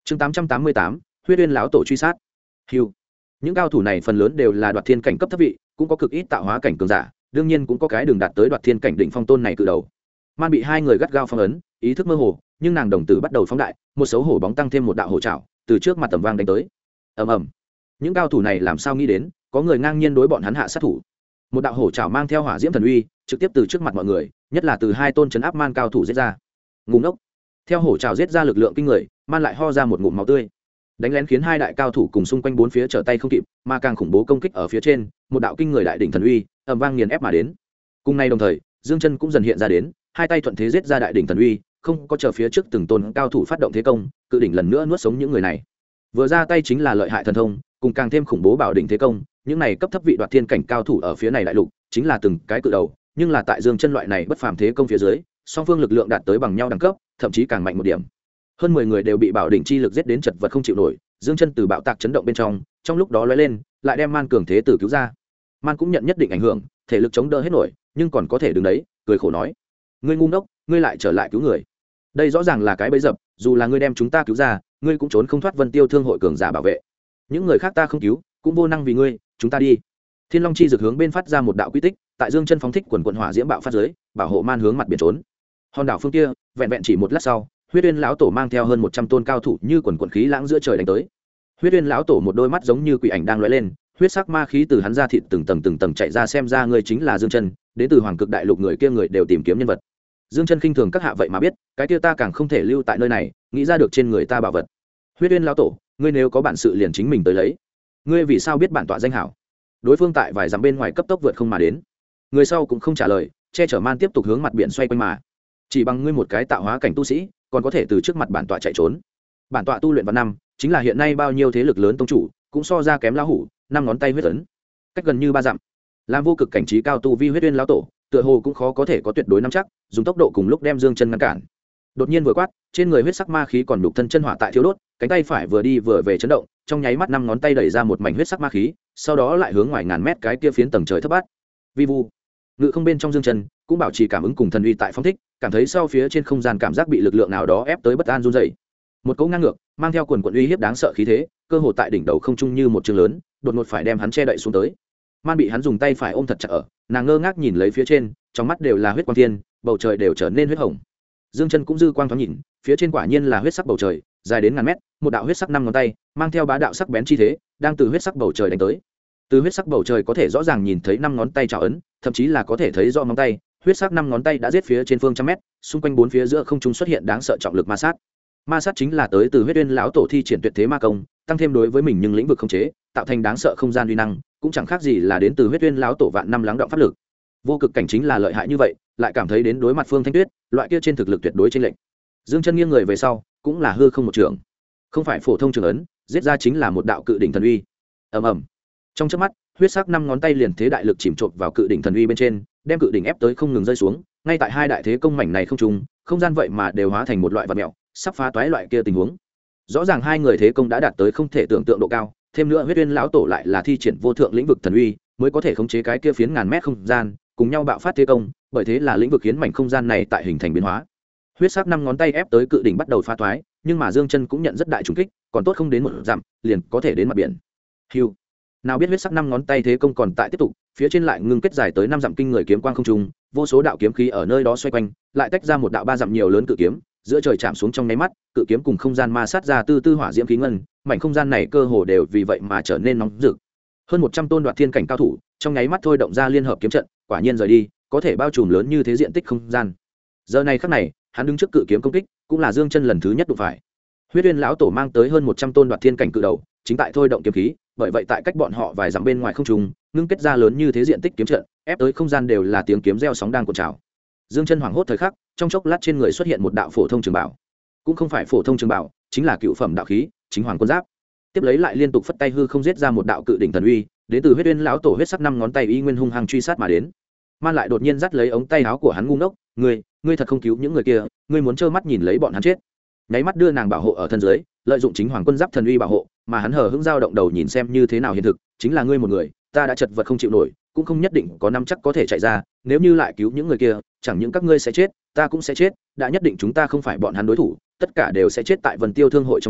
chương 888, huyết uyên lão tổ truy sát. Hưu. Những cao thủ này phần lớn đều là đoạt thiên cảnh cấp thấp vị, cũng có cực ít tạo hóa cảnh cường giả, đương nhiên cũng có cái đường đạt tới đoạt thiên cảnh đỉnh phong tôn này cự đầu. Man bị hai người gắt gao phong ấn, ý thức mơ hồ, nhưng nàng đồng tử bắt đầu phóng đại, một xấu hổ bóng tăng thêm một đạo hổ trảo, từ trước mặt tầm vang đánh tới. Ầm ầm. Những cao thủ này làm sao nghĩ đến, có người ngang nhiên đối bọn hắn hạ sát thủ. Một đạo hổ trảo mang theo hỏa diễm thần uy, trực tiếp từ trước mặt mọi người, nhất là từ hai tôn trấn áp Man cao thủ giết ra. Ngùng ngốc. Theo hổ trảo giết ra lực lượng kinh người, Man lại ho ra một ngụm máu tươi. Đánh lén khiến hai đại cao thủ cùng xung quanh bốn phía trở tay không kịp, mà càng khủng bố công kích ở phía trên, một đạo kinh người đại đỉnh thần uy, ầm vang nghiền ép mà đến. Cùng nay đồng thời, Dương Chân cũng dần hiện ra đến, hai tay thuận thế giết ra đại đỉnh thần uy, không có chờ phía trước từng tôn cao thủ phát động thế công, cự đỉnh lần nữa nuốt sống những người này. Vừa ra tay chính là lợi hại thần thông, cùng càng thêm khủng bố bảo đỉnh thế công, những này cấp thấp vị đoạt thiên cảnh cao thủ ở phía này đại lục, chính là từng cái cự đầu, nhưng là tại Dương Chân loại này bất phàm thế công phía dưới, song phương lực lượng đạt tới bằng nhau đẳng cấp, thậm chí càng mạnh một điểm. Hơn 10 người đều bị bảo đỉnh chi lực giết đến chật vật không chịu nổi, Dương Chân từ bạo tạc chấn động bên trong lúc đó lóe lên, lại đem Man cường thế tử cứu ra. Man cũng nhận nhất định ảnh hưởng, thể lực chống đỡ hết nổi, nhưng còn có thể đứng đấy, cười khổ nói: "Ngươi ngu ngốc, ngươi lại trở lại cứu người. Đây rõ ràng là cái bẫy dập, dù là ngươi đem chúng ta cứu ra, ngươi cũng trốn không thoát Vân Tiêu Thương hội cường giả bảo vệ. Những người khác ta không cứu, cũng vô năng vì ngươi, chúng ta đi." Thiên Long chi dược hướng bên phát ra một đạo quy tích, tại Dương Chân phóng thích quần quần hỏa diễm bạo phát dưới, bảo hộ Man hướng mặt biển trốn. Hòn đảo phương kia, vẹn vẹn chỉ một lát sau, Huyết Uyên lão tổ mang theo hơn 100 tôn cao thủ như quần quần khí lãng giữa trời đánh tới. Huyết Uyên lão tổ một đôi mắt giống như quỷ ảnh đang lóe lên, huyết sắc ma khí từ hắn ra thịt từng tầng chạy ra, xem ra người chính là Dương Chân, đến từ Hoàng Cực Đại Lục người kia người đều tìm kiếm nhân vật. Dương Chân khinh thường các hạ vậy mà biết, cái kia ta càng không thể lưu tại nơi này, nghĩ ra được trên người ta bảo vật. Huyết Uyên lão tổ, ngươi nếu có bản sự liền chính mình tới lấy. Ngươi vì sao biết bản tọa danh hảo? Đối phương tại vài dặm bên ngoài cấp tốc vượt không mà đến. Người sau cũng không trả lời, che chở Man tiếp tục hướng mặt biển xoay quanh mà. Chỉ bằng ngươi một cái tạo hóa cảnh tu sĩ, còn có thể từ trước mặt bản tọa chạy trốn. Bản tọa tu luyện vào năm, chính là hiện nay bao nhiêu thế lực lớn tông chủ, cũng so ra kém lão hủ, năm ngón tay huyết ấn. Cách gần như 3 dặm. Làm vô cực cảnh trí cao tu vi Huyết Uyên lão tổ, tựa hồ cũng khó có thể có tuyệt đối nắm chắc, dùng tốc độ cùng lúc đem Dương Chân ngăn cản. Đột nhiên vừa quát, trên người huyết sắc ma khí còn nhục thân chân hỏa tại thiêu đốt, cánh tay phải vừa đi vừa về chấn động, trong nháy mắt 5 ngón tay đẩy ra một mảnh huyết sắc ma khí, sau đó lại hướng ngoài ngàn mét cái kia phiến tầng trời thấp bát. Vi vu. Ngự không bên trong Dương Chân cũng bảo trì cảm ứng cùng thần uy tại phong thích, cảm thấy sau phía trên không gian cảm giác bị lực lượng nào đó ép tới bất an run rẩy. Một cỗ ngang ngược, mang theo quần quần uy hiếp đáng sợ khí thế, cơ hồ tại đỉnh đầu không trung như một trường lớn, đột ngột phải đem hắn che đậy xuống tới. Man bị hắn dùng tay phải ôm thật chặt ở, nàng ngơ ngác nhìn lấy phía trên, trong mắt đều là huyết quang thiên, bầu trời đều trở nên huyết hồng. Dương Chân cũng dư quang thoáng nhìn, phía trên quả nhiên là huyết sắc bầu trời, dài đến ngàn mét, một đạo huyết sắc 5 ngón tay, mang theo bá đạo sắc bén chi thế, đang từ huyết sắc bầu trời đánh tới. Từ huyết sắc bầu trời có thể rõ ràng nhìn thấy 5 ngón tay trảo ấn, thậm chí là có thể thấy rõ móng tay, huyết sắc 5 ngón tay đã giết phía trên phương trăm mét, xung quanh bốn phía giữa không trung xuất hiện đáng sợ trọng lực ma sát. Ma sát chính là tới từ Huyết Uyên lão tổ thi triển tuyệt thế ma công, tăng thêm đối với mình nhưng lĩnh vực khống chế, tạo thành đáng sợ không gian uy năng, cũng chẳng khác gì là đến từ Huyết Uyên lão tổ vạn năm lắng đọng pháp lực. Vô cực cảnh chính là lợi hại như vậy, lại cảm thấy đến đối mặt Phương Thanh Tuyết, loại kia trên thực lực tuyệt đối trên lệnh. Dương Chân nghiêng người về sau, cũng là hư không một trường, không phải phổ thông trường ấn, giết ra chính là một đạo cự đỉnh thần uy. Ầm ầm. Trong chớp mắt, huyết sắc 5 ngón tay liền thế đại lực chìm trộn vào cự đỉnh thần uy bên trên, đem cự đỉnh ép tới không ngừng rơi xuống, ngay tại hai đại thế công mảnh này không trùng, không gian vậy mà đều hóa thành một loại vật mèo, sắp phá toái loại kia tình huống. Rõ ràng hai người thế công đã đạt tới không thể tưởng tượng độ cao, thêm nữa Huyết Uyên lão tổ lại là thi triển vô thượng lĩnh vực thần uy, mới có thể khống chế cái kia phiến ngàn mét không gian, cùng nhau bạo phát thế công, bởi thế là lĩnh vực khiến mảnh không gian này tại hình thành biến hóa. Huyết sắc 5 ngón tay ép tới cự đỉnh bắt đầu phá toái, nhưng mà Dương Chân cũng nhận rất đại trùng kích, còn tốt không đến một dặm, liền có thể đến mặt biển. Hưu. Nào biết huyết sắc 5 ngón tay thế công còn tại tiếp tục, phía trên lại ngưng kết dài tới 5 dặm kinh người kiếm quang không trung, vô số đạo kiếm khí ở nơi đó xoay quanh, lại tách ra một đạo 3 dặm nhiều lớn cự kiếm, giữa trời chạm xuống trong nháy mắt, cự kiếm cùng không gian ma sát ra tư tư hỏa diễm khí ngân, mảnh không gian này cơ hồ đều vì vậy mà trở nên nóng rực. Hơn 100 tôn đoạt thiên cảnh cao thủ, trong nháy mắt thôi động ra liên hợp kiếm trận, quả nhiên rời đi, có thể bao trùm lớn như thế diện tích không gian. Giờ này khắc này, hắn đứng trước cự kiếm công kích, cũng là Dương Chân lần thứ nhất đụng phải. Huyết Uyên lão tổ mang tới hơn 100 tôn đoạt thiên cảnh cự đầu, chính tại thôi động kiếm khí, bởi vậy tại cách bọn họ vài dặm bên ngoài không trung, ngưng kết ra lớn như thế diện tích kiếm trận, ép tới không gian đều là tiếng kiếm reo sóng đang cuộn trào. Dương Chân hoảng hốt thời khắc, trong chốc lát trên người xuất hiện một đạo phổ thông trường bảo, cũng không phải phổ thông trường bảo, chính là cựu phẩm đạo khí, chính hoàng quân giáp. Tiếp lấy lại liên tục phất tay hư không giết ra một đạo cự đỉnh thần uy, đến từ Huyết Uyên lão tổ huyết sắc 5 ngón tay y nguyên hung hăng truy sát mà đến. Man lại đột nhiên dắt lấy ống tay áo của hắn ngu ngốc, ngươi thật không cứu những người kia, ngươi muốn trơ mắt nhìn lấy bọn hắn chết. Nháy mắt đưa nàng bảo hộ ở thân dưới, lợi dụng chính hoàng quân giáp thần uy bảo hộ, mà hắn hờ hững dao động đầu nhìn xem như thế nào hiện thực, chính là ngươi một người, ta đã chật vật không chịu nổi, cũng không nhất định có năm chắc có thể chạy ra, nếu như lại cứu những người kia, chẳng những các ngươi sẽ chết, ta cũng sẽ chết, đã nhất định chúng ta không phải bọn hắn đối thủ, tất cả đều sẽ chết tại Vân Tiêu Thương hội trong tay,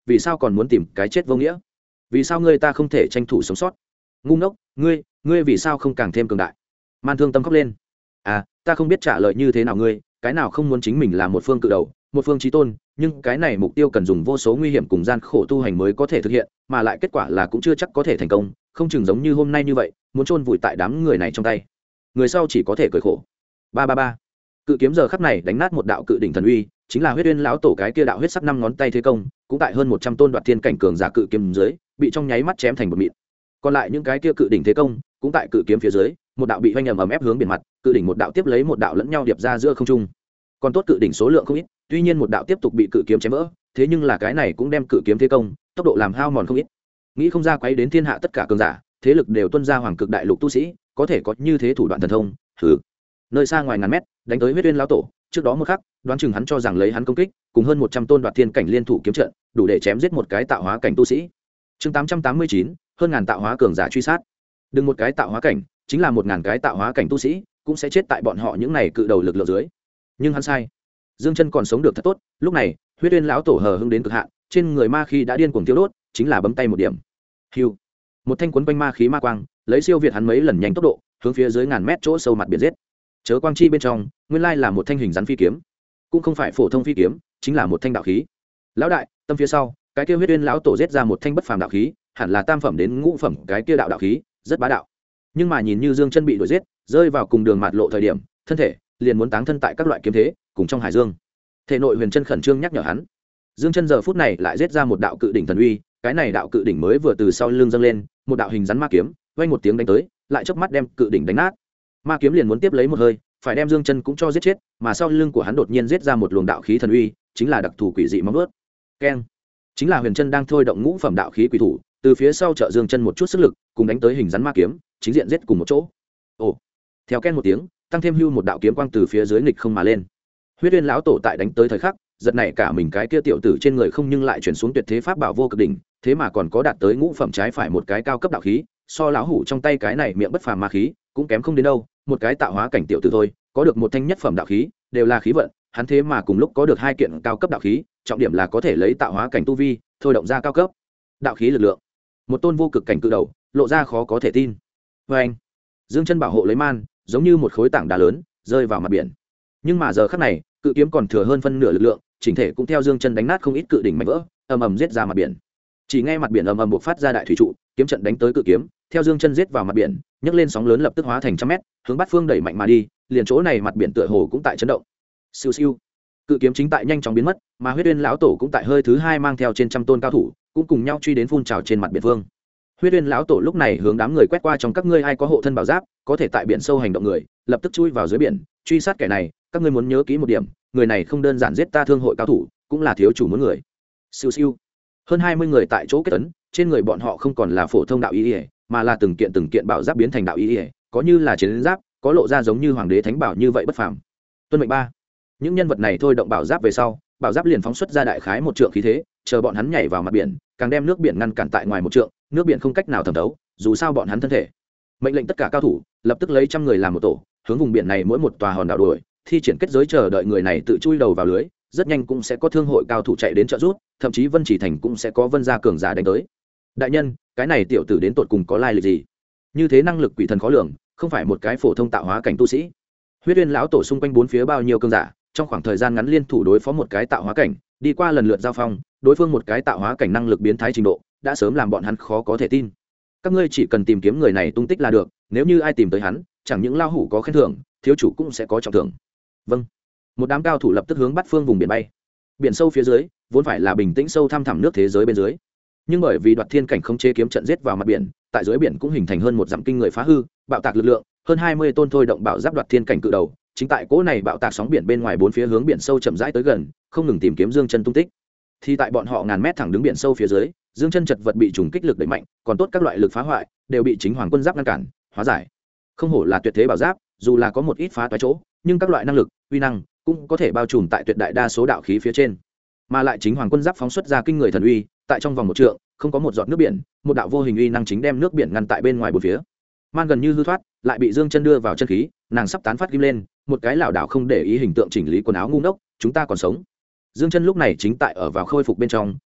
vì sao còn muốn tìm cái chết vô nghĩa? Vì sao ngươi ta không thể tranh thủ sống sót? Ngu ngốc, ngươi vì sao không càng thêm cường đại? Man thương tâm khóc lên. À, ta không biết trả lời như thế nào ngươi, cái nào không muốn chính mình là một phương cự đầu, một phương chí tôn, nhưng cái này mục tiêu cần dùng vô số nguy hiểm cùng gian khổ tu hành mới có thể thực hiện, mà lại kết quả là cũng chưa chắc có thể thành công, không chừng giống như hôm nay như vậy, muốn chôn vùi tại đám người này trong tay. Người sau chỉ có thể cười khổ. Ba ba ba. Cự kiếm giờ khắc này đánh nát một đạo cự đỉnh thần uy, chính là Huyết Uyên lão tổ cái kia đạo huyết sắc năm ngón tay thế công, cũng tại hơn 100 tôn đoạt thiên cảnh cường giả cự kiếm dưới, bị trong nháy mắt chém thành một mịn. Còn lại những cái kia cự đỉnh thế công, cũng tại cự kiếm phía dưới, một đạo bị hoành ầm ép hướng biển mặt, cự đỉnh một đạo tiếp lấy một đạo lẫn nhau điệp ra giữa không trung. Còn tốt cự đỉnh số lượng không ít, tuy nhiên một đạo tiếp tục bị cự kiếm chém vỡ, thế nhưng là cái này cũng đem cự kiếm thế công, tốc độ làm hao mòn không ít. Nghĩ không ra quấy đến thiên hạ tất cả cường giả, thế lực đều tuân ra hoàng cực đại lục tu sĩ, có thể có như thế thủ đoạn thần thông, hừ. Nơi xa ngoài ngàn mét, đánh tới Huyết Uyên lão tổ, trước đó một khắc, đoán chừng hắn cho rằng lấy hắn công kích, cùng hơn 100 tôn đoạt thiên cảnh liên thủ kiếm trận, đủ để chém giết một cái tạo hóa cảnh tu sĩ. Chương 889, hơn ngàn tạo hóa cường giả truy sát. Đừng một cái tạo hóa cảnh, chính là 1000 cái tạo hóa cảnh tu sĩ, cũng sẽ chết tại bọn họ những này cự đầu lực lượng dưới. Nhưng hắn sai. Dương Chân còn sống được thật tốt, lúc này, Huyết Uyên lão tổ hờ hững đến cực hạn, trên người ma khí đã điên cuồng tiêu đốt, chính là bấm tay một điểm. Hưu. Một thanh cuốn quanh ma khí ma quang, lấy siêu việt hắn mấy lần nhanh tốc độ, hướng phía dưới ngàn mét chỗ sâu mặt biển giết. Chớ quang chi bên trong, nguyên lai là một thanh hình rắn phi kiếm, cũng không phải phổ thông phi kiếm, chính là một thanh đạo khí. Lão đại, tâm phía sau, cái kia Huyết Uyên lão tổ giết ra một thanh bất phàm đạo khí, hẳn là tam phẩm đến ngũ phẩm cái kia đạo khí, rất bá đạo. Nhưng mà nhìn như Dương Chân bị đuổi giết, rơi vào cùng đường mạt lộ thời điểm, thân thể liền muốn táng thân tại các loại kiếm thế, cùng trong hải dương. Thể nội Huyền Chân khẩn trương nhắc nhở hắn. Dương Chân giờ phút này lại giết ra một đạo cự đỉnh thần uy, cái này đạo cự đỉnh mới vừa từ sau lưng dâng lên, một đạo hình rắn ma kiếm, vang một tiếng đánh tới, lại chớp mắt đem cự đỉnh đánh nát. Ma kiếm liền muốn tiếp lấy một hơi, phải đem Dương Chân cũng cho giết chết, mà sau lưng của hắn đột nhiên giết ra một luồng đạo khí thần uy, chính là đặc thù quỷ dị móng vuốt. Keng. Chính là Huyền Chân đang thôi động ngũ phẩm đạo khí quỷ thủ, từ phía sau trợ Dương Chân một chút sức lực, cùng đánh tới hình rắn ma kiếm, chính diện giết cùng một chỗ. Ồ. Theo ken một tiếng, tăng thêm hưu một đạo kiếm quang từ phía dưới nghịch không mà lên. Huyết Uyên lão tổ tại đánh tới thời khắc, giật nảy cả mình cái kia tiểu tử trên người không nhưng lại chuyển xuống tuyệt thế pháp bảo vô cực đỉnh, thế mà còn có đạt tới ngũ phẩm trái phải một cái cao cấp đạo khí, so lão hủ trong tay cái này miệng bất phàm ma khí, cũng kém không đến đâu, một cái tạo hóa cảnh tiểu tử thôi, có được một thanh nhất phẩm đạo khí, đều là khí vận, hắn thế mà cùng lúc có được hai kiện cao cấp đạo khí, trọng điểm là có thể lấy tạo hóa cảnh tu vi, thôi động ra cao cấp đạo khí lực lượng. Một tôn vô cực cảnh cự đầu, lộ ra khó có thể tin. Và anh, Dương Chân bảo hộ lấy man, giống như một khối tảng đá lớn, rơi vào mặt biển. Nhưng mà giờ khắc này, cự kiếm còn thừa hơn phân nửa lực lượng, chỉnh thể cũng theo Dương Chân đánh nát không ít cự đỉnh mạnh vỡ, ầm ầm giết ra mặt biển. Chỉ nghe mặt biển ầm ầm bộc phát ra đại thủy trụ, kiếm trận đánh tới cự kiếm, theo Dương Chân giết vào mặt biển, nhấc lên sóng lớn lập tức hóa thành trăm mét, hướng bát phương đẩy mạnh mà đi, liền chỗ này mặt biển tựa hồ cũng tại chấn động. Siêu siêu. Cự kiếm chính tại nhanh chóng biến mất, mà Huyết Uyên lão tổ cũng tại hơi thứ hai mang theo trên trăm tôn cao thủ, cũng cùng nhau truy đến phun trào trên mặt biển vương. Huyết Uyên lão tổ lúc này hướng đám người quét qua, trong các ngươi ai có hộ thân bảo giáp, có thể tại biển sâu hành động người, lập tức chui vào dưới biển, truy sát kẻ này, các ngươi muốn nhớ kỹ một điểm, người này không đơn giản giết ta thương hội cao thủ, cũng là thiếu chủ muốn người. Siêu siêu. Hơn 20 người tại chỗ kết tấn, trên người bọn họ không còn là phổ thông đạo y, mà là từng kiện bảo giáp biến thành đạo y, có như là chiến giáp, có lộ ra giống như hoàng đế thánh bảo như vậy bất phàm. Tuân mệnh ba. Những nhân vật này thôi động bảo giáp về sau, bảo giáp liền phóng xuất ra đại khái một trượng khí thế, chờ bọn hắn nhảy vào mặt biển, càng đem nước biển ngăn cản tại ngoài một trượng, nước biển không cách nào thẩm thấu, dù sao bọn hắn thân thể. Mệnh lệnh tất cả cao thủ lập tức lấy trăm người làm một tổ, hướng vùng biển này mỗi một tòa hòn đảo đuổi, thi triển kết giới chờ đợi người này tự chui đầu vào lưới, rất nhanh cũng sẽ có thương hội cao thủ chạy đến trợ giúp, thậm chí Vân Chỉ Thành cũng sẽ có Vân gia cường giả đánh tới. Đại nhân, cái này tiểu tử đến tột cùng có lai lịch gì? Như thế năng lực quỷ thần khó lường, không phải một cái phổ thông tạo hóa cảnh tu sĩ. Huyết Uyên lão tổ xung quanh bốn phía bao nhiêu cường giả, trong khoảng thời gian ngắn liên thủ đối phó một cái tạo hóa cảnh, đi qua lần lượt giao phong, đối phương một cái tạo hóa cảnh năng lực biến thái trình độ, đã sớm làm bọn hắn khó có thể tin. Các ngươi chỉ cần tìm kiếm người này tung tích là được, nếu như ai tìm tới hắn, chẳng những lao hủ có khen thưởng, thiếu chủ cũng sẽ có trọng thưởng. Vâng. Một đám cao thủ lập tức hướng bắt phương vùng biển bay. Biển sâu phía dưới vốn phải là bình tĩnh sâu thăm thẳm nước thế giới bên dưới, nhưng bởi vì đoạt thiên cảnh không chế kiếm trận giết vào mặt biển, tại dưới biển cũng hình thành hơn một dặm kinh người phá hư, bạo tạc lực lượng, hơn 20 tôn thôi động bảo giáp đoạt thiên cảnh cự đầu, chính tại cỗ này bạo tạc sóng biển bên ngoài bốn phía hướng biển sâu chậm rãi tới gần, không ngừng tìm kiếm Dương Chân tung tích. Thì tại bọn họ ngàn mét thẳng đứng biển sâu phía dưới, Dương Chân chật vật bị trùng kích lực đẩy mạnh, còn tốt các loại lực phá hoại đều bị chính hoàng quân giáp ngăn cản, hóa giải. Không hổ là tuyệt thế bảo giáp, dù là có một ít phá toái chỗ, nhưng các loại năng lực, uy năng cũng có thể bao trùm tại tuyệt đại đa số đạo khí phía trên. Mà lại chính hoàng quân giáp phóng xuất ra kinh người thần uy, tại trong vòng một trượng, không có một giọt nước biển, một đạo vô hình uy năng chính đem nước biển ngăn tại bên ngoài bốn phía. Man gần như hư thoát, lại bị Dương Chân đưa vào chân khí, nàng sắp tán phát kim lên, một cái lảo đảo không để ý hình tượng chỉnh lý quần áo ngu ngốc, chúng ta còn sống. Dương Chân lúc này chính tại ở vào khôi phục bên trong,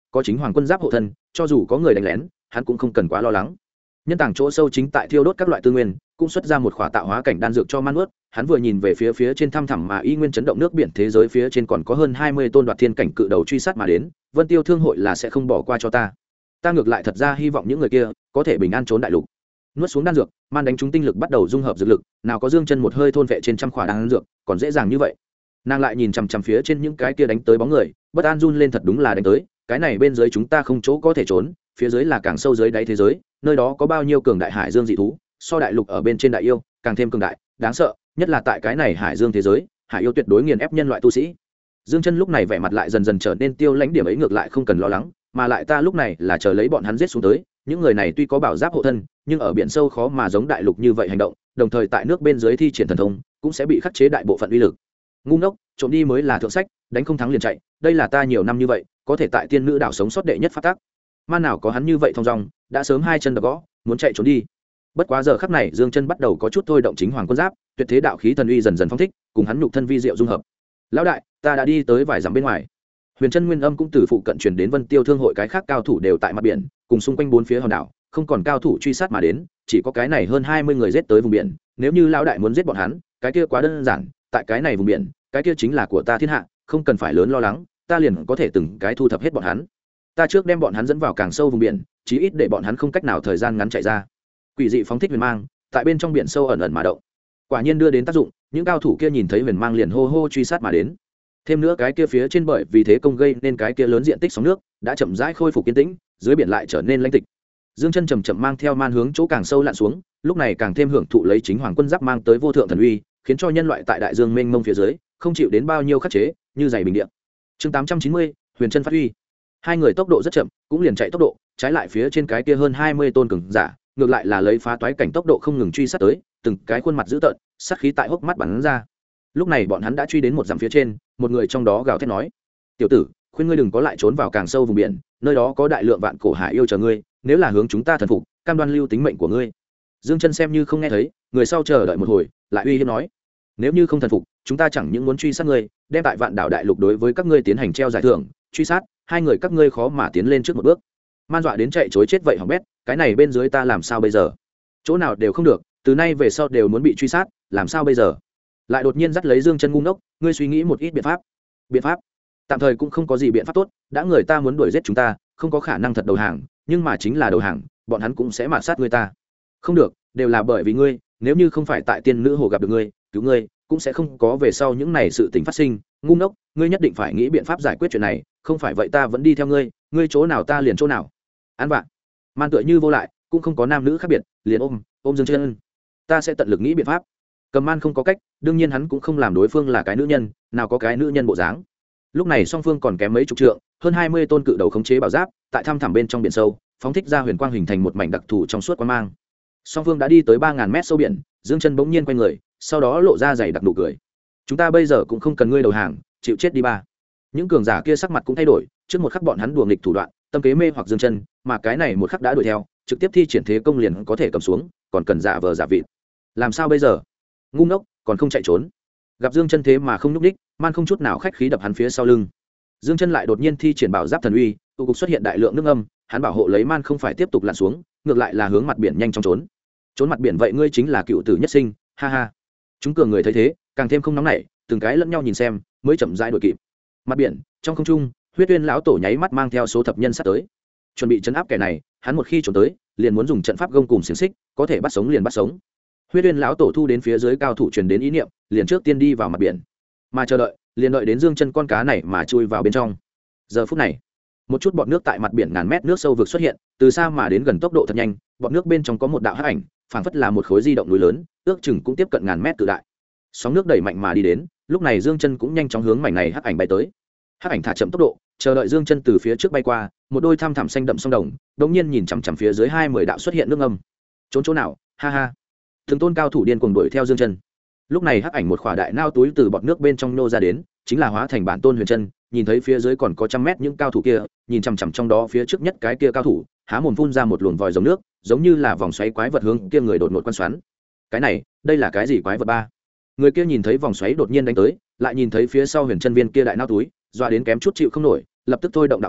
có chính hoàng quân giáp hộ thân, cho dù có người đánh lén hắn cũng không cần quá lo lắng. Nhân tàng chỗ sâu chính tại thiêu đốt các loại tư nguyên, cũng xuất ra một khỏa tạo hóa cảnh đan dược cho man nuốt. Hắn vừa nhìn về phía trên thăm thẳm mà y nguyên chấn động nước biển thế giới phía trên còn có hơn 20 tôn đoạt thiên cảnh cự đầu truy sát mà đến, Vân Tiêu Thương hội là sẽ không bỏ qua cho ta. Ta ngược lại thật ra hy vọng những người kia có thể bình an trốn đại lục. Nuốt xuống đan dược, man đánh trúng tinh lực bắt đầu dung hợp dược lực, nào có Dương Chân một hơi thôn vệ trên trăm khỏa đan dược, còn dễ dàng như vậy. Nàng lại nhìn chằm chằm phía trên những cái kia đánh tới bóng người, bất an run lên, thật đúng là đánh tới, cái này bên dưới chúng ta không chỗ có thể trốn, phía dưới là càng sâu dưới đáy thế giới, nơi đó có bao nhiêu cường đại hải dương dị thú, so đại lục ở bên trên đại yêu càng thêm cường đại, đáng sợ, nhất là tại cái này hải dương thế giới, hải yêu tuyệt đối nghiền ép nhân loại tu sĩ. Dương Chân lúc này vẻ mặt lại dần dần trở nên tiêu lãnh, điểm ấy ngược lại không cần lo lắng, mà lại ta lúc này là chờ lấy bọn hắn giết xuống tới, những người này tuy có bảo giáp hộ thân, nhưng ở biển sâu khó mà giống đại lục như vậy hành động, đồng thời tại nước bên dưới thi triển thần thông, cũng sẽ bị khắc chế đại bộ phận uy lực. Ngu ngốc, trộm đi mới là thượng sách, đánh không thắng liền chạy, đây là ta nhiều năm như vậy, có thể tại tiên nữ đảo sống sót đệ nhất phát tác. Man nào có hắn như vậy thong dong, đã sớm hai chân đập gõ, muốn chạy trốn đi. Bất quá giờ khắc này Dương Chân bắt đầu có chút thôi động chính hoàng quân giáp, tuyệt thế đạo khí thần uy dần dần phong thích, cùng hắn nhục thân vi diệu dung hợp. Lão đại, ta đã đi tới vài dặm bên ngoài. Huyền Chân Nguyên Âm cũng từ phụ cận truyền đến Vân Tiêu Thương hội, cái khác cao thủ đều tại mặt biển, cùng xung quanh bốn phía hòn đảo, không còn cao thủ truy sát mà đến, chỉ có cái này hơn 20 người giết tới vùng biển, nếu như lão đại muốn giết bọn hắn, cái kia quá đơn giản, tại cái này vùng biển, cái kia chính là của ta thiên hạ, không cần phải lớn lo lắng, ta liền có thể từng cái thu thập hết bọn hắn. Ta trước đem bọn hắn dẫn vào càng sâu vùng biển, chí ít để bọn hắn không cách nào thời gian ngắn chạy ra. Quỷ dị phóng thích huyền mang, tại bên trong biển sâu ẩn ẩn mà động. Quả nhiên đưa đến tác dụng, những cao thủ kia nhìn thấy huyền mang liền hô hô truy sát mà đến. Thêm nữa cái kia phía trên bởi vì thế công gây nên cái kia lớn diện tích sóng nước đã chậm rãi khôi phục kiên tĩnh, dưới biển lại trở nên lãnh tịch. Dương Chân chậm chậm mang theo man hướng chỗ càng sâu lặn xuống, lúc này càng thêm hưởng thụ lấy chính hoàng quân giáp mang tới vô thượng thần uy, khiến cho nhân loại tại đại dương mênh mông phía dưới không chịu đến bao nhiêu khắc chế, như dày bình địa. Chương 890, Huyền Chân phát huy. Hai người tốc độ rất chậm, cũng liền chạy tốc độ, trái lại phía trên cái kia hơn 20 tôn cường giả, ngược lại là lấy phá toái cảnh tốc độ không ngừng truy sát tới, từng cái khuôn mặt dữ tợn, sát khí tại hốc mắt bắn ra. Lúc này bọn hắn đã truy đến một dặm phía trên, một người trong đó gào thét nói: "Tiểu tử, khuyên ngươi đừng có lại trốn vào càng sâu vùng biển, nơi đó có đại lượng vạn cổ hải yêu chờ ngươi, nếu là hướng chúng ta thần phục, cam đoan lưu tính mệnh của ngươi." Dương Chân xem như không nghe thấy, người sau chờ đợi một hồi, lại uy hiếp nói: "Nếu như không thần phục, chúng ta chẳng những muốn truy sát ngươi, đem tại vạn đảo đại lục đối với các ngươi tiến hành treo giải thưởng, truy sát, hai người các ngươi khó mà tiến lên trước một bước." Man dọa đến chạy chối chết vậy hỏng bét, cái này bên dưới ta làm sao bây giờ? Chỗ nào đều không được, từ nay về sau đều muốn bị truy sát, làm sao bây giờ? Lại đột nhiên dắt lấy Dương Chân ngu ngốc, ngươi suy nghĩ một ít biện pháp. Biện pháp? Tạm thời cũng không có gì biện pháp tốt, đã người ta muốn đuổi giết chúng ta, không có khả năng thật đầu hàng, nhưng mà chính là đầu hàng, bọn hắn cũng sẽ mạt sát người ta. Không được, đều là bởi vì ngươi, nếu như không phải tại tiên nữ hồ gặp được ngươi, cứu ngươi, cũng sẽ không có về sau những này sự tình phát sinh, ngu ngốc, ngươi nhất định phải nghĩ biện pháp giải quyết chuyện này, không phải vậy ta vẫn đi theo ngươi, ngươi chỗ nào ta liền chỗ nào. An bạn. Man tựa như vô lại, cũng không có nam nữ khác biệt, liền ôm Dương Chân. Ta sẽ tận lực nghĩ biện pháp. Cầm Man không có cách, đương nhiên hắn cũng không làm đối phương là cái nữ nhân, nào có cái nữ nhân bộ dáng. Lúc này song phương còn kém mấy chục trượng, hơn 20 tôn cự đầu khống chế bảo giáp, tại thăm thẳm bên trong biển sâu, phóng thích ra huyền quang hình thành một mảnh đặc thù trong suốt quang mang. Song phương đã đi tới 3000 mét sâu biển, Dương Chân bỗng nhiên quay người, sau đó lộ ra dày đặc nụ cười. Chúng ta bây giờ cũng không cần ngươi đầu hàng, chịu chết đi ba. Những cường giả kia sắc mặt cũng thay đổi, trước một khắc bọn hắn đùa nghịch thủ đoạn, tâm kế mê hoặc Dương Chân, mà cái này một khắc đã đuổi theo, trực tiếp thi triển thế công liền có thể cầm xuống, còn cần giả vờ giả vịt. Làm sao bây giờ? Ngu ngốc, còn không chạy trốn. Gặp Dương Chân thế mà không nhúc nhích, Man không chút nào khách khí đập hắn phía sau lưng. Dương Chân lại đột nhiên thi triển bảo giáp thần uy, tụ cục xuất hiện đại lượng nước âm, hắn bảo hộ lấy Man không phải tiếp tục lặn xuống, ngược lại là hướng mặt biển nhanh chóng trốn. Trốn mặt biển vậy ngươi chính là cựu tử nhất sinh, ha ha. Chúng cường người thấy thế, càng thêm không nóng nảy, từng cái lẫn nhau nhìn xem, mới chậm rãi đuổi kịp. Mặt biển, trong không trung, Huyết Uyên lão tổ nháy mắt mang theo số thập nhân sát tới, chuẩn bị trấn áp kẻ này, hắn một khi trốn tới, liền muốn dùng trận pháp gông cùng xiềng xích, có thể bắt sống liền bắt sống. Huyết Uyên lão tổ thu đến phía dưới cao thủ truyền đến ý niệm, liền trước tiên đi vào mặt biển, mà chờ đợi, liền đợi đến Dương Chân con cá này mà chui vào bên trong. Giờ phút này, một chút bọt nước tại mặt biển ngàn mét nước sâu vực xuất hiện, từ xa mà đến gần tốc độ thật nhanh, bọt nước bên trong có một đạo hắc ảnh, phảng phất là một khối di động núi lớn, ước chừng cũng tiếp cận ngàn mét tự đại. Sóng nước đẩy mạnh mà đi đến, lúc này Dương Chân cũng nhanh chóng hướng mảnh này hắc ảnh bay tới. Hắc ảnh thả chậm tốc độ, chờ đợi Dương Chân từ phía trước bay qua, một đôi thăm thẳm xanh đậm sông đồng, đột nhiên nhìn chằm chằm phía dưới 20 đạo xuất hiện nước âm. Trốn chỗ nào? Ha ha. Từng tôn cao thủ điên cuồng đuổi theo Dương Chân. Lúc này hắc ảnh một khỏa đại nao túi từ bọt nước bên trong nô ra đến, chính là hóa thành bản tôn Huyền Chân, nhìn thấy phía dưới còn có trăm mét những cao thủ kia, nhìn chằm chằm trong đó phía trước nhất cái kia cao thủ, há mồm phun ra một luồng vòi rồng nước, giống như là vòng xoáy quái vật hướng kia người đột ngột quan xoắn. Cái này, đây là cái gì quái vật ba? Người kia nhìn thấy vòng xoáy đột nhiên đánh tới, lại nhìn thấy phía sau Huyền Chân viên kia đại nao túi, dọa đến kém chút chịu không nổi, lập tức thôi động đạo khí,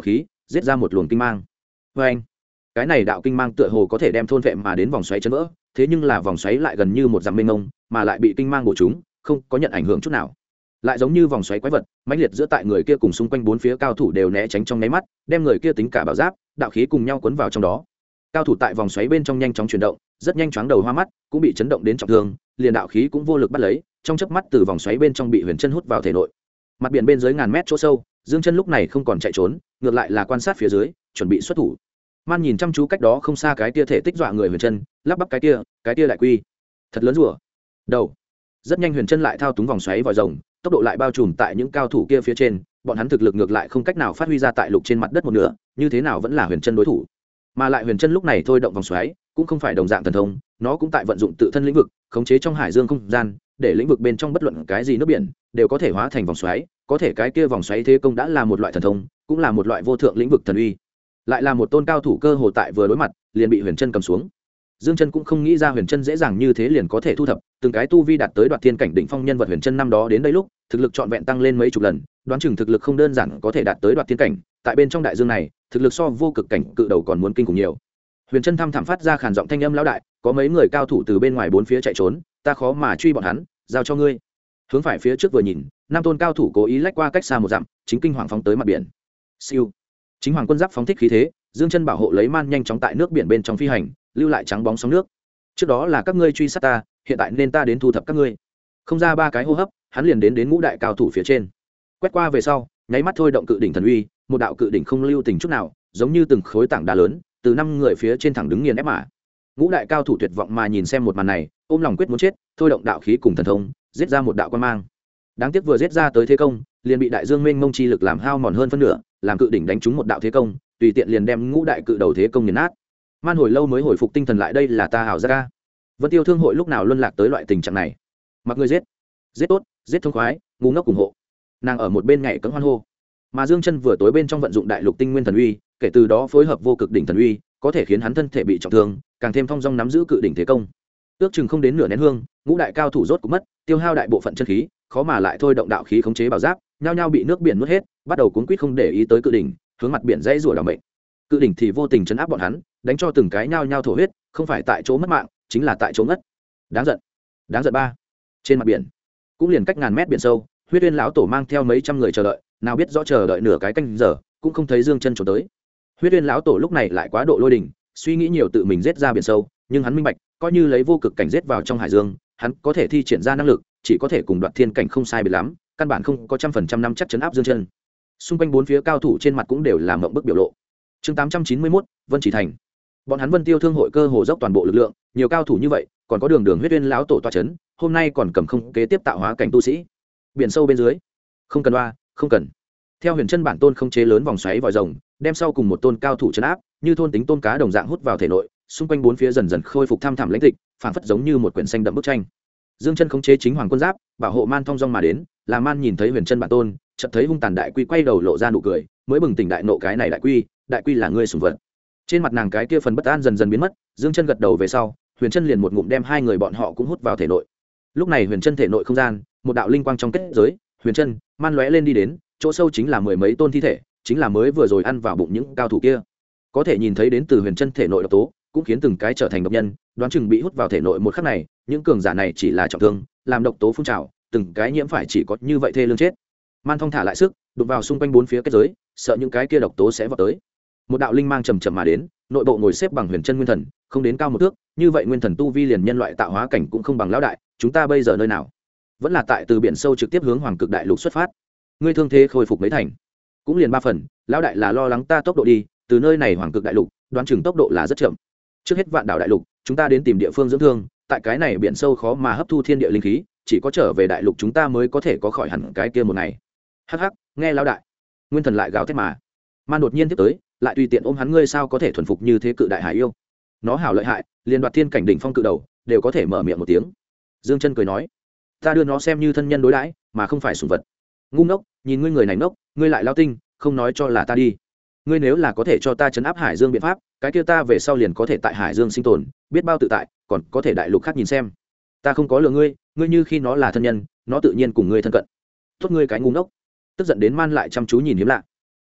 giết ra một luồng kinh mang. Vê anh, cái này đạo kinh mang tựa hồ có thể đem thôn vệ mà đến vòng xoáy chấn vỡ, thế nhưng là vòng xoáy lại gần như một dặm mênh mông, mà lại bị kinh mang bổ trúng, không có nhận ảnh hưởng chút nào. Lại giống như vòng xoáy quái vật, mãnh liệt giữa tại người kia cùng xung quanh bốn phía cao thủ đều né tránh trong nháy mắt, đem người kia tính cả bảo giáp, đạo khí cùng nhau cuốn vào trong đó. Cao thủ tại vòng xoáy bên trong nhanh chóng chuyển động, rất nhanh choáng đầu hoa mắt, cũng bị chấn động đến trọng thương, liền đạo khí cũng vô lực bắt lấy, trong chớp mắt từ vòng xoáy bên trong bị Huyền Chân hút vào thể nội. Mặt biển bên dưới ngàn mét chỗ sâu, Dương Chân lúc này không còn chạy trốn, ngược lại là quan sát phía dưới, chuẩn bị xuất thủ. Man nhìn chăm chú cách đó không xa cái tia thể tích dọa người Huyền Chân, lắp bắp cái tia đại quy, thật lớn rùa. Đầu. Rất nhanh Huyền Chân lại thao túng vòng xoáy vòi rồng, tốc độ lại bao trùm tại những cao thủ kia phía trên, bọn hắn thực lực ngược lại không cách nào phát huy ra tại lục trên mặt đất một nửa, như thế nào vẫn là Huyền Chân đối thủ. Mà lại Huyền Chân lúc này thôi động vòng xoáy, cũng không phải đồng dạng thần thông, nó cũng tại vận dụng tự thân lĩnh vực, khống chế trong hải dương không gian, để lĩnh vực bên trong bất luận cái gì nước biển đều có thể hóa thành vòng xoáy, có thể cái kia vòng xoáy thế công đã là một loại thần thông, cũng là một loại vô thượng lĩnh vực thần uy. Lại là một tôn cao thủ cơ hồ tại vừa đối mặt, liền bị Huyền Chân cầm xuống. Dương Chân cũng không nghĩ ra Huyền Chân dễ dàng như thế liền có thể thu thập, từng cái tu vi đạt tới đoạt thiên cảnh đỉnh phong nhân vật Huyền Chân năm đó đến đây lúc, thực lực trọn vẹn tăng lên mấy chục lần, đoán chừng thực lực không đơn giản có thể đạt tới đoạt thiên cảnh, tại bên trong đại dương này, thực lực so vô cực cảnh cự đầu còn muốn kinh khủng nhiều. Huyền Chân thăm thẳm phát ra khàn giọng thanh âm lão đại, có mấy người cao thủ từ bên ngoài bốn phía chạy trốn, ta khó mà truy bọn hắn, giao cho ngươi. Hướng phải phía trước vừa nhìn, năm tôn cao thủ cố ý lách qua cách xa một dặm, chính kinh hoàng phóng tới mặt biển. Siêu. Chính hoàng quân giáp phóng thích khí thế, Dương Chân bảo hộ lấy man nhanh chóng tại nước biển bên trong phi hành, lưu lại trắng bóng sóng nước. Trước đó là các ngươi truy sát ta, hiện tại nên ta đến thu thập các ngươi. Không ra ba cái hô hấp, hắn liền đến ngũ đại cao thủ phía trên. Quét qua về sau, nháy mắt thôi động cự đỉnh thần uy, một đạo cự đỉnh không lưu tình chút nào, giống như từng khối tảng đá lớn, từ năm người phía trên thẳng đứng nghiền ép mà. Ngũ đại cao thủ tuyệt vọng mà nhìn xem một màn này, ôm lòng quyết muốn chết, thôi động đạo khí cùng thần thông, giết ra một đạo quan mang. Đáng tiếc vừa giết ra tới thế công, liền bị đại dương mênh mông chi lực làm hao mòn hơn phân nửa, làm cự đỉnh đánh trúng một đạo thế công, tùy tiện liền đem ngũ đại cự đầu thế công nghiền nát. Man hồi lâu mới hồi phục tinh thần lại, đây là ta hảo ra ca. Vân Tiêu Thương hội lúc nào luân lạc tới loại tình trạng này? Mặc người giết, giết tốt, giết thông khoái, ngu ngốc ủng hộ. Nàng ở một bên nhảy cẫng hoan hô. Mà Dương Chân vừa tối bên trong vận dụng đại lục tinh nguyên thần uy, kể từ đó phối hợp vô cực đỉnh thần uy, có thể khiến hắn thân thể bị trọng thương, càng thêm thông dong nắm giữ cự đỉnh thế công. Ước chừng không đến nửa nén hương, ngũ đại cao thủ rốt cục mất, tiêu hao đại bộ phận chân khí, khó mà lại thôi động đạo khí khống chế bảo giáp, nhao nhao bị nước biển nuốt hết, bắt đầu cuốn quýt không để ý tới cự đỉnh, hướng mặt biển dãy rủa đảm mệnh. Cự đỉnh thì vô tình trấn áp bọn hắn, đánh cho từng cái nhao nhao thổ huyết, không phải tại chỗ mất mạng, chính là tại chỗ ngất. Đáng giận, đáng giận ba. Trên mặt biển, cũng liền cách ngàn mét biển sâu, Huyết Uyên lão tổ mang theo mấy trăm người chờ đợi, nào biết rõ chờ đợi nửa cái canh giờ, cũng không thấy Dương Chân trốn tới. Huyết Uyên lão tổ lúc này lại quá độ lôi đình, suy nghĩ nhiều tự mình giết ra biển sâu, nhưng hắn minh bạch, coi như lấy vô cực cảnh giết vào trong hải dương, hắn có thể thi triển ra năng lực, chỉ có thể cùng đoạt thiên cảnh không sai biệt lắm, căn bản không có 100% năm chắc chấn áp Dương Chân. Xung quanh bốn phía cao thủ trên mặt cũng đều là ngậm bức biểu lộ. Chương 891, Vân Chỉ Thành. Bọn hắn Vân Tiêu Thương hội cơ hồ dốc toàn bộ lực lượng, nhiều cao thủ như vậy, còn có Đường Huyết Uyên lão tổ tọa chấn, hôm nay còn cầm không kế tiếp tạo hóa cảnh tu sĩ. Biển sâu bên dưới, không cần oa, không cần. Theo Huyền Chân bản tôn không chế lớn vòng xoáy vòi rồng, đem sau cùng một tôn cao thủ trấn áp, như thôn tính tôn cá đồng dạng hút vào thể nội, xung quanh bốn phía dần dần khôi phục thăm thẳm lãnh tịch, phảng phất giống như một quyển xanh đậm bức tranh. Dương Chân khống chế chính hoàng quân giáp, bảo hộ man thong dong mà đến, là man nhìn thấy Huyền Chân bản tôn, chợt thấy hung tàn đại quy quay đầu lộ ra nụ cười, mới bừng tỉnh đại nộ, cái này đại quy là ngươi sủng vật. Trên mặt nàng cái kia phần bất an dần dần biến mất, Dương Chân gật đầu về sau, Huyền Chân liền một ngụm đem hai người bọn họ cũng hút vào thể nội. Lúc này Huyền Chân thể nội không gian, một đạo linh quang trong kết giới, Huyền Chân, man lóe lên đi đến, chỗ sâu chính là mười mấy tôn thi thể, chính là mới vừa rồi ăn vào bụng những cao thủ kia. Có thể nhìn thấy đến từ Huyền Chân thể nội độc tố, cũng khiến từng cái trở thành độc nhân, đoán chừng bị hút vào thể nội một khắc này, những cường giả này chỉ là trọng thương, làm độc tố phun trào, từng cái nhiễm phải chỉ có như vậy thê lương chết. Man thong thả lại sức, đụng vào xung quanh bốn phía kết giới, sợ những cái kia độc tố sẽ vọt tới. Một đạo linh mang trầm trầm mà đến, nội bộ ngồi xếp bằng Huyền Chân nguyên thần, không đến cao một thước, như vậy nguyên thần tu vi liền nhân loại tạo hóa cảnh cũng không bằng lão đại, chúng ta bây giờ nơi nào? Vẫn là tại từ biển sâu trực tiếp hướng Hoàng Cực Đại Lục xuất phát. Ngươi thương thế khôi phục mấy thành? Cũng liền 3 phần, lão đại là lo lắng ta tốc độ đi, từ nơi này Hoàng Cực Đại Lục, đoán chừng tốc độ là rất chậm. Trước hết Vạn Đảo Đại Lục, chúng ta đến tìm địa phương dưỡng thương, tại cái này biển sâu khó mà hấp thu thiên địa linh khí, chỉ có trở về đại lục chúng ta mới có thể có khỏi hẳn cái kia một ngày. Hắc hắc, nghe lão đại. Nguyên thần lại gào thét mà. Man đột nhiên tiếp tới, lại tùy tiện ôm hắn, ngươi sao có thể thuần phục như thế cự đại hải yêu? Nó hảo lợi hại, liền đoạt thiên cảnh đỉnh phong cự đầu, đều có thể mở miệng một tiếng. Dương Chân cười nói, ta đưa nó xem như thân nhân đối đãi, mà không phải sủng vật. Ngu ngốc, nhìn ngươi người này ngốc, ngươi lại lao tinh, không nói cho là ta đi. Ngươi nếu là có thể cho ta trấn áp hải dương biện pháp, cái kia ta về sau liền có thể tại hải dương sinh tồn, biết bao tự tại, còn có thể đại lục khác nhìn xem. Ta không có lừa ngươi, ngươi như khi nó là thân nhân, nó tự nhiên cùng ngươi thân cận. Tốt ngươi cái ngu ngốc. Tức giận đến Man lại chăm chú nhìn hiếm lạ.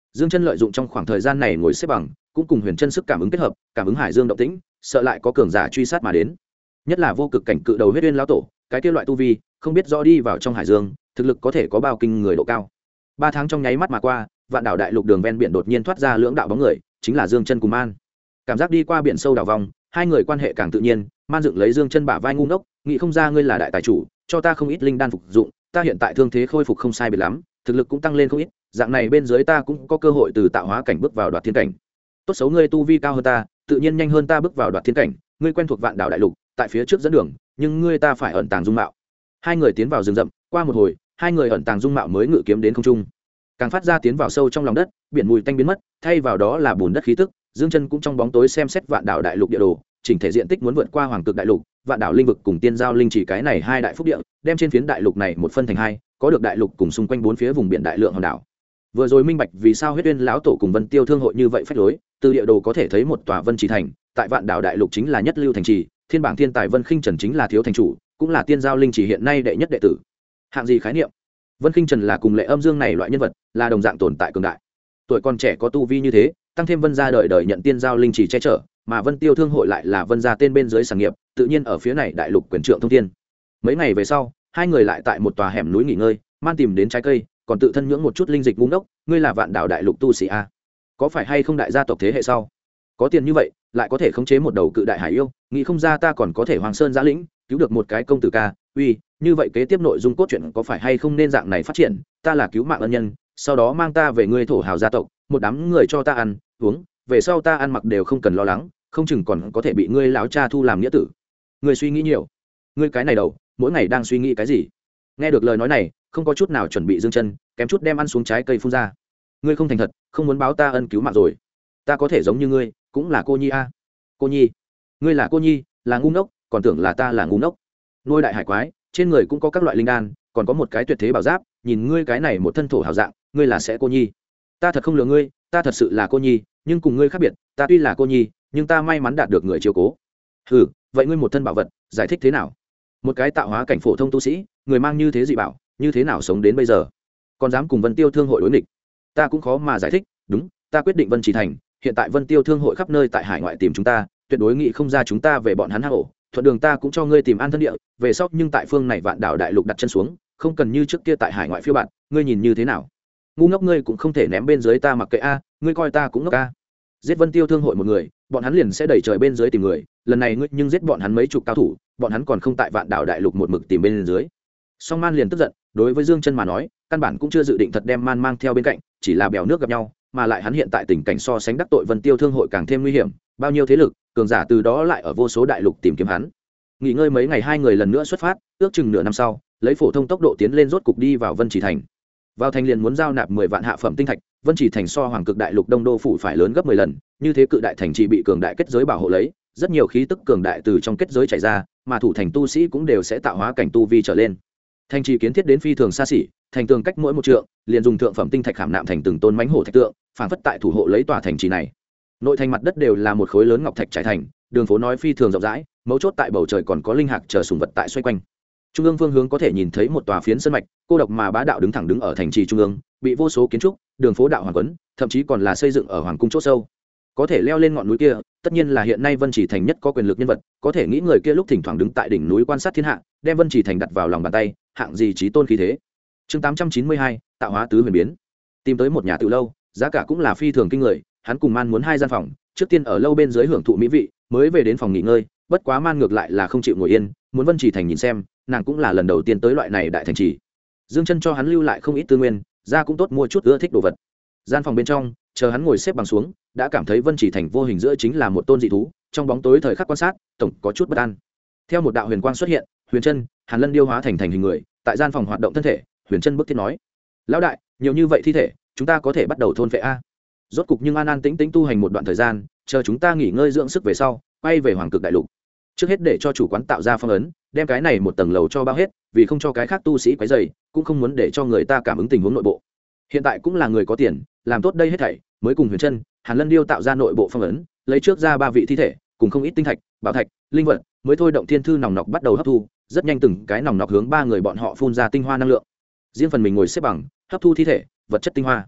Dương Chân lợi dụng trong khoảng thời gian này ngồi xếp bằng, cũng cùng Huyền Chân sức cảm ứng kết hợp, cảm ứng hải dương động tĩnh, sợ lại có cường giả truy sát mà đến. Nhất là vô cực cảnh cự đầu huyết uyên lão tổ, cái kia loại tu vi, không biết rõ đi vào trong hải dương, thực lực có thể có bao kinh người độ cao. 3 tháng trong nháy mắt mà qua, vạn đảo đại lục đường ven biển đột nhiên thoát ra lưỡng đạo bóng người, chính là Dương Chân cùng Man. Cảm giác đi qua biển sâu đảo vòng, hai người quan hệ càng tự nhiên. Man dựng lấy Dương Chân bả vai ngu ngốc, nghĩ không ra ngươi là đại tài chủ, cho ta không ít linh đan phục dụng, ta hiện tại thương thế khôi phục không sai biệt lắm, thực lực cũng tăng lên không ít, dạng này bên dưới ta cũng có cơ hội từ tạo hóa cảnh bước vào đoạt thiên cảnh. Tốt xấu ngươi tu vi cao hơn ta, tự nhiên nhanh hơn ta bước vào đoạt thiên cảnh, ngươi quen thuộc vạn đảo đại lục, tại phía trước dẫn đường, nhưng ngươi ta phải ẩn tàng dung mạo. Hai người tiến vào rừng rậm, qua một hồi, hai người ẩn tàng dung mạo mới ngự kiếm đến không trung. Càng phát ra tiến vào sâu trong lòng đất, biển mùi tanh biến mất, thay vào đó là bùn đất khí tức. Dương Chân cũng trong bóng tối xem xét vạn đảo đại lục địa đồ, chỉnh thể diện tích muốn vượt qua hoàng cực đại lục, vạn đảo linh vực cùng tiên giao linh chỉ cái này hai đại phúc địa, đem trên phiến đại lục này một phân thành hai, có được đại lục cùng xung quanh bốn phía vùng biển đại lượng hòn đảo. Vừa rồi minh bạch vì sao huyết uyên lão tổ cùng Vân Tiêu thương hội như vậy phách lối, từ địa đồ có thể thấy một tòa Vân Chỉ thành, tại vạn đảo đại lục chính là nhất lưu thành trì, thiên bảng thiên tài Vân Khinh Trần chính là thiếu thành chủ, cũng là tiên giao linh chỉ hiện nay đệ nhất đệ tử. Hạng gì khái niệm? Vân Khinh Trần là cùng Lệ Âm Dương này loại nhân vật, là đồng dạng tồn tại cường đại. Tuổi còn trẻ có tu vi như thế, tăng thêm Vân gia đời đời nhận tiên giao linh chỉ che chở, mà Vân Tiêu thương hội lại là Vân gia tên bên dưới sản nghiệp, tự nhiên ở phía này đại lục quyền trượng thông thiên. Mấy ngày về sau, hai người lại tại một tòa hẻm núi nghỉ ngơi, Man tìm đến trái cây, còn tự thân nhưỡng một chút linh dịch ngu ngốc, ngươi là vạn đảo đại lục tu sĩ a, có phải hay không đại gia tộc thế hệ sau, có tiền như vậy, lại có thể khống chế một đầu cự đại hải yêu, nghĩ không ra ta còn có thể Hoàng Sơn giã lĩnh, cứu được một cái công tử ca, uy, như vậy kế tiếp nội dung cốt truyện có phải hay không nên dạng này phát triển, ta là cứu mạng ân nhân, sau đó mang ta về ngươi thổ hào gia tộc, một đám người cho ta ăn uống, về sau ta ăn mặc đều không cần lo lắng, không chừng còn có thể bị ngươi láo cha thu làm nghĩa tử. Ngươi suy nghĩ nhiều, ngươi cái này đầu mỗi ngày đang suy nghĩ cái gì? Nghe được lời nói này, không có chút nào chuẩn bị Dương Chân, kém chút đem ăn xuống trái cây phun ra. Ngươi không thành thật, không muốn báo ta ân cứu mạng rồi. Ta có thể giống như ngươi, cũng là cô nhi a. Cô nhi? Ngươi là cô nhi, là ngu ngốc, còn tưởng là ta là ngu ngốc. Nuôi đại hải quái, trên người cũng có các loại linh đan, còn có một cái tuyệt thế bảo giáp, nhìn ngươi cái này một thân thổ hào dạng, ngươi là sẽ cô nhi. Ta thật không lừa ngươi, ta thật sự là cô nhi, nhưng cùng ngươi khác biệt, ta tuy là cô nhi, nhưng ta may mắn đạt được người chiếu cố. Hừ, vậy ngươi một thân bảo vật, giải thích thế nào? Một cái tạo hóa cảnh phổ thông tu sĩ, người mang như thế dị bảo, như thế nào sống đến bây giờ? Còn dám cùng Vân Tiêu thương hội đối nghịch? Ta cũng khó mà giải thích, đúng, ta quyết định Vân Chỉ thành, hiện tại Vân Tiêu thương hội khắp nơi tại hải ngoại tìm chúng ta, tuyệt đối nghĩ không ra chúng ta về bọn hắn hang ổ, thuận đường ta cũng cho ngươi tìm an thân địa, về sau nhưng tại phương này vạn đảo đại lục đặt chân xuống, không cần như trước kia tại hải ngoại phiêu bạn, ngươi nhìn như thế nào? Ngu ngốc ngươi cũng không thể ném bên dưới ta mặc kệ a, ngươi coi ta cũng ngốc a. Giết Vân Tiêu thương hội một người, bọn hắn liền sẽ đẩy trời bên dưới tìm người, lần này ngươi nhưng giết bọn hắn mấy chục cao thủ, bọn hắn còn không tại vạn đảo đại lục một mực tìm bên dưới. Song Man liền tức giận, đối với Dương Chân mà nói, căn bản cũng chưa dự định thật đem Man mang theo bên cạnh, chỉ là bèo nước gặp nhau, mà lại hắn hiện tại tình cảnh so sánh đắc tội Vân Tiêu thương hội càng thêm nguy hiểm, bao nhiêu thế lực, cường giả từ đó lại ở vô số đại lục tìm kiếm hắn. Nghỉ ngơi mấy ngày hai người lần nữa xuất phát, ước chừng nửa năm sau, lấy phổ thông tốc độ tiến lên rốt cục đi vào Vân Chỉ thành. Vào thành liền muốn giao nạp 10 vạn hạ phẩm tinh thạch, Vân Chỉ thành so hoàng cực đại lục đông đô phủ phải lớn gấp 10 lần, như thế cự đại thành trì bị cường đại kết giới bảo hộ lấy, rất nhiều khí tức cường đại từ trong kết giới chảy ra, mà thủ thành tu sĩ cũng đều sẽ tạo hóa cảnh tu vi trở lên. Thành trì kiến thiết đến phi thường xa xỉ, thành tường cách mỗi một trượng, liền dùng thượng phẩm tinh thạch khảm nạm thành từng tôn mãnh hổ thạch tượng, phảng phất tại thủ hộ lấy tòa thành trì này. Nội thành mặt đất đều là một khối lớn ngọc thạch trải thành, đường phố nói phi thường rộng rãi, mấu chốt tại bầu trời còn có linh hạc chờ sùng vật tại xoay quanh. Trung ương phương hướng có thể nhìn thấy một tòa phiến sơn mạch, cô độc mà bá đạo đứng ở thành trì trung ương, bị vô số kiến trúc, đường phố đạo hoàng quấn, thậm chí còn là xây dựng ở hoàng cung chỗ sâu. Có thể leo lên ngọn núi kia, tất nhiên là hiện nay Vân Chỉ thành nhất có quyền lực nhân vật, có thể nghĩ người kia lúc thỉnh thoảng đứng tại đỉnh núi quan sát thiên hạ, đem Vân Chỉ thành đặt vào lòng bàn tay, hạng gì chí tôn khí thế. Chương 892, tạo hóa tứ huyền biến. Tìm tới một nhà tiểu lâu, giá cả cũng là phi thường kinh người, hắn cùng Man muốn 2 gian phòng, trước tiên ở lâu bên dưới hưởng thụ mỹ vị, mới về đến phòng nghỉ ngơi, bất quá Man ngược lại là không chịu ngồi yên, muốn Vân Chỉ thành nhìn xem, nàng cũng là lần đầu tiên tới loại này đại thành trì. Dương Chân cho hắn lưu lại không ít tư nguyên, ra cũng tốt mua chút ưa thích đồ vật. Gian phòng bên trong, chờ hắn ngồi xếp bằng xuống, đã cảm thấy Vân Chỉ thành vô hình giữa chính là một tôn dị thú, trong bóng tối thời khắc quan sát, tổng có chút bất an. Theo một đạo huyền quang xuất hiện, Huyền Chân, Hàn Lân điêu hóa thành hình người, tại gian phòng hoạt động thân thể, Huyền Chân bức thiết nói: "Lão đại, nhiều như vậy thi thể, chúng ta có thể bắt đầu thôn phệ a." Rốt cục nhưng an an tĩnh tĩnh tu hành một đoạn thời gian, chờ chúng ta nghỉ ngơi dưỡng sức về sau, quay về Hoàng Cực đại lục. Trước hết để cho chủ quán tạo ra phong ấn, đem cái này một tầng lầu cho bao hết, vì không cho cái khác tu sĩ quấy rầy, cũng không muốn để cho người ta cảm ứng tình huống nội bộ. Hiện tại cũng là người có tiền, làm tốt đây hết thảy, mới cùng Huyền Chân, Hàn Lân điêu tạo ra nội bộ phong ấn, lấy trước ra 3 vị thi thể, cùng không ít tinh thạch, bảo thạch, linh vật, mới thôi động thiên thư nòng nọc bắt đầu hấp thu, rất nhanh từng cái nòng nọc hướng 3 người bọn họ phun ra tinh hoa năng lượng. Riêng phần mình ngồi xếp bằng, hấp thu thi thể, vật chất tinh hoa.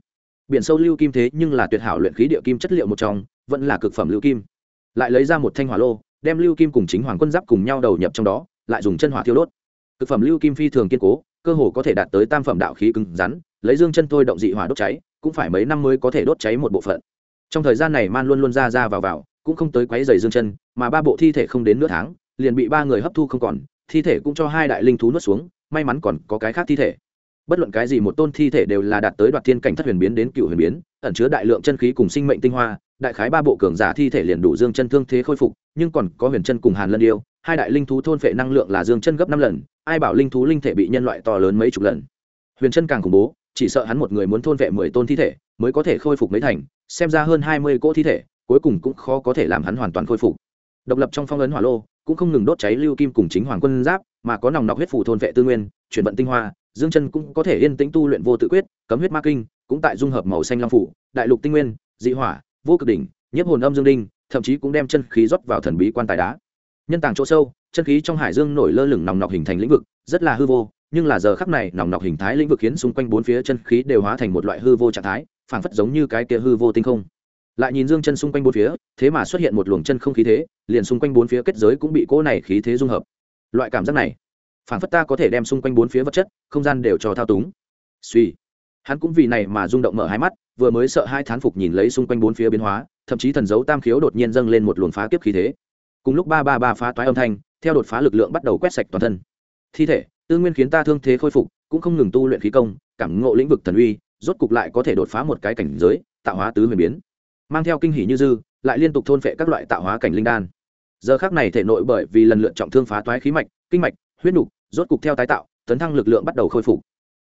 biển sâu lưu kim thế nhưng là tuyệt hảo luyện khí địa kim chất liệu một trong, vẫn là cực phẩm lưu kim. Lại lấy ra một thanh hỏa lô, đem lưu kim cùng chính hoàng quân giáp cùng nhau đầu nhập trong đó, lại dùng chân hỏa thiêu đốt. Cực phẩm lưu kim phi thường kiên cố, cơ hồ có thể đạt tới tam phẩm đạo khí cứng rắn, lấy dương chân thôi động dị hỏa đốt cháy, cũng phải mấy năm mới có thể đốt cháy một bộ phận. Trong thời gian này Man luôn luôn ra ra vào, cũng không tới quấy rầy dương chân, mà ba bộ thi thể không đến nửa tháng, liền bị ba người hấp thu không còn, thi thể cũng cho hai đại linh thú nuốt xuống, may mắn còn có cái khác thi thể. Bất luận cái gì một tôn thi thể đều là đạt tới đoạt thiên cảnh thất huyền biến đến cựu huyền biến, ẩn chứa đại lượng chân khí cùng sinh mệnh tinh hoa, đại khái ba bộ cường giả thi thể liền đủ dương chân thương thế khôi phục, nhưng còn có huyền chân cùng hàn lân yêu, hai đại linh thú thôn phệ năng lượng là dương chân gấp 5 lần, ai bảo linh thú linh thể bị nhân loại to lớn mấy chục lần. Huyền chân càng khủng bố, chỉ sợ hắn một người muốn thôn phệ 10 tôn thi thể mới có thể khôi phục mấy thành, xem ra hơn 20 cỗ thi thể, cuối cùng cũng khó có thể làm hắn hoàn toàn khôi phục. Độc lập trong phong ấn hỏa lô, cũng không ngừng đốt cháy lưu kim cùng chính hoàng quân giáp, mà có nòng nọc huyết phù thôn vệ tư nguyên, chuyển vận tinh hoa, dương chân cũng có thể yên tĩnh tu luyện vô tự quyết, cấm huyết ma kinh, cũng tại dung hợp màu xanh long phủ, đại lục tinh nguyên, dị hỏa, vô cực đỉnh, nhiếp hồn âm dương đinh, thậm chí cũng đem chân khí rót vào thần bí quan tài đá. Nhân tàng chỗ sâu, chân khí trong hải dương nổi lơ lửng nòng nọc hình thành lĩnh vực, rất là hư vô, nhưng là giờ khắc này nòng nọc hình thái lĩnh vực khiến xung quanh bốn phía chân khí đều hóa thành một loại hư vô trạng thái, phảng phất giống như cái kia hư vô tinh không. Lại nhìn dương chân xung quanh bốn phía, thế mà xuất hiện một luồng chân không khí thế, liền xung quanh bốn phía kết giới cũng bị cỗ này khí thế dung hợp. Loại cảm giác này, phảng phất ta có thể đem xung quanh bốn phía vật chất, không gian đều cho thao túng. Suy, hắn cũng vì này mà rung động mở hai mắt, vừa mới sợ hai thán phục nhìn lấy xung quanh bốn phía biến hóa, thậm chí thần dấu tam khiếu đột nhiên dâng lên một luồng phá kiếp khí thế. Cùng lúc 333 phá toái âm thanh, theo đột phá lực lượng bắt đầu quét sạch toàn thân. Thi thể, tư nguyên khiến ta thương thế khôi phục, cũng không ngừng tu luyện khí công, cảm ngộ lĩnh vực thần uy, rốt cục lại có thể đột phá một cái cảnh giới, tạo hóa tứ huyền biến. Mang theo kinh hỉ như dư, lại liên tục thôn phệ các loại tạo hóa cảnh linh đan. Giờ khắc này thể nội bởi vì lần lượt trọng thương phá toái khí mạch, kinh mạch, huyết nục, rốt cục theo tái tạo, tấn thăng lực lượng bắt đầu khôi phục.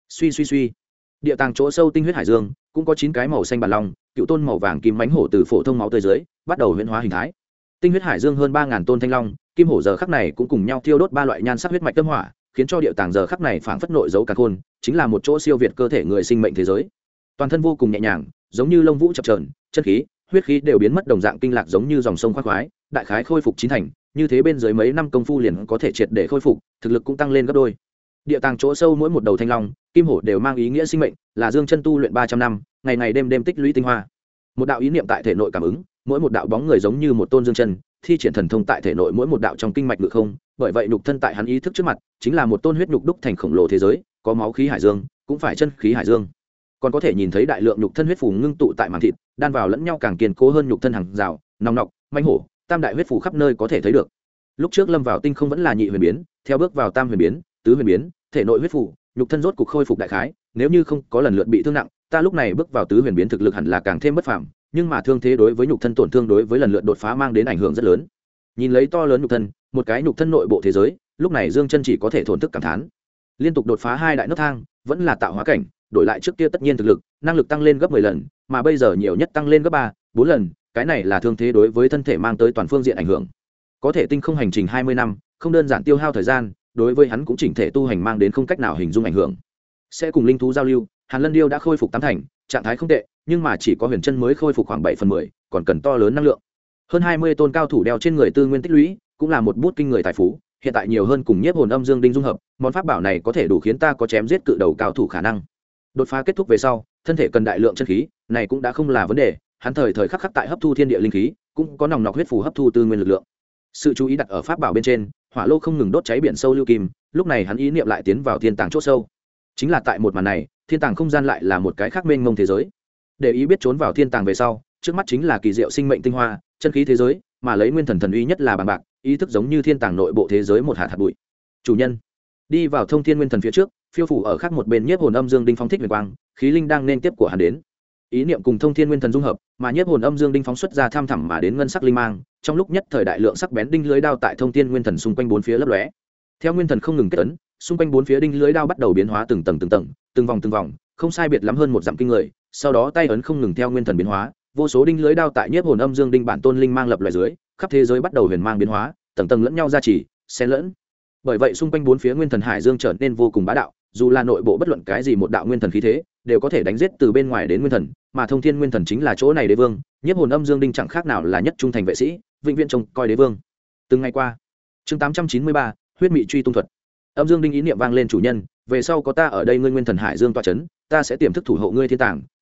Suy, địa tàng chỗ sâu tinh huyết hải dương, cũng có 9 cái màu xanh bản long, cựu tôn màu vàng kim mãnh hổ từ phổ thông máu tươi dưới, bắt đầu huyễn hóa hình thái. Tinh huyết hải dương hơn 3000 tôn thanh long, kim hổ giờ khắc này cũng cùng nhau thiêu đốt ba loại nhan sắc huyết mạch tâm hỏa, khiến cho địa tàng giờ khắc này phảng phất nội dấu cả khôn, chính là một chỗ siêu việt cơ thể người sinh mệnh thế giới. Toàn thân vô cùng nhẹ nhàng, giống như lông vũ chập chờn, chân khí, huyết khí đều biến mất đồng dạng kinh lạc giống như dòng sông khoác khoái, đại khái khôi phục chín thành, như thế bên dưới mấy năm công phu liền có thể triệt để khôi phục, thực lực cũng tăng lên gấp đôi. Địa tàng chỗ sâu mỗi một đầu thanh long, kim hổ đều mang ý nghĩa sinh mệnh, là dương chân tu luyện 300 năm, ngày ngày đêm đêm tích lũy tinh hoa. Một đạo ý niệm tại thể nội cảm ứng, mỗi một đạo bóng người giống như một tôn dương chân, thi triển thần thông tại thể nội mỗi một đạo trong kinh mạch ngự không, bởi vậy nhục thân tại hắn ý thức trước mặt, chính là một tôn huyết nhục đúc thành khổng lồ thế giới, có máu khí hải dương, cũng phải chân khí hải dương. Còn có thể nhìn thấy đại lượng nhục thân huyết phù ngưng tụ tại màng thịt, đan vào lẫn nhau càng kiên cố hơn nhục thân hàng rào, nòng nọc, manh hổ, tam đại huyết phù khắp nơi có thể thấy được. Lúc trước lâm vào tinh không vẫn là nhị huyền biến, theo bước vào tam huyền biến, tứ huyền biến, thể nội huyết phù, nhục thân rốt cục khôi phục đại khái, nếu như không có lần lượt bị thương nặng, ta lúc này bước vào tứ huyền biến thực lực hẳn là càng thêm bất phàm, nhưng mà thương thế đối với nhục thân tổn thương đối với lần lượt đột phá mang đến ảnh hưởng rất lớn. Nhìn lấy to lớn nhục thân, một cái nhục thân nội bộ thế giới, lúc này Dương Chân chỉ có thể thổn thức cảm thán. Liên tục đột phá hai đại nấc thang, vẫn là tạo hóa cảnh, đổi lại trước kia tất nhiên thực lực, năng lực tăng lên gấp 10 lần, mà bây giờ nhiều nhất tăng lên gấp 3, 4 lần, cái này là thương thế đối với thân thể mang tới toàn phương diện ảnh hưởng. Có thể tinh không hành trình 20 năm, không đơn giản tiêu hao thời gian, đối với hắn cũng chỉnh thể tu hành mang đến không cách nào hình dung ảnh hưởng. Sẽ cùng linh thú giao lưu, Hàn Lân Điêu đã khôi phục 8 thành, trạng thái không tệ, nhưng mà chỉ có Huyền Chân mới khôi phục khoảng 7/10, còn cần to lớn năng lượng. Hơn 20 tôn cao thủ đeo trên người tư nguyên tích lũy, cũng là một bút kinh người tài phú, hiện tại nhiều hơn cùng nhiếp hồn âm dương đinh dung hợp, món pháp bảo này có thể đủ khiến ta có chém giết cự đầu cao thủ khả năng. Đột phá kết thúc về sau, thân thể cần đại lượng chân khí, này cũng đã không là vấn đề, hắn thời thời khắc khắc tại hấp thu thiên địa linh khí, cũng có nòng nọc huyết phù hấp thu tư nguyên lực lượng. Sự chú ý đặt ở pháp bảo bên trên, hỏa lô không ngừng đốt cháy biển sâu lưu kim, lúc này hắn ý niệm lại tiến vào thiên tàng chỗ sâu. Chính là tại một màn này, thiên tàng không gian lại là một cái khác mênh mông thế giới. Để ý biết trốn vào thiên tàng về sau, trước mắt chính là kỳ diệu sinh mệnh tinh hoa, chân khí thế giới, mà lấy nguyên thần thần uy nhất là bằng bạc, ý thức giống như thiên tàng nội bộ thế giới một hạt hạt bụi. Chủ nhân đi vào thông thiên nguyên thần phía trước, phiêu phủ ở khác một bên nhiếp hồn âm dương đinh phóng thích huyền quang, khí linh đang nên tiếp của hắn đến. Ý niệm cùng thông thiên nguyên thần dung hợp, mà nhiếp hồn âm dương đinh phóng xuất ra tham thẳm mà đến ngân sắc linh mang, trong lúc nhất thời đại lượng sắc bén đinh lưới đao tại thông thiên nguyên thần xung quanh bốn phía lấp lóe. Theo nguyên thần không ngừng kết ấn, xung quanh bốn phía đinh lưới đao bắt đầu biến hóa từng tầng, từng vòng, không sai biệt lắm hơn một dặm kinh người, sau đó tay ấn không ngừng theo nguyên thần biến hóa, vô số đinh lưới đao tại nhiếp hồn âm dương đinh bản tôn linh mang lập loè dưới, khắp thế giới bắt đầu huyền mang biến hóa, tầng tầng lẫn nhau gia trì, xen lẫn. Bởi vậy xung quanh bốn phía nguyên thần hải dương trở nên vô cùng bá đạo, dù là nội bộ bất luận cái gì một đạo nguyên thần khí thế, đều có thể đánh giết từ bên ngoài đến nguyên thần, mà thông thiên nguyên thần chính là chỗ này đế vương, nhiếp hồn âm dương đinh chẳng khác nào là nhất trung thành vệ sĩ, vĩnh viễn trông coi đế vương. Từng ngày qua, chương 893, huyết mị truy tung thuật. Âm dương đinh ý niệm vang lên chủ nhân, về sau có ta ở đây ngươi nguyên thần hải dương tọa chấn, ta sẽ tiềm thức thủ hộ ngươi thiên tàng,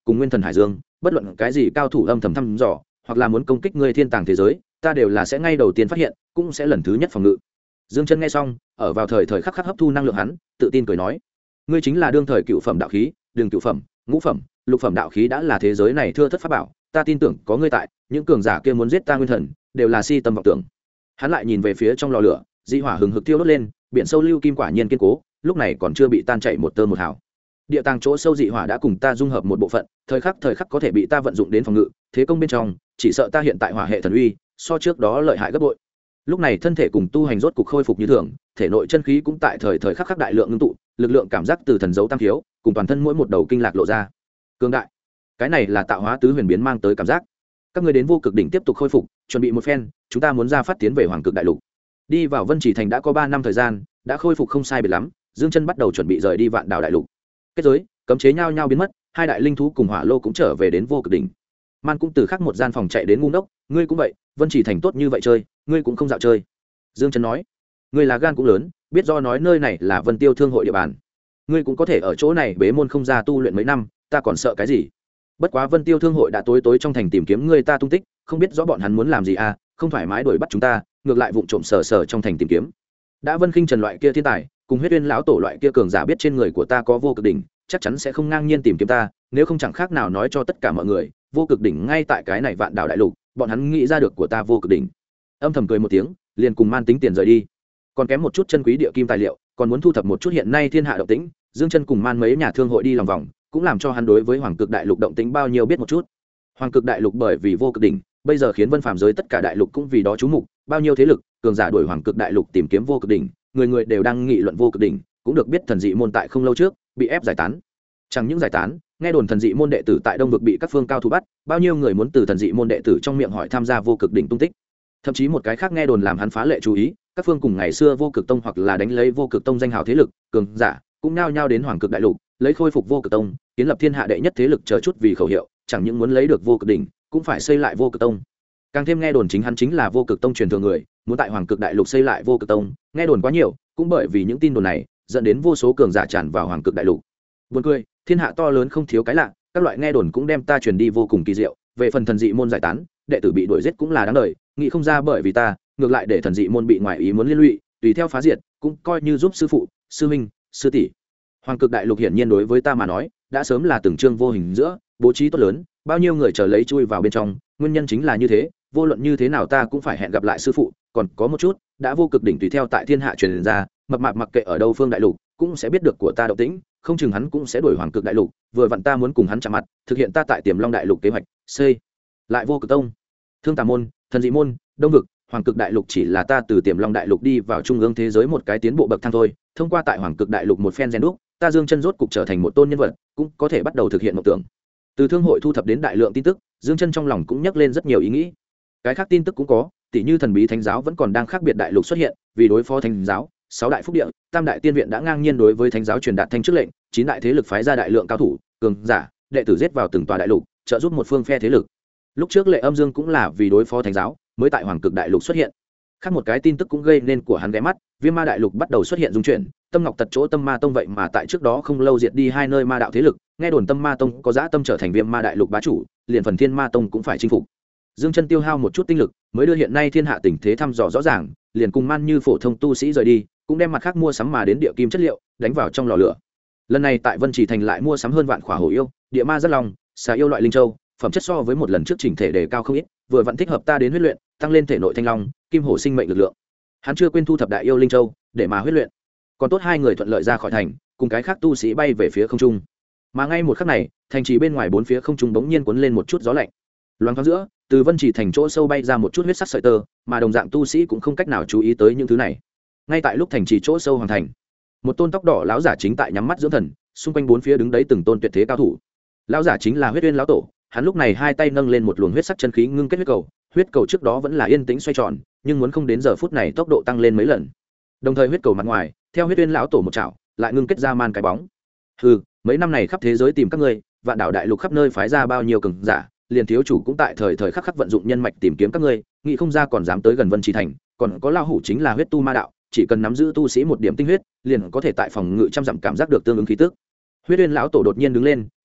cùng nguyên thần hải dương, bất luận cái gì cao thủ âm thầm thăm dò hoặc là muốn công kích ngươi thiên tàng thế giới, ta đều là sẽ ngay đầu tiên phát hiện, cũng sẽ lần thứ nhất phòng ngự. Dương Chân nghe xong, ở vào thời khắc khắc hấp thu năng lượng hắn, tự tin cười nói: ngươi chính là đương thời cựu phẩm đạo khí, đường cựu phẩm, ngũ phẩm, lục phẩm đạo khí đã là thế giới này thưa thất pháp bảo, ta tin tưởng có ngươi tại, những cường giả kia muốn giết ta nguyên thần đều là si tâm vọng tưởng. Hắn lại nhìn về phía trong lò lửa, dị hỏa hừng hực thiêu đốt lên, biển sâu lưu kim quả nhiên kiên cố, lúc này còn chưa bị tan chảy một tơ một hào. Địa tàng chỗ sâu dị hỏa đã cùng ta dung hợp một bộ phận, thời khắc có thể bị ta vận dụng đến phòng ngự, thế công bên trong, chỉ sợ ta hiện tại hỏa hệ thần uy, so trước đó lợi hại gấp bội. Lúc này thân thể cùng tu hành rốt cục khôi phục như thường, thể nội chân khí cũng tại thời khắc đại lượng ngưng tụ, lực lượng cảm giác từ thần dấu tam thiếu, cùng toàn thân mỗi một đầu kinh lạc lộ ra. Cường đại. Cái này là tạo hóa tứ huyền biến mang tới cảm giác. Các ngươi đến vô cực đỉnh tiếp tục khôi phục, chuẩn bị một phen, chúng ta muốn ra phát tiến về hoàng cực đại lục. Đi vào Vân Chỉ thành đã có 3 năm thời gian, đã khôi phục không sai biệt lắm, Dương Chân bắt đầu chuẩn bị rời đi Vạn Đảo đại lục. Kết giới, cấm chế nhau nhau biến mất, hai đại linh thú cùng hỏa lô cũng trở về đến vô cực đỉnh. Man cũng từ khác một gian phòng chạy đến ngu ngốc, ngươi cũng vậy, Vân Chỉ thành tốt như vậy chơi, ngươi cũng không dạo chơi. Dương Chân nói, ngươi là gan cũng lớn, biết do nói nơi này là Vân Tiêu thương hội địa bàn, ngươi cũng có thể ở chỗ này bế môn không ra tu luyện mấy năm, ta còn sợ cái gì? Bất quá Vân Tiêu thương hội đã tối trong thành tìm kiếm ngươi ta tung tích, không biết rõ bọn hắn muốn làm gì à, không thoải mái đuổi bắt chúng ta, ngược lại vụng trộm sờ trong thành tìm kiếm. Đã Vân Khinh Trần loại kia thiên tài, cùng Huyết Uyên lão tổ loại kia cường giả biết trên người của ta có vô cực đỉnh, chắc chắn sẽ không ngang nhiên tìm kiếm ta, nếu không chẳng khác nào nói cho tất cả mọi người, vô cực đỉnh ngay tại cái này Vạn Đảo đại lục, bọn hắn nghĩ ra được của ta vô cực đỉnh. Âm thầm cười một tiếng, liền cùng Man tính tiền rời đi. Còn kém một chút chân quý địa kim tài liệu, còn muốn thu thập một chút hiện nay thiên hạ động tĩnh, Dương Chân cùng Man mấy nhà thương hội đi lòng vòng, cũng làm cho hắn đối với Hoàng Cực đại lục động tĩnh bao nhiêu biết một chút. Hoàng Cực đại lục bởi vì vô cực đỉnh, bây giờ khiến Vân Phàm giới tất cả đại lục cũng vì đó chú mục, bao nhiêu thế lực, cường giả đuổi Hoàng Cực đại lục tìm kiếm vô cực đỉnh, người người đều đang nghị luận vô cực đỉnh, cũng được biết thần dị môn tại không lâu trước bị ép giải tán. Chẳng những giải tán, nghe đồn thần dị môn đệ tử tại Đông vực bị các phương cao thủ bắt, bao nhiêu người muốn từ thần dị môn đệ tử trong miệng hỏi tham gia vô cực đỉnh tung tích. Thậm chí một cái khác nghe đồn làm hắn phá lệ chú ý, các phương cùng ngày xưa vô cực tông hoặc là đánh lấy vô cực tông danh hào thế lực, cường giả cũng nao nhao đến Hoàng Cực đại lục, lấy khôi phục vô cực tông, kiến lập thiên hạ đệ nhất thế lực chờ chút vì khẩu hiệu, chẳng những muốn lấy được vô cực đỉnh, cũng phải xây lại vô cực tông. Càng thêm nghe đồn chính hắn chính là vô cực tông truyền thừa người, muốn tại Hoàng Cực đại lục xây lại vô cực tông, nghe đồn quá nhiều, cũng bởi vì những tin đồn này, dẫn đến vô số cường giả tràn vào Hoàng Cực đại lục. Buồn cười, thiên hạ to lớn không thiếu cái lạ, các loại nghe đồn cũng đem ta truyền đi vô cùng kỳ diệu, về phần thần dị môn giải tán, đệ tử bị đuổi giết cũng là đáng đời, nghĩ không ra bởi vì ta, ngược lại để thần dị môn bị ngoại ý muốn liên lụy, tùy theo phá diệt, cũng coi như giúp sư phụ, sư huynh, sư tỷ. Hoàng Cực đại lục hiển nhiên đối với ta mà nói, đã sớm là từng chương vô hình giữa, bố trí tốt lớn, bao nhiêu người chờ lấy chui vào bên trong, nguyên nhân chính là như thế, vô luận như thế nào ta cũng phải hẹn gặp lại sư phụ, còn có một chút, đã vô cực đỉnh tùy theo tại thiên hạ truyền ra, mập mạp mặc kệ ở đâu phương đại lục, cũng sẽ biết được của ta động tĩnh, không chừng hắn cũng sẽ đuổi Hoàng Cực đại lục, vừa vặn ta muốn cùng hắn chạm mặt, thực hiện ta tại Tiềm Long đại lục kế hoạch, xây lại vô cực tông, Thương Tà môn, thần dị môn, Đông vực, Hoàng Cực đại lục chỉ là ta từ Tiềm Long đại lục đi vào trung ương thế giới một cái tiến bộ bậc thang thôi, thông qua tại Hoàng Cực đại lục một phen rèn đúc, ta Dương Chân rốt cục trở thành một tôn nhân vật, cũng có thể bắt đầu thực hiện mộng tưởng. Từ thương hội thu thập đến đại lượng tin tức, Dương Chân trong lòng cũng nhắc lên rất nhiều ý nghĩ. Cái khác tin tức cũng có, tỷ như thần bí thánh giáo vẫn còn đang khác biệt đại lục xuất hiện, vì đối phó thánh giáo, 6 đại phúc địa, Tam đại tiên viện đã ngang nhiên đối với thánh giáo truyền đạt thanh trước lệnh, 9 đại thế lực phái ra đại lượng cao thủ, cường giả, đệ tử giết vào từng tòa đại lục, trợ giúp một phương phe thế lực. Lúc trước Lệ Âm Dương cũng là vì đối phó thánh giáo, mới tại Hoàng Cực đại lục xuất hiện. Khác một cái tin tức cũng gây nên của hắn ghé mắt, Viêm Ma đại lục bắt đầu xuất hiện dung chuyển, Tâm Ngọc Tật chỗ Tâm Ma tông vậy mà tại trước đó không lâu diệt đi 2 nơi ma đạo thế lực, nghe đồn Tâm Ma tông có dã tâm trở thành Viêm Ma đại lục bá chủ, liền phần Thiên Ma tông cũng phải chinh phục. Dương Chân tiêu hao một chút tinh lực, mới đưa hiện nay thiên hạ tình thế thăm dò rõ ràng, liền cùng Man như phổ thông tu sĩ rời đi, cũng đem mặt khác mua sắm mà đến địa kim chất liệu, đánh vào trong lò lửa. Lần này tại Vân Chỉ thành lại mua sắm hơn vạn khỏa hổ yêu, địa ma rất long, xà yêu loại linh châu, phẩm chất so với một lần trước chỉnh thể đề cao không ít, vừa vặn thích hợp ta đến huyết luyện, tăng lên thể nội thanh long, kim hổ sinh mệnh lực lượng. Hắn chưa quên thu thập đại yêu linh châu để mà huyết luyện. Còn tốt hai người thuận lợi ra khỏi thành, cùng cái khác tu sĩ bay về phía không trung. Mà ngay một khắc này, thành trì bên ngoài bốn phía không trung bỗng nhiên cuốn lên một chút gió lạnh. Loáng thoáng giữa, từ Vân Chỉ thành chỗ sâu bay ra một chút huyết sắc sợi tơ, mà đồng dạng tu sĩ cũng không cách nào chú ý tới những thứ này. Ngay tại lúc thành trì chỗ sâu hoàn thành, một tôn tóc đỏ lão giả chính tại nhắm mắt dưỡng thần, xung quanh bốn phía đứng đấy từng tôn tuyệt thế cao thủ. Lão giả chính là Huyết Uyên lão tổ, hắn lúc này hai tay nâng lên một luồng huyết sắc chân khí ngưng kết huyết cầu trước đó vẫn là yên tĩnh xoay tròn, nhưng muốn không đến giờ phút này tốc độ tăng lên mấy lần. Đồng thời huyết cầu mặt ngoài, theo Huyết Uyên lão tổ một chảo, lại ngưng kết ra man cái bóng. Hừ, mấy năm này khắp thế giới tìm các ngươi, Vạn Đảo đại lục khắp nơi phái ra bao nhiêu cường giả, liền thiếu chủ cũng tại thời khắc vận dụng nhân mạch tìm kiếm các ngươi, nghĩ không ra còn dám tới gần Vân Chỉ thành, còn có lão hủ chính là huyết tu ma đạo, chỉ cần nắm giữ tu sĩ một điểm tinh huyết, liền có thể tại phòng ngự trăm dặm cảm giác được tương ứng khí tức. Huyết Uyên lão tổ đột nhiên đứng lên,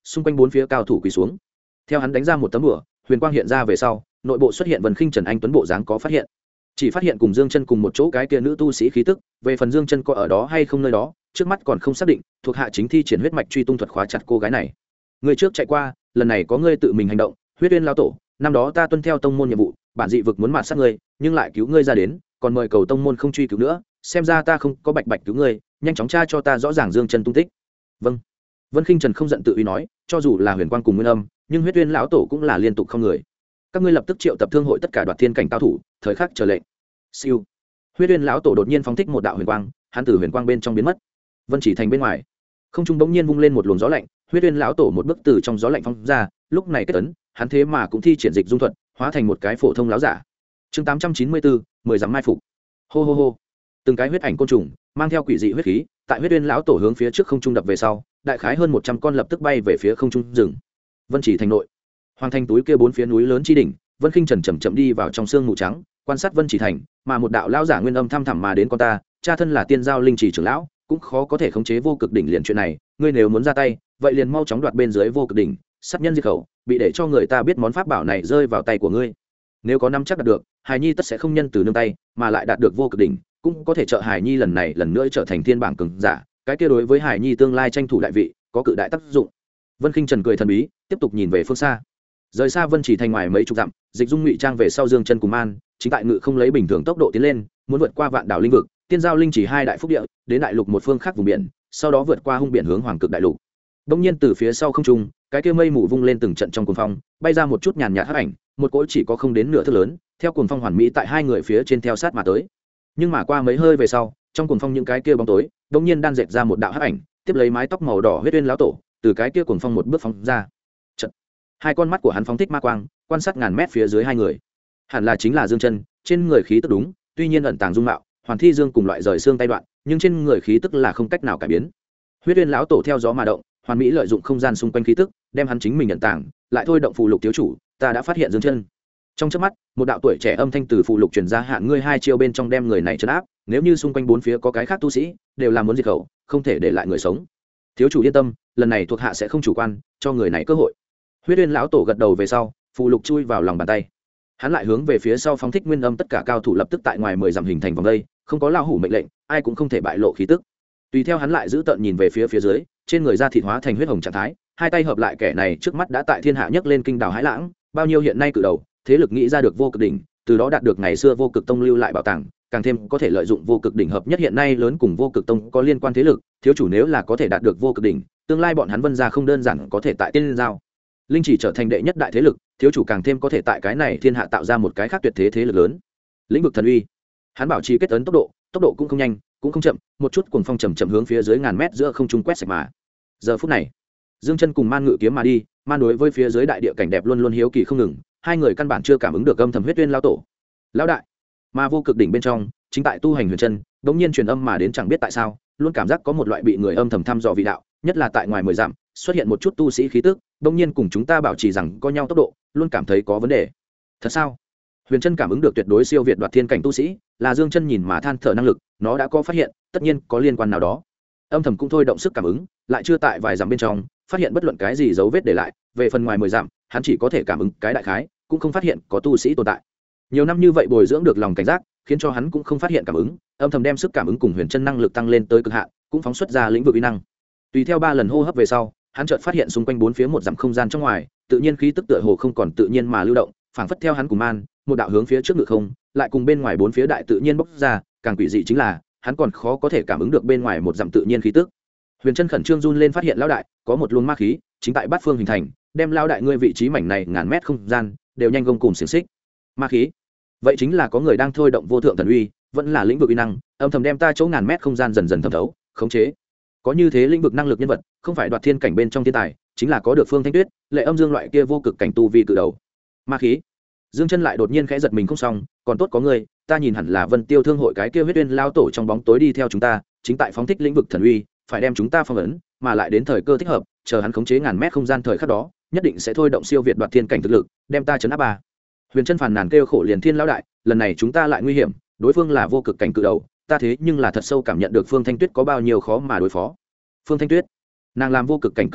xung quanh bốn phía cao thủ quỳ xuống. Theo hắn đánh ra một tấm bửa, huyền quang hiện ra về sau, nội bộ xuất hiện Vân Khinh Trần anh tuấn bộ dáng có phát hiện, chỉ phát hiện cùng Dương Chân cùng một chỗ cái kia nữ tu sĩ khí tức, về phần Dương Chân có ở đó hay không nơi đó, trước mắt còn không xác định. Thuộc hạ chính thi triển huyết mạch truy tung thuật khóa chặt cô gái này. Người trước chạy qua, lần này có ngươi tự mình hành động. Huyết Uyên lão tổ, năm đó ta tuân theo tông môn nhiệm vụ, bản dị vực muốn mạt sát ngươi, nhưng lại cứu ngươi ra đến, còn mời cầu tông môn không truy cứu nữa, xem ra ta không có bạch bạch cứu ngươi, nhanh chóng tra cho ta rõ ràng Dương Chân tung tích. Vâng. Vân Khinh Trần không giận tự uy nói, cho dù là huyền quang cùng nguyên âm, nhưng Huyết Uyên lão tổ cũng là liên tục không người. Các ngươi lập tức triệu tập thương hội tất cả đoạt thiên cảnh cao thủ, thời khắc chờ lệnh. Siêu. Huyết Uyên lão tổ đột nhiên phóng thích một đạo huyền quang, hắn từ huyền quang bên trong biến mất. Vân Chỉ Thành bên ngoài, không trung bỗng nhiên vung lên một luồng gió lạnh, Huyết Uyên lão tổ một bước từ trong gió lạnh phóng ra, lúc này kết ấn, hắn thế mà cũng thi triển dịch dung thuật, hóa thành một cái phổ thông lão giả. Chương 894, 10 dặm mai phục. Hô hô hô. Từng cái huyết ảnh côn trùng, mang theo quỷ dị huyết khí, tại Huyết Uyên lão tổ hướng phía trước không trung đập về sau, đại khái hơn 100 con lập tức bay về phía không trung rừng. Vân Chỉ Thành nội, hoàng thành túi kia bốn phía núi lớn chi đỉnh, Vân Khinh Trần chậm chậm đi vào trong sương mù trắng, quan sát Vân Chỉ Thành, mà một đạo lão giả nguyên âm thăm thẳm mà đến con ta, cha thân là tiên giao linh chỉ trưởng lão, cũng khó có thể khống chế vô cực đỉnh liền chuyện này, ngươi nếu muốn ra tay, vậy liền mau chóng đoạt bên dưới vô cực đỉnh, sát nhân diệt khẩu, bị để cho người ta biết món pháp bảo này rơi vào tay của ngươi. Nếu có nắm chắc đạt được, Hải Nhi tất sẽ không nhân từ nương tay, mà lại đạt được vô cực đỉnh, cũng có thể trợ Hải Nhi lần này lần nữa trở thành thiên bảng cường giả, cái kia đối với Hải Nhi tương lai tranh thủ đại vị, có cự đại tác dụng. Vân Khinh Trần cười thần bí, tiếp tục nhìn về phương xa. Rời xa Vân Chỉ Thành ngoài mấy chục dặm, dịch dung ngụy trang về sau Dương Chân cùng Man, chính tại ngự không lấy bình thường tốc độ tiến lên, muốn vượt qua vạn đảo linh vực, tiên giao linh chỉ hai đại phúc địa, đến đại lục một phương khác vùng biển, sau đó vượt qua hung biển hướng hoàng cực đại lục. Đông nhiên từ phía sau không trung, cái kia mây mù vung lên từng trận trong cuồng phong, bay ra một chút nhàn nhạt hắc ảnh, một cỗ chỉ có không đến nửa thước lớn, theo cuồng phong hoàn mỹ tại hai người phía trên theo sát mà tới. Nhưng mà qua mấy hơi về sau, trong cuồng phong những cái kia bóng tối, đông nhiên đan dệt ra một đạo hắc ảnh, tiếp lấy mái tóc màu đỏ Huyết Uyên lão tổ, từ cái kia cuồng phong một bước phóng ra. Chợt, hai con mắt của hắn phóng thích ma quang, quan sát ngàn mét phía dưới hai người. Hẳn là chính là Dương Chân, trên người khí tức đúng, tuy nhiên ẩn tàng dung mạo, hoàn thi dương cùng loại rời xương tay đoạn, nhưng trên người khí tức là không cách nào cải biến. Huyết Uyên lão tổ theo gió mà động, hoàn mỹ lợi dụng không gian xung quanh khí tức, đem hắn chính mình nhận tàng, lại thôi động phù lục thiếu chủ, ta đã phát hiện Dương Chân. Trong chớp mắt, một đạo tuổi trẻ âm thanh từ phù lục truyền ra, hạn ngươi hai chiêu bên trong đem người này trấn áp, nếu như xung quanh bốn phía có cái khác tu sĩ, đều là muốn diệt khẩu, không thể để lại người sống. Thiếu chủ yên tâm, lần này thuộc hạ sẽ không chủ quan, cho người này cơ hội. Huyết Uyên lão tổ gật đầu về sau, phù lục chui vào lòng bàn tay. Hắn lại hướng về phía sau phóng thích nguyên âm, tất cả cao thủ lập tức tại ngoài 10 dặm hình thành vòng đây, không có lão hủ mệnh lệnh, ai cũng không thể bại lộ khí tức. Tùy theo hắn lại giữ tợn nhìn về phía dưới, trên người da thịt hóa thành huyết hồng trạng thái, hai tay hợp lại, kẻ này trước mắt đã tại thiên hạ nhấc lên kinh đảo hãi lãng, bao nhiêu hiện nay cự đầu, thế lực nghĩ ra được vô cực đỉnh, từ đó đạt được ngày xưa vô cực tông lưu lại bảo tàng, càng thêm có thể lợi dụng vô cực đỉnh hợp nhất hiện nay lớn cùng vô cực tông có liên quan thế lực, thiếu chủ nếu là có thể đạt được vô cực đỉnh, tương lai bọn hắn Vân gia không đơn giản có thể tại tiên giao linh chỉ trở thành đệ nhất đại thế lực, thiếu chủ càng thêm có thể tại cái này thiên hạ tạo ra một cái khác tuyệt thế lực lớn. Lĩnh vực thần uy, hắn bảo trì kết ấn tốc độ cũng không nhanh cũng không chậm, một chút cuồng phong chậm chậm hướng phía dưới ngàn mét giữa không trung quét sạch mà. Giờ phút này, Dương Chân cùng Man ngự kiếm mà đi, Man đối với phía dưới đại địa cảnh đẹp luôn luôn hiếu kỳ không ngừng, hai người căn bản chưa cảm ứng được âm thầm Huyết Uyên lão tổ. Lão đại, mà vô cực đỉnh bên trong, chính tại tu hành Huyền Chân, đột nhiên truyền âm mà đến, chẳng biết tại sao, luôn cảm giác có một loại bị người âm thầm thăm dò vị đạo, nhất là tại ngoài 10 dặm, xuất hiện một chút tu sĩ khí tức, đột nhiên cùng chúng ta bảo trì rằng có nhau tốc độ, luôn cảm thấy có vấn đề. Thật sao? Huyền Chân cảm ứng được tuyệt đối siêu việt đoạt thiên cảnh tu sĩ, là Dương Chân nhìn mà than thở năng lực, nó đã có phát hiện, tất nhiên có liên quan nào đó. Âm thầm cũng thôi động sức cảm ứng, lại chưa tại vài dặm bên trong phát hiện bất luận cái gì dấu vết để lại, về phần ngoài 10 dặm, hắn chỉ có thể cảm ứng cái đại khái, cũng không phát hiện có tu sĩ tồn tại. Nhiều năm như vậy bồi dưỡng được lòng cảnh giác, khiến cho hắn cũng không phát hiện cảm ứng, âm thầm đem sức cảm ứng cùng Huyền Chân năng lực tăng lên tới cực hạn, cũng phóng xuất ra lĩnh vực uy năng. Tùy theo 3 lần hô hấp về sau, hắn chợt phát hiện xung quanh bốn phía một dặm không gian trong ngoài, tự nhiên khí tức tựa hồ không còn tự nhiên mà lưu động, phảng phất theo hắn cùng Man, một đạo hướng phía trước ngự không, lại cùng bên ngoài bốn phía đại tự nhiên bốc ra, càng quỷ dị chính là, hắn còn khó có thể cảm ứng được bên ngoài một dặm tự nhiên khí tức. Huyền Chân khẩn trương run lên, phát hiện lão đại có một luồng ma khí chính tại bát phương hình thành, đem lão đại ngươi vị trí mảnh này ngàn mét không gian đều nhanh gông cùng xiển xích. Ma khí, vậy chính là có người đang thôi động vô thượng thần uy, vẫn là lĩnh vực uy năng, âm thầm đem ta chỗ ngàn mét không gian dần dần thẩm thấu, khống chế. Có như thế lĩnh vực năng lực nhân vật, không phải đoạt thiên cảnh bên trong thiên tài, chính là có được Phương Thanh Tuyết, Lệ Âm Dương loại kia vô cực cảnh tu vi cự đầu. Ma khí. Dương Chân lại đột nhiên khẽ giật mình, không xong, còn tốt có người, ta nhìn hẳn là Vân Tiêu thương hội cái kia Huyết Uyên lao tổ trong bóng tối đi theo chúng ta, chính tại phóng thích lĩnh vực thần uy, phải đem chúng ta phong ấn, mà lại đến thời cơ thích hợp, chờ hắn khống chế ngàn mét không gian thời khắc đó, nhất định sẽ thôi động siêu việt đoạt thiên cảnh thực lực, đem ta trấn áp ba. Huyền Chân phàn nàn kêu khổ liền, thiên lão đại, lần này chúng ta lại nguy hiểm, đối phương là vô cực cảnh cự đầu, ta thế nhưng là thật sâu cảm nhận được Phương Thanh Tuyết có bao nhiêu khó mà đối phó. Phương Thanh Tuyết, nàng làm vô cực cảnh cường giả,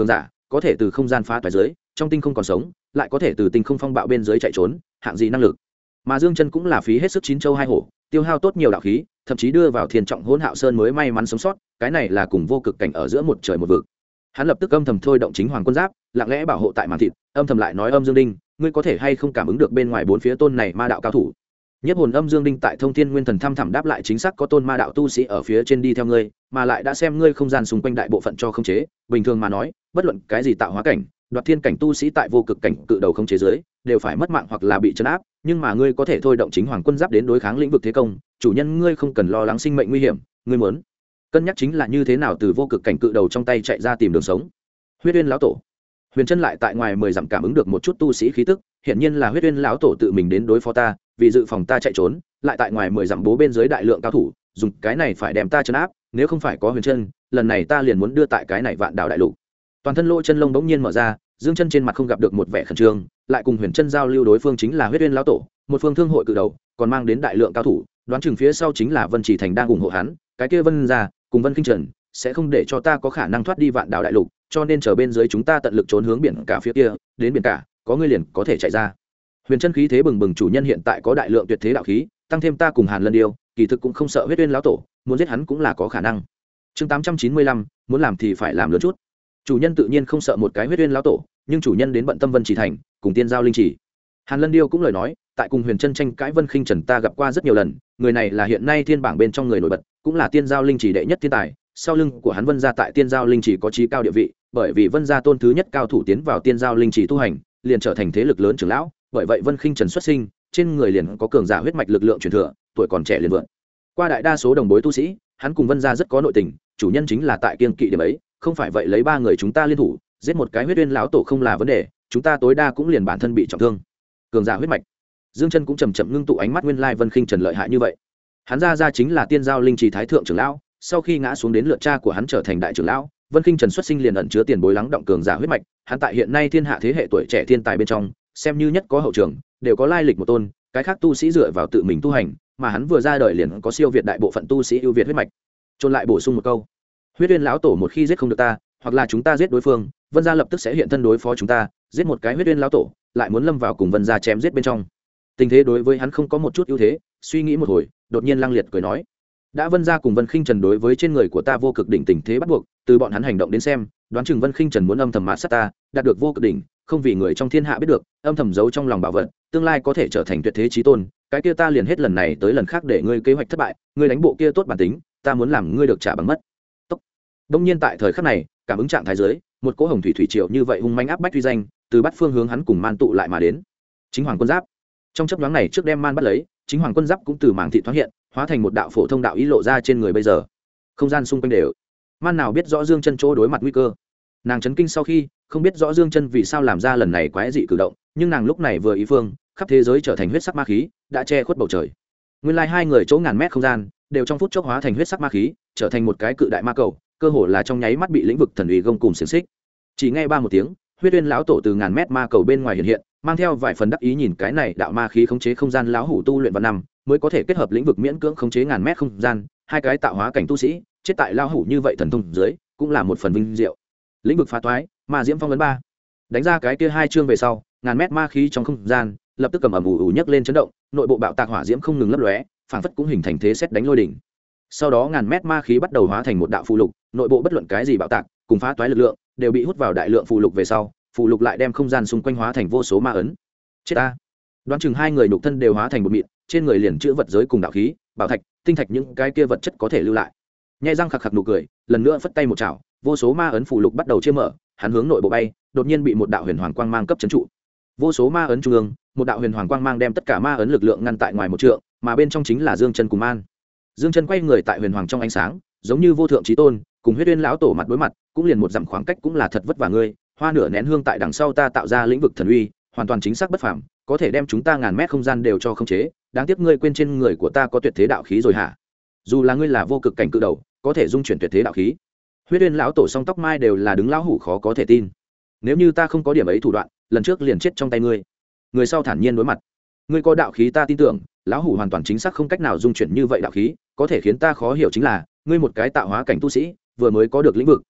có thể từ không gian phá toái dưới trong tinh không còn sống, lại có thể từ tinh không phong bạo bên dưới chạy trốn, hạng gì năng lực. Mà Dương Chân cũng là phí hết sức chín châu hai hổ, tiêu hao tốt nhiều đạo khí, thậm chí đưa vào thiên trọng hỗn hạo sơn mới may mắn sống sót, cái này là cùng vô cực cảnh ở giữa một trời một vực. Hắn lập tức âm thầm thôi động chính hoàng quân giáp, lặng lẽ bảo hộ tại màn thịt, âm thầm lại nói âm Dương Đinh, ngươi có thể hay không cảm ứng được bên ngoài bốn phía tôn này ma đạo cao thủ. Nhất hồn âm Dương Đinh tại Thông Thiên Nguyên Thần thăm thẳm đáp lại chính xác có tôn ma đạo tu sĩ ở phía trên đi theo ngươi, mà lại đã xem ngươi không gian xung quanh đại bộ phận cho khống chế, bình thường mà nói, bất luận cái gì tạo hóa cảnh, đoạt thiên cảnh tu sĩ tại vô cực cảnh cự đầu khống chế dưới, đều phải mất mạng hoặc là bị trấn áp, nhưng mà ngươi có thể thôi động chính hoàng quân giáp đến đối kháng lĩnh vực thế công, chủ nhân ngươi không cần lo lắng sinh mệnh nguy hiểm, ngươi muốn cân nhắc chính là như thế nào từ vô cực cảnh cự đầu trong tay chạy ra tìm đường sống. Huyết Uyên lão tổ. Huyền Chân lại tại ngoài 10 dặm cảm ứng được một chút tu sĩ khí tức, hiển nhiên là Huyết Uyên lão tổ tự mình đến đối phó ta, vì dự phòng ta chạy trốn, lại tại ngoài 10 dặm bố bên dưới đại lượng cao thủ, dùng cái này phải đem ta trấn áp, nếu không phải có Huyền Chân, lần này ta liền muốn đưa tại cái này vạn đảo đại lục. Toàn thân lỗ chân lông bỗng nhiên mở ra, Dương Chân trên mặt không gặp được một vẻ khẩn trương, lại cùng Huyền Chân giao lưu đối phương chính là Huyết Uyên lão tổ, một phương thương hội cự đầu, còn mang đến đại lượng cao thủ, đoán chừng phía sau chính là Vân Chỉ Thành đang ủng hộ hắn, cái kia Vân gia cùng Vân Kinh Trần sẽ không để cho ta có khả năng thoát đi vạn đảo đại lục, cho nên chờ bên dưới chúng ta tận lực trốn hướng biển cả phía kia, đến biển cả, có ngươi liền có thể chạy ra. Huyền Chân khí thế bừng bừng, chủ nhân hiện tại có đại lượng tuyệt thế đạo khí, tăng thêm ta cùng Hàn Lân Điêu, kỳ thực cũng không sợ Huyết Uyên lão tổ, muốn giết hắn cũng là có khả năng. Chương 895, muốn làm thì phải làm lớn chút. Chủ nhân tự nhiên không sợ một cái Huyết Uyên lão tổ, nhưng chủ nhân đến bận tâm Vân Chỉ Thành, cùng Tiên Giao Linh Chỉ. Hàn Lân Điêu cũng lời nói, tại cùng Huyền Chân tranh cãi Vân Khinh Trần ta gặp qua rất nhiều lần, người này là hiện nay thiên bảng bên trong người nổi bật, cũng là Tiên Giao Linh Chỉ đệ nhất thiên tài, sau lưng của hắn Vân gia tại Tiên Giao Linh Chỉ có chí cao địa vị, bởi vì Vân gia tôn thứ nhất cao thủ tiến vào Tiên Giao Linh Chỉ tu hành, liền trở thành thế lực lớn trưởng lão, bởi vậy Vân Khinh Trần xuất sinh, trên người liền có cường giả huyết mạch lực lượng truyền thừa, tuổi còn trẻ liền vượt qua đại đa số đồng bối tu sĩ, hắn cùng Vân gia rất có nội tình, chủ nhân chính là tại kiêng kỵ điểm ấy, không phải vậy lấy ba người chúng ta liên thủ, giết một cái Huyết Uyên lão tổ không là vấn đề, chúng ta tối đa cũng liền bản thân bị trọng thương. Cường giả huyết mạch. Dương Chân cũng chậm chậm ngưng tụ ánh mắt, nguyên lai Vân Khinh Trần lợi hại như vậy. Hắn ra chính là Tiên Giao Linh Chỉ thái thượng trưởng lão, sau khi ngã xuống đến lượt cha của hắn trở thành đại trưởng lão, Vân Khinh Trần xuất sinh liền ẩn chứa tiền bối lắng động cường giả huyết mạch, hắn tại hiện nay thiên hạ thế hệ tuổi trẻ thiên tài bên trong, xem như nhất có hậu trường, đều có lai lịch một tôn, cái khác tu sĩ dựa vào tự mình tu hành, mà hắn vừa ra đời liền có siêu việt đại bộ phận tu sĩ ưu việt huyết mạch. Trôn lại bổ sung một câu, Huyết Uyên lão tổ một khi giết không được ta, hoặc là chúng ta giết đối phương, Vân gia lập tức sẽ hiện thân đối phó chúng ta, giết một cái Huyết Uyên lão tổ, lại muốn lâm vào cùng Vân gia chém giết bên trong. Tình thế đối với hắn không có một chút ưu thế, suy nghĩ một hồi, đột nhiên lăng liệt cười nói, đã Vân gia cùng Vân Khinh Trần đối với trên người của ta vô cực đỉnh tình thế bắt buộc, từ bọn hắn hành động đến xem, đoán chừng Vân Khinh Trần muốn âm thầm mạt sát ta, đạt được vô cực đỉnh, không vì người trong thiên hạ biết được, âm thầm giấu trong lòng bảo vật, tương lai có thể trở thành tuyệt thế chí tôn, cái kia ta liền hết lần này tới lần khác để ngươi kế hoạch thất bại, ngươi đánh bộ kia tốt bản tính, ta muốn làm ngươi được trả bằng mất. Tốc. Đông nhiên tại thời khắc này, cảm ứng trạng thái dưới, một cỗ hồng thủy thủy triều như vậy hung manh áp bách uy danh, từ bát phương hướng hắn cùng man tụ lại mà đến. Chính hoàng quân giáp. Trong chớp nhoáng này trước đem man bắt lấy, chính hoàng quân giáp cũng từ màng thị thoáng hiện, hóa thành một đạo phổ thông đạo ý lộ ra trên người bây giờ. Không gian xung quanh đều. Man nào biết rõ Dương Chân chỗ đối mặt nguy cơ. Nàng chấn kinh sau khi, không biết rõ Dương Chân vì sao làm ra lần này quái dị cử động, nhưng nàng lúc này vừa ý phương, khắp thế giới trở thành huyết sắc ma khí, đã che khuất bầu trời. Nguyên lai hai người chỗ ngàn mét không gian, đều trong phút chốc hóa thành huyết sắc ma khí, trở thành một cái cự đại ma cầu, cơ hồ là trong nháy mắt bị lĩnh vực thần uy gông cùng xiển xích. Chỉ nghe ba một tiếng, Huyết Uyên lão tổ từ ngàn mét ma cầu bên ngoài hiện hiện, mang theo vài phần đắc ý nhìn cái này đạo ma khí khống chế không gian lão hủ tu luyện vào năm, mới có thể kết hợp lĩnh vực miễn cưỡng khống chế ngàn mét không gian, hai cái tạo hóa cảnh tu sĩ, chết tại lão hủ như vậy thần thông dưới, cũng là một phần vinh diệu. Lĩnh vực phá toái, ma diễm phong vấn ba. Đánh ra cái kia hai chương về sau, ngàn mét ma khí trong không gian, lập tức cầm ầm ủ nhấc lên chấn động, nội bộ bạo tạc hỏa diễm không ngừng lấp lóe, phảng phất cũng hình thành thế sét đánh lôi đỉnh. Sau đó ngàn mét ma khí bắt đầu hóa thành một đạo phù lục, nội bộ bất luận cái gì bạo tạc, cùng phá toái lực lượng, đều bị hút vào đại lượng phù lục về sau, phù lục lại đem không gian xung quanh hóa thành vô số ma ấn. Chết ta! Đoán chừng hai người nhục thân đều hóa thành một mịn, trên người liền chứa vật giới cùng đạo khí, bảo thạch, tinh thạch những cái kia vật chất có thể lưu lại. Nhẹ răng khặc khặc nụ cười, lần nữa phất tay một chảo, vô số ma ấn phù lục bắt đầu chia mở, hắn hướng nội bộ bay, đột nhiên bị một đạo huyền hoàng quang mang cấp trấn trụ. Vô số ma ấn trung ương, một đạo huyền hoàng quang mang đem tất cả ma ấn lực lượng ngăn tại ngoài một trượng, mà bên trong chính là Dương Chân cùng Man. Dương Chân quay người tại huyền hoàng trong ánh sáng, giống như vô thượng chí tôn, cùng Huyết Uyên lão tổ mặt đối mặt, cũng liền một dặm khoảng cách cũng là thật vất vả ngươi, hoa nửa nén hương tại đằng sau ta tạo ra lĩnh vực thần uy, hoàn toàn chính xác bất phàm, có thể đem chúng ta ngàn mét không gian đều cho khống chế, đáng tiếc ngươi quên trên người của ta có tuyệt thế đạo khí rồi hả? Dù là ngươi là vô cực cảnh cự đầu, có thể dung chuyển tuyệt thế đạo khí. Huyết Uyên lão tổ song tóc mai đều là đứng lão hủ khó có thể tin. Nếu như ta không có điểm ấy thủ đoạn, lần trước liền chết trong tay ngươi. Người sau thản nhiên đối mặt. Ngươi có đạo khí ta tin tưởng, lão hủ hoàn toàn chính xác không cách nào dung chuyển như vậy đạo khí, có thể khiến ta khó hiểu chính là, ngươi một cái tạo hóa cảnh tu sĩ, vừa mới có được lĩnh vực,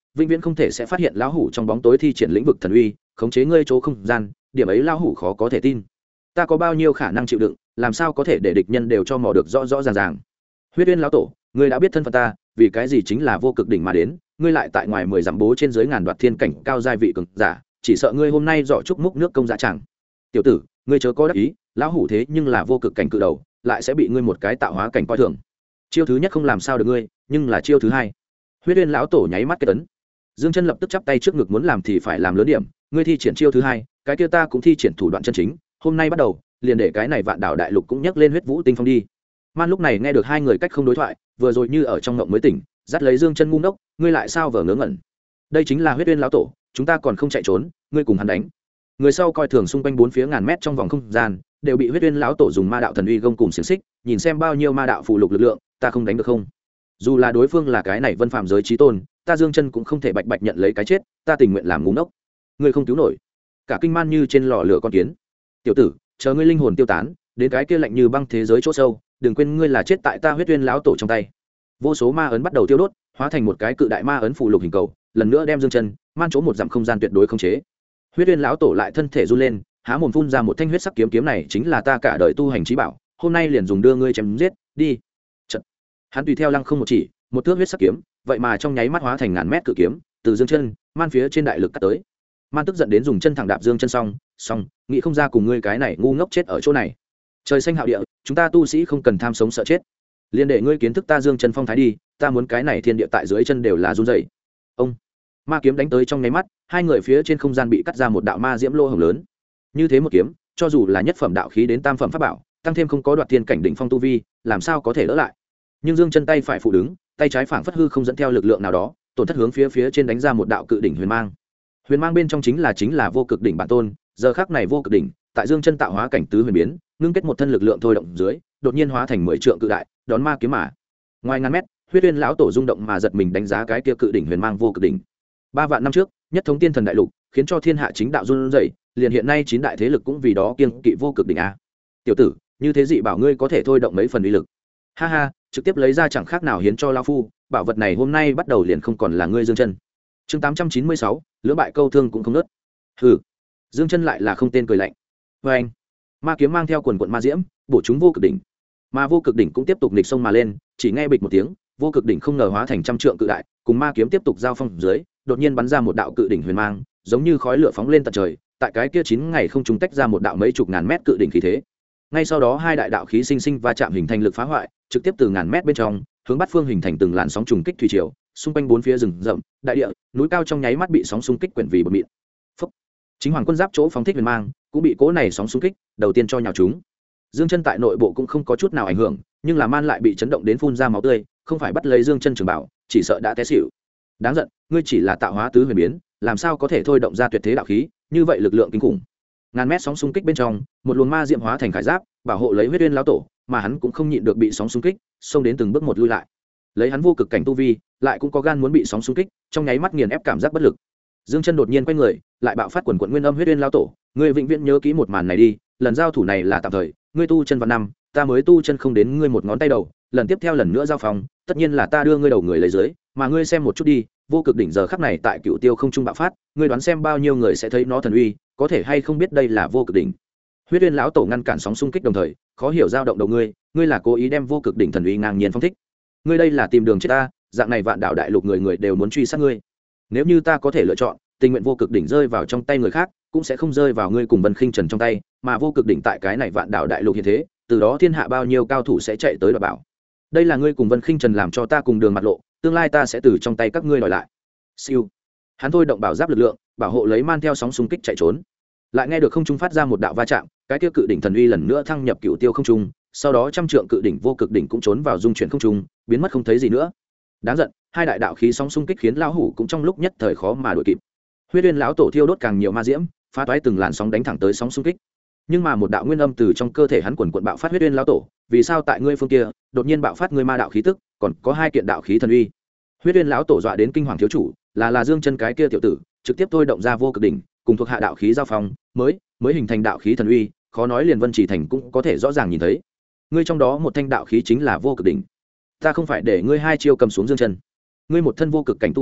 vĩnh viễn không thể sẽ phát hiện lão hủ trong bóng tối thi triển lĩnh vực thần uy khống chế ngươi chỗ không gian, điểm ấy lão hủ khó có thể tin. Ta có bao nhiêu khả năng chịu đựng, làm sao có thể để địch nhân đều cho mò được rõ rõ ràng ràng. Huyết Uyên lão tổ, ngươi đã biết thân phận ta, vì cái gì chính là vô cực đỉnh mà đến, ngươi lại tại ngoài 10 dặm bố trên dưới ngàn đoạt thiên cảnh cao giai vị cường giả, chỉ sợ ngươi hôm nay dọ chúc múc nước công dạ chẳng. Tiểu tử, ngươi chớ có đắc ý, lão hủ thế nhưng là vô cực cảnh cự đầu, lại sẽ bị ngươi một cái tạo hóa cảnh coi thường. Chiêu thứ nhất không làm sao được ngươi, nhưng là chiêu thứ hai. Huyết Uyên lão tổ nháy mắt cái tấn. Dương Chân lập tức chắp tay trước ngực muốn làm thì phải làm lớn điểm, ngươi thi triển chiêu thứ hai, cái kia ta cũng thi triển thủ đoạn chân chính, hôm nay bắt đầu, liền để cái này Vạn Đảo Đại Lục cũng nhấc lên huyết vũ tinh phong đi. Man lúc này nghe được hai người cách không đối thoại, vừa rồi như ở trong ngộng mới tỉnh, dắt lấy Dương Chân ngu ngốc, ngươi lại sao vờ ngớ ngẩn. Đây chính là Huyết Uyên lão tổ, chúng ta còn không chạy trốn, ngươi cùng hắn đánh. Người sau coi thường xung quanh bốn phía ngàn mét trong vòng không gian, đều bị Huyết Uyên lão tổ dùng ma đạo thần uy gông cùng xiển xích, nhìn xem bao nhiêu ma đạo phụ lục lực lượng, ta không đánh được không? Dù là đối phương là cái này vân phàm giới chí tôn, ta Dương Chân cũng không thể bạch bạch nhận lấy cái chết, ta tình nguyện làm ngu ngốc. Ngươi không cứu nổi. Cả kinh man như trên lò lửa con kiến. Tiểu tử, chờ ngươi linh hồn tiêu tán, đến cái kia lạnh như băng thế giới chỗ sâu, đừng quên ngươi là chết tại ta Huyết Uyên lão tổ trong tay. Vô số ma ấn bắt đầu tiêu đốt, hóa thành một cái cự đại ma ấn phụ lục hình cầu, lần nữa đem Dương Chân man chỗ một dặm không gian tuyệt đối không chế. Huyết Uyên lão tổ lại thân thể run lên, há mồm phun ra một thanh huyết sắc kiếm, kiếm này chính là ta cả đời tu hành chí bảo, hôm nay liền dùng đưa ngươi chém giết, đi. Chợt, hắn tùy theo lăng không một chỉ, một thước huyết sắc kiếm, vậy mà trong nháy mắt hóa thành ngàn mét cự kiếm, từ Dương Chân man phía trên đại lực cắt tới. Man tức giận đến dùng chân thẳng đạp Dương Chân xong, nghĩ không ra cùng ngươi cái này ngu ngốc chết ở chỗ này. Trời xanh hạo địa, chúng ta tu sĩ không cần tham sống sợ chết, liền để ngươi kiến thức ta Dương Chân phong thái đi, ta muốn cái này thiên địa tại dưới chân đều là run rẩy. Ông ma kiếm đánh tới trong nháy mắt, hai người phía trên không gian bị cắt ra một đạo ma diễm lô hổng lớn. Như thế một kiếm, cho dù là nhất phẩm đạo khí đến tam phẩm pháp bảo, tăng thêm không có đoạt thiên cảnh đỉnh phong tu vi, làm sao có thể đỡ lại. Nhưng Dương Chân tay phải phụ đứng, tay trái phảng phất hư không dẫn theo lực lượng nào đó, tổn thất hướng phía trên đánh ra một đạo cự đỉnh huyền mang. Huyền mang bên trong chính là vô cực đỉnh bản tôn, giờ khắc này vô cực đỉnh, tại Dương Chân tạo hóa cảnh tứ huyền biến, ngưng kết một thân lực lượng thôi động dưới, đột nhiên hóa thành 10 trượng cự đại, đón ma kiếm mà. Ngoài ngàn mét, Huyết Uyên lão tổ rung động mà giật mình đánh giá cái kia cự đỉnh huyền mang vô cực đỉnh. 3 vạn năm trước, nhất thống tiên thần đại lục, khiến cho thiên hạ chính đạo run rẩy, liền hiện nay 9 đại thế lực cũng vì đó kiêng kỵ vô cực đỉnh a. Tiểu tử, như thế dị bảo ngươi có thể thôi động mấy phần uy lực. Ha ha, trực tiếp lấy ra chẳng khác nào hiến cho lão phu, bảo vật này hôm nay bắt đầu liền không còn là ngươi Dương Chân. Chương 896, lưỡng bại câu thương cũng không nứt. Hừ. Dương Chân lại là không tên cười lạnh. Oeng. Ma kiếm mang theo quần quần ma diễm, bổ chúng vô cực đỉnh. Mà vô cực đỉnh cũng tiếp tục nghịch sông mà lên, chỉ nghe bịch một tiếng, vô cực đỉnh không ngờ hóa thành trăm trượng cự đại, cùng ma kiếm tiếp tục giao phong dưới, đột nhiên bắn ra một đạo cự đỉnh huyền mang, giống như khói lửa phóng lên tận trời, tại cái kia 9 ngày không trùng tách ra một đạo mấy chục ngàn mét cự đỉnh khí thế. Ngay sau đó hai đại đạo khí sinh sinh va chạm hình thành lực phá hoại, trực tiếp từ ngàn mét bên trong, hướng bát phương hình thành từng làn sóng trùng kích thủy triều, xung quanh bốn phía rừng rậm, đại địa, núi cao trong nháy mắt bị sóng xung kích quyển vì bọt mịn. Phốc. Chính hoàng quân giáp chỗ phóng thích huyền mang, cũng bị cỗ này sóng xung kích, đầu tiên cho nhào chúng. Dương Chân tại nội bộ cũng không có chút nào ảnh hưởng, nhưng là man lại bị chấn động đến phun ra máu tươi, không phải bắt lấy Dương Chân trường bảo, chỉ sợ đã té xỉu. Đáng giận, ngươi chỉ là tạo hóa tứ huyền biến, làm sao có thể thôi động ra tuyệt thế đạo khí, như vậy lực lượng kinh khủng. Ngàn mét sóng xung kích bên trong, một luồng ma diệm hóa thành khải giáp, bảo hộ lấy Huyết Uyên lão tổ, mà hắn cũng không nhịn được bị sóng xung kích, xông đến từng bước một lui lại. Lấy hắn vô cực cảnh tu vi, lại cũng có gan muốn bị sóng xung kích, trong nháy mắt nghiền ép cảm giác bất lực. Dương Chân đột nhiên quay người, lại bạo phát quần quần nguyên âm Huyết Uyên lão tổ, ngươi vĩnh viễn nhớ kỹ một màn này đi, lần giao thủ này là tạm thời, ngươi tu chân vạn năm, ta mới tu chân không đến ngươi một ngón tay đầu, lần tiếp theo lần nữa giao phòng, tất nhiên là ta đưa ngươi đầu người lấy dưới, mà ngươi xem một chút đi, vô cực đỉnh giờ khắc này tại Cựu Tiêu không trung bạo phát, ngươi đoán xem bao nhiêu người sẽ thấy nó thần uy, có thể hay không biết đây là vô cực đỉnh. Huyết Uyên lão tổ ngăn cản sóng xung kích đồng thời, khó hiểu dao động đầu ngươi là cố ý đem vô cực đỉnh thần uy ngang nhiên phong thích. Ngươi đây là tìm đường chết ta, dạng này vạn đảo đại lục người người đều muốn truy sát ngươi. Nếu như ta có thể lựa chọn, tình nguyện vô cực đỉnh rơi vào trong tay người khác, cũng sẽ không rơi vào ngươi cùng Vân Khinh Trần trong tay, mà vô cực đỉnh tại cái này vạn đảo đại lục hiện thế, từ đó thiên hạ bao nhiêu cao thủ sẽ chạy tới đoạt bảo. Đây là ngươi cùng Vân Khinh Trần làm cho ta cùng đường mặt lộ, tương lai ta sẽ từ trong tay các ngươi đòi lại. Siêu. Hắn thôi động bảo giáp lực lượng, bảo hộ lấy man theo sóng xung kích chạy trốn. Lại nghe được không trung phát ra một đạo va chạm, cái kia cự đỉnh thần uy lần nữa thăng nhập Cựu Tiêu không trung, sau đó trăm trượng cự đỉnh vô cực đỉnh cũng trốn vào dung chuyển không trung, biến mất không thấy gì nữa. Đáng giận, hai đại đạo khí sóng xung kích khiến lão hủ cũng trong lúc nhất thời khó mà đuổi kịp. Huyết Uyên lão tổ thiêu đốt càng nhiều ma diễm, phá toái từng làn sóng đánh thẳng tới sóng xung kích. Nhưng mà một đạo nguyên âm từ trong cơ thể hắn quần quần bạo phát. Huyết Uyên lão tổ, vì sao tại ngươi phương kia đột nhiên bạo phát ngươi ma đạo khí tức, còn có hai kiện đạo khí thần uy? Huyết Uyên lão tổ dọa đến kinh hoàng thiếu chủ, là Dương Chân cái kia tiểu tử, trực tiếp thôi động ra vô cực đỉnh, cùng thuộc hạ đạo khí giao phong, mới hình thành đạo khí thần uy, khó nói liền Vân Chỉ Thành cũng có thể rõ ràng nhìn thấy. Ngươi trong đó một thanh đạo khí chính là vô cực đỉnh. Ta không phải để ngươi hai chiêu cầm xuống Dương Chân. Ngươi một thân vô cực cảnh tu vi,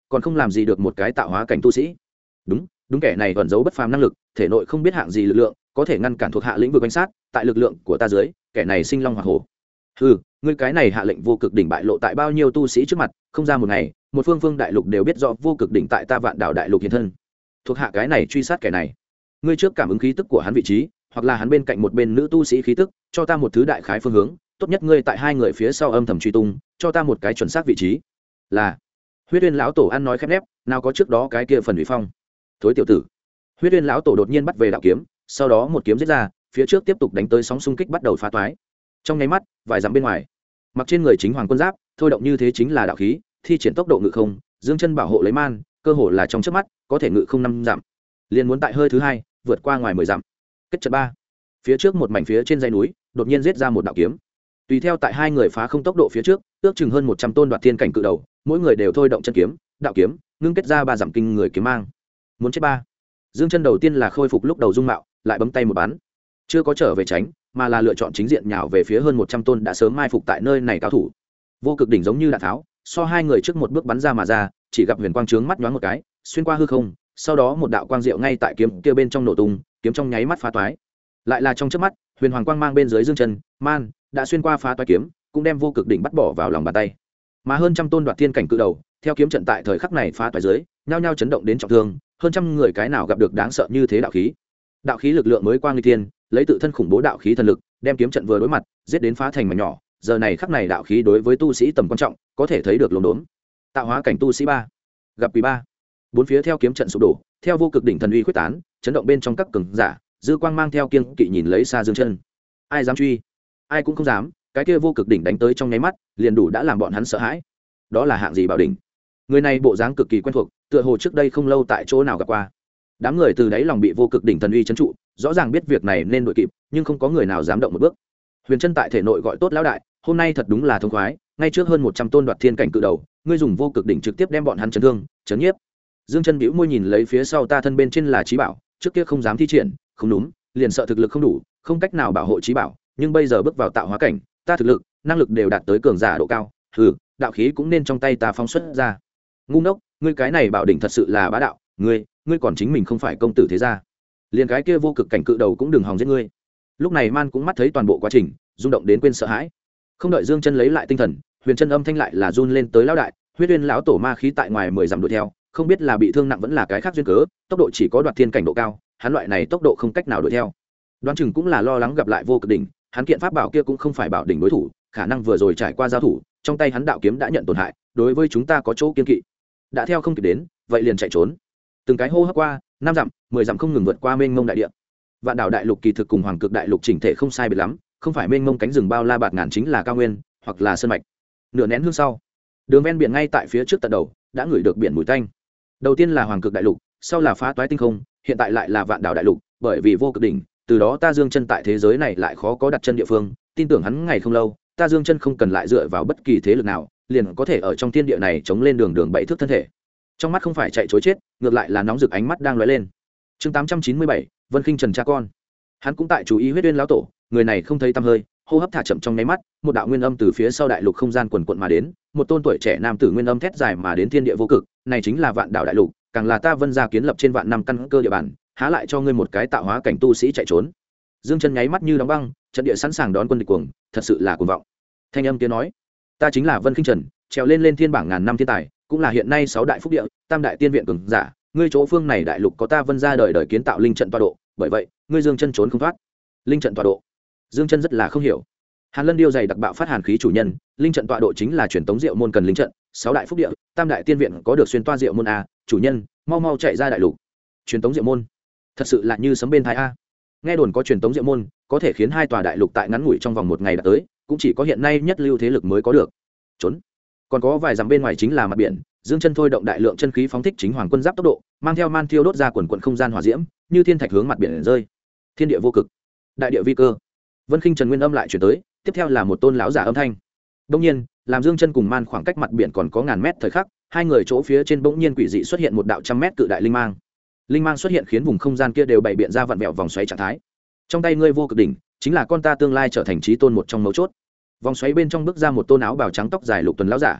còn không làm gì được một cái tạo hóa cảnh tu sĩ. Đúng kẻ này ẩn giấu bất phàm năng lực, thể nội không biết hạng gì lực lượng, có thể ngăn cản thuộc hạ lĩnh vực quan sát, tại lực lượng của ta dưới, kẻ này sinh long hỏa hổ. Ngươi cái này hạ lệnh vô cực đỉnh bại lộ tại bao nhiêu tu sĩ trước mặt, không ra một ngày, một phương đại lục đều biết rõ vô cực đỉnh tại ta Vạn Đảo đại lục hiện thân. Thuộc hạ cái này truy sát kẻ này. Ngươi trước cảm ứng khí tức của hắn vị trí, hoặc là hắn bên cạnh một bên nữ tu sĩ khí tức, cho ta một thứ đại khái phương hướng, tốt nhất ngươi tại hai người phía sau âm thầm truy tung, cho ta một cái chuẩn xác vị trí. Là. Huyết Uyên lão tổ ăn nói khép nép, nào có trước đó cái kia phần uy phong. Thối tiểu tử. Huyết Uyên lão tổ đột nhiên bắt về đạo kiếm, sau đó một kiếm giết ra, phía trước tiếp tục đánh tới sóng xung kích bắt đầu phá toái. Trong nháy mắt, vài dặm bên ngoài, mặc trên người chính hoàng quân giáp, thôi động như thế chính là đạo khí, thi triển tốc độ ngự không, dương chân bảo hộ lấy man, cơ hồ là trong chớp mắt, có thể ngự không 5 dặm. Liền muốn tại hơi thứ hai, vượt qua ngoài 10 dặm. Kết trận 3. Phía trước một mảnh phía trên dãy núi, đột nhiên giết ra một đạo kiếm. Tùy theo tại hai người phá không tốc độ phía trước, ước chừng hơn 100 tôn đoạt thiên cảnh cự đầu, mỗi người đều thôi động chân kiếm, đạo kiếm, ngưng kết ra 3 dặm kinh người kiếm mang. Muốn chết 3. Dương chân đầu tiên là khôi phục lúc đầu dung mạo, lại bấm tay một bắn, chưa có trở về tránh, mà là lựa chọn chính diện nhào về phía hơn 100 tôn đã sớm mai phục tại nơi này cao thủ. Vô cực đỉnh giống như đạn tháo, so hai người trước một bước bắn ra mà ra, chỉ gặp huyền quang trướng mắt nhoáng một cái, xuyên qua hư không, sau đó một đạo quang diệu ngay tại kiếm kia bên trong nổ tung, kiếm trong nháy mắt phá toái. Lại là trong chớp mắt, huyền hoàng quang mang bên dưới dương chân, man đã xuyên qua phá toái kiếm, cũng đem vô cực đỉnh bắt bỏ vào lòng bàn tay. Mà hơn trăm tôn đoạt thiên cảnh cự đầu, theo kiếm trận tại thời khắc này phá toái dưới, nhao nhao chấn động đến trọng thương, hơn trăm người cái nào gặp được đáng sợ như thế đạo khí. Đạo khí lực lượng mới qua nghịch thiên, lấy tự thân khủng bố đạo khí thần lực, đem kiếm trận vừa đối mặt, giết đến phá thành mảnh nhỏ. Giờ này khắc này đạo khí đối với tu sĩ tầm quan trọng, có thể thấy được lồn đốn. Tạo hóa cảnh tu sĩ 3, gặp quỷ 3. Bốn phía theo kiếm trận sụp đổ, theo vô cực đỉnh thần uy quyết tán, chấn động bên trong các cường giả, dư quang mang theo kiêng kỵ nhìn lấy xa dương chân. Ai dám truy? Ai cũng không dám, cái kia vô cực đỉnh đánh tới trong nháy mắt, liền đủ đã làm bọn hắn sợ hãi. Đó là hạng gì bảo đỉnh? Người này bộ dáng cực kỳ quen thuộc, tựa hồ trước đây không lâu tại chỗ nào gặp qua. Đám người từ đáy lòng bị vô cực đỉnh thần uy trấn trụ, rõ ràng biết việc này nên đội kịp, nhưng không có người nào dám động một bước. Huyền Chân tại thể nội gọi tốt lão đại, hôm nay thật đúng là thông khoái, ngay trước hơn 100 tôn đoạt thiên cảnh cự đầu, ngươi dùng vô cực đỉnh trực tiếp đem bọn hắn chấn thương, chấn nhiếp. Dương Chân bĩu môi nhìn lấy phía sau ta thân bên trên là trí bảo, trước kia không dám thi triển, không đúng, liền sợ thực lực không đủ, không cách nào bảo hộ trí bảo, nhưng bây giờ bước vào tạo hóa cảnh, ta thực lực, năng lực đều đạt tới cường giả độ cao, đạo khí cũng nên trong tay ta phóng xuất ra. Ngu ngốc, ngươi cái này bảo đỉnh thật sự là bá đạo, ngươi còn chính mình không phải công tử thế gia, liền cái kia vô cực cảnh cự đầu cũng đừng hòng giết ngươi. Lúc này man cũng mắt thấy toàn bộ quá trình, rung động đến quên sợ hãi. Không đợi Dương Chân lấy lại tinh thần, Huyền Chân âm thanh lại là run lên tới lão đại, Huyết Uyên lão tổ ma khí tại ngoài 10 dặm đuổi theo, không biết là bị thương nặng vẫn là cái khác duyên cớ, tốc độ chỉ có đoạt thiên cảnh độ cao, hắn loại này tốc độ không cách nào đuổi theo. Đoán chừng cũng là lo lắng gặp lại vô cực đỉnh, hắn kiện pháp bảo kia cũng không phải bảo đỉnh đối thủ, khả năng vừa rồi trải qua giao thủ, trong tay hắn đạo kiếm đã nhận tổn hại, đối với chúng ta có chỗ kiên kỵ. Đã theo không kịp đến, vậy liền chạy trốn. Từng cái hô hấp qua, 5 dặm, 10 dặm không ngừng vượt qua mênh mông đại địa. Vạn Đảo đại lục kỳ thực cùng Hoàng Cực đại lục chỉnh thể không sai biệt lắm, không phải mênh mông cánh rừng bao la bạt ngàn chính là cao nguyên, hoặc là sơn mạch. Nửa nén hương sau, đường ven biển ngay tại phía trước tận đầu, đã ngửi được biển mùi tanh. Đầu tiên là Hoàng Cực đại lục, sau là phá toái tinh không, hiện tại lại là Vạn Đảo đại lục, bởi vì vô cực đỉnh, từ đó ta Dương Chân tại thế giới này lại khó có đặt chân địa phương, tin tưởng hắn ngày không lâu, ta Dương Chân không cần lại dựa vào bất kỳ thế lực nào, liền có thể ở trong thiên địa này chống lên đường bảy thước thân thể. Trong mắt không phải chạy trối chết, ngược lại là nóng rực ánh mắt đang lóe lên. Chương 897, Vân Khinh Trần cha con. Hắn cũng tại chú ý Huyết Uyên lão tổ, người này không thấy tăm hơi, hô hấp thả chậm trong nháy mắt, một đạo nguyên âm từ phía sau đại lục không gian quần quật mà đến, một tôn tuổi trẻ nam tử nguyên âm thét dài mà đến thiên địa vô cực, này chính là Vạn Đảo đại lục, càng là ta Vân gia kiến lập trên vạn năm căn cơ địa bàn, há lại cho ngươi một cái tạo hóa cảnh tu sĩ chạy trốn. Dương Chân nháy mắt như đóng băng, trận địa sẵn sàng đón quân địch cuồng, thật sự là cuồng vọng. Thanh âm kia nói, ta chính là Vân Khinh Trần, trèo lên thiên bảng ngàn năm thiên tài, cũng là hiện nay 6 đại phúc địa, tam đại tiên viện cường giả, ngươi chỗ phương này đại lục có ta Vân gia đời đời kiến tạo linh trận tọa độ, bởi vậy, ngươi Dương Chân trốn không thoát. Linh trận tọa độ? Dương Chân rất là không hiểu. Hàn Lân điêu dày đặc bạo phát hàn khí chủ nhân, linh trận tọa độ chính là truyền tống diệu môn cần linh trận, 6 đại phúc địa, tam đại tiên viện có được xuyên toa diệu môn a, chủ nhân, mau chạy ra đại lục. Truyền tống diệu môn? Thật sự là như sấm bên tai a. Nghe đồn có truyền tống diệu môn, có thể khiến 2 tòa đại lục tại ngắn ngủi trong vòng 1 ngày đã tới, cũng chỉ có hiện nay nhất lưu thế lực mới có được. Trốn. Còn có vài dặm bên ngoài chính là mặt biển, Dương Chân thôi động đại lượng chân khí phóng thích chính hoàng quân giáp tốc độ, mang theo man thiêu đốt ra quần quần không gian hỏa diễm, như thiên thạch hướng mặt biển rơi. Thiên địa vô cực, đại địa vi cơ. Vân Khinh Trần nguyên âm lại truyền tới, tiếp theo là một tôn lão giả âm thanh. Đương nhiên, làm Dương Chân cùng man khoảng cách mặt biển còn có ngàn mét thời khắc, hai người chỗ phía trên bỗng nhiên quỷ dị xuất hiện một đạo trăm mét cự đại linh mang. Linh mang xuất hiện khiến vùng không gian kia đều bày biện ra vặn vẹo vòng xoáy trạng thái. Trong tay ngươi vô cực đỉnh, chính là con ta tương lai trở thành chí tôn một trong mấu chốt. Vòng xoáy bên trong bước ra một tôn áo bào trắng tóc dài lục tuần lão giả.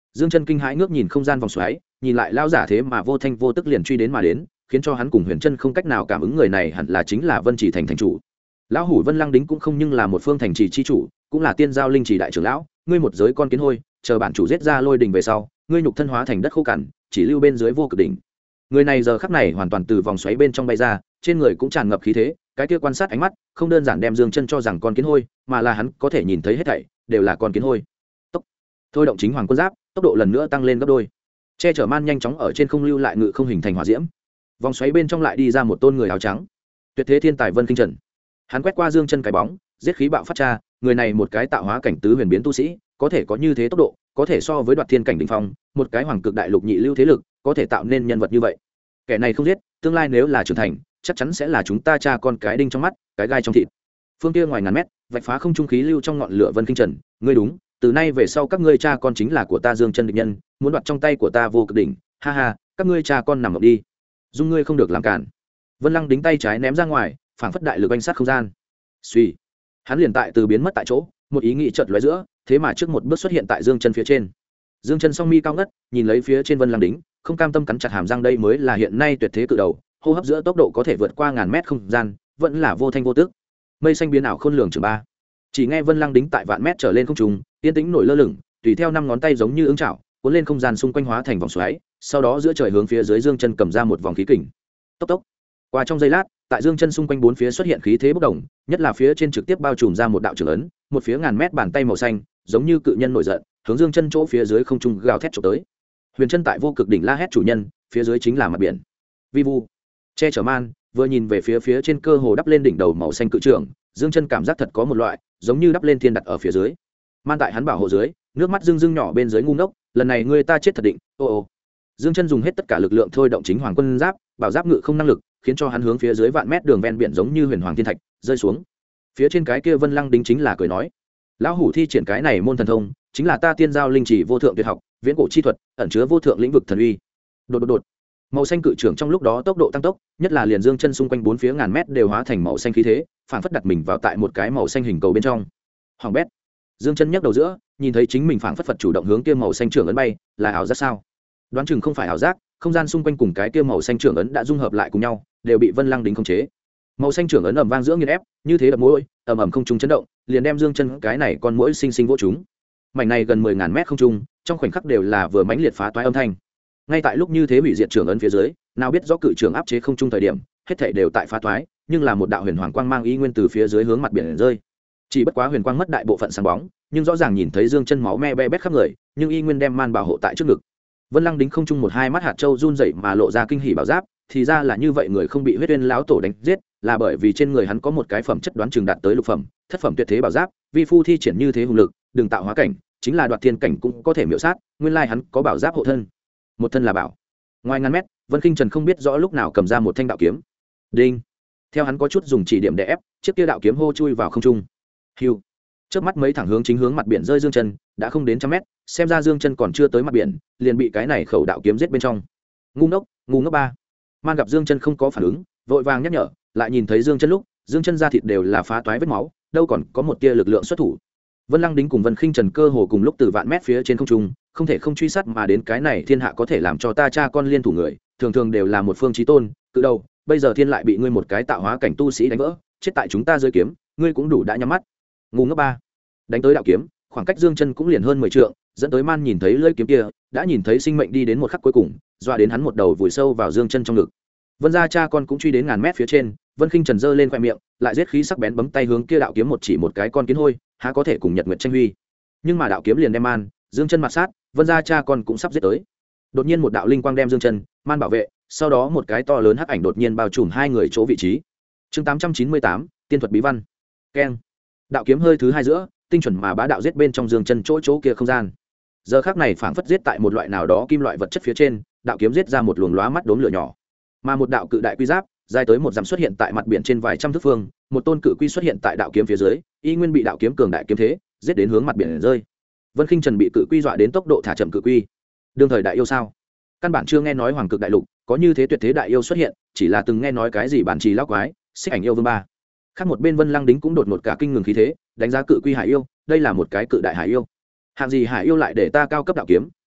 Dương Chân kinh hãi ngước nhìn không gian vòng xoáy, nhìn lại lão giả thế mà vô thanh vô tức liền truy đến mà đến, khiến cho hắn cùng Huyền Chân không cách nào cảm ứng người này hẳn là chính là Vân Chỉ thành thành chủ. Lão hủ Vân Lăng Đính cũng không nhưng là một phương thành trì chi chủ, cũng là tiên giao linh trì đại trưởng lão, ngươi một giới con kiến hôi, chờ bản chủ giết ra lôi đình về sau, ngươi nhục thân hóa thành đất khô cằn, chỉ lưu bên dưới vô cực đỉnh. Người này giờ khắc này hoàn toàn từ vòng xoáy bên trong bay ra, trên người cũng tràn ngập khí thế, cái kia quan sát ánh mắt, không đơn giản đem Dương Chân cho rằng con kiến hôi, mà là hắn có thể nhìn thấy hết thảy đều là con kiến hôi. Tốc, thôi động chính hoàng quân giáp, tốc độ lần nữa tăng lên gấp đôi. Che chở man nhanh chóng ở trên không lưu lại ngự không hình thành hỏa diễm. Vòng xoáy bên trong lại đi ra một tôn người áo trắng, tuyệt thế thiên tài Vân Kinh Trần. Hắn quét qua Dương Chân cái bóng, giết khí bạo phát ra, người này một cái tạo hóa cảnh tứ huyền biến tu sĩ, có thể có như thế tốc độ, có thể so với đoạt thiên cảnh đỉnh phong, một cái hoàng cực đại lục nhị lưu thế lực, có thể tạo nên nhân vật như vậy. Kẻ này không giết, tương lai nếu là trưởng thành, chắc chắn sẽ là chúng ta cha con cái đinh trong mắt, cái gai trong thịt. Phương kia ngoài ngàn mét, vạch phá không trung khí lưu trong ngọn lửa Vân Kinh Trần, ngươi đúng, từ nay về sau các ngươi cha con chính là của ta Dương Chân địch nhân, muốn đoạt trong tay của ta vô cực đỉnh, ha ha, các ngươi cha con nằm ngậm đi. Dung ngươi không được làm cản. Vân Lăng Đính tay trái ném ra ngoài, phảng phất đại lực oanh sát không gian. Suy, hắn liền tại từ biến mất tại chỗ, một ý nghĩ chợt lóe giữa, thế mà trước một bước xuất hiện tại Dương Chân phía trên. Dương Chân song mi cao ngất, nhìn lấy phía trên Vân Lăng Đính, không cam tâm cắn chặt hàm răng, đây mới là hiện nay tuyệt thế cự đầu, hô hấp giữa tốc độ có thể vượt qua ngàn mét không gian, vẫn là vô thanh vô tức. Mây xanh biến ảo khôn lường trường ba. Chỉ nghe Vân Lăng Đính tại vạn mét trở lên không trung, yên tĩnh nổi lơ lửng, tùy theo năm ngón tay giống như ứng chảo, cuốn lên không gian xung quanh hóa thành vòng xoáy, sau đó giữa trời hướng phía dưới Dương Chân cầm ra một vòng khí kình. Tốc tốc. Qua trong giây lát, tại Dương Chân xung quanh bốn phía xuất hiện khí thế bốc đồng, nhất là phía trên trực tiếp bao trùm ra một đạo trường ấn, một phía ngàn mét bàn tay màu xanh, giống như cự nhân nổi giận, hướng Dương Chân chỗ phía dưới không trung gào thét chụp tới. Huyền Chân tại vô cực đỉnh la hét chủ nhân, phía dưới chính là mặt biển. Vi vu, che chở man, vừa nhìn về phía trên cơ hồ đắp lên đỉnh đầu màu xanh cự trưởng, Dương Chân cảm giác thật có một loại, giống như đắp lên thiên đặt ở phía dưới. Man tại hắn bảo hộ dưới, nước mắt rưng rưng nhỏ bên dưới ngu ngốc, lần này ngươi ta chết thật định. Ô ô. Dương Chân dùng hết tất cả lực lượng thôi động chính hoàng quân giáp, bảo giáp ngự không năng lực, khiến cho hắn hướng phía dưới vạn mét đường ven biển giống như huyền hoàng thiên thạch rơi xuống. Phía trên cái kia Vân Lăng Đính chính là cười nói, lão hủ thi triển cái này môn thần thông, chính là ta tiên giao linh chỉ vô thượng tuyệt học, viễn cổ chi thuật, ẩn chứa vô thượng lĩnh vực thần uy. Đột đột đột. Màu xanh cự trưởng trong lúc đó tốc độ tăng tốc, nhất là liền Dương Chân xung quanh bốn phía ngàn mét đều hóa thành màu xanh khí thế, phản phất đặt mình vào tại một cái màu xanh hình cầu bên trong. Hoàng bét. Dương Chân nhấc đầu giữa, nhìn thấy chính mình phản phất Phật chủ động hướng kia màu xanh trưởng ấn bay, là ảo giác sao? Đoán chừng không phải ảo giác, không gian xung quanh cùng cái kia màu xanh trưởng ấn đã dung hợp lại cùng nhau, đều bị Vân Lăng Đính khống chế. Màu xanh trưởng ấn ầm vang giữa nghiền ép, như thế đập mũi, ầm ầm không trung chấn động, liền đem Dương Chân cái này con mũi sinh sinh vỗ chúng. Mảnh này gần 10.000 mét không trung, trong khoảnh khắc đều là vừa mãnh liệt phá toái âm thanh. Ngay tại lúc như thế hủy diệt trưởng ấn phía dưới, nào biết rõ cự trưởng áp chế không trung thời điểm, hết thảy đều tại phá toái, nhưng là một đạo huyền hoàng quang mang y nguyên từ phía dưới hướng mặt biển rơi. Chỉ bất quá huyền quang mất đại bộ phận sáng bóng, nhưng rõ ràng nhìn thấy Dương Chân máu me be bét khắp người, nhưng y nguyên đem man bảo hộ tại trước ngực. Vân Lăng Đính không trung một hai mắt hạt châu run rẩy mà lộ ra kinh hỉ bảo giáp, thì ra là như vậy, người không bị huyết uyên lão tổ đánh giết, là bởi vì trên người hắn có một cái phẩm chất đoán chừng đạt tới lục phẩm, thất phẩm tuyệt thế bảo giáp, vi phu thi triển như thế hùng lực, đừng tạo hóa cảnh, chính là đoạt thiên cảnh cũng có thể miểu sát, nguyên lai hắn có bảo giáp hộ thân. Một thân là bảo. Ngoài ngàn mét, Vân Kinh Trần không biết rõ lúc nào cầm ra một thanh đạo kiếm. Đinh. Theo hắn có chút dùng chỉ điểm để ép, chiếc kia đạo kiếm hô chui vào không trung. Hưu. Trước mắt mấy thẳng hướng chính hướng mặt biển rơi Dương Chân, đã không đến trăm mét, xem ra Dương Chân còn chưa tới mặt biển, liền bị cái này khẩu đạo kiếm giết bên trong. Ngu ngốc ba. Man gặp Dương Chân không có phản ứng, vội vàng nhắc nhở, lại nhìn thấy Dương Chân lúc, Dương Chân da thịt đều là phá toái vết máu, đâu còn có một tia lực lượng xuất thủ. Vân Lăng Đính cùng Vân Khinh Trần cơ hồ cùng lúc từ vạn mét phía trên không trung, không thể không truy sát mà đến, cái này thiên hạ có thể làm cho ta cha con liên thủ người, thường thường đều là một phương chí tôn, cự đầu, bây giờ thiên lại bị ngươi một cái tạo hóa cảnh tu sĩ đánh vỡ, chết tại chúng ta dưới kiếm, ngươi cũng đủ đã nhắm mắt. Ngu ngốc ba. Đánh tới đạo kiếm, khoảng cách Dương Chân cũng liền hơn 10 trượng, dẫn tới man nhìn thấy lưỡi kiếm kia, đã nhìn thấy sinh mệnh đi đến một khắc cuối cùng, dọa đến hắn một đầu vùi sâu vào Dương Chân trong ngực. Vân gia cha con cũng truy đến ngàn mét phía trên, Vân Khinh Trần giơ lên khoe miệng, lại giết khí sắc bén bấm tay hướng kia đạo kiếm một chỉ một cái con kiến hôi, há có thể cùng Nhật Nguyệt tranh huy. Nhưng mà đạo kiếm liền đem man, Dương Chân mặt sát, Vân gia cha con cũng sắp giết tới. Đột nhiên một đạo linh quang đem Dương Chân, man bảo vệ, sau đó một cái to lớn hắc ảnh đột nhiên bao trùm hai người chỗ vị trí. Chương 898, tiên thuật bí văn. Keng. Đạo kiếm hơi thứ hai giữa, tinh chuẩn mà bá đạo giết bên trong Dương Chân chỗ kia không gian. Giờ khắc này phảng phất giết tại một loại nào đó kim loại vật chất phía trên, đạo kiếm giết ra một luồng lóa mắt đốm lửa nhỏ. Mà một đạo cự đại quy giáp, dài tới một dặm xuất hiện tại mặt biển trên vài trăm thước phương, một tôn cự quy xuất hiện tại đạo kiếm phía dưới, y nguyên bị đạo kiếm cường đại kiếm thế giết đến hướng mặt biển rơi. Vân Khinh Trần bị cự quy dọa đến tốc độ thả chậm cự quy. Đương thời đại yêu sao? Căn bản chưa nghe nói hoàng cực đại lục có như thế tuyệt thế đại yêu xuất hiện, chỉ là từng nghe nói cái gì bản trì lão quái, xích ảnh yêu vương ba. Khác một bên Vân Lăng Đính cũng đột ngột cả kinh ngừng khí thế, đánh giá cự quy hải yêu, đây là một cái cự đại hải yêu. Hạng gì hải yêu lại để ta cao cấp đạo kiếm,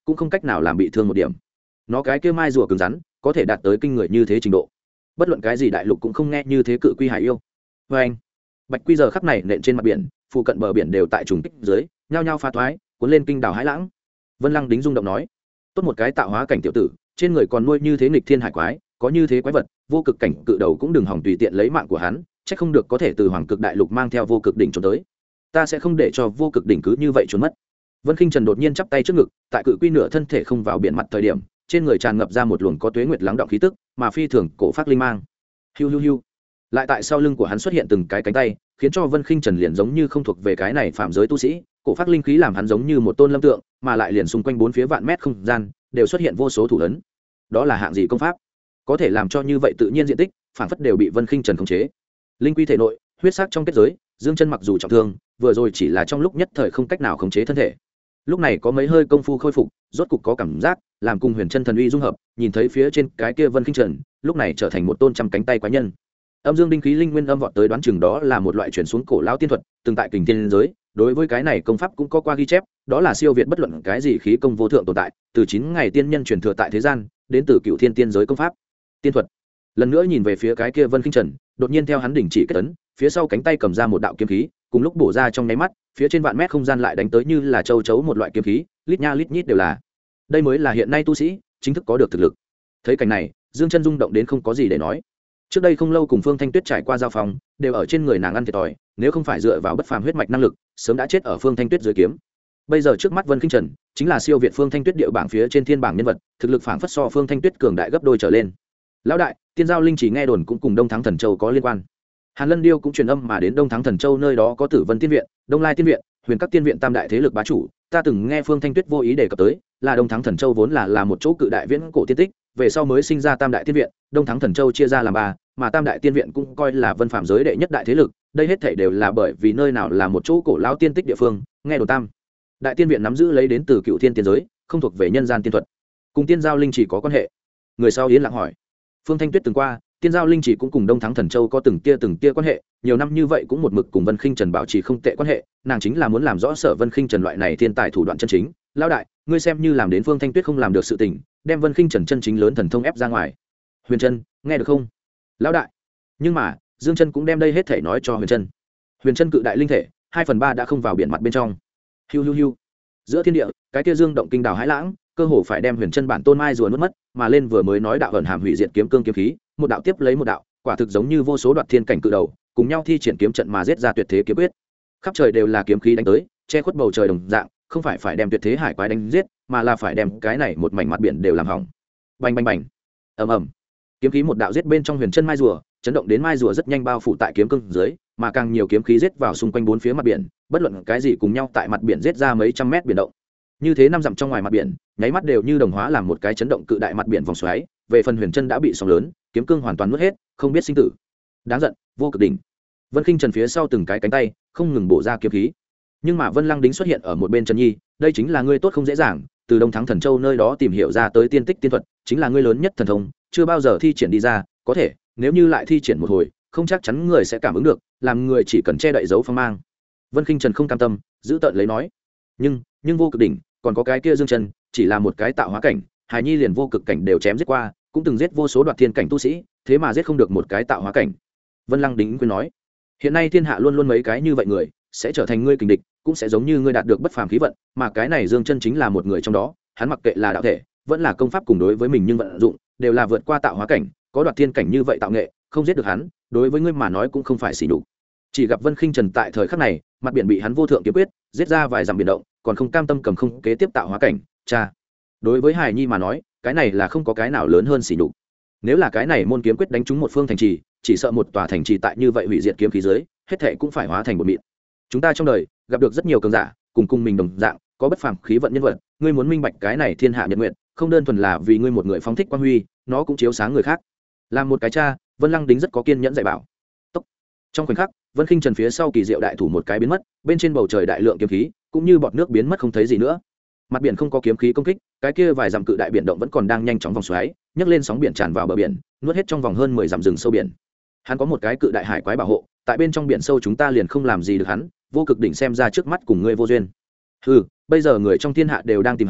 cũng không cách nào làm bị thương một điểm. Nó cái kia mai rùa cứng rắn có thể đạt tới kinh người như thế trình độ, bất luận cái gì đại lục cũng không nghe như thế cự quy hải yêu. Vê anh, bạch quy giờ khắc này nện trên mặt biển, phụ cận bờ biển đều tại trùng kích dưới nhao nhao phá thoái, cuốn lên kinh đảo hãi lãng. Vân Lăng Đính rung động nói, tốt một cái tạo hóa cảnh tiểu tử, trên người còn nuôi như thế nghịch thiên hải quái, có như thế quái vật, vô cực cảnh cự đầu cũng đừng hỏng tùy tiện lấy mạng của hắn, chắc không được có thể từ hoàng cực đại lục mang theo vô cực đỉnh trốn tới. Ta sẽ không để cho vô cực đỉnh cứ như vậy trốn mất. Vân Khinh Trần đột nhiên chắp tay trước ngực, tại cự quy nửa thân thể không vào biển mặt thời điểm, trên người tràn ngập ra một luồng có tuế nguyệt lắng động khí tức, mà phi thường cổ phát linh mang. Hiu hiu hiu. Lại tại sau lưng của hắn xuất hiện từng cái cánh tay, khiến cho Vân Khinh Trần liền giống như không thuộc về cái này phạm giới tu sĩ, cổ phát linh khí làm hắn giống như một tôn lâm tượng, mà lại liền xung quanh bốn phía vạn mét không gian đều xuất hiện vô số thủ ấn. Đó là hạng gì công pháp? Có thể làm cho như vậy tự nhiên diện tích, phản phất đều bị Vân Khinh Trần khống chế. Linh quy thể nội, huyết sắc trong kết giới, Dương Chân mặc dù trọng thương, vừa rồi chỉ là trong lúc nhất thời không cách nào khống chế thân thể. Lúc này có mấy hơi công phu khôi phục, rốt cục có cảm giác, làm cùng Huyền Chân thần uy dung hợp, nhìn thấy phía trên cái kia Vân Khinh Trần, lúc này trở thành một tôn trăm cánh tay quái nhân. Âm dương đinh khí linh nguyên âm vọt tới, đoán chừng đó là một loại chuyển xuống cổ lão tiên thuật, từng tại kình tiên giới, đối với cái này công pháp cũng có qua ghi chép, đó là siêu việt bất luận cái gì khí công vô thượng tồn tại, từ 9 ngày tiên nhân truyền thừa tại thế gian, đến từ Cựu Thiên tiên giới công pháp. Tiên thuật. Lần nữa nhìn về phía cái kia Vân Khinh Trần, đột nhiên theo hắn đỉnh chỉ kết ấn, phía sau cánh tay cầm ra một đạo kiếm khí, cùng lúc bổ ra trong nháy mắt, phía trên vạn mét không gian lại đánh tới như là châu chấu một loại kiếm khí, lít nha lít nhít đều là. Đây mới là hiện nay tu sĩ chính thức có được thực lực. Thấy cảnh này, Dương Chân rung động đến không có gì để nói. Trước đây không lâu cùng Phương Thanh Tuyết trải qua giao phòng, đều ở trên người nàng ăn thiệt thòi, nếu không phải dựa vào bất phàm huyết mạch năng lực, sớm đã chết ở Phương Thanh Tuyết dưới kiếm. Bây giờ trước mắt Vân Khinh Trần, chính là siêu việt Phương Thanh Tuyết địa bảng phía trên thiên bảng nhân vật, thực lực phảng phất so Phương Thanh Tuyết cường đại gấp đôi trở lên. Lão đại, Tiên Giao Linh chỉ nghe đồn cũng cùng Đông Thắng Thần Châu có liên quan. Hàn Lân Điêu cũng truyền âm mà đến Đông Thắng Thần Châu, nơi đó có Tử Vân Tiên viện, Đông Lai Tiên viện, Huyền Các Tiên viện tam đại thế lực bá chủ, ta từng nghe Phương Thanh Tuyết vô ý đề cập tới, là Đông Thắng Thần Châu vốn là một chỗ cự đại viễn cổ tiên tích, về sau mới sinh ra tam đại tiên viện, Đông Thắng Thần Châu chia ra làm ba, mà tam đại tiên viện cũng coi là vân phạm giới đệ nhất đại thế lực, đây hết thảy đều là bởi vì nơi nào là một chỗ cổ lão tiên tích địa phương, nghe đồn tam đại tiên viện nắm giữ lấy đến từ Cựu Thiên tiên giới, không thuộc về nhân gian tiên thuật, cùng Tiên Giao Linh chỉ có quan hệ. Người sau yên lặng hỏi, Phương Thanh Tuyết từng qua, Tiên Giao Linh chỉ cũng cùng Đông Thắng Thần Châu có từng tia quan hệ, nhiều năm như vậy cũng một mực cùng Vân Khinh Trần bảo trì không tệ quan hệ, nàng chính là muốn làm rõ Sở Vân Khinh Trần loại này thiên tài thủ đoạn chân chính. Lão đại, ngươi xem như làm đến Phương Thanh Tuyết không làm được sự tình, đem Vân Khinh Trần chân chính lớn thần thông ép ra ngoài. Huyền Trân, nghe được không? Lão đại. Nhưng mà, Dương Chân cũng đem đây hết thể nói cho Huyền Trân. Huyền Trân cự đại linh thể, 2/3 đã không vào biển mặt bên trong. Hiu hiu hiu. Giữa thiên địa, cái kia dương động kinh đảo hãi lãng, cơ hồ phải đem Huyền Trân bản tôn mai rùa nuốt mất, mà lên vừa mới nói đạo ẩn hàm hủy diệt kiếm cương kiếm khí, một đạo tiếp lấy một đạo, quả thực giống như vô số đoạt thiên cảnh cự đầu, cùng nhau thi triển kiếm trận mà giết ra tuyệt thế kiếm quyết. Khắp trời đều là kiếm khí đánh tới, che khuất bầu trời đồng dạng, không phải phải đem tuyệt thế hải quái đánh giết, mà là phải đem cái này một mảnh mặt biển đều làm hỏng. Bành bành bành. Ầm ầm. Kiếm khí một đạo giết bên trong Huyền Trân mai rùa, chấn động đến mai rùa rất nhanh bao phủ tại kiếm cương dưới, mà càng nhiều kiếm khí giết vào xung quanh bốn phía mặt biển, bất luận cái gì cùng nhau tại mặt biển giết ra mấy trăm mét biển động. Như thế năm dặm trong ngoài mặt biển, nháy mắt đều như đồng hóa làm một cái chấn động cự đại mặt biển vòng xoáy, về phần Huyền Trân đã bị sóng lớn, kiếm cương hoàn toàn nuốt hết, không biết sinh tử. Đáng giận, vô cực đỉnh. Vân Khinh Trần phía sau từng cái cánh tay, không ngừng bổ ra kiếm khí. Nhưng mà Vân Lăng Đính xuất hiện ở một bên Trần Nhi, đây chính là ngươi tốt không dễ dàng, từ Đông Thắng Thần Châu nơi đó tìm hiểu ra tới tiên tích tiên thuật, chính là ngươi lớn nhất thần thông, chưa bao giờ thi triển đi ra, có thể, nếu như lại thi triển một hồi, không chắc chắn người sẽ cảm ứng được, làm người chỉ cần che đậy dấu phong mang. Vân Khinh Trần không cam tâm, giữ tợn lấy nói, nhưng vô cực đỉnh, còn có cái kia Dương Chân, chỉ là một cái tạo hóa cảnh, Hải Nhi liền vô cực cảnh đều chém giết qua, cũng từng giết vô số đoạt thiên cảnh tu sĩ, thế mà giết không được một cái tạo hóa cảnh. Vân Lăng Đính khuyên nói, hiện nay thiên hạ luôn luôn mấy cái như vậy người, sẽ trở thành ngươi kình địch, cũng sẽ giống như ngươi đạt được bất phàm khí vận, mà cái này Dương Chân chính là một người trong đó, hắn mặc kệ là đạo thể, vẫn là công pháp cùng đối với mình nhưng vận dụng, đều là vượt qua tạo hóa cảnh, có đoạt thiên cảnh như vậy tạo nghệ, không giết được hắn, đối với ngươi mà nói cũng không phải xỉ nhục. Chỉ gặp Vân Khinh Trần tại thời khắc này, mặt biển bị hắn vô thượng kiếm quyết giết ra vài dặm biển động, còn không cam tâm cầm không kế tiếp tạo hóa cảnh, cha. Đối với Hải Nhi mà nói, cái này là không có cái nào lớn hơn xỉ nhục. Nếu là cái này môn kiếm quyết đánh trúng một phương thành trì, chỉ sợ một tòa thành trì tại như vậy hủy diệt kiếm khí dưới, hết thảy cũng phải hóa thành bột mịn. Chúng ta trong đời gặp được rất nhiều cường giả, cùng mình đồng dạng, có bất phàm khí vận nhân vật, ngươi muốn minh bạch cái này thiên hạ nhật nguyện, không đơn thuần là vì ngươi một người phóng thích quang huy, nó cũng chiếu sáng người khác. Làm một cái cha, Vân Lăng Đính rất có kiên nhẫn dạy bảo. Tốc. Trong khoảnh khắc, Vân Khinh Trần phía sau kỳ diệu đại thủ một cái biến mất, bên trên bầu trời đại lượng kiếm khí, cũng như bọt nước biến mất không thấy gì nữa. Mặt biển không có kiếm khí công kích, cái kia vài dặm cự đại biển động vẫn còn đang nhanh chóng vòng xoáy, nhấc lên sóng biển tràn vào bờ biển, nuốt hết trong vòng hơn 10 dặm rừng sâu biển. Hắn có một cái cự đại hải quái bảo hộ, tại bên trong biển sâu chúng ta liền không làm gì được hắn, vô cực đỉnh xem ra trước mắt cùng ngươi vô duyên. Bây giờ người trong thiên hạ đều đang tìm hắn,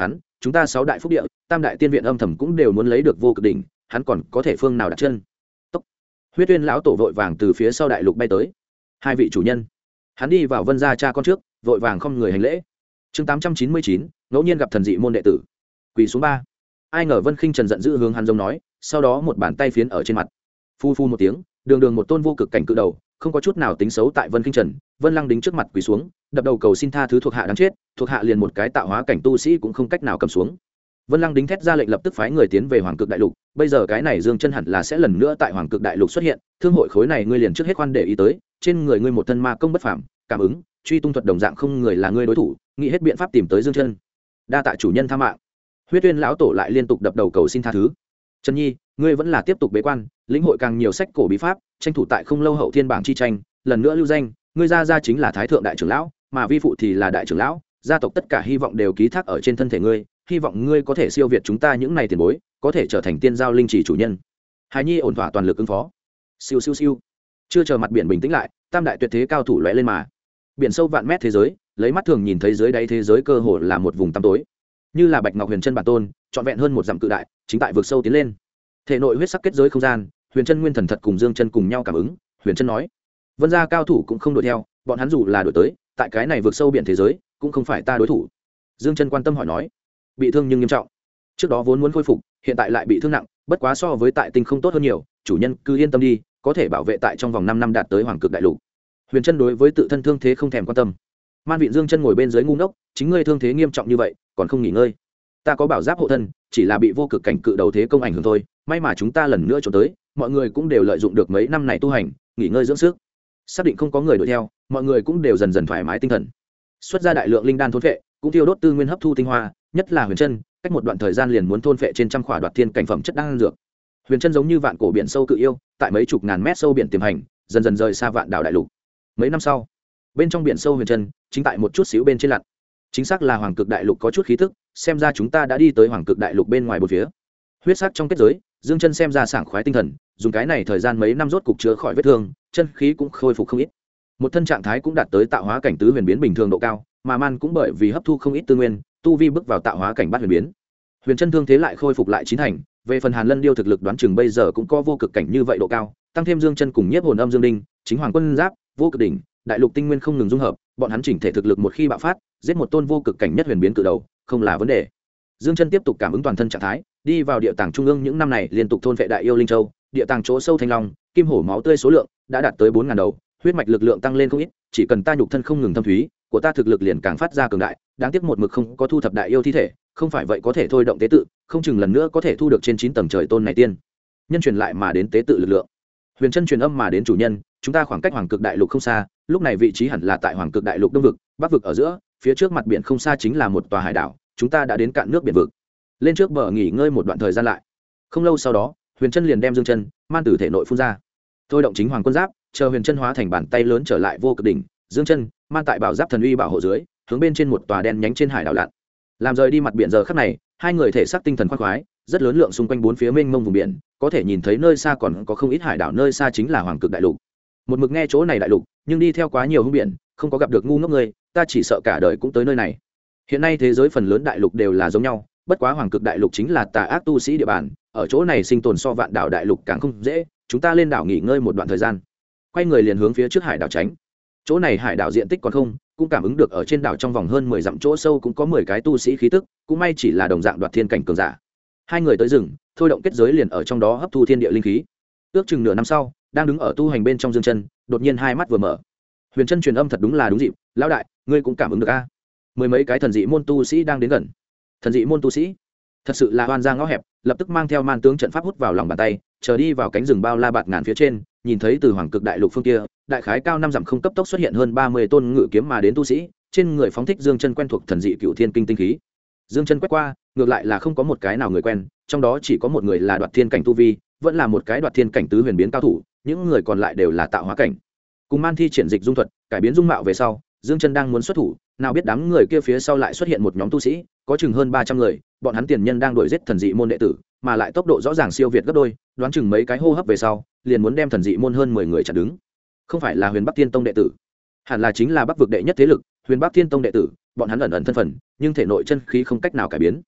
chúng ta 6 đại phúc địa, tam đại tiên viện âm thầm cũng đều muốn lấy được vô cực đỉnh, hắn còn có thể phương nào đặt chân. Tốc. Huyết Uyên lão tổ vội vàng từ phía sau đại lục bay tới. Hai vị chủ nhân. Hắn đi vào Vân gia cha con trước, vội vàng không người hành lễ. Chương 899, ngẫu nhiên gặp thần dị môn đệ tử. Quỳ xuống 3. Ai ngờ Vân Khinh Trần giận dữ hướng hắn giống nói, sau đó một bàn tay phiến ở trên mặt. Phu phu một tiếng, đường đường một tôn vô cực cảnh cự đầu, không có chút nào tính xấu tại Vân Khinh Trần, Vân Lăng đính trước mặt quỳ xuống, đập đầu cầu xin tha thứ thuộc hạ đáng chết, thuộc hạ liền một cái tạo hóa cảnh tu sĩ cũng không cách nào cầm xuống. Vân Lăng đính thét ra lệnh lập tức phái người tiến về Hoàng Cực Đại Lục, bây giờ cái này Dương Chân hẳn là sẽ lần nữa tại Hoàng Cực Đại Lục xuất hiện, thương hội khối này ngươi liền trước hết khoan để ý tới, trên người ngươi một thân ma công bất phàm, cảm ứng, truy tung thuật đồng dạng không người là ngươi đối thủ, nghĩ hết biện pháp tìm tới Dương Chân. Đa tạ chủ nhân tha mạng. Huyết Uyên lão tổ lại liên tục đập đầu cầu xin tha thứ. Trần Nhi, ngươi vẫn là tiếp tục bế quan, lĩnh hội càng nhiều sách cổ bí pháp, tranh thủ tại không lâu hậu thiên bảng chi tranh, lần nữa lưu danh, ngươi gia chính là thái thượng đại trưởng lão, mà vi phụ thì là đại trưởng lão, gia tộc tất cả hy vọng đều ký thác ở trên thân thể ngươi, hy vọng ngươi có thể siêu việt chúng ta những này tiền bối, có thể trở thành tiên giao linh chỉ chủ nhân. Hải Nhi ổn thỏa toàn lực ứng phó. Siêu siêu siêu. Chưa chờ mặt biển bình tĩnh lại, tam đại tuyệt thế cao thủ lóe lên mà. Biển sâu vạn mét thế giới, lấy mắt thường nhìn thấy dưới đáy thế giới cơ hồ là một vùng tăm tối. Như là Bạch Ngọc Huyền Chân bản tôn, trọn vẹn hơn một dặm cự đại, chính tại vực sâu tiến lên. Thể nội huyết sắc kết giới không gian, Huyền Chân nguyên thần thật cùng Dương Chân cùng nhau cảm ứng, Huyền Chân nói: "Vân gia cao thủ cũng không đuổi theo, bọn hắn dù là đuổi tới, tại cái này vực sâu biển thế giới, cũng không phải ta đối thủ." Dương Chân quan tâm hỏi nói: "Bị thương nhưng nghiêm trọng. Trước đó vốn muốn khôi phục, hiện tại lại bị thương nặng, bất quá so với tại tinh không tốt hơn nhiều, chủ nhân cứ yên tâm đi, có thể bảo vệ tại trong vòng 5 năm đạt tới Hoàng Cực Đại Lục." Huyền Chân đối với tự thân thương thế không thèm quan tâm. Man Vịn Dương Chân ngồi bên dưới ngu ngốc, chính ngươi thương thế nghiêm trọng như vậy, còn không nghỉ ngơi. Ta có bảo giáp hộ thân, chỉ là bị vô cực cảnh cự đầu thế công ảnh hưởng thôi, may mà chúng ta lần nữa trốn tới, mọi người cũng đều lợi dụng được mấy năm này tu hành, nghỉ ngơi dưỡng sức. Xác định không có người đuổi theo, mọi người cũng đều dần dần thoải mái tinh thần. Xuất ra đại lượng linh đan thôn phệ, cũng tiêu đốt tư nguyên hấp thu tinh hoa, nhất là Huyền Chân, cách một đoạn thời gian liền muốn thôn phệ trên trăm khỏa đoạt thiên cảnh phẩm chất đan dược. Huyền Chân giống như vạn cổ biển sâu cự yêu, tại mấy chục ngàn mét sâu biển tiềm hành, dần dần rời xa vạn đảo đại lục. Mấy năm sau, bên trong biển sâu Huyền Chân, chính tại một chút xíu bên trên lặn. Chính xác là Hoàng Cực Đại Lục có chút khí tức, xem ra chúng ta đã đi tới Hoàng Cực Đại Lục bên ngoài bốn phía. Huyết sắc trong kết giới, Dương Chân xem ra sảng khoái tinh thần, dùng cái này thời gian mấy năm rốt cục chữa khỏi vết thương, chân khí cũng khôi phục không ít. Một thân trạng thái cũng đạt tới tạo hóa cảnh tứ huyền biến bình thường độ cao, mà Man cũng bởi vì hấp thu không ít tư nguyên, tu vi bước vào tạo hóa cảnh bát huyền biến. Huyền Chân thương thế lại khôi phục lại chín thành, về phần Hàn Lân Điêu thực lực đoán chừng bây giờ cũng có vô cực cảnh như vậy độ cao, tăng thêm Dương Chân cùng Nhiếp Hồn Âm Dương Đinh, chính Hoàng Quân Giáp, vô cực đỉnh, đại lục tinh nguyên không ngừng dung hợp, bọn hắn chỉnh thể thực lực một khi bạo phát, giết một tôn vô cực cảnh nhất huyền biến cự đầu, không là vấn đề. Dương Chân tiếp tục cảm ứng toàn thân trạng thái, đi vào địa tàng trung ương những năm này liên tục thôn phệ đại yêu linh châu, địa tàng chỗ sâu thanh long, kim hổ máu tươi số lượng đã đạt tới 4000 đầu, huyết mạch lực lượng tăng lên không ít, chỉ cần ta nhục thân không ngừng thâm thúy, của ta thực lực liền càng phát ra cường đại, đáng tiếc một mực không có thu thập đại yêu thi thể, không phải vậy có thể thôi động tế tự, không chừng lần nữa có thể thu được trên 9 tầng trời tôn này tiên. Nhân truyền lại mà đến tế tự lực lượng. Huyền Chân truyền âm mà đến chủ nhân, chúng ta khoảng cách Hoàng Cực Đại Lục không xa, lúc này vị trí hẳn là tại Hoàng Cực Đại Lục đông vực, bắc vực ở giữa, phía trước mặt biển không xa chính là một tòa hải đảo, chúng ta đã đến cạn nước biển vực. Lên trước bờ nghỉ ngơi một đoạn thời gian lại. Không lâu sau đó, Huyền Chân liền đem Dương Chân, Man tử thể nội phun ra. Thôi động chính Hoàng Quân Giáp, chờ Huyền Chân hóa thành bàn tay lớn trở lại vô cực đỉnh, Dương Chân, Man tại bảo giáp thần uy bảo hộ dưới, hướng bên trên một tòa đen nhánh trên hải đảo lặn. Làm rời đi mặt biển giờ khắc này, hai người thể xác tinh thần khoan khoái, rất lớn lượng xung quanh bốn phía mênh mông vùng biển, có thể nhìn thấy nơi xa còn có không ít hải đảo, nơi xa chính là Hoàng Cực Đại Lục. Một mực nghe chỗ này đại lục, nhưng đi theo quá nhiều hung biển, không có gặp được ngu ngốc người, ta chỉ sợ cả đời cũng tới nơi này. Hiện nay thế giới phần lớn đại lục đều là giống nhau, bất quá Hoàng Cực Đại Lục chính là tà ác tu sĩ địa bàn, ở chỗ này sinh tồn so vạn đảo đại lục càng không dễ, chúng ta lên đảo nghỉ ngơi một đoạn thời gian. Quay người liền hướng phía trước hải đảo tránh. Chỗ này hải đảo diện tích còn không, cũng cảm ứng được ở trên đảo trong vòng hơn 10 dặm chỗ sâu cũng có 10 cái tu sĩ khí tức, cũng may chỉ là đồng dạng đoạt thiên cảnh cường giả. Hai người tới rừng, thôi động kết giới liền ở trong đó hấp thu thiên địa linh khí. Ước chừng nửa năm sau, đang đứng ở tu hành bên trong Dương Chân, đột nhiên hai mắt vừa mở. Huyền Chân truyền âm thật đúng là đúng dịp, lão đại, ngươi cũng cảm ứng được a? Mười mấy cái thần dị môn tu sĩ đang đến gần. Thần dị môn tu sĩ, thật sự là oan ra ngõ hẹp, lập tức mang theo man tướng trận pháp hút vào lòng bàn tay, chờ đi vào cánh rừng bao la bạt ngàn phía trên, nhìn thấy từ Hoàng Cực Đại Lục phương kia, đại khái cao 5 dặm không cấp tốc xuất hiện hơn 30 tôn ngự kiếm mà đến tu sĩ, trên người phóng thích Dương Chân quen thuộc thần dị cựu thiên kinh tinh khí. Dương Chân quét qua, ngược lại là không có một cái nào người quen, trong đó chỉ có một người là đoạt thiên cảnh tu vi, vẫn là một cái đoạt thiên cảnh tứ huyền biến cao thủ, những người còn lại đều là tạo hóa cảnh. Cùng man thi triển dịch dung thuật, cải biến dung mạo về sau, Dương Chân đang muốn xuất thủ, nào biết đám người kia phía sau lại xuất hiện một nhóm tu sĩ, có chừng hơn 300 người, bọn hắn tiền nhân đang đuổi giết thần dị môn đệ tử, mà lại tốc độ rõ ràng siêu việt gấp đôi, đoán chừng mấy cái hô hấp về sau, liền muốn đem thần dị môn hơn 10 người chặn đứng. Không phải là Huyền Bắc Thiên Tông đệ tử, hẳn là chính là Bắc vực đệ nhất thế lực, Huyền Bắc Thiên Tông đệ tử, bọn hắn ẩn ẩn thân phận, nhưng thể nội chân khí không cách nào cải biến.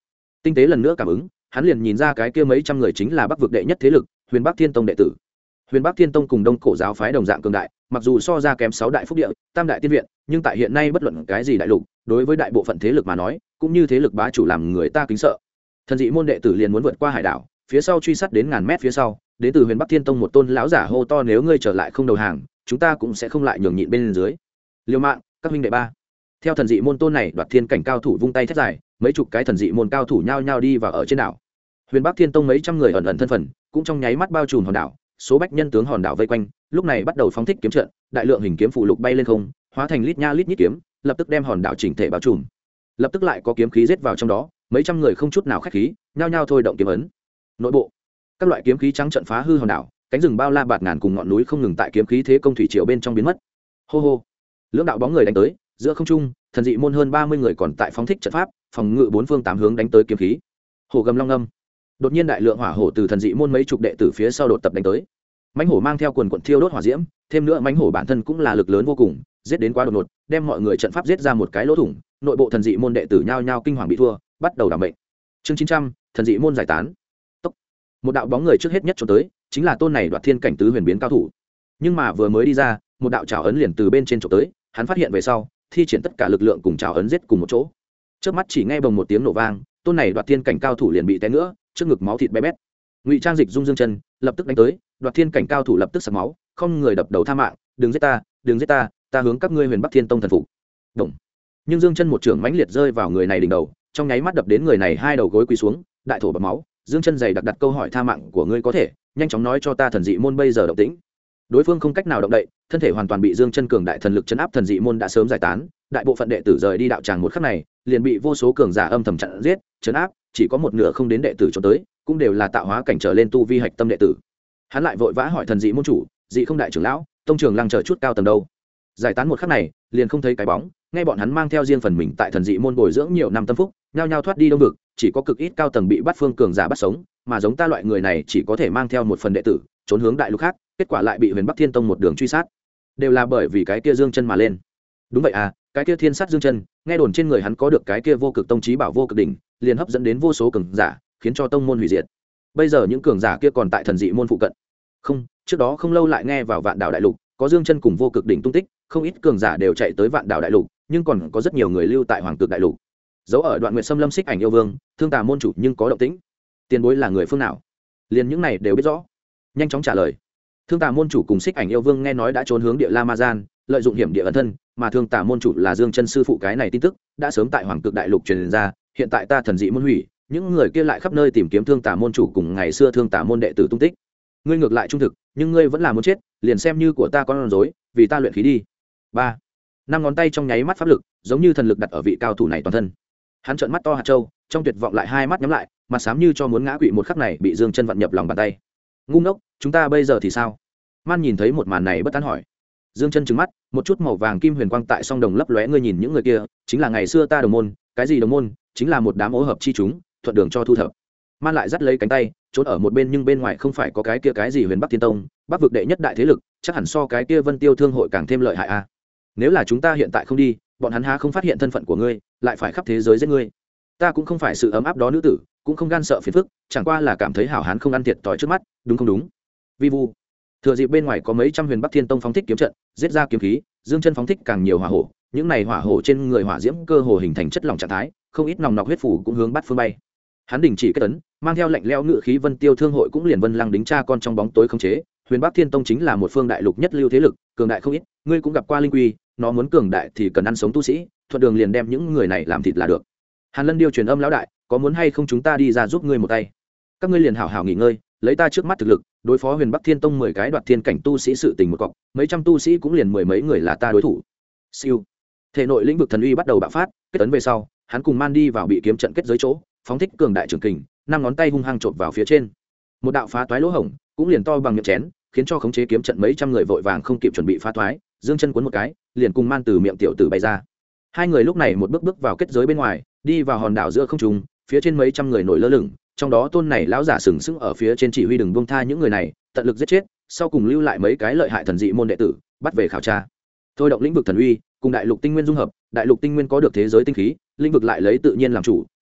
Tinh tế lần nữa cảm ứng, hắn liền nhìn ra cái kia mấy trăm người chính là bắc vực đệ nhất thế lực Huyền Bắc Thiên Tông đệ tử. Huyền Bắc Thiên Tông cùng Đông Cổ giáo phái đồng dạng cường đại, mặc dù so ra kém 6 đại phúc địa, tam đại tiên viện, nhưng tại hiện nay bất luận cái gì đại lục, đối với đại bộ phận thế lực mà nói, cũng như thế lực bá chủ làm người ta kính sợ. Thần dị môn đệ tử liền muốn vượt qua hải đảo, phía sau truy sát đến ngàn mét phía sau, đến từ Huyền Bắc Thiên Tông một tôn lão giả hô to, nếu ngươi trở lại không đầu hàng, chúng ta cũng sẽ không lại nhường nhịn bên dưới. Liêu mạng, các huynh đệ ba. Theo thần dị môn tôn này đoạt thiên cảnh cao thủ vung tay thét dài, mấy chục cái thần dị môn cao thủ nhao nhao đi vào ở trên đảo. Huyền Bắc Thiên Tông mấy trăm người ẩn ẩn thân phận, cũng trong nháy mắt bao trùm hòn đảo, số bách nhân tướng hòn đảo vây quanh, lúc này bắt đầu phóng thích kiếm trận, đại lượng hình kiếm phụ lục bay lên không, hóa thành lít nha lít nhít kiếm, lập tức đem hòn đảo chỉnh thể bao trùm. Lập tức lại có kiếm khí giết vào trong đó, mấy trăm người không chút nào khách khí, nhao nhao thôi động kiếm ấn. Nội bộ, các loại kiếm khí trắng trận phá hư hòn đảo, cánh rừng bao la bạt ngàn cùng ngọn núi không ngừng tại kiếm khí thế công thủy triều bên trong biến mất. Hô hô, lưỡng đạo bóng người đánh tới, giữa không trung, thần dị môn hơn 30 người còn tại phóng thích trận pháp, phòng ngự bốn phương tám hướng đánh tới kiếm khí. Hổ gầm long ngâm. Đột nhiên đại lượng hỏa hổ từ thần dị môn mấy chục đệ tử phía sau đột tập đánh tới. Mãnh hổ mang theo quần quần thiêu đốt hỏa diễm, thêm nữa mãnh hổ bản thân cũng là lực lớn vô cùng, giết đến quá đột ngột, đem mọi người trận pháp giết ra một cái lỗ thủng, nội bộ thần dị môn đệ tử nhao nhao kinh hoàng bị thua, bắt đầu đảm mệnh. Chương 900, thần dị môn giải tán. Tốc. Một đạo bóng người trước hết nhất trốn tới, chính là tôn này đoạt thiên cảnh tứ huyền biến cao thủ. Nhưng mà vừa mới đi ra, một đạo trảo ấn liền từ bên trên chụp tới, hắn phát hiện về sau, thi triển tất cả lực lượng cùng trảo ấn giết cùng một chỗ. Trước mắt chỉ nghe bồng một tiếng nổ vang, tôn này đoạt thiên cảnh cao thủ liền bị té nữa, trước ngực máu thịt bé bét. Ngụy Trang Dịch rung dương chân, lập tức đánh tới, đoạt thiên cảnh cao thủ lập tức sặc máu, không người đập đầu tha mạng, đừng giết ta, đừng giết ta, ta hướng các ngươi Huyền Bắc Thiên Tông thần phục. Động. Nhưng dương chân một trường mãnh liệt rơi vào người này đỉnh đầu, trong nháy mắt đập đến người này hai đầu gối quỳ xuống, đại thổ bọt máu. Dương chân dày đặt câu hỏi, tha mạng của ngươi có thể nhanh chóng nói cho ta thần dị môn bây giờ động tĩnh. Đối phương không cách nào động đậy, thân thể hoàn toàn bị dương chân cường đại thần lực chấn áp, thần dị môn đã sớm giải tán, đại bộ phận đệ tử rời đi đạo tràng một khắc này, liền bị vô số cường giả âm thầm chặn giết, chấn áp, chỉ có một nửa không đến đệ tử cho tới, cũng đều là tạo hóa cảnh trở lên tu vi hạch tâm đệ tử. Hắn lại vội vã hỏi thần dị môn chủ, dị không đại trưởng lão, tông trưởng lăng chờ chút cao tầng đâu? Giải tán một khắc này, liền không thấy cái bóng, nghe bọn hắn mang theo riêng phần mình tại thần dị môn bồi dưỡng nhiều năm tâm phúc, nhao nhao thoát đi đông vực, chỉ có cực ít cao tầng bị bắt phương cường giả bắt sống, mà giống ta loại người này chỉ có thể mang theo một phần đệ tử, trốn hướng đại lục khác, kết quả lại bị Huyền Bắc Thiên Tông một đường truy sát, đều là bởi vì cái kia dương chân mà lên. Đúng vậy à, cái kia thiên sát dương chân, nghe đồn trên người hắn có được cái kia vô cực tông chí bảo vô cực đỉnh, liền hấp dẫn đến vô số cường giả, khiến cho tông môn hủy diệt. Bây giờ những cường giả kia còn tại thần dị môn phụ cận. Không, trước đó không lâu lại nghe vào Vạn Đảo đại lục, có dương chân cùng vô cực đỉnh tung tích, không ít cường giả đều chạy tới Vạn Đảo đại lục, nhưng còn có rất nhiều người lưu tại Hoàng Cực đại lục. Dấu ở Đoạn Nguyệt Sâm Lâm Xích Ảnh yêu vương, Thương Tà môn chủ nhưng có động tĩnh. Tiền bối là người phương nào? Liền những này đều biết rõ. Nhanh chóng trả lời. Thương Tà môn chủ cùng Xích Ảnh yêu vương nghe nói đã trốn hướng địa La Ma Gian, lợi dụng hiểm địa ẩn thân, mà Thương Tà môn chủ là Dương chân sư phụ, cái này tin tức đã sớm tại Hoàng Cực đại lục truyền ra, hiện tại ta thần dị môn hủy, những người kia lại khắp nơi tìm kiếm Thương Tà môn chủ cùng ngày xưa Thương Tà môn đệ tử tung tích. Ngươi ngược lại trung thực, nhưng ngươi vẫn là muốn chết, liền xem như của ta con rối, vì ta luyện khí đi. 3. Năm ngón tay trong nháy mắt pháp lực, giống như thần lực đặt ở vị cao thủ này toàn thân. Hắn trợn mắt to hạt châu, trong tuyệt vọng lại hai mắt nhắm lại, mặt xám như cho muốn ngã quỵ một khắc này bị Dương chân vặn nhập lòng bàn tay. Ngu ngốc, chúng ta bây giờ thì sao? Man nhìn thấy một màn này bất tán hỏi. Dương chân trừng mắt, một chút màu vàng kim huyền quang tại song đồng lấp lóe, ngươi nhìn những người kia, chính là ngày xưa ta đồng môn, cái gì đồng môn, chính là một đám ô hợp chi chúng, thuận đường cho thu thập. Man lại dắt lấy cánh tay, trốn ở một bên, nhưng bên ngoài không phải có cái kia cái gì Huyền Bắc Thiên Tông, Bắc vực đệ nhất đại thế lực, chắc hẳn so cái kia Vân Tiêu Thương hội càng thêm lợi hại a. Nếu là chúng ta hiện tại không đi, bọn hắn há không phát hiện thân phận của ngươi, lại phải khắp thế giới giết ngươi. Ta cũng không phải sự ấm áp đó nữ tử, cũng không gan sợ phiền phức, chẳng qua là cảm thấy hảo hán không ăn thiệt thòi trước mắt, đúng không đúng? Vi vu. Thừa dịp bên ngoài có mấy trăm Huyền Bắc Thiên Tông phóng thích kiếm trận, giết ra kiếm khí, Dương chân phóng thích càng nhiều hỏa hổ, những này hỏa hổ trên người hỏa diễm cơ hồ hình thành chất lỏng trạng thái, không ít nòng nọc huyết phủ cũng hướng bắt phương bay. Hắn đình chỉ kết tấn, mang theo lạnh lẽo ngự khí, Vân Tiêu Thương hội cũng liền Vân Lăng đính cha con trong bóng tối không chế. Huyền Bắc Thiên Tông chính là một phương đại lục nhất lưu thế lực, cường đại không ít, ngươi cũng gặp qua linh quy, nó muốn cường đại thì cần ăn sống tu sĩ, thuận đường liền đem những người này làm thịt là được. Hàn Lân Điêu truyền âm, lão đại, có muốn hay không chúng ta đi ra giúp ngươi một tay? Các ngươi liền hảo hảo nghỉ ngơi, lấy ta trước mắt thực lực, đối phó Huyền Bắc Thiên Tông 10 cái đoạt thiên cảnh tu sĩ sự tình một cọc, mấy trăm tu sĩ cũng liền mười mấy người là ta đối thủ. Siêu. Thể nội lĩnh vực thần uy bắt đầu bạo phát, kết tấn về sau, hắn cùng Man đi vào bị kiếm trận kết giới chỗ, phóng thích cường đại trường kình, năm ngón tay hung hăng chộp vào phía trên. Một đạo phá toái lỗ hổng, cũng liền to bằng miệng chén, khiến cho khống chế kiếm trận mấy trăm người vội vàng không kịp chuẩn bị phá toái, Dương chân cuốn một cái, liền cùng Man từ miệng tiểu tử bay ra. Hai người lúc này một bước bước vào kết giới bên ngoài, đi vào hòn đảo giữa không trung, phía trên mấy trăm người nổi lơ lửng, trong đó tôn này lão giả sừng sững ở phía trên chỉ huy đừng buông tha những người này, tận lực giết chết, sau cùng lưu lại mấy cái lợi hại thần dị môn đệ tử, bắt về khảo tra. Thôi động lĩnh vực thần uy, cùng đại lục tinh nguyên dung hợp, đại lục tinh nguyên có được thế giới tinh khí, lĩnh vực lại lấy tự nhiên làm chủ,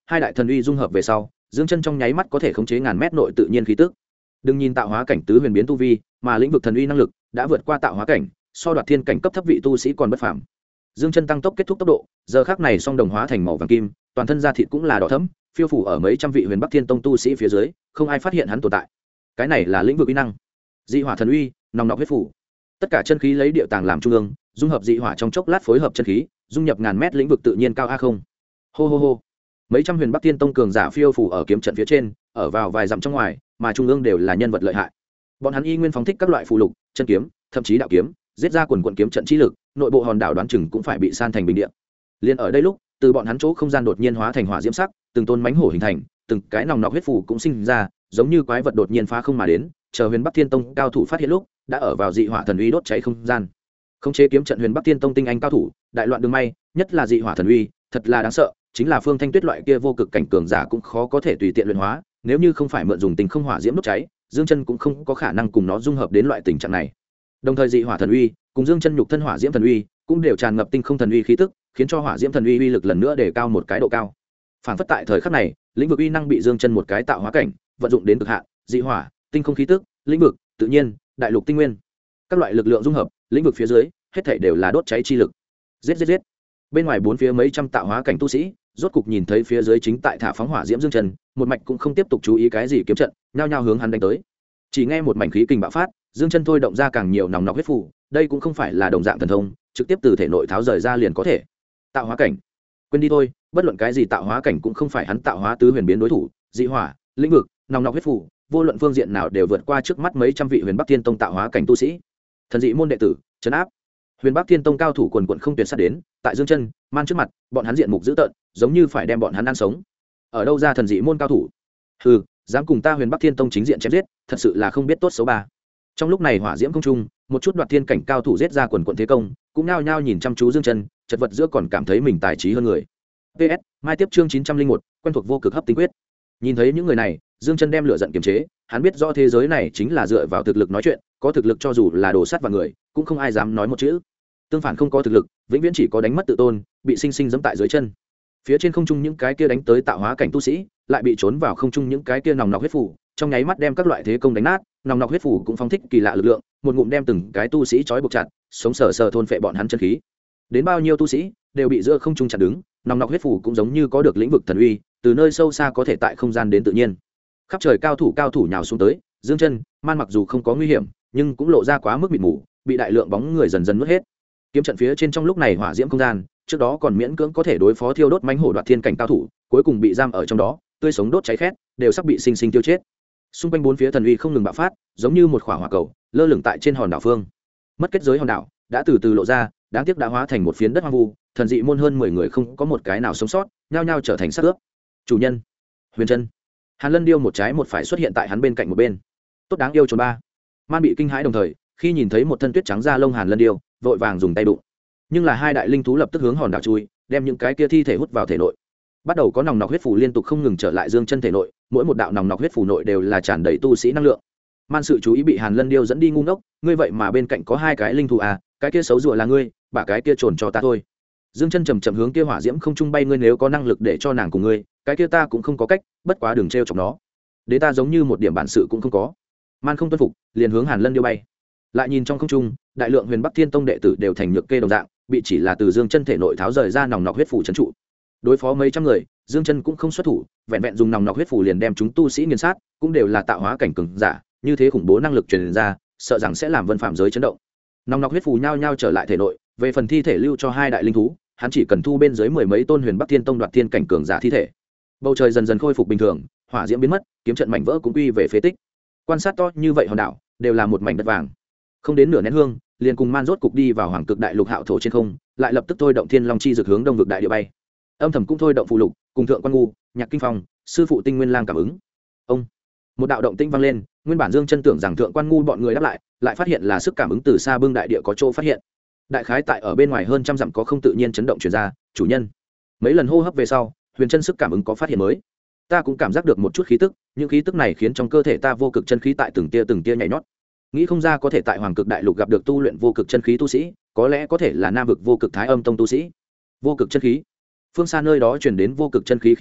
hai đại thần uy dung hợp về sau, dương chân trong nháy mắt có thể khống chế ngàn mét nội tự nhiên khí tức. Đừng nhìn tạo hóa cảnh tứ huyền biến tu vi, mà lĩnh vực thần uy năng lực đã vượt qua tạo hóa cảnh, so đoạt thiên cảnh cấp thấp vị tu sĩ còn bất phàm. Dương chân tăng tốc kết thúc tốc độ, giờ khắc này song đồng hóa thành màu vàng kim, toàn thân da thịt cũng là đỏ thẫm, phiêu phủ ở mấy trăm vị huyền bắc thiên tông tu sĩ phía dưới, không ai phát hiện hắn tồn tại. Cái này là lĩnh vực uy năng, dị hỏa thần uy, nòng nọc huyết phủ. Tất cả chân khí lấy địa tàng làm trung ương, dung hợp dị hỏa trong chốc lát phối hợp chân khí, dung nhập ngàn mét lĩnh vực tự nhiên cao a không. Hô hô hô. Mấy trăm huyền bắc thiên tông cường giả phiêu phủ ở kiếm trận phía trên, ở vào vài dặm trong ngoài, mà trung ương đều là nhân vật lợi hại. Bọn hắn y nguyên phóng thích các loại phù lục, chân kiếm, thậm chí đạo kiếm, giết ra quần quần kiếm trận chi lực, nội bộ hòn đảo đoán chừng cũng phải bị san thành bình địa. Liên ở đây lúc, từ bọn hắn chỗ không gian đột nhiên hóa thành hỏa diễm sắc, từng tôn mãnh hổ hình thành, từng cái nòng nọc huyết phù cũng sinh ra, giống như quái vật đột nhiên phá không mà đến, chờ huyền bắc thiên tông cao thủ phát hiện lúc, đã ở vào dị hỏa thần uy đốt cháy không gian. Khống chế kiếm trận huyền bắc thiên tông tinh anh cao thủ, đại loạn đường may, nhất là dị hỏa thần uy, thật là đáng sợ, chính là Phương Thanh Tuyết loại kia vô cực cảnh cường giả cũng khó có thể tùy tiện luyện hóa, nếu như không phải mượn dùng tình không hỏa diễm đốt cháy, Dương Chân cũng không có khả năng cùng nó dung hợp đến loại tình trạng này. Đồng thời dị hỏa thần uy cùng Dương Chân nhục thân hỏa diễm thần uy cũng đều tràn ngập tinh không thần uy khí tức, khiến cho hỏa diễm thần uy uy lực lần nữa đề cao một cái độ cao. Phản phất tại thời khắc này, lĩnh vực uy năng bị Dương Chân một cái tạo hóa cảnh vận dụng đến cực hạn, dị hỏa, tinh không khí tức, lĩnh vực, tự nhiên, đại lục tinh nguyên, các loại lực lượng dung hợp, lĩnh vực phía dưới, hết thảy đều là đốt cháy chi lực. Giết giết giết. Bên ngoài bốn phía mấy trăm tạo hóa cảnh tu sĩ, rốt cục nhìn thấy phía dưới chính tại thả phóng hỏa diễm Dương Chân, một mạch cũng không tiếp tục chú ý cái gì kiếm trận, nhao nhao hướng hắn đánh tới. Chỉ nghe một mảnh khí kình bạo phát, Dương Chân thôi động ra càng nhiều nòng nọc huyết phù, đây cũng không phải là đồng dạng thần thông, trực tiếp từ thể nội tháo rời ra liền có thể. Tạo hóa cảnh, quên đi thôi, bất luận cái gì tạo hóa cảnh cũng không phải hắn tạo hóa tứ huyền biến đối thủ, dị hỏa, lĩnh vực, nòng nọc huyết phù, vô luận phương diện nào đều vượt qua trước mắt mấy trăm vị huyền bắc thiên tông tạo hóa cảnh tu sĩ. Thần dị môn đệ tử, trấn áp. Huyền bắc thiên tông cao thủ quần quần không tuyệt sát đến, tại Dương Chân, man trước mặt, bọn hắn diện mục dữ tợn, giống như phải đem bọn hắn ăn sống. Ở đâu ra thần dị môn cao thủ? Hừ, dám cùng ta huyền bắc thiên tông chính diện chém giết, thật sự là không biết tốt xấu ba. Trong lúc này hỏa diễm không trung, một chút đoạt thiên cảnh cao thủ giết ra quần quần thế công, cũng nao nhao nhìn chăm chú Dương Chân, chật vật giữa còn cảm thấy mình tài trí hơn người. PS, mai tiếp chương 901, quen thuộc vô cực hấp tinh quyết. Nhìn thấy những người này, Dương Chân đem lửa giận kiềm chế, hắn biết rõ thế giới này chính là dựa vào thực lực nói chuyện, có thực lực cho dù là đồ sát vào người, cũng không ai dám nói một chữ. Tương phản không có thực lực, vĩnh viễn chỉ có đánh mất tự tôn, bị sinh sinh giẫm tại dưới chân. Phía trên không trung những cái kia đánh tới tạo hóa cảnh tu sĩ, lại bị trốn vào không trung những cái kia nòng nọc huyết phù, trong nháy mắt đem các loại thế công đánh nát, nòng nọc huyết phù cũng phóng thích kỳ lạ lực lượng, một ngụm đem từng cái tu sĩ trói buộc chặt, sống sờ sờ thôn phệ bọn hắn chân khí. Đến bao nhiêu tu sĩ đều bị giữa không trung chặt đứng, nòng nọc huyết phù cũng giống như có được lĩnh vực thần uy, từ nơi sâu xa có thể tại không gian đến tự nhiên. Khắp trời cao thủ nhào xuống tới, Dương Chân, man mặc dù không có nguy hiểm, nhưng cũng lộ ra quá mức mịt mù, bị đại lượng bóng người dần dần nuốt hết. Kiếm trận phía trên trong lúc này hỏa diễm không gian, trước đó còn miễn cưỡng có thể đối phó thiêu đốt mãnh hổ đoạt thiên cảnh cao thủ, cuối cùng bị giam ở trong đó, tươi sống đốt cháy khét, đều sắp bị sinh sinh tiêu chết. Xung quanh bốn phía thần uy không ngừng bạo phát, giống như một quả hỏa cầu, lơ lửng tại trên hòn đảo phương. Mất kết giới hòn đảo đã từ từ lộ ra, đáng tiếc đã hóa thành một phiến đất hoang vu, thần dị môn hơn 10 người không có một cái nào sống sót, nhao nhao trở thành xác ướp. Chủ nhân, Huyền Trân. Hàn Lân Điêu một trái một phải xuất hiện tại hắn bên cạnh một bên. Tốt đáng yêu trốn ba. Man bị kinh hãi đồng thời, khi nhìn thấy một thân tuyết trắng da lông Hàn Lân Điêu, vội vàng dùng tay đụng. Nhưng là hai đại linh thú lập tức hướng hòn đảo chui, đem những cái kia thi thể hút vào thể nội. Bắt đầu có nòng nọc huyết phù liên tục không ngừng trở lại Dương Chân thể nội, mỗi một đạo nòng nọc huyết phù nội đều là tràn đầy tu sĩ năng lượng. Man sự chú ý bị Hàn Lân Điêu dẫn đi ngu ngốc, ngươi vậy mà bên cạnh có hai cái linh thú à, cái kia xấu rùa là ngươi, bả cái kia trồn cho ta thôi. Dương Chân chậm chậm hướng kia hỏa diễm không trung bay, ngươi nếu có năng lực để cho nàng cùng ngươi, cái kia ta cũng không có cách, bất quá đừng trêu chọc nó. Để ta giống như một điểm bản sự cũng không có. Man không tuân phục, liền hướng Hàn Lân Điêu bay. Lại nhìn trong không trung, đại lượng Huyền Bắc Thiên Tông đệ tử đều thành nhược kê đồng dạng, bị chỉ là từ Dương Chân thể nội tháo rời ra nòng nọc huyết phù trấn trụ. Đối phó mấy trăm người, Dương Chân cũng không xuất thủ, vẹn vẹn dùng nòng nọc huyết phù liền đem chúng tu sĩ nghiền sát, cũng đều là tạo hóa cảnh cường giả, như thế khủng bố năng lực truyền ra, sợ rằng sẽ làm vân phạm giới chấn động. Nòng nọc huyết phù nhao nhao trở lại thể nội, về phần thi thể lưu cho hai đại linh thú, hắn chỉ cần thu bên dưới mười mấy tôn Huyền Bắc Thiên Tông đoạt thiên cảnh cường giả thi thể. Bầu trời dần dần khôi phục bình thường, hỏa diễm biến mất, kiếm trận mảnh vỡ cũng quy về phế tích. Quan sát to như vậy hòn đảo, đều là một mảnh đất vàng. Không đến nửa nén hương, liền cùng Man rốt cục đi vào Hoàng Cực Đại Lục hạo thổ trên không, lại lập tức thôi động Thiên Long chi dược hướng Đông vực đại địa bay. Âm thầm cũng thôi động phụ lục, cùng Thượng Quan Ngu, Nhạc Kinh Phong, sư phụ Tinh Nguyên Lang cảm ứng. Ông, một đạo động tinh vang lên, nguyên bản Dương Chân tưởng rằng Thượng Quan Ngu bọn người đáp lại, lại phát hiện là sức cảm ứng từ xa bưng đại địa có chỗ phát hiện. Đại khái tại ở bên ngoài hơn trăm dặm có không tự nhiên chấn động truyền ra, chủ nhân. Mấy lần hô hấp về sau, Huyền Chân sức cảm ứng có phát hiện mới. Ta cũng cảm giác được một chút khí tức, những khí tức này khiến trong cơ thể ta vô cực chân khí tại từng tia nhảy nhót. Nghĩ không ra có thể tại Hoàng Cực Đại Lục gặp được tu luyện vô cực chân khí tu sĩ, có lẽ có thể là Nam vực vô cực Thái Âm Tông tu sĩ. Vô cực chân khí. Phương xa nơi đó truyền đến vô cực chân khí khí tức,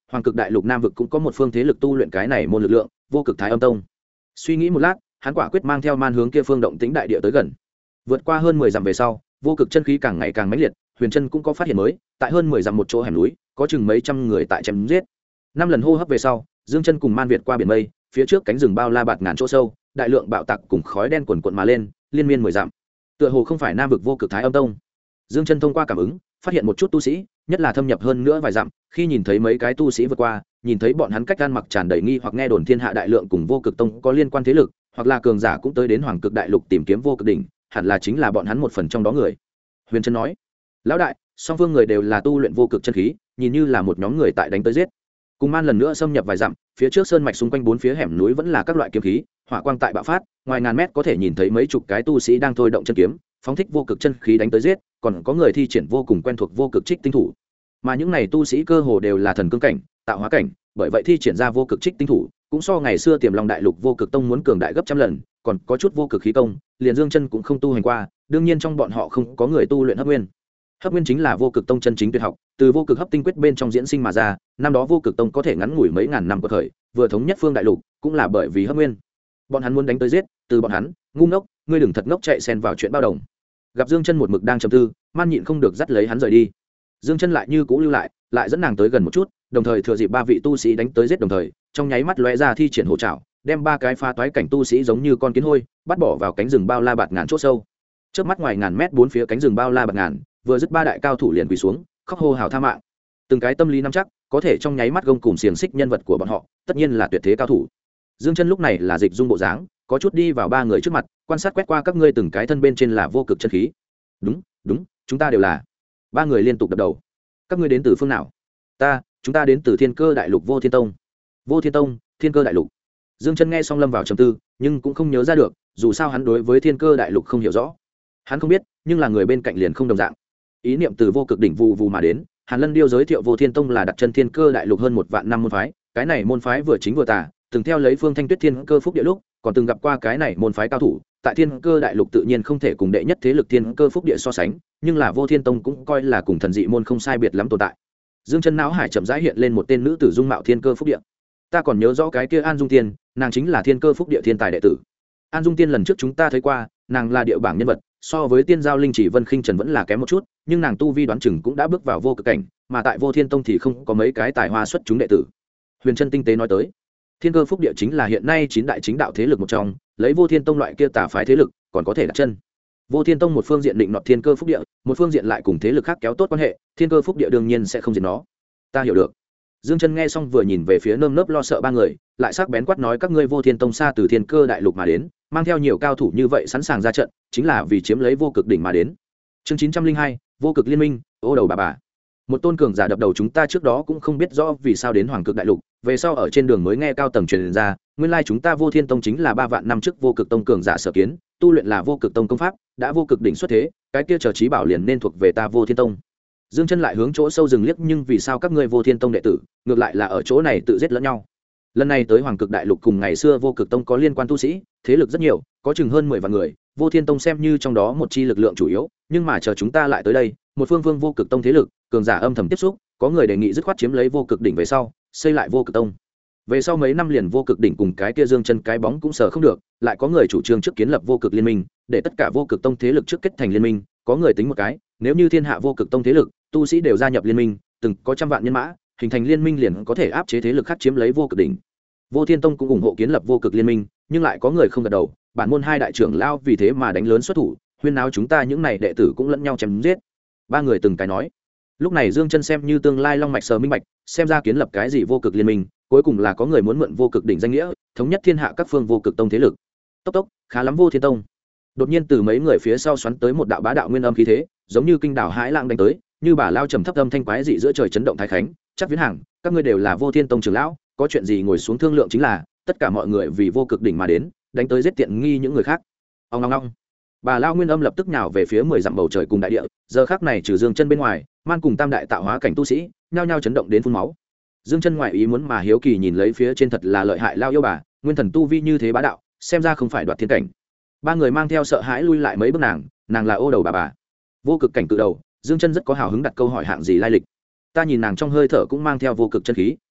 hoàng cực đại lục nam vực cũng có một phương thế lực tu luyện cái này môn lực lượng, vô cực thái âm tông. Suy nghĩ một lát, hắn quả quyết mang theo man hướng kia phương động tĩnh đại địa tới gần. Vượt qua hơn 10 dặm về sau, vô cực chân khí càng ngày càng mãnh liệt, Huyền Chân cũng có phát hiện mới, tại hơn 10 dặm một chỗ hẻm núi, có chừng mấy trăm người tại chém giết. 5 lần hô hấp về sau, Dương Chân cùng Man Việt qua biển mây, phía trước cánh rừng bao la bạt ngàn chỗ sâu, đại lượng bạo tạc cùng khói đen quần quần mà lên, liên miên 10 dặm. Tựa hồ không phải nam vực vô cực thái âm tông. Dương Chân thông qua cảm ứng, phát hiện một chút tu sĩ, nhất là thâm nhập hơn nữa vài dặm, khi nhìn thấy mấy cái tu sĩ vượt qua, nhìn thấy bọn hắn cách ăn mặc tràn đầy nghi hoặc nghe đồn thiên hạ đại lượng cùng vô cực tông có liên quan thế lực, hoặc là cường giả cũng tới đến hoàng cực đại lục tìm kiếm vô cực đỉnh, hẳn là chính là bọn hắn một phần trong đó người. Huyền Trân nói: "Lão đại, song phương người đều là tu luyện vô cực chân khí, nhìn như là một nhóm người tại đánh tới giết." Cùng Man lần nữa xâm nhập vài dặm, phía trước sơn mạch xung quanh bốn phía hẻm núi vẫn là các loại kiếm khí, hỏa quang tại bạo phát, ngoài ngàn mét có thể nhìn thấy mấy chục cái tu sĩ đang thôi động chân kiếm, phóng thích vô cực chân khí đánh tới giết, còn có người thi triển vô cùng quen thuộc vô cực trích tinh thủ. Mà những này tu sĩ cơ hồ đều là thần cương cảnh, tạo hóa cảnh, bởi vậy thi triển ra vô cực trích tinh thủ, cũng so ngày xưa Tiềm Long đại lục vô cực tông muốn cường đại gấp trăm lần, còn có chút vô cực khí công, liền Dương Chân cũng không tu hành qua, đương nhiên trong bọn họ không có người tu luyện hấp nguyên. Hấp nguyên chính là vô cực tông chân chính tuyệt học, từ vô cực hấp tinh quyết bên trong diễn sinh mà ra, năm đó vô cực tông có thể ngắn ngủi mấy ngàn năm của thời, vừa thống nhất phương đại lục, cũng là bởi vì hấp nguyên. Bọn hắn muốn đánh tới giết, từ bọn hắn, ngu ngốc, ngươi đừng thật ngốc chạy xen vào chuyện bao đồng. Gặp Dương Chân một mực đang trầm tư, Man nhịn không được dắt lấy hắn rời đi. Dương Chân lại như cũ lưu lại, lại dẫn nàng tới gần một chút, đồng thời thừa dịp ba vị tu sĩ đánh tới giết đồng thời, trong nháy mắt lóe ra thi triển hổ trảo, đem ba cái pha toái cảnh tu sĩ giống như con kiến hôi, bắt bỏ vào cánh rừng bao la bạt ngàn chỗ sâu. Trước mắt ngoài ngàn mét bốn phía cánh rừng bao la bạt ngàn, vừa dứt ba đại cao thủ liền quỳ xuống, khóc hô hào tha mạng. Từng cái tâm lý nắm chắc, có thể trong nháy mắt gông cùm xiềng xích nhân vật của bọn họ, tất nhiên là tuyệt thế cao thủ. Dương Chân lúc này là dịch dung bộ dáng, có chút đi vào ba người trước mặt, quan sát quét qua các ngươi từng cái thân bên trên là vô cực chân khí. Đúng, đúng, chúng ta đều là. Ba người liên tục đập đầu. Các ngươi đến từ phương nào? Chúng ta đến từ Thiên Cơ Đại Lục Vô Thiên Tông. Vô Thiên Tông, Thiên Cơ Đại Lục. Dương Chân nghe xong lâm vào trầm tư, nhưng cũng không nhớ ra được, dù sao hắn đối với Thiên Cơ Đại Lục không hiểu rõ. Hắn không biết, nhưng là người bên cạnh liền không đồng dạng. Ý niệm từ vô cực đỉnh vù vù mà đến, Hàn Lân Điêu giới thiệu Vô Thiên Tông là đặt chân Thiên Cơ Đại Lục hơn 1 vạn năm môn phái, cái này môn phái vừa chính vừa tà, từng theo lấy Phương Thanh Tuyết Thiên Cơ Phúc Địa lúc, còn từng gặp qua cái này môn phái cao thủ, tại Thiên Cơ Đại Lục tự nhiên không thể cùng đệ nhất thế lực Thiên Cơ Phúc Địa so sánh, nhưng là Vô Thiên Tông cũng coi là cùng thần dị môn không sai biệt lắm tồn tại. Dương Chân não hải chậm rãi hiện lên một tên nữ tử dung mạo Thiên Cơ Phúc Địa. Ta còn nhớ rõ cái kia An Dung Tiên, nàng chính là Thiên Cơ Phúc Địa thiên tài đệ tử. An Dung Tiên lần trước chúng ta thấy qua, nàng là địa bảng nhân vật, so với Tiên Giao Linh Chỉ Vân Khinh Trần vẫn là kém một chút, nhưng nàng tu vi đoán chừng cũng đã bước vào vô cực cảnh, mà tại Vô Thiên Tông thì không có mấy cái tài hoa xuất chúng đệ tử. Huyền Chân tinh tế nói tới, Thiên Cơ Phúc Địa chính là hiện nay 9 đại chính đạo thế lực một trong, lấy Vô Thiên Tông loại kia tà phái thế lực, còn có thể đặt chân. Vô Thiên Tông một phương diện định nọt Thiên Cơ Phúc Địa, một phương diện lại cùng thế lực khác kéo tốt quan hệ, Thiên Cơ Phúc Địa đương nhiên sẽ không diệt nó. Ta hiểu được. Dương Chân nghe xong vừa nhìn về phía nơm nớp lo sợ ba người, lại sắc bén quát nói các ngươi Vô Thiên Tông xa từ Thiên Cơ Đại Lục mà đến, mang theo nhiều cao thủ như vậy sẵn sàng ra trận, chính là vì chiếm lấy vô cực đỉnh mà đến. Chương 902, vô cực liên minh, ô đầu bà. Một tôn cường giả đập đầu chúng ta trước đó cũng không biết rõ vì sao đến Hoàng Cực Đại Lục, về sau ở trên đường mới nghe cao tầng truyền ra, nguyên lai chúng ta Vô Thiên Tông chính là 3 vạn năm trước vô cực tông cường giả sở kiến, tu luyện là vô cực tông công pháp, đã vô cực đỉnh xuất thế, cái kia chờ trí bảo liền nên thuộc về ta Vô Thiên Tông. Dương Chân lại hướng chỗ sâu rừng liếc, nhưng vì sao các ngươi Vô Thiên Tông đệ tử, ngược lại là ở chỗ này tự giết lẫn nhau? Lần này tới Hoàng Cực Đại Lục cùng ngày xưa vô cực tông có liên quan tu sĩ, thế lực rất nhiều, có chừng hơn 10 vạn người, Vô Thiên Tông xem như trong đó một chi lực lượng chủ yếu, nhưng mà chờ chúng ta lại tới đây, một phương vô cực tông thế lực, cường giả âm thầm tiếp xúc, có người đề nghị dứt khoát chiếm lấy vô cực đỉnh về sau, xây lại vô cực tông. Về sau mấy năm liền vô cực đỉnh cùng cái kia Dương Chân cái bóng cũng sở không được, lại có người chủ trương trước kiến lập vô cực liên minh, để tất cả vô cực tông thế lực trước kết thành liên minh, có người tính một cái, nếu như thiên hạ vô cực tông thế lực, tu sĩ đều gia nhập liên minh, từng có trăm vạn nhân mã, hình thành liên minh liền có thể áp chế thế lực khác chiếm lấy vô cực đỉnh. Vô Thiên Tông cũng ủng hộ kiến lập vô cực liên minh, nhưng lại có người không gật đầu, bản môn hai đại trưởng lao vì thế mà đánh lớn xuất thủ, huyên náo chúng ta những này đệ tử cũng lẫn nhau chém giết. Ba người từng cái nói. Lúc này Dương Chân xem như tương lai long mạch sờ minh bạch, xem ra kiến lập cái gì vô cực liên minh, cuối cùng là có người muốn mượn vô cực đỉnh danh nghĩa, thống nhất thiên hạ các phương vô cực tông thế lực. Tốc tốc, khá lắm Vô Thiên Tông. Đột nhiên từ mấy người phía sau xoắn tới một đạo bá đạo nguyên âm khí thế, giống như kinh đảo hãi lãng đánh tới, như bà lao trầm thấp âm thanh quái dị giữa trời chấn động thái khánh, chắc Viễn Hàng, các ngươi đều là Vô Thiên Tông trưởng lão, có chuyện gì ngồi xuống thương lượng chính là, tất cả mọi người vì vô cực đỉnh mà đến, đánh tới giết tiện nghi những người khác. Ong ong ong. Bà lao nguyên âm lập tức nhào về phía 10 dặm bầu trời cùng đại địa, giờ khắc này trừ Dương Chân bên ngoài, Man cùng tam đại tạo hóa cảnh tu sĩ, nhao nhao chấn động đến phun máu. Dương Chân ngoại ý muốn mà hiếu kỳ nhìn lấy phía trên thật là lợi hại lao yêu bà, nguyên thần tu vi như thế bá đạo, xem ra không phải đoạt thiên cảnh. Ba người mang theo sợ hãi lui lại mấy bước nàng là ô đầu bà. Vô cực cảnh cự đầu, Dương Chân rất có hào hứng đặt câu hỏi hạng gì lai lịch. Ta nhìn nàng trong hơi thở cũng mang theo vô cực chân khí,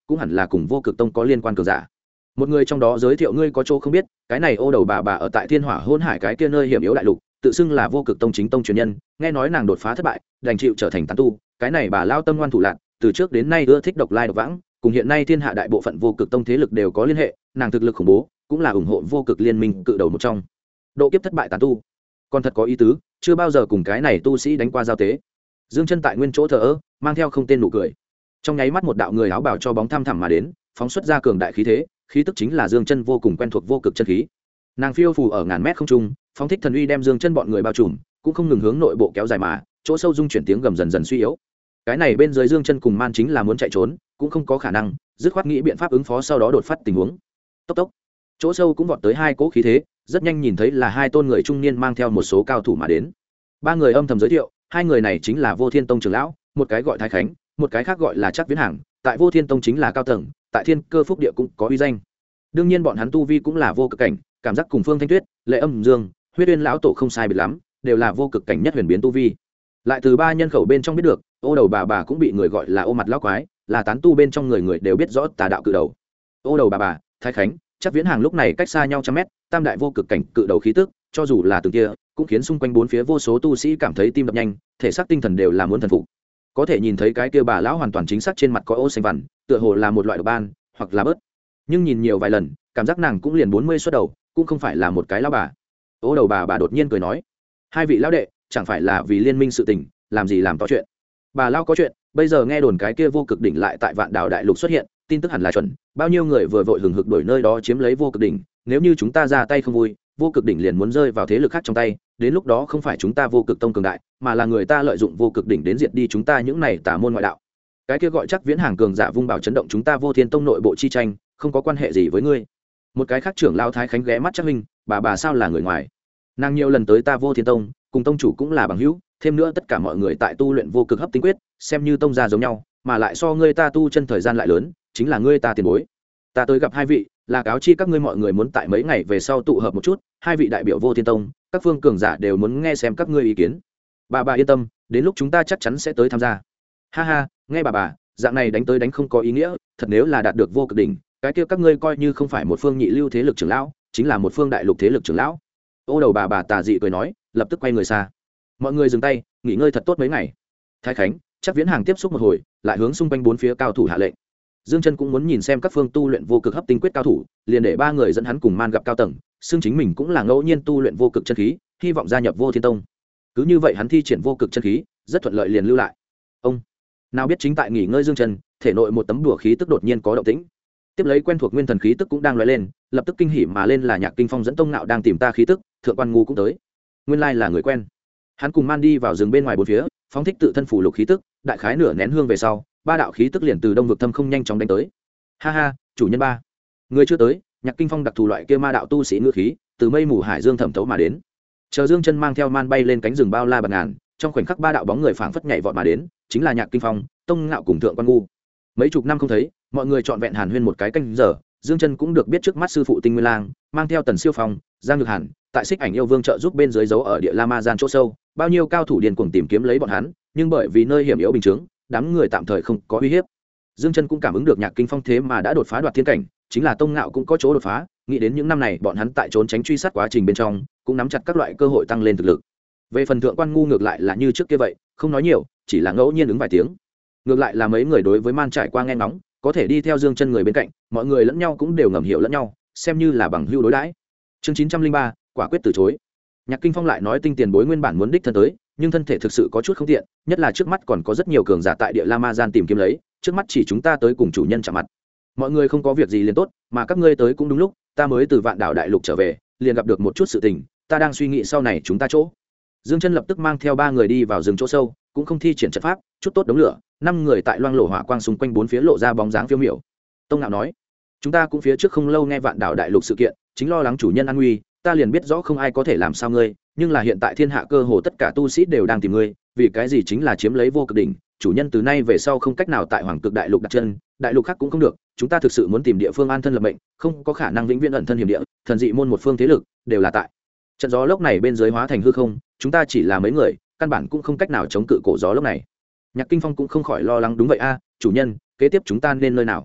cũng hẳn là cùng vô cực tông có liên quan cường giả. Một người trong đó giới thiệu, ngươi có chỗ không biết, cái này Ô Đầu bà ở tại Thiên Hỏa Hôn Hải cái kia nơi hiểm yếu đại lục, tự xưng là vô cực tông chính tông truyền nhân, nghe nói nàng đột phá thất bại, đành chịu trở thành tán tu. Cái này bà lao tâm ngoan thủ lạn, từ trước đến nay ưa thích độc lai độc vãng, cùng hiện nay thiên hạ đại bộ phận vô cực tông thế lực đều có liên hệ, nàng thực lực khủng bố, cũng là ủng hộ vô cực liên minh cự đầu một trong. Độ kiếp thất bại tán tu, còn thật có ý tứ, chưa bao giờ cùng cái này tu sĩ đánh qua giao tế. Dương Chân tại nguyên chỗ thờ ơ, mang theo không tên nụ cười. Trong nháy mắt một đạo người áo bào cho bóng thăm thẳm mà đến, phóng xuất ra cường đại khí thế, khí tức chính là Dương Chân vô cùng quen thuộc vô cực chân khí. Nàng phiêu phù ở ngàn mét không trung, phóng thích thần uy đem Dương Chân bọn người bao trùm, cũng không ngừng hướng nội bộ kéo dài mà, chỗ sâu dung chuyển tiếng gầm dần dần suy yếu. Cái này bên dưới Dương Chân cùng Man chính là muốn chạy trốn, cũng không có khả năng, dứt khoát nghĩ biện pháp ứng phó, sau đó đột phát tình huống. Tốc tốc, chỗ sâu cũng vọt tới hai cỗ khí thế, rất nhanh nhìn thấy là hai tôn người trung niên mang theo một số cao thủ mà đến. Ba người âm thầm giới thiệu, hai người này chính là Vô Thiên Tông trưởng lão, một cái gọi Thái Khánh, một cái khác gọi là Trác Viễn Hàng, tại Vô Thiên Tông chính là cao tầng, tại Thiên Cơ Phúc Địa cũng có uy danh. Đương nhiên bọn hắn tu vi cũng là vô cực cảnh, cảm giác cùng Phương Thanh Tuyết, Lệ Âm Dương, Huyết Uyên lão tổ không sai biệt lắm, đều là vô cực cảnh nhất huyền biến tu vi. Lại từ ba nhân khẩu bên trong biết được, Ô Đầu bà cũng bị người gọi là Ô Mặt lão quái, là tán tu bên trong người đều biết rõ tà đạo cự đầu. Ô Đầu bà, Thái Khánh, Trác Viễn Hàng lúc này cách xa nhau trăm mét, tam đại vô cực cảnh cự đầu khí tức, cho dù là từng kia, cũng khiến xung quanh bốn phía vô số tu sĩ cảm thấy tim đập nhanh, thể xác tinh thần đều là muốn thần phục. Có thể nhìn thấy cái kia bà lão hoàn toàn chính xác trên mặt có ô xanh vằn, tựa hồ là một loại độc ban, hoặc là bớt. Nhưng nhìn nhiều vài lần, cảm giác nàng cũng liền 40 xuất đầu, cũng không phải là một cái lão bà. Ô Đầu bà đột nhiên cười nói, hai vị lão đệ, chẳng phải là vì liên minh sự tình, làm gì làm to chuyện. Bà lão có chuyện, bây giờ nghe đồn cái kia vô cực đỉnh lại tại Vạn Đảo đại lục xuất hiện, tin tức hẳn là chuẩn, bao nhiêu người vừa vội hừng hực đuổi nơi đó chiếm lấy vô cực đỉnh, nếu như chúng ta ra tay không vui, vô cực đỉnh liền muốn rơi vào thế lực khác trong tay, đến lúc đó không phải chúng ta vô cực tông cường đại, mà là người ta lợi dụng vô cực đỉnh đến diệt đi chúng ta những này tà môn ngoại đạo. Cái kia gọi Trác Viễn Hàng cường giả vung bảo chấn động chúng ta Vô Thiên Tông nội bộ chi tranh, không có quan hệ gì với ngươi. Một cái khác trưởng lão Thái Khánh ghé mắt Trác huynh, bà sao là người ngoài? Nàng nhiều lần tới ta Vô Thiên Tông, cùng tông chủ cũng là bằng hữu, thêm nữa tất cả mọi người tại tu luyện vô cực hấp tinh quyết, xem như tông gia giống nhau, mà lại so ngươi ta tu chân thời gian lại lớn, chính là ngươi ta tiền bối. Ta tới gặp hai vị, là cáo chi các ngươi mọi người muốn tại mấy ngày về sau tụ hợp một chút, hai vị đại biểu Vô Thiên Tông, các phương cường giả đều muốn nghe xem các ngươi ý kiến. Bà yên tâm, đến lúc chúng ta chắc chắn sẽ tới tham gia. Ha ha, nghe bà, dạng này đánh tới đánh không có ý nghĩa, thật nếu là đạt được vô cực đỉnh, cái kia các ngươi coi như không phải một phương nhị lưu thế lực trưởng lão, chính là một phương đại lục thế lực trưởng lão. Ô Đầu bà tà dị cười nói, lập tức quay người xa. Mọi người dừng tay, nghỉ ngơi thật tốt mấy ngày. Thái Khánh, Trác Viễn Hàng tiếp xúc một hồi, lại hướng xung quanh bốn phía cao thủ hạ lệnh. Dương Chân cũng muốn nhìn xem các phương tu luyện vô cực hấp tinh quyết cao thủ, liền để ba người dẫn hắn cùng Man gặp cao tầng, xưng chính mình cũng là ngẫu nhiên tu luyện vô cực chân khí, hy vọng gia nhập Vô Thiên Tông. Cứ như vậy hắn thi triển vô cực chân khí, rất thuận lợi liền lưu lại. Ông nào biết chính tại nghỉ ngơi Dương Chân, thể nội một tấm đùa khí tức đột nhiên có động tĩnh. Tiếp lấy quen thuộc nguyên thần khí tức cũng đang lóe lên, lập tức kinh hỉ mà lên là Nhạc Kinh Phong dẫn Tông Nạo đang tìm ta khí tức, Thượng Quan Ngu cũng tới. Nguyên lai là người quen. Hắn cùng Man đi vào rừng bên ngoài bốn phía, phóng thích tự thân phủ lục khí tức, đại khái nửa nén hương về sau, ba đạo khí tức liền từ đông vực thâm không nhanh chóng đánh tới. Ha ha, chủ nhân ba, người chưa tới. Nhạc Kinh Phong đặc thù loại kia ma đạo tu sĩ ngư khí, từ mây mù hải dương thẩm thấu mà đến. Chờ Dương Chân mang theo Man bay lên cánh rừng bao la bạt ngàn, trong khoảnh khắc ba đạo bóng người phảng phất nhảy vọt mà đến, chính là Nhạc Kinh Phong, Tông Ngạo cùng Thượng Quan Ngu. Mấy chục năm không thấy, mọi người trọn vẹn hàn huyên một cái canh giờ, Dương Chân cũng được biết trước mắt sư phụ Tinh Nguyên Lang, mang theo Tần Siêu Phong, Giang Nhược Hàn, tại Xích Ảnh Yêu Vương trợ giúp bên dưới giấu ở địa La Ma Gian chỗ sâu, bao nhiêu cao thủ điên cuồng tìm kiếm lấy bọn hắn, nhưng bởi vì nơi hiểm yếu bình chứng, đám người tạm thời không có uy hiếp. Dương Chân cũng cảm ứng được Nhạc Kinh Phong thế mà đã đột phá đoạt thiên cảnh, chính là Tông Ngạo cũng có chỗ đột phá, nghĩ đến những năm này bọn hắn tại trốn tránh truy sát quá trình bên trong, cũng nắm chặt các loại cơ hội tăng lên thực lực. Về phần Thượng Quan Ngu ngược lại là như trước kia vậy, không nói nhiều, chỉ là ngẫu nhiên ứng vài tiếng. Ngược lại là mấy người đối với Man trải qua nghe ngóng, có thể đi theo Dương Chân người bên cạnh, mọi người lẫn nhau cũng đều ngầm hiểu lẫn nhau, xem như là bằng hữu đối đãi. Chương 903, quả quyết từ chối. Nhạc Kinh Phong lại nói Tinh Tiền Bối nguyên bản muốn đích thân tới, nhưng thân thể thực sự có chút không tiện, nhất là trước mắt còn có rất nhiều cường giả tại địa La Ma Gian tìm kiếm lấy, trước mắt chỉ chúng ta tới cùng chủ nhân chạm mặt. Mọi người không có việc gì liền tốt, mà các ngươi tới cũng đúng lúc, ta mới từ Vạn Đảo đại lục trở về, liền gặp được một chút sự tình, ta đang suy nghĩ sau này chúng ta chỗ. Dương Chân lập tức mang theo ba người đi vào rừng chỗ sâu, cũng không thi triển trận pháp, chút tốt đống lửa, năm người tại loang lổ hỏa quang xung quanh bốn phía lộ ra bóng dáng phiêu miểu. Tông Ngạo nói, chúng ta cũng phía trước không lâu nghe Vạn Đảo đại lục sự kiện, chính lo lắng chủ nhân an nguy, ta liền biết rõ không ai có thể làm sao ngươi, nhưng là hiện tại thiên hạ cơ hồ tất cả tu sĩ đều đang tìm ngươi, vì cái gì chính là chiếm lấy vô cực đỉnh, chủ nhân từ nay về sau không cách nào tại Hoàng Cực đại lục đặt chân, đại lục khác cũng không được, chúng ta thực sự muốn tìm địa phương an thân lập mệnh, không có khả năng vĩnh viễn ẩn thân hiểm địa, thần dị môn một phương thế lực đều là tại trận gió lốc này bên dưới hóa thành hư không, chúng ta chỉ là mấy người, căn bản cũng không cách nào chống cự cổ gió lốc này. Nhạc Kinh Phong cũng không khỏi lo lắng, đúng vậy a, chủ nhân, kế tiếp chúng ta nên nơi nào?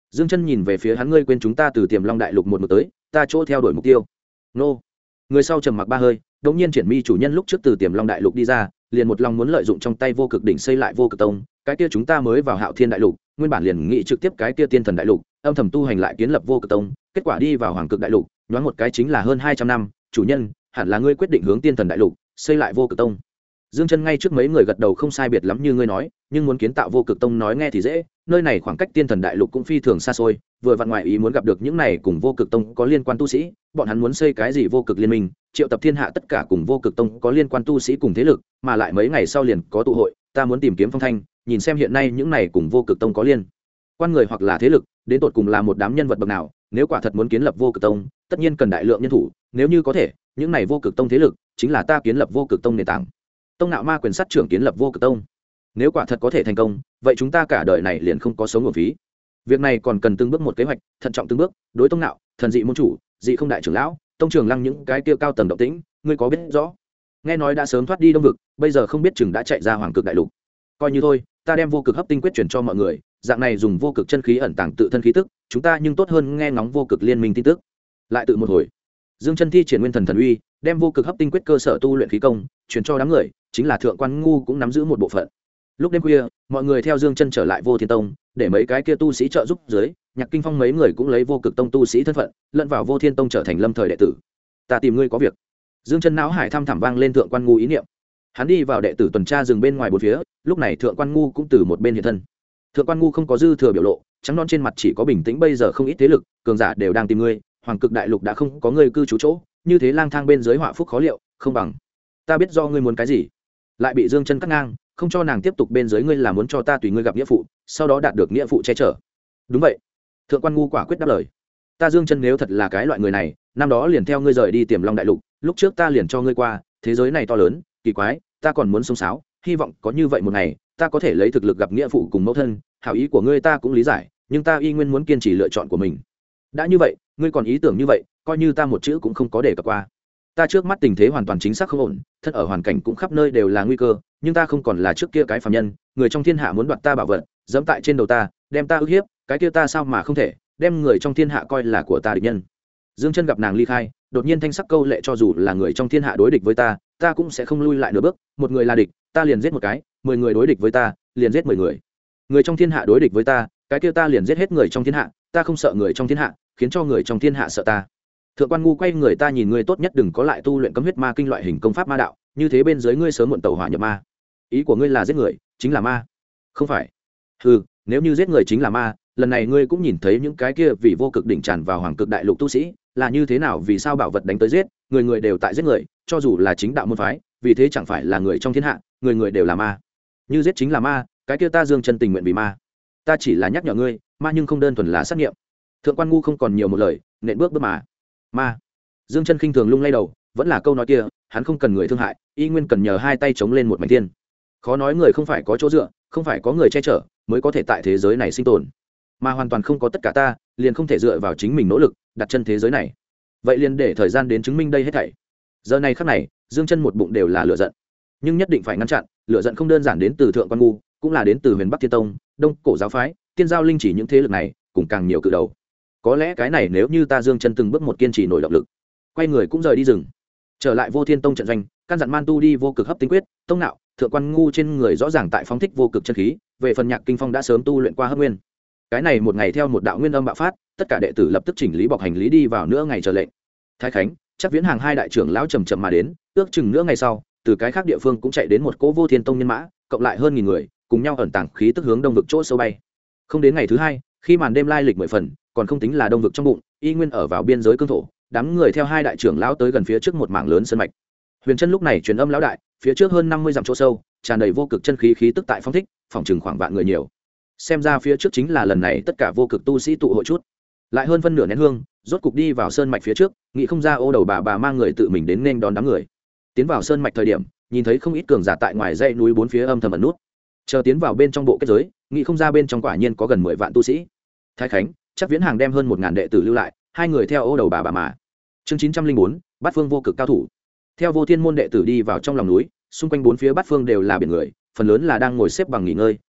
Dương Chân nhìn về phía hắn, ngươi quên chúng ta từ Tiềm Long đại lục một mực tới, ta chỗ theo đuổi mục tiêu. Nô. Người sau trầm mặc ba hơi, đột nhiên Triển Mi chủ nhân lúc trước từ Tiềm Long đại lục đi ra, liền một lòng muốn lợi dụng trong tay vô cực đỉnh xây lại vô cực tông, cái kia chúng ta mới vào Hạo Thiên đại lục, nguyên bản liền nghĩ trực tiếp cái kia Tiên Thần đại lục, âm thầm tu hành lại kiến lập vô cực tông, kết quả đi vào Hoàng Cực đại lục, nhoáng một cái chính là hơn 200 năm, chủ nhân, hẳn là ngươi quyết định hướng Tiên Thần đại lục, xây lại vô cực tông. Dương Chân ngay trước mấy người gật đầu, không sai biệt lắm như ngươi nói, nhưng muốn kiến tạo vô cực tông nói nghe thì dễ, nơi này khoảng cách Tiên Thần đại lục cũng phi thường xa xôi, vừa vặn ngoại ý muốn gặp được những này cùng vô cực tông có liên quan tu sĩ, bọn hắn muốn xây cái gì vô cực liên minh, triệu tập thiên hạ tất cả cùng vô cực tông có liên quan tu sĩ cùng thế lực, mà lại mấy ngày sau liền có tụ hội, ta muốn tìm kiếm phong thanh, nhìn xem hiện nay những này cùng vô cực tông có liên quan người hoặc là thế lực, đến tột cùng là một đám nhân vật bậc nào, nếu quả thật muốn kiến lập vô cực tông, tất nhiên cần đại lượng nhân thủ, nếu như có thể, những này vô cực tông thế lực chính là ta kiến lập vô cực tông nền tảng. Tông nạo ma quyền sát trưởng kiến lập vô cực tông, nếu quả thật có thể thành công, vậy chúng ta cả đời này liền không có sống nguồn phí. Việc này còn cần từng bước một kế hoạch, thận trọng từng bước, đối tông nạo, thần dị môn chủ, dị không đại trưởng lão, tông trưởng lăng những cái kia cao tầng động tĩnh, ngươi có biết rõ? Nghe nói đã sớm thoát đi Đông vực, bây giờ không biết chừng đã chạy ra Hoàng Cực đại lục. Coi như thôi, ta đem vô cực hấp tinh quyết truyền cho mọi người, dạng này dùng vô cực chân khí ẩn tàng tự thân khí tức, chúng ta nhưng tốt hơn nghe ngóng vô cực liên minh tin tức. Lại tự một hồi, Dương Chân thi triển nguyên thần thần uy, đem vô cực hấp tinh quyết cơ sở tu luyện khí công truyền cho đám người, chính là Thượng Quan Ngu cũng nắm giữ một bộ phận. Lúc đêm khuya, mọi người theo Dương Chân trở lại Vô Thiên Tông, để mấy cái kia tu sĩ trợ giúp dưới, Nhạc Kinh Phong mấy người cũng lấy vô cực tông tu sĩ thân phận, lẫn vào Vô Thiên Tông trở thành lâm thời đệ tử. Ta tìm ngươi có việc. Dương Chân não hải thăm thẳm vang lên Thượng Quan Ngu ý niệm. Hắn đi vào đệ tử tuần tra rừng bên ngoài bốn phía, lúc này Thượng Quan Ngu cũng từ một bên hiện thân. Thượng Quan Ngu không có dư thừa biểu lộ, trắng non trên mặt chỉ có bình tĩnh, bây giờ không ít thế lực, cường giả đều đang tìm ngươi, Hoàng Cực đại lục đã không có ngươi cư trú chỗ, như thế lang thang bên dưới họa phúc khó liệu, không bằng ta biết do ngươi muốn cái gì. Lại bị Dương Chân cắt ngang, không cho nàng tiếp tục bên dưới, ngươi là muốn cho ta tùy ngươi gặp nghĩa phụ, sau đó đạt được nghĩa phụ che chở. Đúng vậy. Thượng Quan Ngu quả quyết đáp lời. Ta Dương Chân nếu thật là cái loại người này, năm đó liền theo ngươi rời đi Tiềm Long đại lục, lúc trước ta liền cho ngươi qua, thế giới này to lớn, kỳ quái, ta còn muốn sống sáo, hy vọng có như vậy một ngày, ta có thể lấy thực lực gặp nghĩa phụ cùng mẫu thân, hảo ý của ngươi ta cũng lý giải, nhưng ta y nguyên muốn kiên trì lựa chọn của mình. Đã như vậy, ngươi còn ý tưởng như vậy, coi như ta một chữ cũng không có để cập qua. Ta trước mắt tình thế hoàn toàn chính xác không ổn, thân ở hoàn cảnh cũng khắp nơi đều là nguy cơ, nhưng ta không còn là trước kia cái phàm nhân, người trong thiên hạ muốn đoạt ta bảo vật, dẫm tại trên đầu ta, đem ta ức hiếp, cái kia ta sao mà không thể, đem người trong thiên hạ coi là của ta địch nhân. Dương Chân gặp nàng ly khai, đột nhiên thanh sắc câu lệ, cho dù là người trong thiên hạ đối địch với ta, ta cũng sẽ không lui lại nửa bước, một người là địch, ta liền giết một cái, 10 người đối địch với ta, liền giết 10 người. Người trong thiên hạ đối địch với ta, cái kia ta liền giết hết người trong thiên hạ, ta không sợ người trong thiên hạ, khiến cho người trong thiên hạ sợ ta. Thượng Quan Ngu quay người, ta nhìn ngươi tốt nhất đừng có lại tu luyện cấm huyết ma kinh loại hình công pháp ma đạo, như thế bên dưới ngươi sớm muộn tẩu hỏa nhập ma. Ý của ngươi là giết người chính là ma? Không phải. Hừ, nếu như giết người chính là ma, lần này ngươi cũng nhìn thấy những cái kia vì vô cực đỉnh tràn vào Hoàng Cực đại lục tu sĩ là như thế nào, vì sao bảo vật đánh tới giết, người người đều tại giết người, cho dù là chính đạo môn phái, vì thế chẳng phải là người trong thiên hạ, người người đều là ma. Như giết chính là ma, cái kia ta Dương Chân tình nguyện vì ma. Ta chỉ là nhắc nhở ngươi, ma nhưng không đơn thuần là sát nghiệm. Thượng Quan Ngu không còn nhiều một lời, nện bước mà. Ma. Dương Chân khinh thường lung lay đầu, vẫn là câu nói kia, hắn không cần người thương hại, y nguyên cần nhờ hai tay chống lên một mảnh thiên. Khó nói người không phải có chỗ dựa, không phải có người che chở mới có thể tại thế giới này sinh tồn, mà hoàn toàn không có tất cả ta, liền không thể dựa vào chính mình nỗ lực đặt chân thế giới này. Vậy liền để thời gian đến chứng minh đây hết thảy. Giờ này khắc này, Dương Chân một bụng đều là lửa giận, nhưng nhất định phải ngăn chặn. Lửa giận không đơn giản đến từ Thượng Quan Ngu, cũng là đến từ Huyền Bắc Thiên Tông, Đông Cổ giáo phái, Tiên Giao Linh chỉ những thế lực này, cùng càng nhiều cự đầu. Có lẽ cái này nếu như ta Dương Chân từng bước một kiên trì nổi động lực, quay người cũng rời đi rừng, trở lại Vô Thiên Tông trận doanh, căn dặn Man Tu đi vô cực hấp tinh quyết. Tông nạo, Thượng Quan Ngu trên người rõ ràng tại phóng thích vô cực chân khí, về phần Nhạc Kinh Phong đã sớm tu luyện qua hấp nguyên. Cái này một ngày theo một đạo nguyên âm bạo phát, tất cả đệ tử lập tức chỉnh lý bọc hành lý đi vào nữa ngày chờ lệnh. Thái Khánh, Chắc Viễn Hàng hai đại trưởng lão chậm chậm mà đến, ước chừng nữa ngày sau, từ cái khác địa phương cũng chạy đến một cỗ Vô Thiên Tông nhân mã, cộng lại hơn 1000 người, cùng nhau ẩn tàng khí tức hướng đông vực chỗ sâu bay. Không đến ngày thứ hai, khi màn đêm lai lịch 10 phần, còn không tính là đông vực trong bụng, y nguyên ở vào biên giới cương thổ, đám người theo hai đại trưởng lão tới gần phía trước một mảng lớn sơn mạch. Huyền Chân lúc này truyền âm lão đại, phía trước hơn 50 dặm chỗ sâu, tràn đầy vô cực chân khí khí tức tại phong thích, phòng trừng khoảng vạn người nhiều. Xem ra phía trước chính là lần này tất cả vô cực tu sĩ tụ hội chút. Lại hơn phân nửa nén hương, rốt cục đi vào sơn mạch phía trước, nghĩ không ra Ô Đầu bà mang người tự mình đến nên đón đám người. Tiến vào sơn mạch thời điểm, nhìn thấy không ít cường giả tại ngoài dãy núi bốn phía âm thầm ẩn nút. Chờ tiến vào bên trong bộ kết giới, nghĩ không ra bên trong quả nhiên có gần 10 vạn tu sĩ. Thái Khánh, Chắc Viễn Hàng đem hơn 1000 đệ tử lưu lại, hai người theo Ô Đầu bà mà. Chương 904, Bát Phương vô cực cao thủ. Theo Vô Thiên môn đệ tử đi vào trong lòng núi, xung quanh bốn phía bát phương đều là biển người, phần lớn là đang ngồi xếp bằng nghỉ ngơi,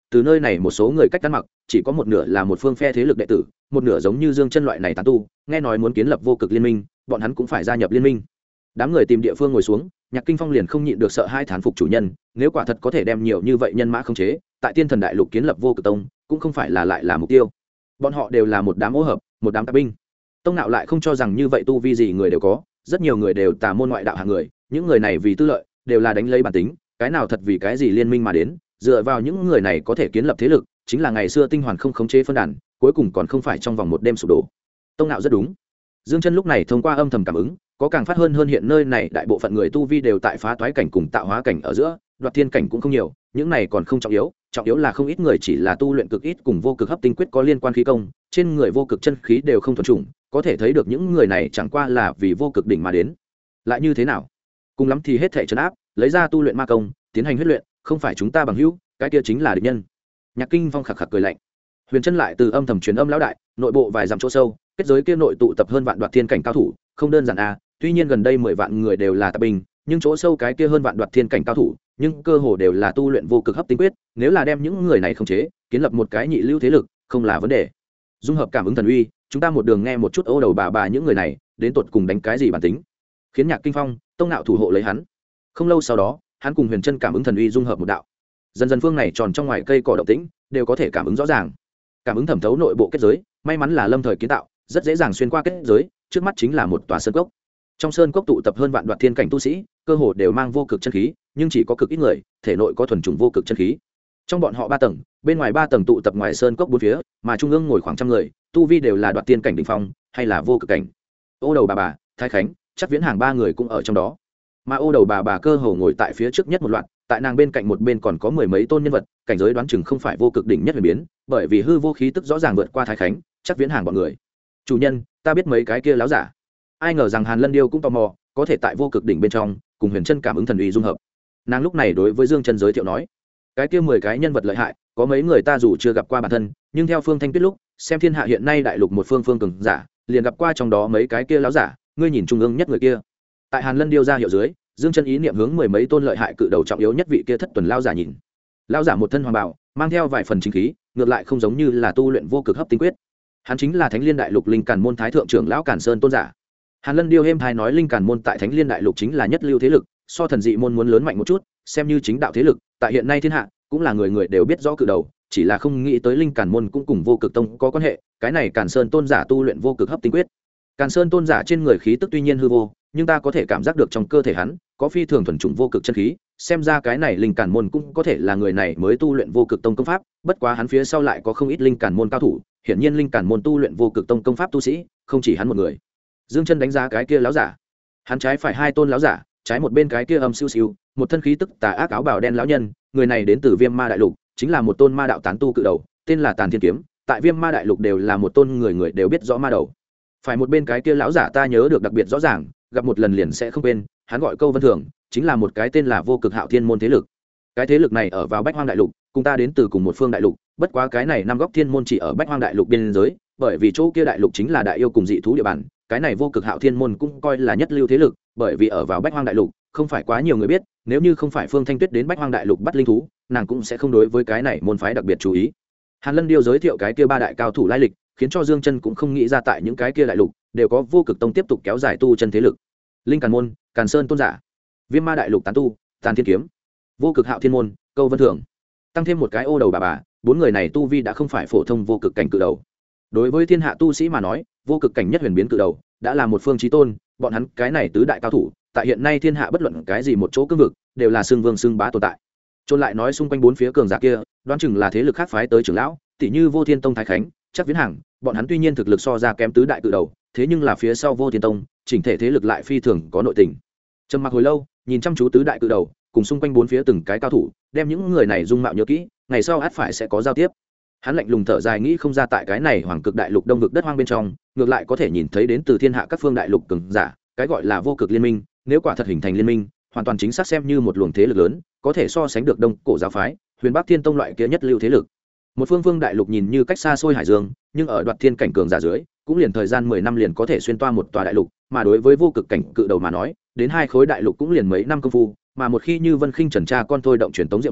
từ nơi này một số người cách ăn mặc chỉ có một nửa là một phương phe thế lực đệ tử, một nửa giống như Dương Chân loại này tán tu, nghe nói muốn kiến lập vô cực liên minh, bọn hắn cũng phải gia nhập liên minh. Đám người tìm địa phương ngồi xuống, Nhạc Kinh Phong liền không nhịn được sợ hai thán phục chủ nhân, nếu quả thật có thể đem nhiều như vậy nhân mã khống chế, tại Tiên Thần Đại Lục kiến lập vô cực tông, cũng không phải là lại là mục tiêu. Bọn họ đều là một đám ô hợp, một đám tạp binh. Tông nạo lại không cho rằng như vậy tu vi gì người đều có, rất nhiều người đều tà môn ngoại đạo hạng người, những người này vì tư lợi, đều là đánh lấy bản tính, cái nào thật vì cái gì liên minh mà đến, dựa vào những người này có thể kiến lập thế lực, chính là ngày xưa tinh hoàn không khống chế phân đàn, cuối cùng còn không phải trong vòng một đêm sụp đổ. Tông nạo rất đúng. Dương Chân lúc này thông qua âm thầm cảm ứng, có càng phát hơn hiện nơi này đại bộ phận người tu vi đều tại phá toái cảnh cùng tạo hóa cảnh ở giữa, đoạt thiên cảnh cũng không nhiều, những này còn không trọng yếu là không ít người chỉ là tu luyện cực ít cùng vô cực hấp tinh quyết có liên quan khí công, trên người vô cực chân khí đều không thuần chủng, có thể thấy được những người này chẳng qua là vì vô cực đỉnh mà đến. Lại như thế nào? Cùng lắm thì hết thảy trấn áp, lấy ra tu luyện ma công, tiến hành huyết luyện, không phải chúng ta bằng hữu, cái kia chính là địch nhân. Nhạc Kinh Phong khặc khặc cười lạnh. Huyền Chân lại từ âm thầm truyền âm lão đại, nội bộ vài dặm chỗ sâu, kết giới kia nội tụ tập hơn vạn đoạt thiên cảnh cao thủ, không đơn giản a, tuy nhiên gần đây 10 vạn người đều là tạp binh, nhưng chỗ sâu cái kia hơn vạn đoạt thiên cảnh cao thủ, nhưng cơ hồ đều là tu luyện vô cực hấp tinh quyết, nếu là đem những người này khống chế, kiến lập một cái nhị lưu thế lực, không là vấn đề. Dung hợp cảm ứng thần uy, chúng ta một đường nghe một chút ô đầu bà những người này, đến tột cùng đánh cái gì bản tính. Khiến Nhạc Kinh Phong, tông nạo thủ hộ lấy hắn. Không lâu sau đó, hắn cùng Huyền Chân cảm ứng thần uy dung hợp một đạo. Dần dần phương này tròn trong ngoài cây cỏ động tĩnh, đều có thể cảm ứng rõ ràng. Cảm ứng thẩm thấu nội bộ kết giới, may mắn là lâm thời kiến tạo, rất dễ dàng xuyên qua kết giới, trước mắt chính là một tòa sơn cốc. Trong sơn cốc tụ tập hơn vạn đoạt thiên cảnh tu sĩ, cơ hồ đều mang vô cực chân khí, nhưng chỉ có cực ít người, thể nội có thuần chủng vô cực chân khí. Trong bọn họ 3 tầng, bên ngoài 3 tầng tụ tập ngoài sơn cốc bốn phía, mà trung ương ngồi khoảng trăm người, tu vi đều là đoạt thiên cảnh đỉnh phong, hay là vô cực cảnh. Ô đầu bà, Thái Khánh, Chắc Viễn Hàng 3 người cũng ở trong đó. Mà ô đầu bà cơ hồ ngồi tại phía trước nhất một loạt, tại nàng bên cạnh một bên còn có mười mấy tôn nhân vật, cảnh giới đoán chừng không phải vô cực đỉnh nhất huyền biến, bởi vì hư vô khí tức rõ ràng vượt qua Thái Khánh, Chắc Viễn Hàng bọn người. Chủ nhân, ta biết mấy cái kia láo giả. Ai ngờ rằng Hàn Lân Điêu cũng tò mò, có thể tại vô cực đỉnh bên trong cùng Huyền Chân cảm ứng thần uy dung hợp. Nàng lúc này đối với Dương Chân giới thiệu nói, cái kia 10 cái nhân vật lợi hại, có mấy người ta dù chưa gặp qua bản thân, nhưng theo Phương Thanh Tuyết lúc xem thiên hạ hiện nay đại lục một phương cường giả, liền gặp qua trong đó mấy cái kia láo giả, ngươi nhìn trung ương nhất người kia. Tại Hàn Lân Điêu ra hiệu dưới, Dương Chân ý niệm hướng 10 mấy tôn lợi hại cự đầu trọng yếu nhất vị kia thất tuần lao giả nhìn. Lao giả một thân hoàng bào, mang theo vài phần chính khí, ngược lại không giống như là tu luyện vô cực hấp tinh quyết. Hắn chính là Thánh Liên Đại Lục Linh Càn môn thái thượng trưởng lão Càn Sơn tôn giả. Hàn Lân Điêu êm thai nói Linh Càn môn tại Thánh Liên Đại Lục chính là nhất lưu thế lực, so thần dị môn muốn lớn mạnh một chút, xem như chính đạo thế lực, tại hiện nay thiên hạ cũng là người người đều biết rõ cự đầu, chỉ là không nghĩ tới Linh Càn môn cũng cùng vô cực tông có quan hệ, cái này Càn Sơn tôn giả tu luyện vô cực hấp tinh quyết. Càn Sơn tôn giả trên người khí tức tuy nhiên hư vô, nhưng ta có thể cảm giác được trong cơ thể hắn có phi thường thuần chủng vô cực chân khí, xem ra cái này Linh Càn môn cũng có thể là người này mới tu luyện vô cực tông công pháp, bất quá hắn phía sau lại có không ít Linh Càn môn cao thủ, hiển nhiên Linh Càn môn tu luyện vô cực tông công pháp tu sĩ, không chỉ hắn một người. Dương Chân đánh giá cái kia láo giả, hắn trái phải 2 tôn láo giả, trái một bên cái kia âm siêu siêu, một thân khí tức tà ác áo bào đen lão nhân, người này đến từ Viêm Ma Đại Lục, chính là một tôn ma đạo tán tu cự đầu, tên là Tàn Thiên Kiếm, tại Viêm Ma Đại Lục đều là một tôn người người đều biết rõ ma đầu. Phải một bên cái kia lão giả ta nhớ được đặc biệt rõ ràng, gặp một lần liền sẽ không quên, hắn gọi Câu Vân Thường, chính là một cái tên là Vô Cực Hạo Thiên môn thế lực. Cái thế lực này ở vào Bách Hoang Đại Lục, cùng ta đến từ cùng một phương đại lục, bất quá cái này năm góc thiên môn chỉ ở Bách Hoang Đại Lục biên giới, bởi vì chỗ kia đại lục chính là đại yêu cùng dị thú địa bàn, cái này Vô Cực Hạo Thiên môn cũng coi là nhất lưu thế lực, bởi vì ở vào Bách Hoang Đại Lục, không phải quá nhiều người biết, nếu như không phải Phương Thanh Tuyết đến Bách Hoang Đại Lục bắt linh thú, nàng cũng sẽ không đối với cái này môn phái đặc biệt chú ý. Hàn Lân Điêu giới thiệu cái kia 3 đại cao thủ lai lịch, khiến cho Dương Chân cũng không nghĩ ra tại những cái kia đại lục đều có Vô Cực tông tiếp tục kéo dài tu chân thế lực. Linh Càn môn, Càn Sơn tôn giả, Viêm Ma Đại Lục tán tu, Tàn Thiên Kiếm, Vô Cực Hạo Thiên môn, Câu Vân Thường, tăng thêm một cái ô đầu bà, 4 người này tu vi đã không phải phổ thông vô cực cảnh cự đầu. Đối với thiên hạ tu sĩ mà nói, vô cực cảnh nhất huyền biến cự đầu đã là một phương chí tôn, bọn hắn cái này tứ đại cao thủ, tại hiện nay thiên hạ bất luận cái gì một chỗ cương vực, đều là xưng vương xưng bá tồn tại. Trôn lại nói xung quanh 4 phía cường giả kia, đoán chừng là thế lực khác phái tới trưởng lão, tỷ như Vô Thiên Tông Thái Khánh, Chắc Viễn Hàng, bọn hắn tuy nhiên thực lực so ra kém tứ đại cự đầu, thế nhưng là phía sau Vô Thiên Tông, chỉnh thể thế lực lại phi thường có nội tình. Trầm mặc hồi lâu, nhìn chăm chú tứ đại cự đầu, cùng xung quanh 4 phía từng cái cao thủ, đem những người này dung mạo nhớ kỹ, ngày sau ắt phải sẽ có giao tiếp. Hắn lạnh lùng thở dài nghĩ không ra tại cái này Hoàng Cực Đại Lục đông vực đất hoang bên trong, ngược lại có thể nhìn thấy đến từ thiên hạ các phương đại lục cường giả, cái gọi là vô cực liên minh, nếu quả thật hình thành liên minh, hoàn toàn chính xác xem như một luồng thế lực lớn, có thể so sánh được Đông Cổ giáo phái, Huyền Bắc Thiên Tông loại kia nhất lưu thế lực. Một phương đại lục nhìn như cách xa xôi hải dương, nhưng ở đoạt thiên cảnh cường giả dưới, cũng liền thời gian 10 năm liền có thể xuyên toa một tòa đại lục, mà đối với vô cực cảnh cự đầu mà nói, đến 2 khối đại lục cũng liền mấy năm công phu, mà một khi như Vân Khinh Trần tra con thôi động truyền tống diệu môn,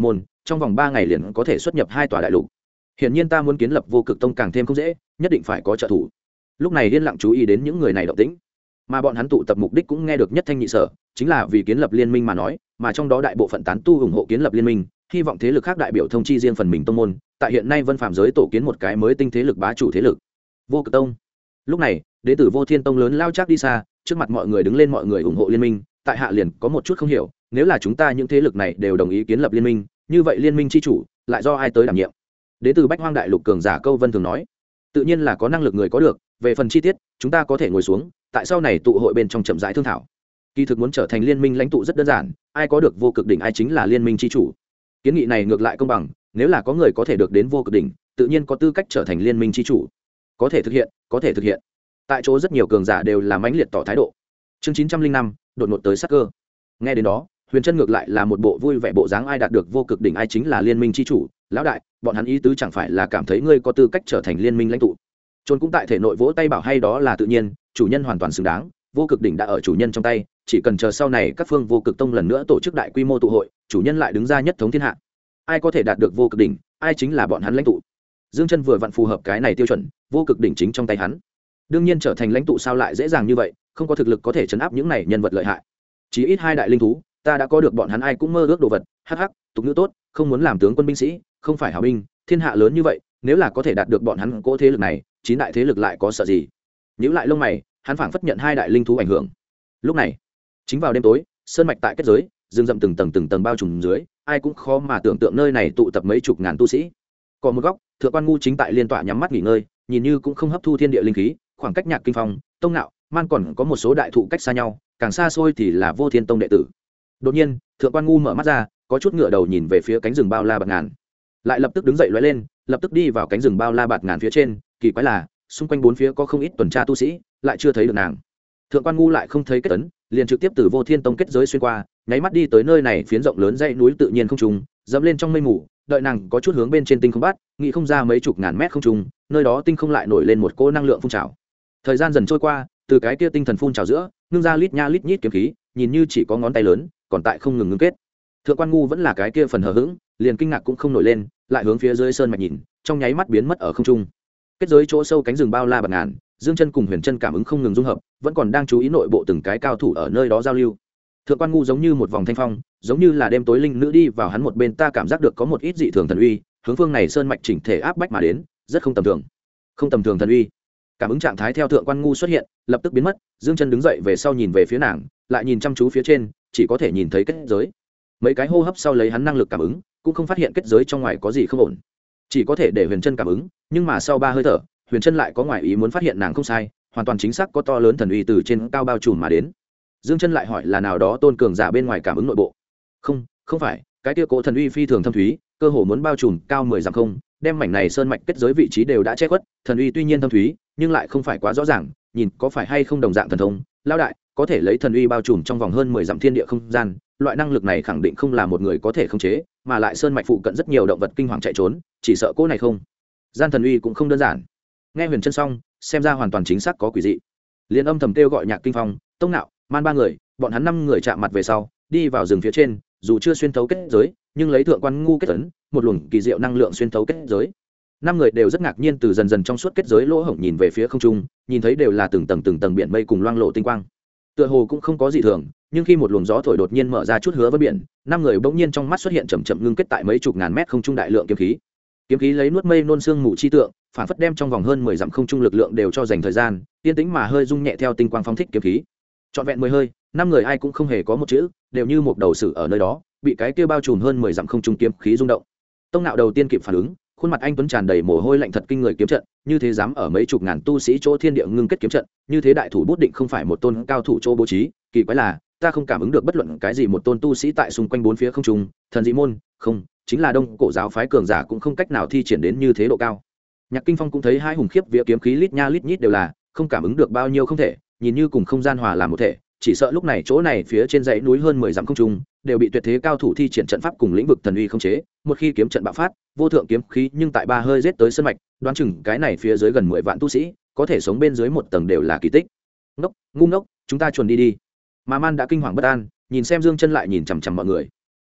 trong vòng 3 ngày liền có thể xuất nhập 2 tòa đại lục. Hiển nhiên ta muốn kiến lập Vô Cực Tông càng thêm không dễ, nhất định phải có trợ thủ. Lúc này điên lặng chú ý đến những người này động tĩnh, mà bọn hắn tụ tập mục đích cũng nghe được nhất thanh nhị sở, chính là vì kiến lập liên minh mà nói, mà trong đó đại bộ phận tán tu ủng hộ kiến lập liên minh, hy vọng thế lực khác đại biểu thông chi riêng phần mình tông môn, tại hiện nay Vân Phạm giới tổ kiến một cái mới tinh thế lực bá chủ thế lực, Vô Cực Tông. Lúc này, đệ tử Vô Thiên Tông lớn lao chắc đi xa, trước mặt mọi người đứng lên, mọi người ủng hộ liên minh, tại hạ liền có một chút không hiểu, nếu là chúng ta những thế lực này đều đồng ý kiến lập liên minh, như vậy liên minh chi chủ lại do ai tới đảm nhiệm? Đệ tử Bách Hoang Đại Lục cường giả Câu Vân thường nói, tự nhiên là có năng lực người có được, về phần chi tiết, chúng ta có thể ngồi xuống, tại sau này tụ hội bên trong chậm rãi thương thảo. Kỳ thực muốn trở thành liên minh lãnh tụ rất đơn giản, ai có được vô cực đỉnh ai chính là liên minh chi chủ. Kiến nghị này ngược lại công bằng, nếu là có người có thể được đến vô cực đỉnh, tự nhiên có tư cách trở thành liên minh chi chủ. Có thể thực hiện, có thể thực hiện. Tại chỗ rất nhiều cường giả đều làm mãnh liệt tỏ thái độ. Chương 905, đột ngột tới sắc cơ. Nghe đến đó, Huyền Trân ngược lại là một bộ vui vẻ bộ dáng, ai đạt được vô cực đỉnh ai chính là liên minh chi chủ. Lão đại, bọn hắn ý tứ chẳng phải là cảm thấy ngươi có tư cách trở thành liên minh lãnh tụ. Trôn cũng tại thể nội vỗ tay bảo hay đó là tự nhiên, chủ nhân hoàn toàn xứng đáng, vô cực đỉnh đã ở chủ nhân trong tay, chỉ cần chờ sau này các phương vô cực tông lần nữa tổ chức đại quy mô tụ hội, chủ nhân lại đứng ra nhất thống thiên hạ. Ai có thể đạt được vô cực đỉnh, ai chính là bọn hắn lãnh tụ. Dương Chân vừa vặn phù hợp cái này tiêu chuẩn, vô cực đỉnh chính trong tay hắn. Đương nhiên trở thành lãnh tụ sao lại dễ dàng như vậy, không có thực lực có thể trấn áp những này nhân vật lợi hại. Chỉ ít 2 đại linh thú, ta đã có được bọn hắn ai cũng mơ ước đồ vật, hắc hắc, tục ngữ tốt, không muốn làm tướng quân binh sĩ, không phải hảo binh, thiên hạ lớn như vậy, nếu là có thể đạt được bọn hắn cỗ thế lực này, 9 đại thế lực lại có sợ gì? Nhíu lại lông mày, hắn phảng phất nhận 2 đại linh thú ảnh hưởng. Lúc này, chính vào đêm tối, sơn mạch tại kết giới, rừng rậm từng tầng bao trùm dưới, ai cũng khó mà tưởng tượng nơi này tụ tập mấy chục ngàn tu sĩ. Còn một góc, Thượng Quan Ngu chính tại liên tọa nhắm mắt nghỉ ngơi, nhìn như cũng không hấp thu thiên địa linh khí, khoảng cách Nhạc Kinh Phong, Tông Nạo, Man còn có một số đại thụ cách xa nhau, càng xa xôi thì là Vô Thiên Tông đệ tử. Đột nhiên, Thượng Quan Ngu mở mắt ra, có chút ngửa đầu nhìn về phía cánh rừng bao la bạt ngàn, lại lập tức đứng dậy lóe lên, lập tức đi vào cánh rừng bao la bạt ngàn phía trên. Kỳ quái là, xung quanh bốn phía có không ít tuần tra tu sĩ, lại chưa thấy được nàng. Thượng Quan Ngu lại không thấy kết ấn, liền trực tiếp từ Vô Thiên Tông kết giới xuyên qua, nháy mắt đi tới nơi này phiến rộng lớn dãy núi tự nhiên không trùng, dẫm lên trong mây mù, đợi nàng có chút hướng bên trên tinh không bắt, nghĩ không ra mấy chục ngàn mét không trùng, nơi đó tinh không lại nổi lên một cỗ năng lượng phun trào. Thời gian dần trôi qua, từ cái kia tinh thần phun trào giữa, ngưng ra lít nha lít nhít kiếm khí, nhìn như chỉ có ngón tay lớn, còn tại không ngừng ngưng kết. Thượng Quan Ngu vẫn là cái kia phần hờ hững, liền kinh ngạc cũng không nổi lên, lại hướng phía dưới sơn mạch nhìn, trong nháy mắt biến mất ở không trung. Kết giới chỗ sâu cánh rừng bao la bạt ngàn, Dương Chân cùng Huyền Chân cảm ứng không ngừng dung hợp, vẫn còn đang chú ý nội bộ từng cái cao thủ ở nơi đó giao lưu. Thượng Quan Ngu giống như một vòng thanh phong, giống như là đêm tối linh nữ đi vào hắn một bên, ta cảm giác được có một ít dị thường thần uy, hướng phương này sơn mạch chỉnh thể áp bách mà đến, rất không tầm thường. Không tầm thường thần uy. Cảm ứng trạng thái theo Thượng Quan Ngu xuất hiện, lập tức biến mất, Dương Chân đứng dậy về sau nhìn về phía nàng, lại nhìn chăm chú phía trên, chỉ có thể nhìn thấy kết giới. Mấy cái hô hấp sau lấy hắn năng lực cảm ứng, cũng không phát hiện kết giới trong ngoài có gì không ổn, chỉ có thể để Huyền Chân cảm ứng, nhưng mà sau 3 hơi thở, Huyền Chân lại có ngoài ý muốn phát hiện nàng không sai, hoàn toàn chính xác có to lớn thần uy từ trên cao bao trùm mà đến. Dương Chân lại hỏi là nào đó tôn cường giả bên ngoài cảm ứng nội bộ. Không phải, cái kia cỗ thần uy phi thường thâm thúy, cơ hồ muốn bao trùm cao 10 dặm không, đem mảnh này sơn mạch kết giới vị trí đều đã che khuất, thần uy tuy nhiên thâm thúy, nhưng lại không phải quá rõ ràng, nhìn có phải hay không đồng dạng thần thông, lão đại, có thể lấy thần uy bao trùm trong vòng hơn 10 dặm thiên địa không gian, loại năng lực này khẳng định không là một người có thể khống chế, mà lại sơn mạch phụ cận rất nhiều động vật kinh hoàng chạy trốn, chỉ sợ cỗ này không gian thần uy cũng không đơn giản. Nghe Huyền Chân xong, xem ra hoàn toàn chính xác có quỷ dị. Liên âm thầm kêu gọi Nhạc Kinh Phong, Tông Nạo, Man 3 người, bọn hắn 5 người chạm mặt về sau, đi vào rừng phía trên, dù chưa xuyên thấu kết giới, nhưng lấy Thượng Quan Ngu kết ấn, một luồng kỳ diệu năng lượng xuyên thấu kết giới. 5 người đều rất ngạc nhiên, từ dần dần trong suốt kết giới lỗ hổng nhìn về phía không trung, nhìn thấy đều là từng tầng biển mây cùng loang lộ tinh quang. Tựa hồ cũng không có gì thường, nhưng khi một luồng gió thổi đột nhiên mở ra chút hứa với biển, 5 người bỗng nhiên trong mắt xuất hiện chậm ngưng kết tại mấy chục ngàn mét không trung đại lượng kiếm khí. Kiếm khí lấy nuốt mây nôn xương mù chi tượng, phản phất đem trong vòng hơn 10 dặm không trung lực lượng đều cho dành thời gian, yên tĩnh mà hơi rung nhẹ theo tinh quang phóng thích kiếm khí. Trọn vẹn 10 hơi, 5 người ai cũng không hề có một chữ, đều như một đầu sử ở nơi đó, bị cái kia bao trùm hơn 10 dặm không trung kiếm khí rung động. Tông Nạo đầu tiên kịp phản ứng, khuôn mặt anh tuấn tràn đầy mồ hôi lạnh, thật kinh người kiếm trận, như thế dám ở mấy chục ngàn tu sĩ chỗ thiên địa ngưng kết kiếm trận, như thế đại thủ bút định không phải một tôn cao thủ chỗ bố trí, kỳ quái là ta không cảm ứng được bất luận cái gì một tôn tu sĩ tại xung quanh bốn phía không trung, thần dị môn, không, chính là đông cổ giáo phái cường giả cũng không cách nào thi triển đến như thế độ cao. Nhạc Kinh Phong cũng thấy hai hùng khiếp vía kiếm khí lít nha lít nhít đều là, không cảm ứng được bao nhiêu không thể, nhìn như cùng không gian hòa làm một thể, chỉ sợ lúc này chỗ này phía trên dãy núi hơn 10 dặm không trung, đều bị tuyệt thế cao thủ thi triển trận pháp cùng lĩnh vực thần uy khống chế, một khi kiếm trận bạo phát, vô thượng kiếm khí nhưng tại 3 hơi giết tới sơn mạch, đoán chừng cái này phía dưới gần 10 vạn tu sĩ, có thể sống bên dưới một tầng đều là kỳ tích. Ngốc, ngu ngốc, chúng ta chuồn đi đi. Mà Man đã kinh hoàng bất an, nhìn xem Dương Chân lại nhìn chằm chằm mọi người.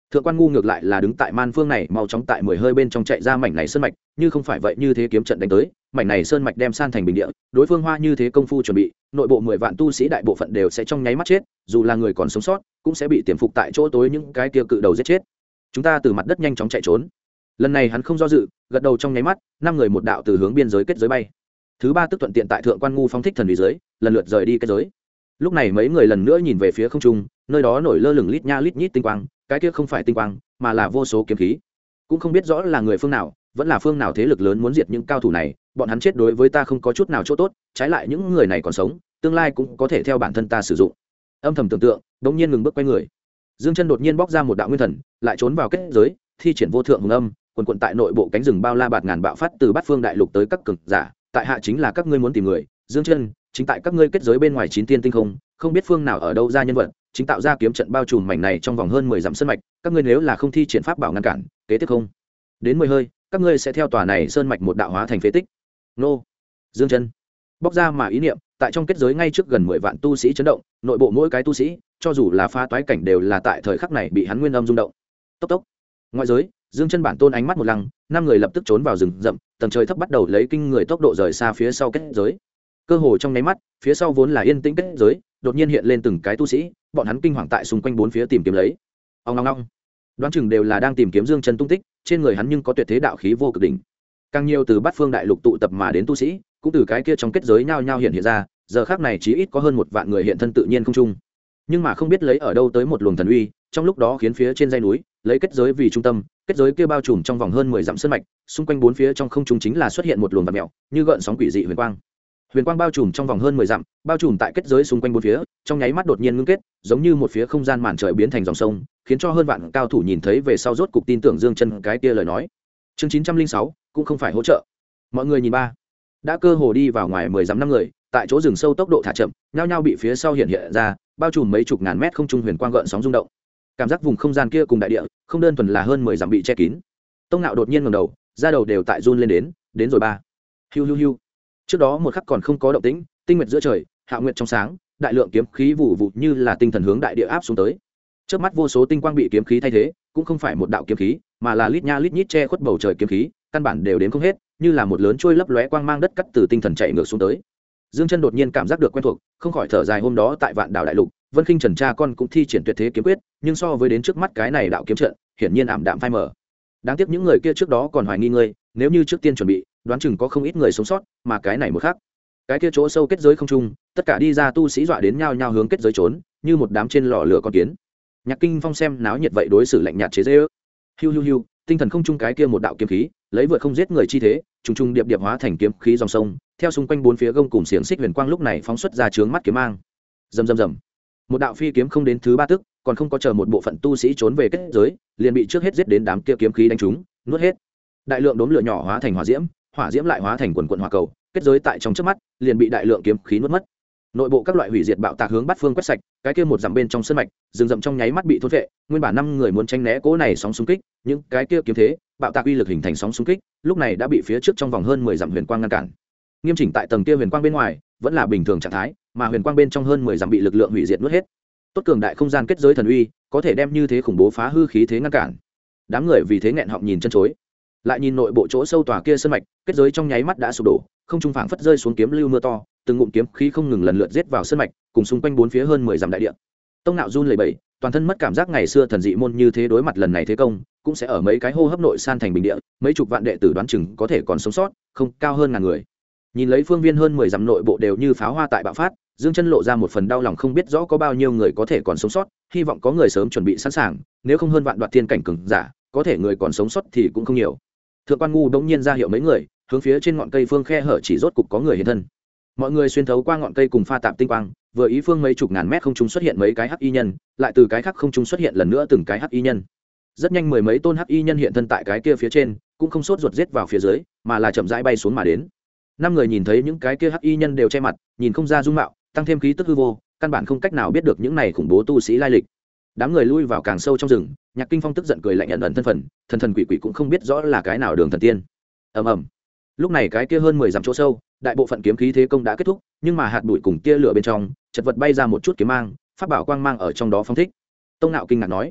Thượng quan ngu ngược lại là đứng tại man phương này mau chóng tại 10 hơi bên trong chạy ra mảnh này sơn mạch, như không phải vậy như thế kiếm trận đánh tới, mảnh này sơn mạch đem san thành bình địa, đối phương Hoa như thế công phu chuẩn bị, nội bộ 10 vạn tu sĩ đại bộ phận đều sẽ trong nháy mắt chết, dù là người còn sống sót, cũng sẽ bị tiềm phục tại chỗ tối những cái kia cự đầu giết chết. Chúng ta từ mặt đất nhanh chóng chạy trốn. Lần này hắn không do dự, gật đầu trong nháy mắt, 5 người một đạo từ hướng biên giới kết giới bay. Thứ ba tức thuận tiện tại thượng quan ngu phóng thích thần uy giới, lần lượt rời đi kết giới. Lúc này mấy người lần nữa nhìn về phía không trung, nơi đó nổi lơ lửng lít nha lít nhít tinh quang, cái kia không phải tinh quang, mà là vô số kiếm khí. Cũng không biết rõ là người phương nào, vẫn là phương nào thế lực lớn muốn diệt những cao thủ này, bọn hắn chết đối với ta không có chút nào chỗ tốt, trái lại những người này còn sống, tương lai cũng có thể theo bản thân ta sử dụng. Âm thầm tưởng tượng, đống nhiên ngừng bước quay người. Dương Chân đột nhiên bóc ra một đạo nguyên thần, lại trốn vào kết giới, thi triển vô thượng hùng âm, quần quần tại nội bộ cánh rừng bao la bạt ngàn bạo phát từ bát phương đại lục tới các cường giả, tại hạ chính là các ngươi muốn tìm người, Dương Chân, chính tại các ngươi kết giới bên ngoài 9 tiên tinh không biết phương nào ở đâu ra nhân vật, chính tạo ra kiếm trận bao trùm mảnh này trong vòng hơn 10 dặm sơn mạch, các ngươi nếu là không thi triển pháp bảo ngăn cản, kế tiếp không đến 10 hơi, các ngươi sẽ theo tòa này sơn mạch một đạo hóa thành phế tích. Nô. Dương Chân bóc ra mà ý niệm, tại trong kết giới ngay trước gần 10 vạn tu sĩ chấn động, nội bộ mỗi cái tu sĩ, cho dù là phá toái cảnh đều là tại thời khắc này bị hắn nguyên âm rung động. Tốc tốc. Ngoại giới, Dương Chân bản tôn ánh mắt một lăng, 5 người lập tức trốn vào rừng rậm, tầng trời thấp bắt đầu lấy kinh người tốc độ rời xa phía sau kết giới. Cơ hồ trong nháy mắt, phía sau vốn là yên tĩnh kết giới, đột nhiên hiện lên từng cái tu sĩ, bọn hắn kinh hoàng tại xung quanh bốn phía tìm kiếm lấy. Ong ong ong. Đoán chừng đều là đang tìm kiếm Dương Chân tung tích, trên người hắn nhưng có tuyệt thế đạo khí vô cực đỉnh. Càng nhiều từ bát phương đại lục tụ tập mà đến tu sĩ, cũng từ cái kia trong kết giới nhao nhao hiện ra, giờ khắc này chí ít có hơn 1 vạn người hiện thân tự nhiên không trung. Nhưng mà không biết lấy ở đâu tới một luồng thần uy, trong lúc đó khiến phía trên dãy núi, lấy kết giới vì trung tâm, kết giới kia bao trùm trong vòng hơn 10 dặm sơn mạch, xung quanh bốn phía trong không trung chính là xuất hiện một luồng vặn mèo, như gợn sóng quỷ dị huyền quang. Huyền quang bao trùm trong vòng hơn 10 dặm, bao trùm tại kết giới xung quanh bốn phía, trong nháy mắt đột nhiên ngưng kết, giống như một phía không gian màn trời biến thành dòng sông, khiến cho hơn vạn cao thủ nhìn thấy về sau rốt cục tin tưởng Dương Chân cái kia lời nói. Chương 906, cũng không phải hỗ trợ. Mọi người nhìn ba, đã cơ hồ đi vào ngoài 10 dặm 5 người, tại chỗ rừng sâu tốc độ thả chậm, nhao nhao bị phía sau hiện ra, bao trùm mấy chục ngàn mét không trung huyền quang gợn sóng rung động. Cảm giác vùng không gian kia cùng đại địa, không đơn thuần là hơn 10 dặm bị che kín. Tông Nạo đột nhiên ngẩng đầu, da đầu đều tại run lên đến rồi ba. Hiu hiu hiu. Trước đó một khắc còn không có động tĩnh, tinh nguyệt giữa trời, hạ nguyệt trong sáng, đại lượng kiếm khí vụ vụ như là tinh thần hướng đại địa áp xuống tới. Trước mắt vô số tinh quang bị kiếm khí thay thế, cũng không phải một đạo kiếm khí, mà là lít nha lít nhít che khuất bầu trời kiếm khí, căn bản đều đến không hết, như là một lớn trôi lấp lóe quang mang đất cắt từ tinh thần chạy ngược xuống tới. Dương Chân đột nhiên cảm giác được quen thuộc, không khỏi thở dài, hôm đó tại Vạn Đảo đại lục, Vân Khinh Trần cha con cũng thi triển tuyệt thế kiếm quyết, nhưng so với đến trước mắt cái này đạo kiếm trận, hiển nhiên ảm đạm phai mờ. Đáng tiếc những người kia trước đó còn hoài nghi ngươi, nếu như trước tiên chuẩn bị, đoán chừng có không ít người sống sót, mà cái này một khác. Cái kia chỗ sâu kết giới không trung, tất cả đi ra tu sĩ dọa đến nhao nhao hướng kết giới trốn, như một đám trên lò lửa con kiến. Nhạc Kinh Phong xem náo nhiệt vậy đối xử lạnh nhạt chế giễu. Hiu hiu hiu, tinh thần không trung cái kia một đạo kiếm khí, lấy vượt không giết người chi thế, trùng trùng điệp điệp hóa thành kiếm khí dòng sông, theo xung quanh bốn phía gông cùng xiềng xích huyền quang lúc này phóng xuất ra chướng mắt kiếm mang. Rầm rầm rầm. Một đạo phi kiếm không đến thứ ba tức, còn không có chờ một bộ phận tu sĩ trốn về kết giới, liền bị trước hết giết đến đám kia kiếm khí đánh trúng, nuốt hết. Đại lượng đốm lửa nhỏ hóa thành hỏa diễm lại hóa thành quần quần hỏa cầu, kết giới tại trong chớp mắt liền bị đại lượng kiếm khí nuốt mất. Nội bộ các loại hủy diệt bạo tạc hướng bát phương quét sạch, cái kia một dặm bên trong sơn mạch, rừng rậm trong nháy mắt bị thôn phệ, nguyên bản 5 người muốn tránh né cỗ này sóng xung kích, những cái kia kiếm thế, bạo tạc uy lực hình thành sóng xung kích, lúc này đã bị phía trước trong vòng hơn 10 dặm huyền quang ngăn cản. Nghiêm chỉnh tại tầng kia huyền quang bên ngoài, vẫn là bình thường trạng thái, mà huyền quang bên trong hơn 10 dặm bị lực lượng hủy diệt nuốt hết. Tốt cường đại không gian kết giới thần uy, có thể đem như thế khủng bố phá hư khí thế ngăn cản. Đám người vì thế nghẹn họng nhìn chân chối. Lại nhìn nội bộ chỗ sâu tòa kia sơn mạch, kết giới trong nháy mắt đã sụp đổ, không trung phảng phất rơi xuống kiếm lưu mưa to, từng ngụm kiếm khí không ngừng lần lượt giết vào sơn mạch, cùng xung quanh bốn phía hơn 10 dặm đại địa. Tông Nạo run lẩy bẩy, toàn thân mất cảm giác ngày xưa thần dị môn như thế đối mặt lần này thế công, cũng sẽ ở mấy cái hô hấp nội san thành bình địa, mấy chục vạn đệ tử đoán chừng có thể còn sống sót, không cao hơn ngàn người. Nhìn lấy phương viên hơn 10 dặm nội bộ đều như pháo hoa tại bạo phát, Dương Chân lộ ra một phần đau lòng, không biết rõ có bao nhiêu người có thể còn sống sót, hy vọng có người sớm chuẩn bị sẵn sàng, nếu không hơn vạn đoạt thiên cảnh cường giả, có thể người còn sống sót thì cũng không nhiều. Thượng quan ngu đống nhiên ra hiệu mấy người hướng phía trên ngọn cây phương khe hở chỉ rốt cục có người hiện thân. Mọi người xuyên thấu qua ngọn cây cùng pha tạp tinh quang, vừa ý phương mấy chục ngàn mét không trung xuất hiện mấy cái hắc y nhân, lại từ cái khác không trung xuất hiện lần nữa từng cái hắc y nhân. Rất nhanh mười mấy tôn hắc y nhân hiện thân tại cái kia phía trên, cũng không sốt ruột giết vào phía dưới, mà là chậm rãi bay xuống mà đến. 5 người nhìn thấy những cái kia hắc y nhân đều che mặt, nhìn không ra dung mạo, tăng thêm khí tức hư vô, căn bản không cách nào biết được những này khủng bố tu sĩ lai lịch. Đám người lui vào càng sâu trong rừng, Nhạc Kinh Phong tức giận cười lạnh, ẩn ẩn thân phận, thần quỷ quỷ cũng không biết rõ là cái nào đường thần tiên. Ầm ầm. Lúc này cái kia hơn 10 dặm chỗ sâu, đại bộ phận kiếm khí thế công đã kết thúc, nhưng mà hạt bụi cùng tia lửa bên trong, chật vật bay ra một chút kiếm mang, pháp bảo quang mang ở trong đó phong thích. Tông Nạo kinh ngạc nói: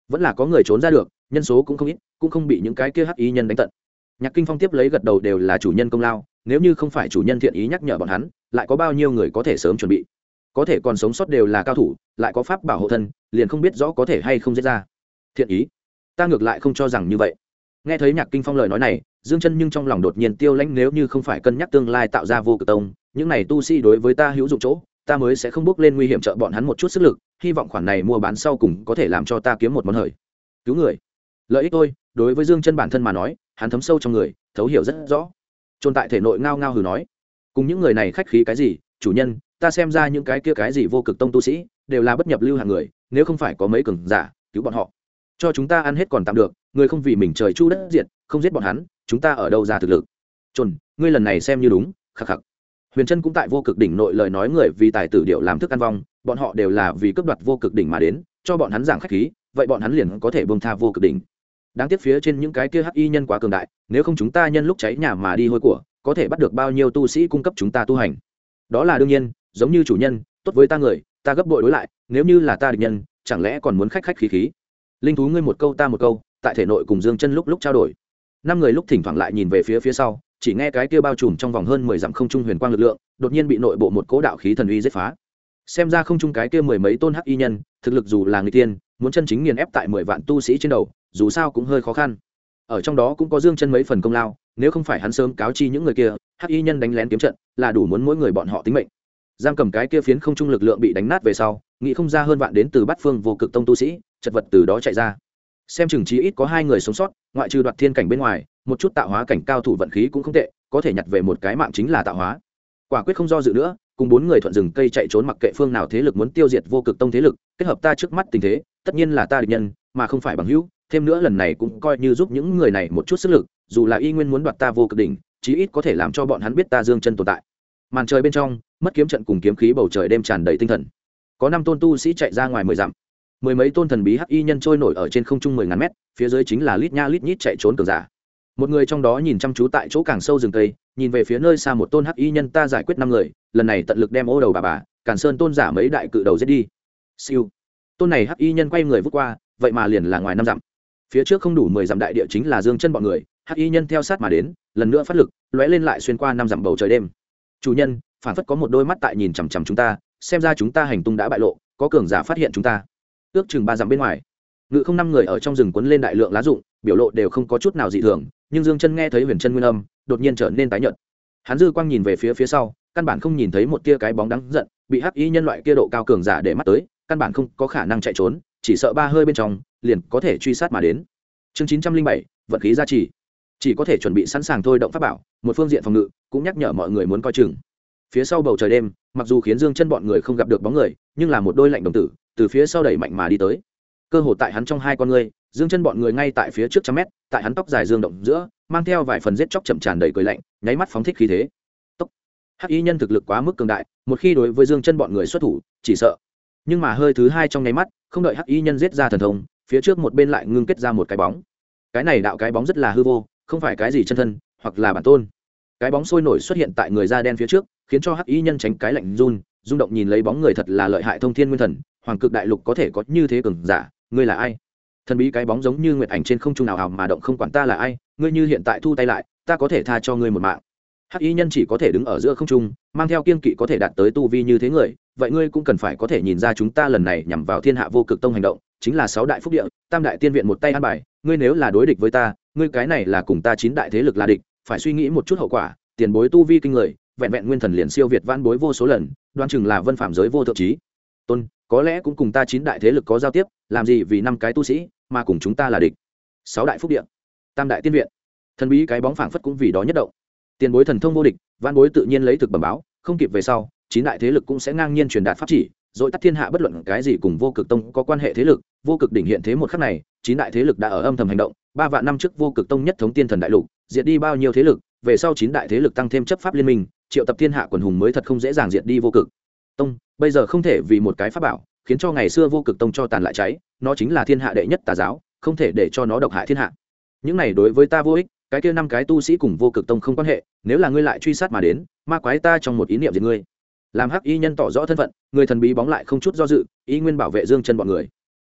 vẫn là có người trốn ra được, nhân số cũng không ít, cũng không bị những cái kia hắc y nhân đánh tận. Nhạc Kinh Phong tiếp lấy gật đầu, đều là chủ nhân công lao, nếu như không phải chủ nhân thiện ý nhắc nhở bọn hắn, lại có bao nhiêu người có thể sớm chuẩn bị. Có thể còn sống sót đều là cao thủ, lại có pháp bảo hộ thân, liền không biết rõ có thể hay không giết ra. Thiện ý, ta ngược lại không cho rằng như vậy. Nghe thấy Nhạc Kinh Phong lời nói này, Dương Chân nhưng trong lòng đột nhiên tiêu lãnh, nếu như không phải cân nhắc tương lai tạo ra vô cực tông, những này tu sĩ đối với ta hữu dụng chỗ, ta mới sẽ không bước lên nguy hiểm trợ bọn hắn một chút sức lực, hy vọng khoản này mua bán sau cùng có thể làm cho ta kiếm một món hời. Cứu người, lợi ích thôi, đối với Dương Chân bản thân mà nói, hắn thấm sâu trong người, thấu hiểu rất rõ. Trôn tại thể nội ngao ngao hừ nói, cùng những người này khách khí cái gì, chủ nhân, ta xem ra những cái kia cái gì vô cực tông tu sĩ, đều là bất nhập lưu hạng người, nếu không phải có mấy cường giả cứu bọn họ, cho chúng ta ăn hết còn tạm được, người không vì mình trời chu đất diệt, không giết bọn hắn, chúng ta ở đâu ra thực lực? Trôn, ngươi lần này xem như đúng, khắc khắc. Huyền Trân cũng tại vô cực đỉnh nội lời nói người vì tài tử điệu làm thức ăn vong, bọn họ đều là vì cướp đoạt vô cực đỉnh mà đến, cho bọn hắn giảng khách khí, vậy bọn hắn liền có thể buông tha vô cực đỉnh. Đáng tiếc phía trên những cái kia hắc y nhân quá cường đại, nếu không chúng ta nhân lúc cháy nhà mà đi hôi của, có thể bắt được bao nhiêu tu sĩ cung cấp chúng ta tu hành. Đó là đương nhiên, giống như chủ nhân, tốt với ta người, ta gấp bội đối lại, nếu như là ta địch nhân, chẳng lẽ còn muốn khách khách khí khí. Linh thú ngươi một câu ta một câu, tại thể nội cùng Dương Chân lúc trao đổi. Năm người lúc thỉnh thoảng lại nhìn về phía sau, chỉ nghe cái kia bao trùm trong vòng hơn 10 dặm không trung huyền quang lực lượng, đột nhiên bị nội bộ một cỗ đạo khí thần uy giết phá. Xem ra không trung cái kia mười mấy tôn hắc y nhân, thực lực dù là người tiên, muốn chân chính nghiền ép tại 10 vạn tu sĩ trên đầu, dù sao cũng hơi khó khăn. Ở trong đó cũng có Dương Chân mấy phần công lao, nếu không phải hắn sớm cáo chi những người kia, hắc y nhân đánh lén kiếm trận, là đủ muốn mỗi người bọn họ tính mệnh. Giang cầm cái kia phiến không trung lực lượng bị đánh nát về sau, nghĩ không ra hơn vạn đến từ bát phương vô cực tông tu sĩ, chật vật từ đó chạy ra. Xem chừng chí ít có 2 người sống sót, ngoại trừ đoạt thiên cảnh bên ngoài, một chút tạo hóa cảnh cao thủ vận khí cũng không tệ, có thể nhặt về một cái mạng chính là tạo hóa. Quả quyết không do dự nữa, cùng 4 người thuận rừng cây chạy trốn, mặc kệ phương nào thế lực muốn tiêu diệt vô cực tông thế lực, kết hợp ta trước mắt tình thế, tất nhiên là ta địch nhân, mà không phải bằng hữu, thêm nữa lần này cũng coi như giúp những người này một chút sức lực, dù là y nguyên muốn đoạt ta vô cực đỉnh, chí ít có thể làm cho bọn hắn biết ta Dương Chân tồn tại. Màn trời bên trong, mất kiếm trận cùng kiếm khí bầu trời đêm tràn đầy tinh thần. Có 5 tôn tu sĩ chạy ra ngoài 10 dặm. Mười mấy tôn thần bí hắc y nhân trôi nổi ở trên không trung 10.000 mét, phía dưới chính là lít nha lít nhít chạy trốn cường giả. Một người trong đó nhìn chăm chú tại chỗ càng sâu rừng cây, nhìn về phía nơi xa một tôn hắc y nhân, ta giải quyết 5 người, lần này tận lực đem ô đầu bà Càn Sơn tôn giả mấy đại cự đầu giết đi. Siêu. Tôn này hắc y nhân quay người vút qua, vậy mà liền là ngoài 5 dặm. Phía trước không đủ 10 dặm đại địa chính là Dương Chân bọn người, hắc y nhân theo sát mà đến, lần nữa phát lực, lóe lên lại xuyên qua 5 dặm bầu trời đêm. Chủ nhân, phản phất có một đôi mắt tại nhìn chằm chằm chúng ta, xem ra chúng ta hành tung đã bại lộ, có cường giả phát hiện chúng ta. Ước chừng 3 dặm bên ngoài, ngự không 5 người ở trong rừng quấn lên đại lượng lá rụng, biểu lộ đều không có chút nào dị thường, nhưng Dương Chân nghe thấy Huyền Chân nguyên âm, đột nhiên trở nên tái nhợt. Hắn dư quang nhìn về phía sau, căn bản không nhìn thấy một tia cái bóng đáng giận, bị hắc y nhân loại kia độ cao cường giả để mắt tới, căn bản không có khả năng chạy trốn, chỉ sợ 3 hơi bên trong liền có thể truy sát mà đến. Chương 907, vận khí gia trì. Chỉ có thể chuẩn bị sẵn sàng thôi động pháp bảo, một phương diện phòng ngự, cũng nhắc nhở mọi người muốn coi chừng. Phía sau bầu trời đêm, mặc dù khiến Dương Chân bọn người không gặp được bóng người, nhưng là một đôi lạnh đồng tử từ phía sau đẩy mạnh mà đi tới. Cơ hồ tại hắn trong hai con ngươi, Dương Chân bọn người ngay tại phía trước trăm mét, tại hắn tóc dài dương động giữa, mang theo vài phần giết chóc chậm tràn đầy cười lạnh, nháy mắt phóng thích khí thế. Tốc. Hắc y nhân thực lực quá mức cường đại, một khi đối với Dương Chân bọn người xuất thủ, chỉ sợ. Nhưng mà hơi thứ hai trong nháy mắt, không đợi hắc y nhân giết ra thần thông, phía trước một bên lại ngưng kết ra một cái bóng. Cái này đạo cái bóng rất là hư vô, không phải cái gì chân thân, hoặc là bản tôn. Cái bóng sôi nổi xuất hiện tại người da đen phía trước, khiến cho hắc y nhân tránh cái lạnh run, rung động nhìn lấy bóng người thật là lợi hại, thông thiên nguyên thần, hoàng cực đại lục có thể có như thế cường giả, ngươi là ai? Thần bí cái bóng giống như nguyệt ảnh trên không trung nào ảo mà động, không quản ta là ai, ngươi như hiện tại thu tay lại, ta có thể tha cho ngươi một mạng. Hắc y nhân chỉ có thể đứng ở giữa không trung, mang theo kiên kỵ có thể đạt tới tu vi như thế người, vậy ngươi cũng cần phải có thể nhìn ra chúng ta lần này nhằm vào Thiên Hạ Vô Cực Tông hành động, chính là 6 đại phúc địa, Tam đại tiên viện một tay an bài, ngươi nếu là đối địch với ta, ngươi cái này là cùng ta 9 đại thế lực là địch, phải suy nghĩ một chút hậu quả, tiền bối tu vi kinh người, vẹn vẹn nguyên thần liền siêu việt vãn bối vô số lần, đoan chừng là vân phạm giới vô thượng trí. Tôn, có lẽ cũng cùng ta 9 đại thế lực có giao tiếp, làm gì vì 5 cái tu sĩ mà cùng chúng ta là địch. 6 đại phúc địa, Tam đại tiên viện, thần bí cái bóng phảng phất cũng vì đó nhất động. Tiền bối thần thông vô địch, vãn bối tự nhiên lấy thực bẩm báo, không kịp về sau, 9 đại thế lực cũng sẽ ngang nhiên truyền đạt pháp chỉ, rồi tắt thiên hạ bất luận cái gì cùng Vô Cực Tông có quan hệ thế lực, Vô Cực đỉnh hiện thế một khắc này, 9 đại thế lực đã ở âm thầm hành động, 3 vạn năm trước Vô Cực Tông nhất thống tiên thần đại lục, diệt đi bao nhiêu thế lực, về sau 9 đại thế lực tăng thêm chấp pháp liên minh, triệu tập thiên hạ quần hùng mới thật không dễ dàng diệt đi Vô Cực Tông, bây giờ không thể vì một cái pháp bảo, khiến cho ngày xưa Vô Cực Tông cho tàn lại cháy, nó chính là thiên hạ đệ nhất tà giáo, không thể để cho nó độc hại thiên hạ. Những này đối với ta vô ích, cái kia 5 cái tu sĩ cùng Vô Cực Tông không quan hệ, nếu là ngươi lại truy sát mà đến, ma quái ta trong một ý niệm diệt ngươi. Làm hắc y nhân tỏ rõ thân phận, người thần bí bóng lại không chút do dự, ý nguyên bảo vệ Dương Chân bọn người.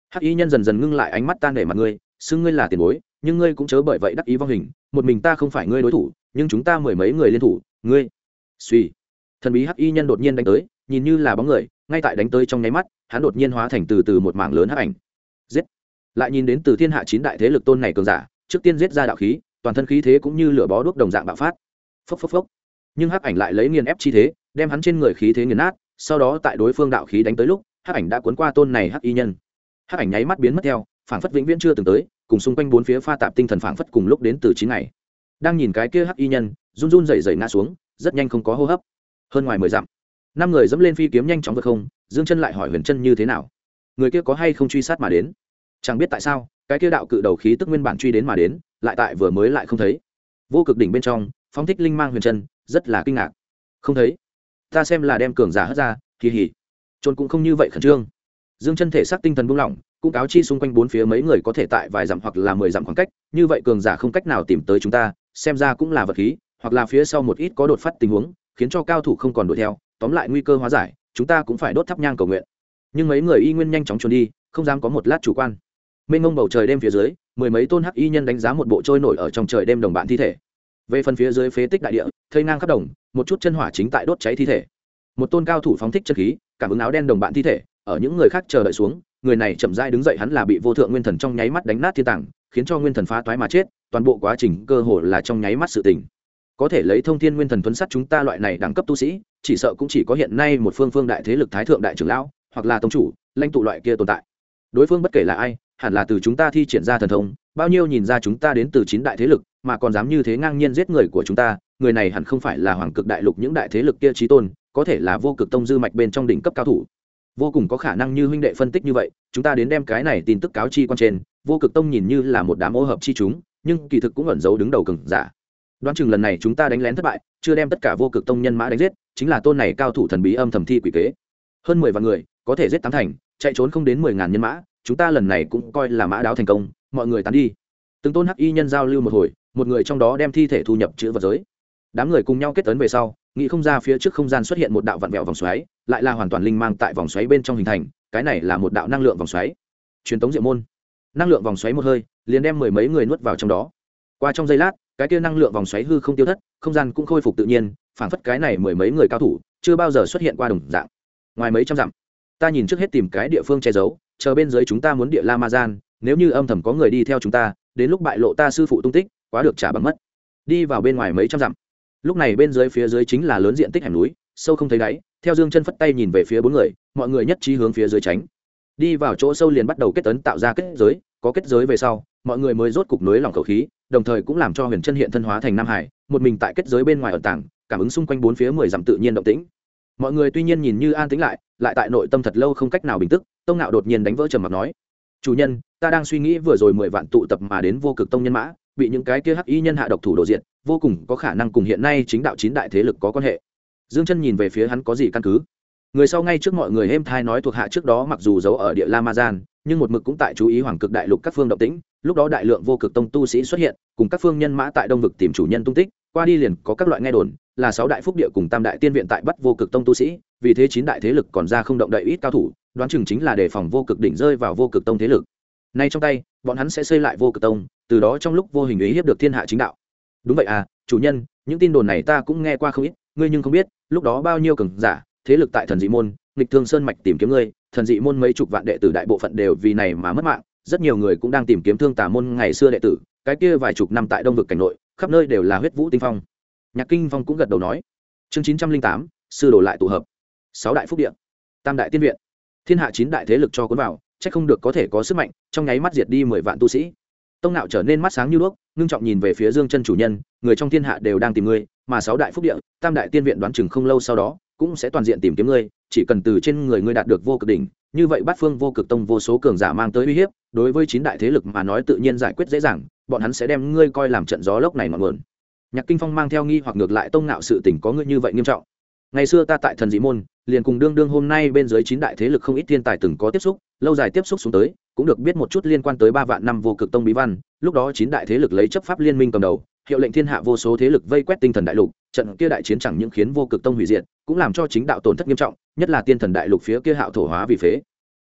hắc y nhân dần dần ngưng lại ánh mắt tan để mặt ngươi, xưng ngươi là tiền bối, nhưng ngươi cũng chớ bởi vậy đắc ý vong hình, một mình ta không phải ngươi đối thủ, nhưng chúng ta mười mấy người liên thủ, ngươi suy. Thần bí hắc y nhân đột nhiên đánh tới, nhìn như là bóng người, ngay tại đánh tới trong nháy mắt, hắn đột nhiên hóa thành từ từ một mảng lớn hắc ảnh. Giết. Lại nhìn đến từ thiên hạ chín đại thế lực tôn này cường giả, trước tiên giết ra đạo khí, toàn thân khí thế cũng như lửa bó đuốc đồng dạng bạo phát. Phốc phốc phốc. Nhưng hắc ảnh lại lấy nghiền ép chi thế, đem hắn trên người khí thế nghiền nát, sau đó tại đối phương đạo khí đánh tới lúc, hắc ảnh đã cuốn qua tôn này hắc y nhân. Hắc ảnh nháy mắt biến mất theo, phảng phất vĩnh viễn chưa từng tới, cùng xung quanh bốn phía pha tạp tinh thần phảng phất cùng lúc đến từ 9 ngày. Đang nhìn cái kia hắc y nhân, run run rẩy rẩy ngã xuống, rất nhanh không có hô hấp. Hơn ngoài 10 dặm, 5 người dẫm lên phi kiếm nhanh chóng vượt không, Dương Chân lại hỏi Huyền Chân như thế nào, người kia có hay không truy sát mà đến. Chẳng biết tại sao, cái kia đạo cự đầu khí tức nguyên bản truy đến mà đến, lại tại vừa mới lại không thấy. Vô cực đỉnh bên trong, phóng thích linh mang Huyền Chân rất là kinh ngạc. Không thấy? Ta xem là đem cường giả hất ra, kỳ hỉ. Trôn cũng không như vậy khẩn trương. Dương Chân thể xác tinh thần buông lỏng, cũng cáo chi xung quanh bốn phía mấy người có thể tại vài dặm hoặc là 10 dặm khoảng cách, như vậy cường giả không cách nào tìm tới chúng ta, xem ra cũng là vật khí, hoặc là phía sau một ít có đột phát tình huống, khiến cho cao thủ không còn đuổi theo, tóm lại nguy cơ hóa giải, chúng ta cũng phải đốt thắp nhang cầu nguyện. Nhưng mấy người y nguyên nhanh chóng trốn đi, không dám có một lát chủ quan. Mênh mông bầu trời đêm phía dưới, mười mấy tôn hắc y nhân đánh giá một bộ trôi nổi ở trong trời đêm đồng bạn thi thể. Về phần phía dưới phế tích đại địa, thây ngang khắp đồng, một chút chân hỏa chính tại đốt cháy thi thể. Một tôn cao thủ phóng thích chân khí, cảm ứng áo đen đồng bạn thi thể, ở những người khác chờ đợi xuống, người này chậm rãi đứng dậy, hắn là bị vô thượng nguyên thần trong nháy mắt đánh nát thiên tàng, khiến cho nguyên thần phá toái mà chết, toàn bộ quá trình cơ hồ là trong nháy mắt sự tình. Có thể lấy thông thiên nguyên thần tuấn sát chúng ta loại này đẳng cấp tu sĩ, chỉ sợ cũng chỉ có hiện nay một phương đại thế lực thái thượng đại trưởng lão, hoặc là tông chủ, lãnh tụ loại kia tồn tại. Đối phương bất kể là ai, hẳn là từ chúng ta thi triển ra thần thông, bao nhiêu nhìn ra chúng ta đến từ 9 đại thế lực, mà còn dám như thế ngang nhiên giết người của chúng ta, người này hẳn không phải là hoàng cực đại lục những đại thế lực kia chí tôn, có thể là vô cực tông dư mạch bên trong đỉnh cấp cao thủ. Vô cùng có khả năng như huynh đệ phân tích như vậy, chúng ta đến đem cái này tin tức cáo chi quan trên, vô cực tông nhìn như là một đám ô hợp chi chúng, nhưng kỳ thực cũng ẩn giấu đứng đầu cường giả. Đoán chừng lần này chúng ta đánh lén thất bại, chưa đem tất cả vô cực tông nhân mã đánh giết, chính là tôn này cao thủ thần bí âm thầm thi quỷ kế. Hơn 10 vạn người, có thể giết 8 thành, chạy trốn không đến 10.000 nhân mã, chúng ta lần này cũng coi là mã đáo thành công, mọi người tán đi. Từng tôn hắc y nhân giao lưu một hồi, một người trong đó đem thi thể thu nhập chữ vật giới. Đám người cùng nhau kết tấn về sau, nghĩ không ra phía trước không gian xuất hiện một đạo vặn vẹo vòng xoáy, lại là hoàn toàn linh mang tại vòng xoáy bên trong hình thành, cái này là một đạo năng lượng vòng xoáy. Truyền tống diệu môn. Năng lượng vòng xoáy một hơi, liền đem mười mấy người nuốt vào trong đó. Qua trong giây lát, cái kia năng lượng vòng xoáy hư không tiêu thất, không gian cũng khôi phục tự nhiên, phảng phất cái này mười mấy người cao thủ chưa bao giờ xuất hiện qua đồng dạng. Ngoài mấy trăm dặm, ta nhìn trước hết tìm cái địa phương che giấu, chờ bên dưới chúng ta muốn địa la ma gian, nếu như âm thầm có người đi theo chúng ta, đến lúc bại lộ ta sư phụ tung tích, quá được trả bằng mất. Đi vào bên ngoài mấy trăm dặm. Lúc này bên dưới phía dưới chính là lớn diện tích hẻm núi, sâu không thấy đáy, theo Dương Chân phất tay nhìn về phía bốn người, mọi người nhất trí hướng phía dưới tránh. Đi vào chỗ sâu liền bắt đầu kết tấn tạo ra kết giới, có kết giới về sau, mọi người mới rốt cục nối lòng khẩu khí, đồng thời cũng làm cho Huyền Chân hiện thân hóa thành Nam Hải, một mình tại kết giới bên ngoài ẩn tàng, cảm ứng xung quanh bốn phía 10 dặm tự nhiên động tĩnh. Mọi người tuy nhiên nhìn như an tĩnh lại, lại tại nội tâm thật lâu không cách nào bình tức, Tông Nạo đột nhiên đánh vỡ trầm mặc nói: "Chủ nhân, ta đang suy nghĩ vừa rồi 10 vạn tụ tập mà đến vô cực tông nhân mã, bị những cái kia hắc y nhân hạ độc thủ đồ diện, vô cùng có khả năng cùng hiện nay chính đạo 9 đại thế lực có quan hệ." Dương Chân nhìn về phía hắn có gì căn cứ? Người sau ngay trước mọi người êm thai nói thuộc hạ trước đó mặc dù giấu ở địa La Ma Gian, nhưng một mực cũng tại chú ý hoàng cực đại lục các phương động tĩnh, lúc đó đại lượng vô cực tông tu sĩ xuất hiện, cùng các phương nhân mã tại đông vực tìm chủ nhân tung tích, qua đi liền có các loại nghe đồn, là 6 đại phúc địa cùng tam đại tiên viện tại bắt vô cực tông tu sĩ, vì thế 9 đại thế lực còn ra không động đậy ít cao thủ, đoán chừng chính là đề phòng vô cực đỉnh rơi vào vô cực tông thế lực. Nay trong tay, bọn hắn sẽ xây lại vô cực tông, từ đó trong lúc vô hình ý hiếp được thiên hạ chính đạo. Đúng vậy à, chủ nhân, những tin đồn này ta cũng nghe qua không ít, ngươi nhưng không biết, lúc đó bao nhiêu cường giả, thế lực tại thần dị môn, nghịch thương sơn mạch tìm kiếm ngươi, thần dị môn mấy chục vạn đệ tử đại bộ phận đều vì này mà mất mạng, rất nhiều người cũng đang tìm kiếm thương tà môn ngày xưa đệ tử, cái kia vài chục năm tại đông vực cảnh nội, khắp nơi đều là huyết vũ tinh phong. Nhạc Kinh Phong cũng gật đầu nói. Chương 908, sư đồ lại tụ hợp. 6 đại phúc địa, tam đại tiên viện, thiên hạ 9 đại thế lực cho cuốn vào, chắc không được có thể có sức mạnh, trong nháy mắt diệt đi 10 vạn tu sĩ. Tông Nạo trở nên mắt sáng như đuốc, ngưng trọng nhìn về phía Dương Chân chủ nhân, người trong thiên hạ đều đang tìm ngươi, mà 6 đại phúc địa, tam đại tiên viện đoán chừng không lâu sau đó cũng sẽ toàn diện tìm kiếm ngươi, chỉ cần từ trên người ngươi đạt được vô cực đỉnh, như vậy bát phương vô cực tông vô số cường giả mang tới uy hiếp, đối với 9 đại thế lực mà nói tự nhiên giải quyết dễ dàng, bọn hắn sẽ đem ngươi coi làm trận gió lốc này ngọn nguồn. Nhạc Kinh Phong mang theo nghi hoặc ngược lại Tông Nạo sự tình có ngươi như vậy nghiêm trọng. Ngày xưa ta tại thần dị môn, liền cùng đương hôm nay bên dưới 9 đại thế lực không ít thiên tài từng có tiếp xúc, lâu dài tiếp xúc xuống tới, cũng được biết một chút liên quan tới 3 vạn năm vô cực tông bí văn, lúc đó 9 đại thế lực lấy chấp pháp liên minh cầm đầu, hiệu lệnh thiên hạ vô số thế lực vây quét tinh thần đại lục, trận kia đại chiến chẳng những khiến vô cực tông hủy diệt, cũng làm cho chính đạo tổn thất nghiêm trọng, nhất là tiên thần đại lục phía kia hạo thổ hóa vì phế tích,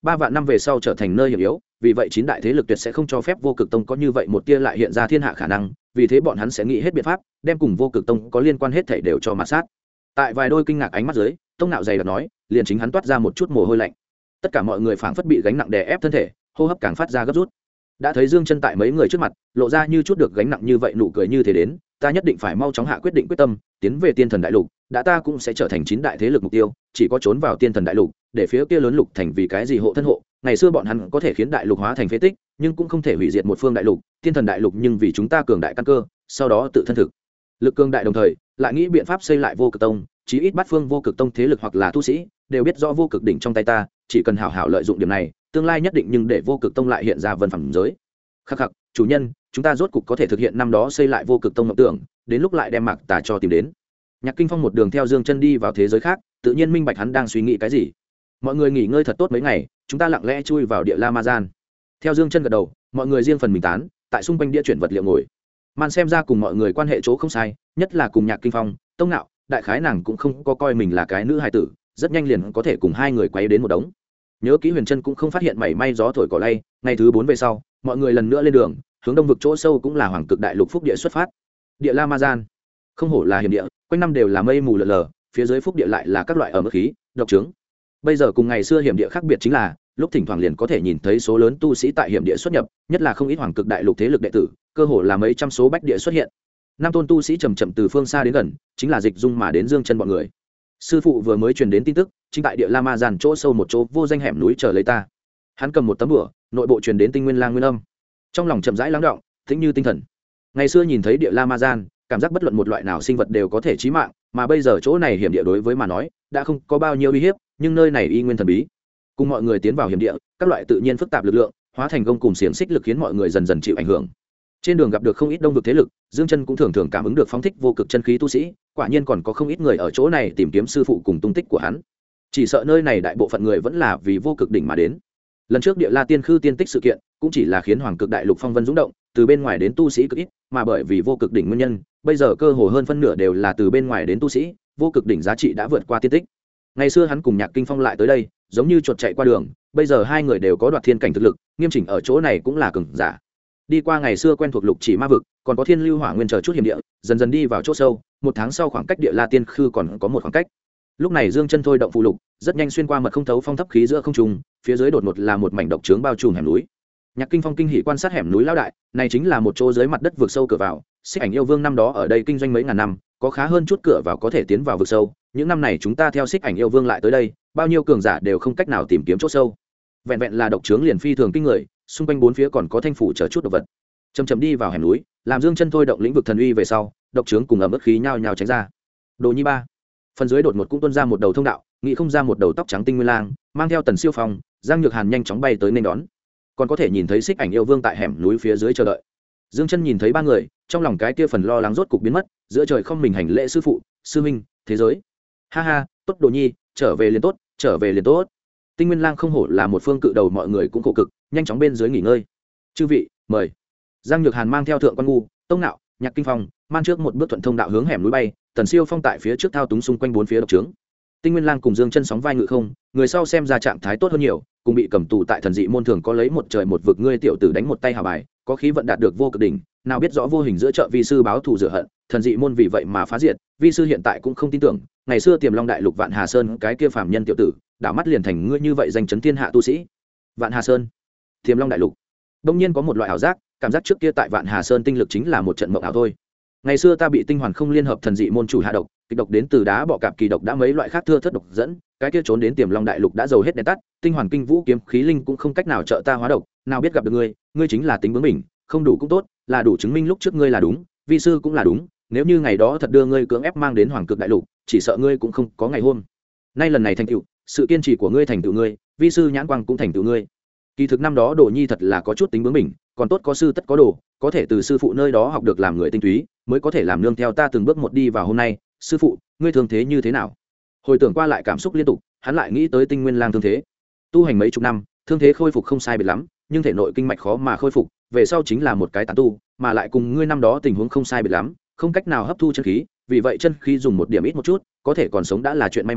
3 vạn năm về sau trở thành nơi hiểm yếu, vì vậy 9 đại thế lực tuyệt sẽ không cho phép vô cực tông có như vậy một tia lại hiện ra thiên hạ khả năng, vì thế bọn hắn sẽ nghĩ hết biện pháp đem cùng vô cực tông có liên quan hết thảy đều cho mạt sát. Tại vài đôi kinh ngạc ánh mắt dưới, tông nạo dày đặc nói, liền chính hắn toát ra một chút mồ hôi lạnh. Tất cả mọi người phảng phất bị gánh nặng đè ép thân thể, hô hấp càng phát ra gấp rút. Đã thấy Dương Chân tại mấy người trước mặt lộ ra như chút được gánh nặng như vậy nụ cười như thế đến, ta nhất định phải mau chóng hạ quyết định quyết tâm tiến về tiên thần đại lục, đã ta cũng sẽ trở thành 9 đại thế lực mục tiêu, chỉ có trốn vào tiên thần đại lục để phía kia lớn lục thành vì cái gì hộ thân hộ, ngày xưa bọn hắn có thể khiến đại lục hóa thành phế tích, nhưng cũng không thể hủy diệt một phương đại lục, tiên thần đại lục nhưng vì chúng ta cường đại căn cơ, sau đó tự thân thực lực cường đại đồng thời lại nghĩ biện pháp xây lại vô cực tông, chí ít bát phương vô cực tông thế lực hoặc là tu sĩ đều biết rõ vô cực đỉnh trong tay ta, chỉ cần hảo hảo lợi dụng điểm này, tương lai nhất định nhưng để vô cực tông lại hiện ra vân phẩm giới. Khắc khắc, chủ nhân, chúng ta rốt cục có thể thực hiện năm đó xây lại vô cực tông mộng tưởng, đến lúc lại đem Mạc Tà cho tìm đến. Nhạc Kinh Phong một đường theo Dương Chân đi vào thế giới khác, tự nhiên minh bạch hắn đang suy nghĩ cái gì. Mọi người nghỉ ngơi thật tốt mấy ngày, chúng ta lặng lẽ chui vào địa La Ma Gian. Theo Dương Chân gật đầu, mọi người riêng phần mình tán, tại xung quanh địa chuyển vật liệu ngồi. Man xem ra cùng mọi người quan hệ chỗ không sai, nhất là cùng Nhạc Kinh Phong, Tông Nạo, đại khái nàng cũng không có coi mình là cái nữ hài tử, rất nhanh liền có thể cùng hai người quay đến một đống. Nhớ kỹ Huyền Chân cũng không phát hiện mảy may gió thổi cỏ lay, ngày thứ 4 về sau, mọi người lần nữa lên đường, hướng đông vực chỗ sâu cũng là Hoàng Cực Đại Lục phúc địa xuất phát. Địa La Ma Gian, không hổ là hiểm địa, quanh năm đều là mây mù lờ lờ, phía dưới phúc địa lại là các loại ẩm khí, độc trướng. Bây giờ cùng ngày xưa hiểm địa khác biệt chính là, lúc thỉnh thoảng liền có thể nhìn thấy số lớn tu sĩ tại hiểm địa xuất nhập, nhất là không ít Hoàng Cực Đại Lục thế lực đệ tử, cơ hồ là mấy trăm số bách địa xuất hiện. Năm tôn tu sĩ chậm chậm từ phương xa đến gần, chính là Dịch Dung mà đến Dương Chân bọn người. Sư phụ vừa mới truyền đến tin tức, chính tại địa La Ma Gian chỗ sâu một chỗ vô danh hẻm núi chờ lấy ta. Hắn cầm một tấm bửa, nội bộ truyền đến tinh nguyên lang nguyên âm. Trong lòng chậm rãi lắng động, tĩnh như tinh thần. Ngày xưa nhìn thấy địa La Ma Gian, cảm giác bất luận một loại nào sinh vật đều có thể chí mạng, mà bây giờ chỗ này hiểm địa đối với mà nói, đã không có bao nhiêu uy hiếp, nhưng nơi này y nguyên thần bí. Cùng mọi người tiến vào hiểm địa, các loại tự nhiên phức tạp lực lượng, hóa thành gông cùng xiềng xích lực khiến mọi người dần dần chịu ảnh hưởng. Trên đường gặp được không ít đông vực thế lực, Dương Chân cũng thường thường cảm ứng được phóng thích vô cực chân khí tu sĩ, quả nhiên còn có không ít người ở chỗ này tìm kiếm sư phụ cùng tung tích của hắn. Chỉ sợ nơi này đại bộ phận người vẫn là vì vô cực đỉnh mà đến. Lần trước địa La Tiên Khư tiên tích sự kiện, cũng chỉ là khiến Hoàng Cực Đại Lục phong vân dũng động, từ bên ngoài đến tu sĩ cực ít, mà bởi vì vô cực đỉnh nguyên nhân, bây giờ cơ hồ hơn phân nửa đều là từ bên ngoài đến tu sĩ, vô cực đỉnh giá trị đã vượt qua tiên tích. Ngày xưa hắn cùng Nhạc Kinh Phong lại tới đây, giống như chuột chạy qua đường, bây giờ hai người đều có đoạt thiên cảnh thực lực, nghiêm chỉnh ở chỗ này cũng là cường giả. Đi qua ngày xưa quen thuộc Lục Chỉ Ma vực, còn có Thiên Lưu Hỏa Nguyên chờ chút hiểm địa, dần dần đi vào chỗ sâu, một tháng sau khoảng cách địa La Tiên Khư còn có một khoảng cách. Lúc này Dương Chân thôi động phụ lục, rất nhanh xuyên qua mật không thấu phong thấp khí giữa không trung, phía dưới đột ngột là một mảnh độc trướng bao trùm hẻm núi. Nhạc Kinh Phong kinh hỉ quan sát hẻm núi lão đại, này chính là một chỗ dưới mặt đất vực sâu cửa vào, Xích Ảnh Yêu Vương năm đó ở đây kinh doanh mấy ngàn năm, có khá hơn chút cửa vào có thể tiến vào vực sâu, những năm này chúng ta theo Xích Ảnh Yêu Vương lại tới đây, bao nhiêu cường giả đều không cách nào tìm kiếm chỗ sâu. Vẹn vẹn là độc trướng liền phi thường kinh người, xung quanh bốn phía còn có thanh phủ chờ chút độc vật. Chậm chậm đi vào hẻm núi, làm Dương Chân thôi động lĩnh vực thần uy về sau, độc trướng cùng ẩm ướt khí nhao nhao tránh ra. Đồ Nhi ba, phần dưới đột ngột cũng tuôn ra một đầu thông đạo, nghĩ không ra một đầu tóc trắng tinh nguyên lang, mang theo Tần Siêu Phong, Giang Nhược Hàn nhanh chóng bay tới nên đón. Còn có thể nhìn thấy Xích Ảnh Yêu Vương tại hẻm núi phía dưới chờ đợi. Dương Chân nhìn thấy ba người, trong lòng cái kia phần lo lắng rốt cục biến mất, giữa trời không mình hành lễ sư phụ, sư huynh, thế giới. Ha ha, tốt Đồ Nhi, trở về liền tốt, trở về liền tốt. Tinh Nguyên Lang không hổ là một phương cự đầu, mọi người cũng khổ cực, nhanh chóng bên dưới nghỉ ngơi. Chư vị, mời. Giang Nhược Hàn mang theo Thượng Quan Ngu, Tông Nạo, Nhạc Kinh Phong, man trước một bước thuận thông đạo hướng hẻm núi bay, Tần Siêu Phong tại phía trước thao túng xung quanh bốn phía độc trướng. Tinh Nguyên Lang cùng Dương Chân sóng vai ngự không, người sau xem ra trạng thái tốt hơn nhiều, cùng bị cầm tù tại thần dị môn thường có lấy một trời một vực ngươi tiểu tử đánh một tay hào bài, có khí vận đạt được vô cực đỉnh, nào biết rõ vô hình giữa chợ vi sư báo thù rửa hận, thần dị môn vì vậy mà phá diệt, vi sư hiện tại cũng không tin tưởng, ngày xưa Tiềm Long đại lục Vạn Hà Sơn cái kia phàm nhân tiểu tử, đảo mắt liền thành ngươi như vậy danh chấn thiên hạ tu sĩ. Vạn Hà Sơn, Tiềm Long đại lục. Đông nhiên có một loại ảo giác, cảm giác trước kia tại Vạn Hà Sơn tinh lực chính là một trận mộng ảo thôi. Ngày xưa ta bị tinh hoàn không liên hợp thần dị môn chủ hạ độc, kịch độc đến từ đá bọ cạp kỳ độc đã mấy loại khác thưa thất độc dẫn, cái kia trốn đến Tiềm Long đại lục đã dầu hết đèn tắt, tinh hoàn kinh vũ kiếm khí linh cũng không cách nào trợ ta hóa độc, nào biết gặp được ngươi, ngươi chính là tính bướng mình, không đủ cũng tốt, là đủ chứng minh lúc trước ngươi là đúng, vi sư cũng là đúng, nếu như ngày đó thật đưa ngươi cưỡng ép mang đến Hoàng Cực đại lục, chỉ sợ ngươi cũng không có ngày hôm nay lần này thành tựu, sự kiên trì của ngươi thành tựu ngươi, vi sư nhãn quang cũng thành tựu ngươi. Kỳ thực năm đó Đồ Nhi thật là có chút tính bướng mình, còn tốt có sư tất có đồ, có thể từ sư phụ nơi đó học được làm người tinh túy, mới có thể làm nương theo ta từng bước một đi vào hôm nay. Sư phụ, ngươi thương thế như thế nào? Hồi tưởng qua lại cảm xúc liên tục, hắn lại nghĩ tới Tinh Nguyên Lang thương thế. Tu hành mấy chục năm, thương thế khôi phục không sai biệt lắm, nhưng thể nội kinh mạch khó mà khôi phục, về sau chính là một cái tán tu, mà lại cùng ngươi năm đó tình huống không sai biệt lắm, không cách nào hấp thu chân khí, vì vậy chân khí dùng một điểm ít một chút, có thể còn sống đã là chuyện may mắn,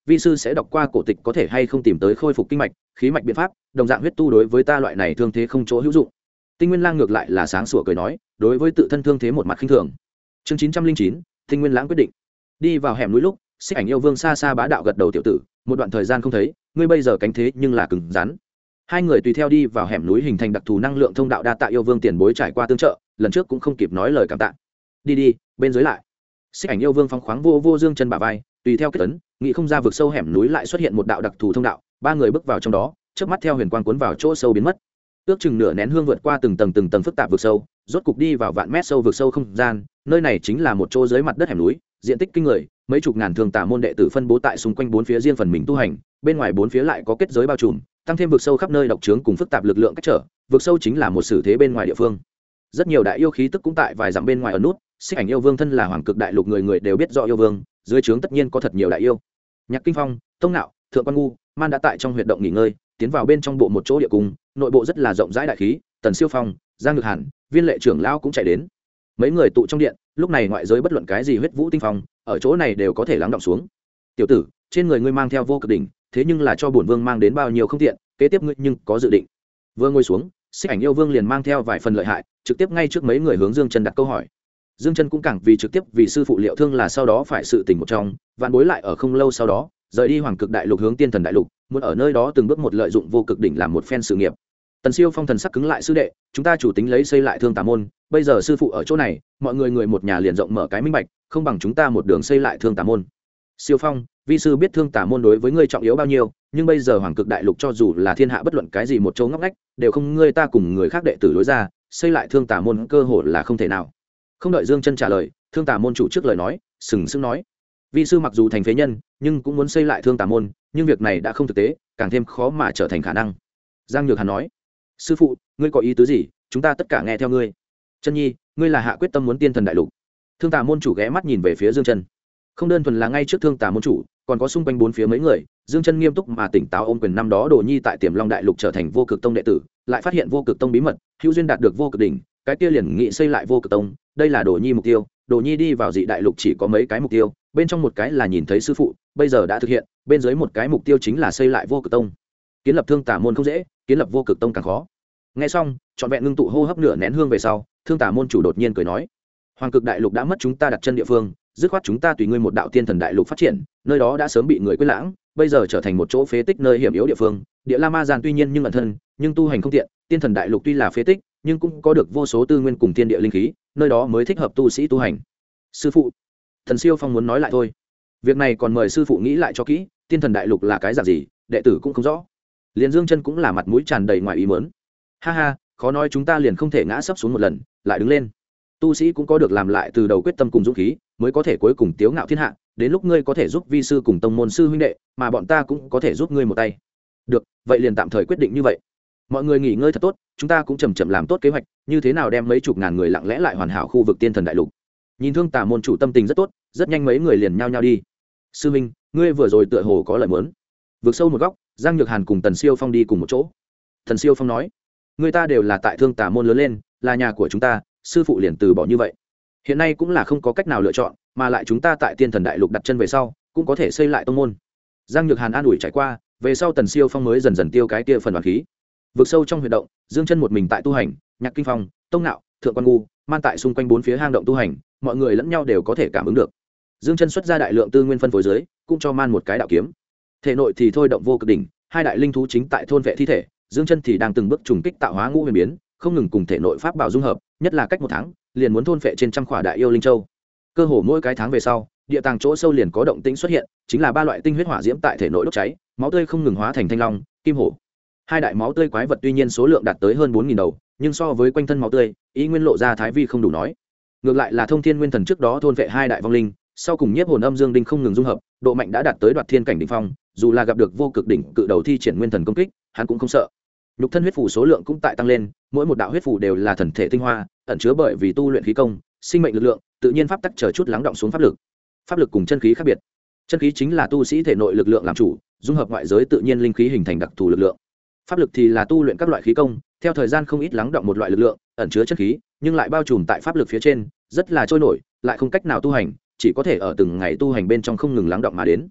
vi sư sẽ đọc qua cổ tịch có thể hay không tìm tới khôi phục kinh mạch khí mạch biện pháp, đồng dạng huyết tu đối với ta loại này thương thế không chỗ hữu dụng. Tinh Nguyên Lang ngược lại là sáng sủa cười nói, đối với tự thân thương thế một mặt khinh thường. Chương 909, Tinh Nguyên Lãng quyết định. Đi vào hẻm núi lúc, Xích Ảnh Yêu Vương xa xa bá đạo gật đầu, tiểu tử, một đoạn thời gian không thấy, ngươi bây giờ cánh thế nhưng là cứng rắn. Hai người tùy theo đi vào hẻm núi hình thành đặc thù năng lượng thông đạo, đa tạ Yêu Vương tiền bối trải qua tương trợ, lần trước cũng không kịp nói lời cảm tạ. Đi đi, bên dưới lại. Xích Ảnh Yêu Vương phóng khoáng vô dương chân bả vai, tùy theo kết ấn, nghĩ không ra vực sâu hẻm núi lại xuất hiện một đạo đặc thù thông đạo, ba người bước vào trong đó, chớp mắt theo huyền quang cuốn vào chỗ sâu biến mất. Ước chừng nửa nén hương vượt qua từng tầng phức tạp vực sâu, rốt cục đi vào vạn mét sâu vực sâu không gian, nơi này chính là một chỗ dưới mặt đất hẻm núi, diện tích kinh người, mấy chục ngàn thường tà môn đệ tử phân bố tại xung quanh bốn phía riêng phần mình tu hành, bên ngoài bốn phía lại có kết giới bao trùm, tăng thêm vực sâu khắp nơi độc trướng cùng phức tạp lực lượng cách trở, vực sâu chính là một sử thế bên ngoài địa phương. Rất nhiều đại yêu khí tức cũng tại vài dặm bên ngoài ở nút, Xích Ảnh Yêu Vương thân là hoàng cực đại lục, người người đều biết rõ yêu vương, dưới trướng tất nhiên có thật nhiều đại yêu. Nhạc Kinh Phong, Tông Nạo, Thượng Quan Ngu, Man đã tại trong huyệt động nghỉ ngơi, tiến vào bên trong bộ một chỗ địa cung, nội bộ rất là rộng rãi đại khí, Tần Siêu Phong, Giang Nhược Hàn, Viên Lệ trưởng lão cũng chạy đến. Mấy người tụ trong điện, lúc này ngoại giới bất luận cái gì huyết vũ tinh phong, ở chỗ này đều có thể lắng động xuống. Tiểu tử, trên người ngươi mang theo vô cực đỉnh, thế nhưng là cho bổn vương mang đến bao nhiêu không tiện, kế tiếp ngươi nhưng có dự định. Vừa ngồi xuống, Xích Ảnh Yêu Vương liền mang theo vài phần lợi hại, trực tiếp ngay trước mấy người hướng Dương Chân đặt câu hỏi. Dương Chân cũng càng vì trực tiếp vì sư phụ liệu thương là sau đó phải sự tình một trong, vạn bối lại ở không lâu sau đó rời đi hoàng cực đại lục hướng tiên thần đại lục, muốn ở nơi đó từng bước một lợi dụng vô cực đỉnh làm một phen sự nghiệp. Tần Siêu Phong thần sắc cứng lại, sư đệ, chúng ta chủ tính lấy xây lại Thương Tà môn, bây giờ sư phụ ở chỗ này, mọi người người một nhà liền rộng mở cái minh bạch, không bằng chúng ta một đường xây lại Thương Tà môn. Siêu Phong, vi sư biết Thương Tà môn đối với ngươi trọng yếu bao nhiêu, nhưng bây giờ hoàng cực đại lục cho dù là thiên hạ bất luận cái gì một chỗ ngóc ngách, đều không ngươi ta cùng người khác đệ tử đối ra, xây lại Thương Tà môn cơ hội là không thể nào. Không đợi Dương Chân trả lời, Thương Tà môn chủ trước lời nói, sừng sững nói: vi sư mặc dù thành phế nhân, nhưng cũng muốn xây lại Thương Tà môn, nhưng việc này đã không thực tế, càng thêm khó mà trở thành khả năng. Giang Nhược Hàn nói: sư phụ, ngươi có ý tứ gì, chúng ta tất cả nghe theo ngươi. Chân nhi, ngươi là hạ quyết tâm muốn tiên thần đại lục. Thương Tà môn chủ ghé mắt nhìn về phía Dương Chân, không đơn thuần là ngay trước Thương Tà môn chủ, còn có xung quanh bốn phía mấy người. Dương Chân nghiêm túc mà tỉnh táo ôm quyền, năm đó Đồ Nhi tại Tiềm Long đại lục trở thành vô cực tông đệ tử, lại phát hiện vô cực tông bí mật, hữu duyên đạt được vô cực đỉnh, cái kia liền nghị xây lại vô cực tông, đây là Đồ Nhi mục tiêu. Đồ Nhi đi vào dị đại lục chỉ có mấy cái mục tiêu, bên trong một cái là nhìn thấy sư phụ, bây giờ đã thực hiện, bên dưới một cái mục tiêu chính là xây lại vô cực tông. Kiến lập Thương Tà môn không dễ, kiến lập vô cực tông càng khó. Nghe xong, trọn vẹn ngưng tụ hô hấp nửa nén hương về sau, Thương Tà môn chủ đột nhiên cười nói: hoàng cực đại lục đã mất chúng ta đặt chân địa phương, dứt khoát chúng ta tùy ngươi một đạo tiên thần đại lục phát triển, nơi đó đã sớm bị người quên lãng, bây giờ trở thành một chỗ phế tích nơi hiểm yếu địa phương. Địa La Ma Giàn tuy nhiên nhưng ẩn thân, nhưng tu hành không tiện, tiên thần đại lục tuy là phế tích, nhưng cũng có được vô số tư nguyên cùng thiên địa linh khí, nơi đó mới thích hợp tu sĩ tu hành. Sư phụ, Thần Siêu Phong muốn nói lại thôi, việc này còn mời sư phụ nghĩ lại cho kỹ, tiên thần đại lục là cái dạng gì, đệ tử cũng không rõ. Liền Dương Chân cũng là mặt mũi tràn đầy ngoài ý muốn. Ha ha, khó nói chúng ta liền không thể ngã sấp xuống một lần, lại đứng lên. Tu sĩ cũng có được làm lại từ đầu quyết tâm cùng dũng khí, mới có thể cuối cùng tiếu ngạo thiên hạ, đến lúc ngươi có thể giúp vi sư cùng tông môn sư huynh đệ, mà bọn ta cũng có thể giúp ngươi một tay. Được, vậy liền tạm thời quyết định như vậy. Mọi người nghỉ ngơi thật tốt, chúng ta cũng chậm chậm làm tốt kế hoạch, như thế nào đem mấy chục ngàn người lặng lẽ lại hoàn hảo khu vực tiên thần đại lục. Nhìn Thương Tà môn chủ tâm tình rất tốt, rất nhanh mấy người liền nhao nhao đi. Sư huynh, ngươi vừa rồi tựa hồ có lời muốn. Vượt sâu một góc, Giang Nhược Hàn cùng Tần Siêu Phong đi cùng một chỗ. Tần Siêu Phong nói: người ta đều là tại Thương Tà môn lớn lên, là nhà của chúng ta, sư phụ liền từ bỏ như vậy. Hiện nay cũng là không có cách nào lựa chọn, mà lại chúng ta tại tiên thần đại lục đặt chân về sau, cũng có thể xây lại tông môn. Giang Nhược Hàn an ủi trải qua, về sau Tần Siêu Phong mới dần dần tiêu cái kia phần đoàn khí. Vượt sâu trong huyệt động, Dương Chân một mình tại tu hành, Nhạc Kinh Phong, Tông Nạo, Thượng Quan Ngu, Man tại xung quanh bốn phía hang động tu hành, mọi người lẫn nhau đều có thể cảm ứng được. Dương Chân xuất ra đại lượng tư nguyên phân phối dưới, cũng cho Man một cái đạo kiếm. Thể nội thì thôi động vô cực đỉnh, hai đại linh thú chính tại thôn vệ thi thể, Dương Chân thì đang từng bước trùng kích tạo hóa ngũ huyền biến, không ngừng cùng thể nội pháp bảo dung hợp, nhất là cách một tháng, liền muốn thôn phệ trên trăm khỏa đại yêu linh châu. Cơ hồ mỗi cái tháng về sau, địa tàng chỗ sâu liền có động tĩnh xuất hiện, chính là ba loại tinh huyết hỏa diễm tại thể nội đốt cháy, máu tươi không ngừng hóa thành thanh long, kim hổ. Hai đại máu tươi quái vật tuy nhiên số lượng đạt tới hơn 4000 đầu, nhưng so với quanh thân máu tươi, ý nguyên lộ ra thái vi không đủ nói. Ngược lại là Thông Thiên Nguyên Thần trước đó thôn phệ hai đại vong linh, sau cùng nhiếp hồn âm dương đinh không ngừng dung hợp, độ mạnh đã đạt tới đoạt thiên cảnh đỉnh phong, dù là gặp được vô cực đỉnh cự đầu thi triển nguyên thần công kích, hắn cũng không sợ. Nhục thân huyết phù số lượng cũng tại tăng lên, mỗi một đạo huyết phù đều là thần thể tinh hoa, ẩn chứa bởi vì tu luyện khí công, sinh mệnh lực lượng, tự nhiên pháp tắc chờ chút lắng động xuống pháp lực. Pháp lực cùng chân khí khác biệt. Chân khí chính là tu sĩ thể nội lực lượng làm chủ, dung hợp ngoại giới tự nhiên linh khí hình thành đặc thù lực lượng. Pháp lực thì là tu luyện các loại khí công, theo thời gian không ít lắng động một loại lực lượng, ẩn chứa chân khí, nhưng lại bao trùm tại pháp lực phía trên, rất là trôi nổi, lại không cách nào tu hành, chỉ có thể ở từng ngày tu hành bên trong không ngừng lắng động mà đến.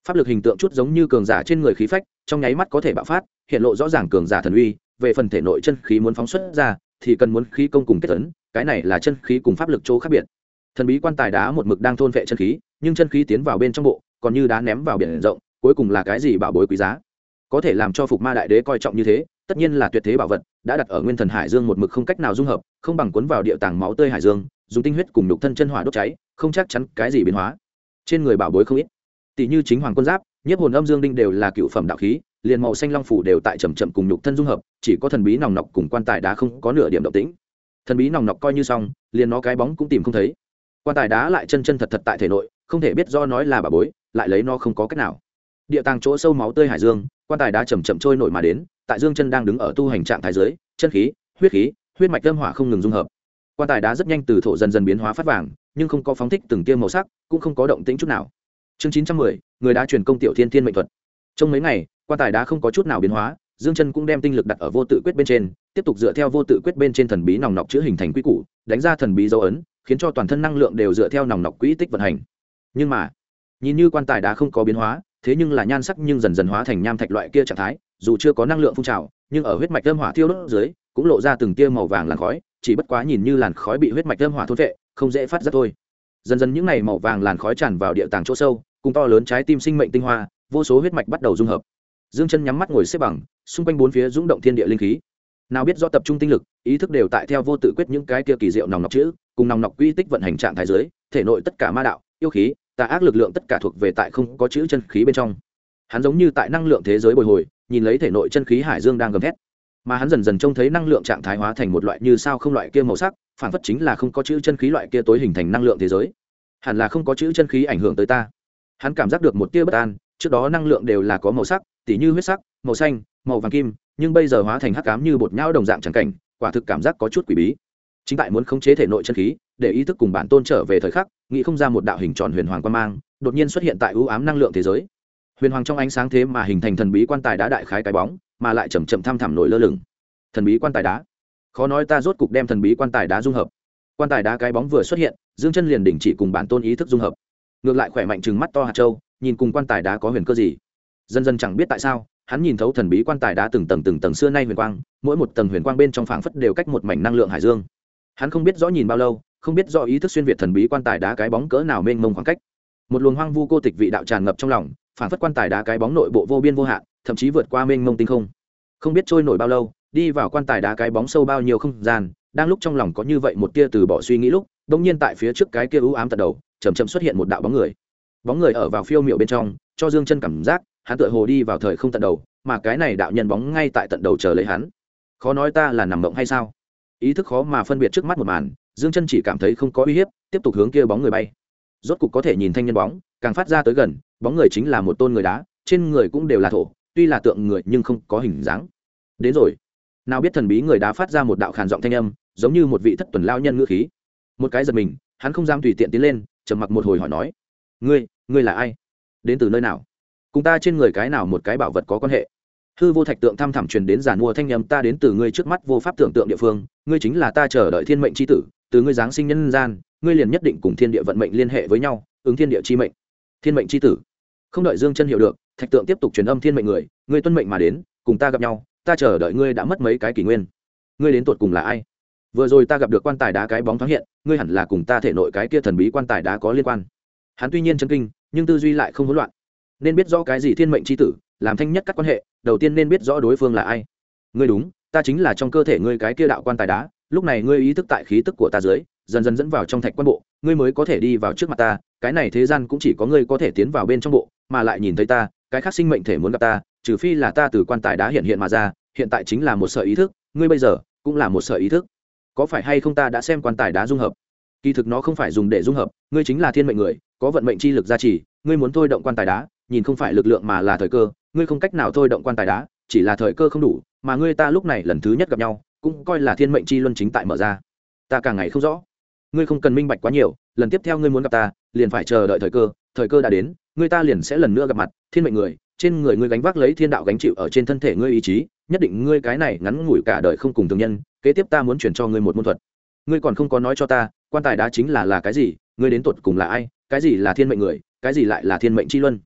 pháp lực hình tượng chút giống như cường giả trên người khí phách, trong nháy mắt có thể bạo phát, hiện lộ rõ ràng cường giả thần uy. Về phần thể nội chân khí muốn phóng xuất ra thì cần muốn khí công cùng kết tấn, cái này là chân khí cùng pháp lực chỗ khác biệt. Thần bí quan tài đá một mực đang thôn vệ chân khí, nhưng chân khí tiến vào bên trong bộ còn như đá ném vào biển rộng, cuối cùng là cái gì bảo bối quý giá, có thể làm cho Phục Ma đại đế coi trọng như thế, tất nhiên là tuyệt thế bảo vật, đã đặt ở nguyên thần hải dương một mực không cách nào dung hợp, không bằng cuốn vào địa tàng máu tươi hải dương, dùng tinh huyết cùng nhục thân chân hỏa đốt cháy, không chắc chắn cái gì biến hóa. Trên người bảo bối không ít, tỷ như chính hoàng quân giáp, nhiếp hồn âm dương đinh đều là cựu phẩm đạo khí, liền màu xanh long phủ đều tại chậm chậm cùng nhục thân dung hợp, chỉ có thần bí nòng nọc cùng quan tài đá không có nửa điểm động tĩnh. Thần bí nòng nọc coi như xong, liền nó cái bóng cũng tìm không thấy. Quan tài đá lại chân chân thật thật tại thể nội, không thể biết do nói là bảo bối, lại lấy nó không có cách nào. Địa tàng chỗ sâu máu tươi hải dương, quan tài đá chậm chậm trôi nổi mà đến, tại Dương Chân đang đứng ở tu hành trạng thái dưới, chân khí, huyết mạch âm hỏa không ngừng dung hợp. Quan tài đá rất nhanh từ thổ dần dần biến hóa phát vàng, nhưng không có phóng thích từng tia màu sắc, cũng không có động tĩnh chút nào. Chương 910, người đã truyền công tiểu thiên thiên mệnh thuật. Trong mấy ngày, quan tài đá không có chút nào biến hóa, Dương Chân cũng đem tinh lực đặt ở vô tự quyết bên trên, tiếp tục dựa theo vô tự quyết bên trên thần bí nòng nọc chữa hình thành quy củ, đánh ra thần bí dấu ấn, khiến cho toàn thân năng lượng đều dựa theo nòng nọc quỹ tích vận hành. Nhưng mà, nhìn như quan tài đá không có biến hóa, thế nhưng là nhan sắc nhưng dần dần hóa thành nham thạch loại kia trạng thái, dù chưa có năng lượng phun trào, nhưng ở huyết mạch âm hỏa thiêu đốt dưới, cũng lộ ra từng tia màu vàng làn khói, chỉ bất quá nhìn như làn khói bị huyết mạch âm hỏa thôn phệ, không dễ phát ra thôi. Dần dần những này màu vàng làn khói tràn vào địa tàng chỗ sâu, cùng to lớn trái tim sinh mệnh tinh hoa, vô số huyết mạch bắt đầu dung hợp. Dương Chân nhắm mắt ngồi xếp bằng, xung quanh bốn phía dũng động thiên địa linh khí. Nào biết do tập trung tinh lực, ý thức đều tại theo vô tự quyết những cái kia kỳ diệu nòng nọc chữ, cùng nòng nọc quy tích vận hành trạng thái dưới, thể nội tất cả ma đạo, yêu khí, tà ác lực lượng tất cả thuộc về tại không có chữ chân khí bên trong. Hắn giống như tại năng lượng thế giới bồi hồi, nhìn lấy thể nội chân khí hải dương đang gầm thét, mà hắn dần dần trông thấy năng lượng trạng thái hóa thành một loại như sao không loại kia màu sắc, phản phất chính là không có chữ chân khí loại kia tối hình thành năng lượng thế giới. Hẳn là không có chữ chân khí ảnh hưởng tới ta. Hắn cảm giác được một tia bất an, trước đó năng lượng đều là có màu sắc, tỉ như huyết sắc, màu xanh, màu vàng kim, nhưng bây giờ hóa thành hắc ám như bột nhão đồng dạng chẳng cảnh, quả thực cảm giác có chút quỷ bí. Chính tại muốn khống chế thể nội chân khí, để ý thức cùng bản tôn trở về thời khắc, nghĩ không ra một đạo hình tròn huyền hoàng quang mang, đột nhiên xuất hiện tại u ám năng lượng thế giới. Huyền hoàng trong ánh sáng thế mà hình thành thần bí quan tài đá đại khái cái bóng, mà lại chậm chậm thăm thẳm nổi lơ lửng. Thần bí quan tài đá, khó nói ta rốt cục đem thần bí quan tài đá dung hợp. Quan tài đá cái bóng vừa xuất hiện, Dương Chân liền đình chỉ cùng bản tôn ý thức dung hợp, ngược lại khỏe mạnh trừng mắt to hạt châu, nhìn cùng quan tài đá có huyền cơ gì. Dần dần chẳng biết tại sao, hắn nhìn thấu thần bí quan tài đá từng tầng xưa nay huyền quang, mỗi một tầng huyền quang bên trong phảng phất đều cách một mảnh năng lượng hải dương. Hắn không biết rõ nhìn bao lâu, không biết rõ ý thức xuyên việt thần bí quan tài đá cái bóng cỡ nào mênh mông khoảng cách. Một luồng hoang vu cô tịch vị đạo tràn ngập trong lòng, phảng phất quan tài đá cái bóng nội bộ vô biên vô hạn, thậm chí vượt qua mênh mông tinh không. Không biết trôi nổi bao lâu, đi vào quan tài đá cái bóng sâu bao nhiêu không gian, đang lúc trong lòng có như vậy một tia từ bỏ suy nghĩ lúc, đột nhiên tại phía trước cái kia u ám tận đầu, chậm chậm xuất hiện một đạo bóng người. Bóng người ở vào phiêu miệu bên trong, cho Dương Chân cảm giác, hắn tựa hồ đi vào thời không tận đầu, mà cái này đạo nhân bóng ngay tại tận đầu chờ lấy hắn. Khó nói ta là nằm mộng hay sao? Ý thức khó mà phân biệt trước mắt một màn, Dương Chân chỉ cảm thấy không có uy hiếp, tiếp tục hướng kia bóng người bay. Rốt cục có thể nhìn thanh nhân bóng, càng phát ra tới gần, bóng người chính là một tôn người đá, trên người cũng đều là thổ, tuy là tượng người nhưng không có hình dáng. Đến rồi. Nào biết thần bí người đá phát ra một đạo khàn giọng thanh âm, giống như một vị thất tuần lao nhân ngữ khí. Một cái giật mình, hắn không dám tùy tiện tiến lên, trầm mặc một hồi hỏi nói: ngươi là ai? Đến từ nơi nào? Cùng ta trên người cái nào một cái bảo vật có quan hệ? Hư vô thạch tượng thăm thẳm truyền đến giàn mua thanh âm: ta đến từ ngươi trước mắt vô pháp tưởng tượng địa phương, ngươi chính là ta chờ đợi thiên mệnh chi tử, từ ngươi giáng sinh nhân gian, ngươi liền nhất định cùng thiên địa vận mệnh liên hệ với nhau, ứng thiên địa chi mệnh. Thiên mệnh chi tử. Không đợi Dương Chân hiểu được, thạch tượng tiếp tục truyền âm: thiên mệnh người, ngươi tuân mệnh mà đến, cùng ta gặp nhau, ta chờ đợi ngươi đã mất mấy cái kỷ nguyên. Ngươi đến tuột cùng là ai? Vừa rồi ta gặp được quan tài đá cái bóng thoáng hiện, ngươi hẳn là cùng ta thể nội cái kia thần bí quan tài đá có liên quan. Hắn tuy nhiên chấn kinh, nhưng tư duy lại không hỗn loạn. Nên biết rõ cái gì thiên mệnh chi tử, làm thanh nhất các quan hệ, đầu tiên nên biết rõ đối phương là ai. Ngươi đúng, ta chính là trong cơ thể ngươi cái kia đạo quan tài đá, lúc này ngươi ý thức tại khí tức của ta dưới, dần dần dẫn vào trong thạch quan bộ, ngươi mới có thể đi vào trước mặt ta, cái này thế gian cũng chỉ có ngươi có thể tiến vào bên trong bộ, mà lại nhìn thấy ta, cái khác sinh mệnh thể muốn gặp ta, trừ phi là ta từ quan tài đá hiện hiện mà ra, hiện tại chính là một sợi ý thức, ngươi bây giờ cũng là một sợi ý thức. Có phải hay không ta đã xem quan tài đá dung hợp? Kỳ thực nó không phải dùng để dung hợp, ngươi chính là thiên mệnh người, có vận mệnh chi lực gia trì, ngươi muốn thôi động quan tài đá, nhìn không phải lực lượng mà là thời cơ, ngươi không cách nào thôi động quan tài đá, chỉ là thời cơ không đủ, mà ngươi ta lúc này lần thứ nhất gặp nhau, cũng coi là thiên mệnh chi luân chính tại mở ra. Ta càng ngày không rõ, ngươi không cần minh bạch quá nhiều, lần tiếp theo ngươi muốn gặp ta, liền phải chờ đợi thời cơ đã đến, ngươi ta liền sẽ lần nữa gặp mặt. Thiên mệnh người, trên người ngươi gánh vác lấy thiên đạo gánh chịu ở trên thân thể ngươi ý chí, nhất định ngươi cái này ngắn ngủi cả đời không cùng thường nhân, kế tiếp ta muốn chuyển cho ngươi một môn thuật. Ngươi còn không có nói cho ta, quan tài đá chính là cái gì, ngươi đến tuột cùng là ai, cái gì là thiên mệnh người, cái gì lại là thiên mệnh chi luân?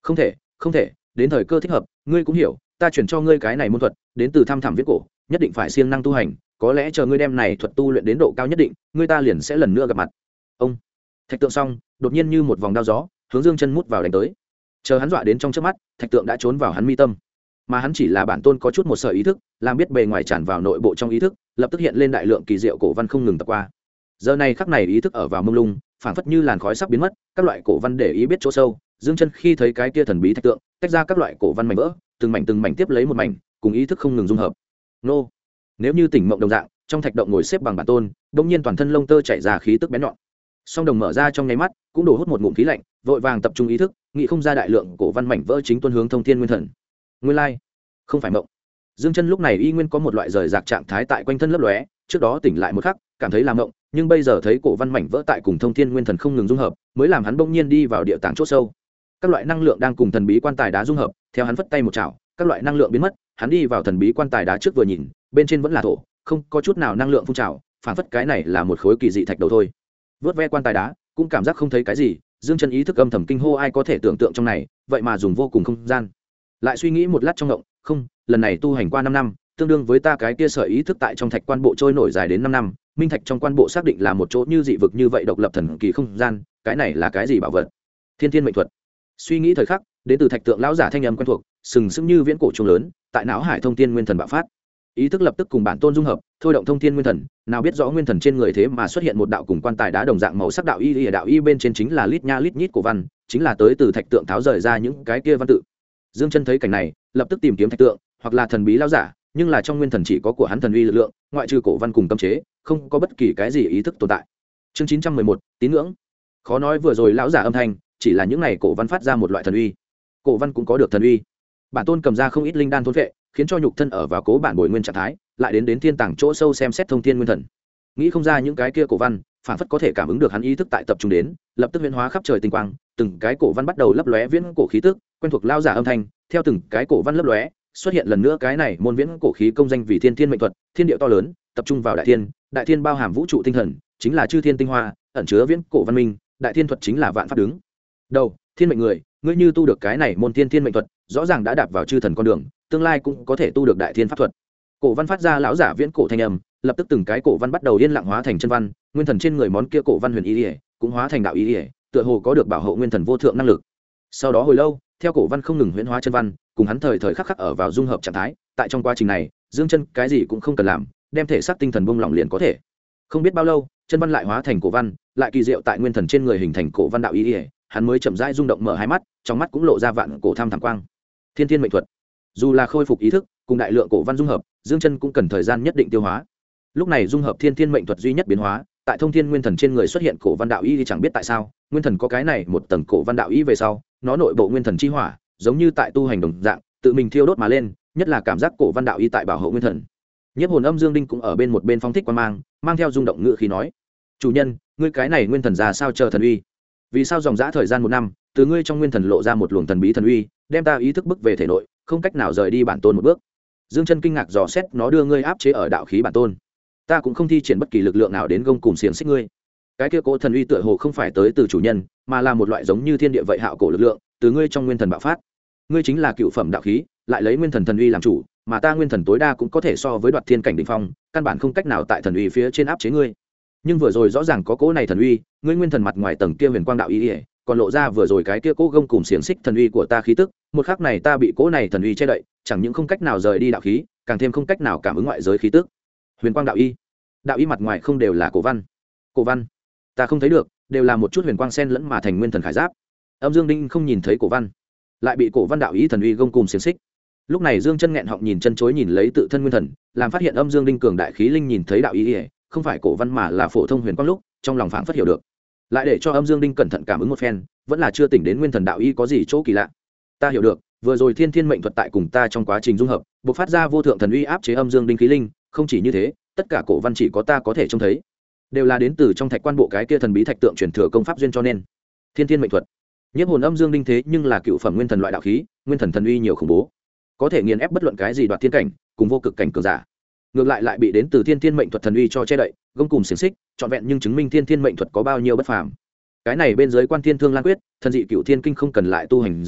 không thể không thể, đến thời cơ thích hợp ngươi cũng hiểu, ta chuyển cho ngươi cái này môn thuật đến từ thăm thẳm viết cổ, nhất định phải siêng năng tu hành, có lẽ chờ ngươi đem này thuật tu luyện đến độ cao nhất định, ngươi ta liền sẽ lần nữa gặp mặt. Ông thạch tượng xong đột nhiên như một vòng đao gió hướng Dương Chân mút vào đánh tới, chờ hắn dọa đến trong trước mắt, thạch tượng đã trốn vào hắn mi tâm, mà hắn chỉ là bản tôn có chút một sợi ý thức, làm biết bề ngoài tràn vào nội bộ trong ý thức, lập tức hiện lên đại lượng kỳ diệu cổ văn không ngừng tập qua. Giờ này khắc này ý thức ở vào mông lung, phảng phất như làn khói sắp biến mất, các loại cổ văn để ý biết chỗ sâu. Dương Chân khi thấy cái kia thần bí thạch tượng, tách ra các loại cổ văn mảnh vỡ, từng mảnh tiếp lấy một mảnh, cùng ý thức không ngừng dung hợp. Nô, nếu như tỉnh mộng đồng dạng, trong thạch động ngồi xếp bằng bản tôn, đột nhiên toàn thân lông tơ chảy ra khí tức bén nhọn. Song đồng mở ra trong nháy mắt, cũng đổ hút một ngụm khí lạnh, vội vàng tập trung ý thức, nghĩ không ra đại lượng cổ văn mảnh vỡ chính tuôn hướng thông thiên nguyên thần. Nguyên lai, không phải mộng. Dương Chân lúc này y nguyên có một loại rời rạc trạng thái tại quanh thân lấp lóe, trước đó tỉnh lại một khắc, cảm thấy là mộng, nhưng bây giờ thấy cổ văn mảnh vỡ tại cùng thông thiên nguyên thần không ngừng dung hợp, mới làm hắn bỗng nhiên đi vào địa tạng chỗ sâu. Các loại năng lượng đang cùng thần bí quan tài đá dung hợp, theo hắn vất tay một chảo, các loại năng lượng biến mất, hắn đi vào thần bí quan tài đá trước vừa nhìn, bên trên vẫn là thổ, không có chút nào năng lượng phun trào, phản phất cái này là một khối kỳ dị thạch đầu thôi. Vớt ve quan tài đá, cũng cảm giác không thấy cái gì, Dương Chân ý thức âm thầm kinh hô, ai có thể tưởng tượng trong này, vậy mà dùng vô cùng không gian. Lại suy nghĩ một lát trong ngộng, không, lần này tu hành qua 5 năm, tương đương với ta cái kia sợi ý thức tại trong thạch quan bộ trôi nổi dài đến 5 năm, minh thạch trong quan bộ xác định là một chỗ như dị vực như vậy độc lập thần kỳ không gian, cái này là cái gì bảo vật? Thiên Thiên mệnh thuật. Suy nghĩ thời khắc, đến từ thạch tượng lão giả thanh âm quen thuộc, sừng sững như viễn cổ trung lớn, tại não hải thông thiên nguyên thần bạo phát. Ý thức lập tức cùng bản tôn dung hợp, thôi động thông thiên nguyên thần, nào biết rõ nguyên thần trên người thế mà xuất hiện một đạo cùng quan tài đá đồng dạng màu sắc đạo y, đạo y bên trên chính là lít nha lít nhít cổ văn, chính là tới từ thạch tượng tháo rời ra những cái kia văn tự. Dương Chân thấy cảnh này, lập tức tìm kiếm thạch tượng, hoặc là thần bí lão giả, nhưng là trong nguyên thần chỉ có của hắn thần uy lực lượng, ngoại trừ cổ văn cùng cấm chế, không có bất kỳ cái gì ý thức tồn tại. Chương 911, tín ngưỡng. Khó nói vừa rồi lão giả âm thanh, chỉ là những này cổ văn phát ra một loại thần uy. Cổ văn cũng có được thần uy. Bản tôn cầm ra không ít linh đan thôn vệ, khiến cho nhục thân ở vào cố bản bồi nguyên trạng thái, lại đến thiên tàng chỗ sâu xem xét thông thiên nguyên thần. Nghĩ không ra những cái kia cổ văn, phản phất có thể cảm ứng được hắn ý thức tại tập trung đến, lập tức huyễn hóa khắp trời tinh quang, từng cái cổ văn bắt đầu lấp lóe viễn cổ khí tức, quen thuộc lão giả âm thanh, theo từng cái cổ văn lấp lóe, xuất hiện lần nữa cái này môn viễn cổ khí công danh vì thiên thiên mệnh thuật, thiên địa to lớn, tập trung vào đại thiên bao hàm vũ trụ tinh thần, chính là chư thiên tinh hoa, ẩn chứa viễn cổ văn minh, đại thiên thuật chính là vạn pháp đứng đầu, thiên mệnh người, ngươi như tu được cái này môn thiên thiên mệnh thuật, rõ ràng đã đạp vào chư thần con đường, tương lai cũng có thể tu được đại thiên pháp thuật. Cổ văn phát ra lão giả viễn cổ thanh âm, lập tức từng cái cổ văn bắt đầu yên lặng hóa thành chân văn, nguyên thần trên người món kia cổ văn huyền y cũng hóa thành đạo y, tựa hồ có được bảo hộ nguyên thần vô thượng năng lực. Sau đó hồi lâu, theo cổ văn không ngừng huyễn hóa chân văn, cùng hắn thời thời khắc khắc ở vào dung hợp trạng thái, tại trong quá trình này, Dương Chân cái gì cũng không cần làm, đem thể xác tinh thần buông lỏng liền có thể. Không biết bao lâu, chân văn lại hóa thành cổ văn, lại kỳ diệu tại nguyên thần trên người hình thành cổ văn đạo y, hắn mới chậm rãi rung động mở hai mắt, trong mắt cũng lộ ra vạn cổ tham thẳm quang. Thiên thiên mệnh thuật. Dù là khôi phục ý thức, cùng đại lượng cổ văn dung hợp, Dương Chân cũng cần thời gian nhất định tiêu hóa. Lúc này dung hợp thiên thiên mệnh thuật duy nhất biến hóa, tại thông thiên nguyên thần trên người xuất hiện cổ văn đạo y thì chẳng biết tại sao, nguyên thần có cái này một tầng cổ văn đạo y về sau, nó nội bộ nguyên thần chi hỏa, giống như tại tu hành đồng dạng, tự mình thiêu đốt mà lên, nhất là cảm giác cổ văn đạo y tại bảo hộ nguyên thần. Nhiếp hồn âm Dương Đinh cũng ở bên một bên phóng thích quan mang theo rung động ngữ khí nói: "Chủ nhân, ngươi cái này nguyên thần ra sao chờ thần uy? Vì sao dòng dã thời gian 1 năm, từ ngươi trong nguyên thần lộ ra một luồng thần bí thần uy, đem ta ý thức bức về thể nội, không cách nào rời đi bản tôn một bước." Dương Chân kinh ngạc dò xét nó, đưa ngươi áp chế ở đạo khí bản tôn, ta cũng không thi triển bất kỳ lực lượng nào đến gông cùng xiềng xích ngươi. Cái kia cổ thần uy tựa hồ không phải tới từ chủ nhân, mà là một loại giống như thiên địa vậy hạo cổ lực lượng, từ ngươi trong nguyên thần bạo phát. Ngươi chính là cựu phẩm đạo khí, lại lấy nguyên thần thần uy làm chủ, mà ta nguyên thần tối đa cũng có thể so với đoạt thiên cảnh đỉnh phong, căn bản không cách nào tại thần uy phía trên áp chế ngươi. Nhưng vừa rồi rõ ràng có cỗ này thần uy, ngươi nguyên thần mặt ngoài tầng kia huyền quang đạo ý, còn lộ ra vừa rồi cái kia cỗ gông cùng xiềng xích thần uy của ta khí tức, một khắc này ta bị cỗ này thần uy che đậy, chẳng những không cách nào rời đi đạo khí, càng thêm không cách nào cảm ứng ngoại giới khí tức. Huyền quang đạo ý, đạo ý mặt ngoài không đều là cổ văn? Cổ văn ta không thấy được, đều là một chút huyền quang xen lẫn mà thành nguyên thần khải giáp. Âm Dương Đinh không nhìn thấy cổ văn, lại bị cổ văn đạo ý thần uy gông cùng xiềng xích. Lúc này Dương Chân nghẹn họng nhìn chân chối nhìn lấy tự thân nguyên thần, làm phát hiện Âm Dương Đinh cường đại khí linh nhìn thấy đạo ý, không phải cổ văn mà là phổ thông huyền quang lúc, trong lòng phảng phất hiểu được. Lại để cho Âm Dương Đinh cẩn thận cảm ứng một phen, vẫn là chưa tỉnh đến nguyên thần đạo ý có gì chỗ kỳ lạ. Ta hiểu được, vừa rồi thiên thiên mệnh thuật tại cùng ta trong quá trình dung hợp, bộc phát ra vô thượng thần uy áp chế Âm Dương Đinh khí linh, không chỉ như thế, tất cả cổ văn chỉ có ta có thể trông thấy, đều là đến từ trong thạch quan bộ cái kia thần bí thạch tượng truyền thừa công pháp duyên cho nên. Thiên thiên mệnh thuật. Nhiếp hồn âm Dương Đinh thế nhưng là cựu phẩm nguyên thần loại đạo khí, nguyên thần thần uy nhiều khủng bố, có thể nghiền ép bất luận cái gì đoạt thiên cảnh, cùng vô cực cảnh cường giả. Ngược lại bị đến từ thiên thiên mệnh thuật thần uy cho che đậy, gông cùng xiềng xích, trọn vẹn nhưng chứng minh thiên thiên mệnh thuật có bao nhiêu bất phàm. Cái này bên dưới Quan Thiên Thương Lan Quyết, thần dị cựu thiên kinh không cần lại tu hành dưới,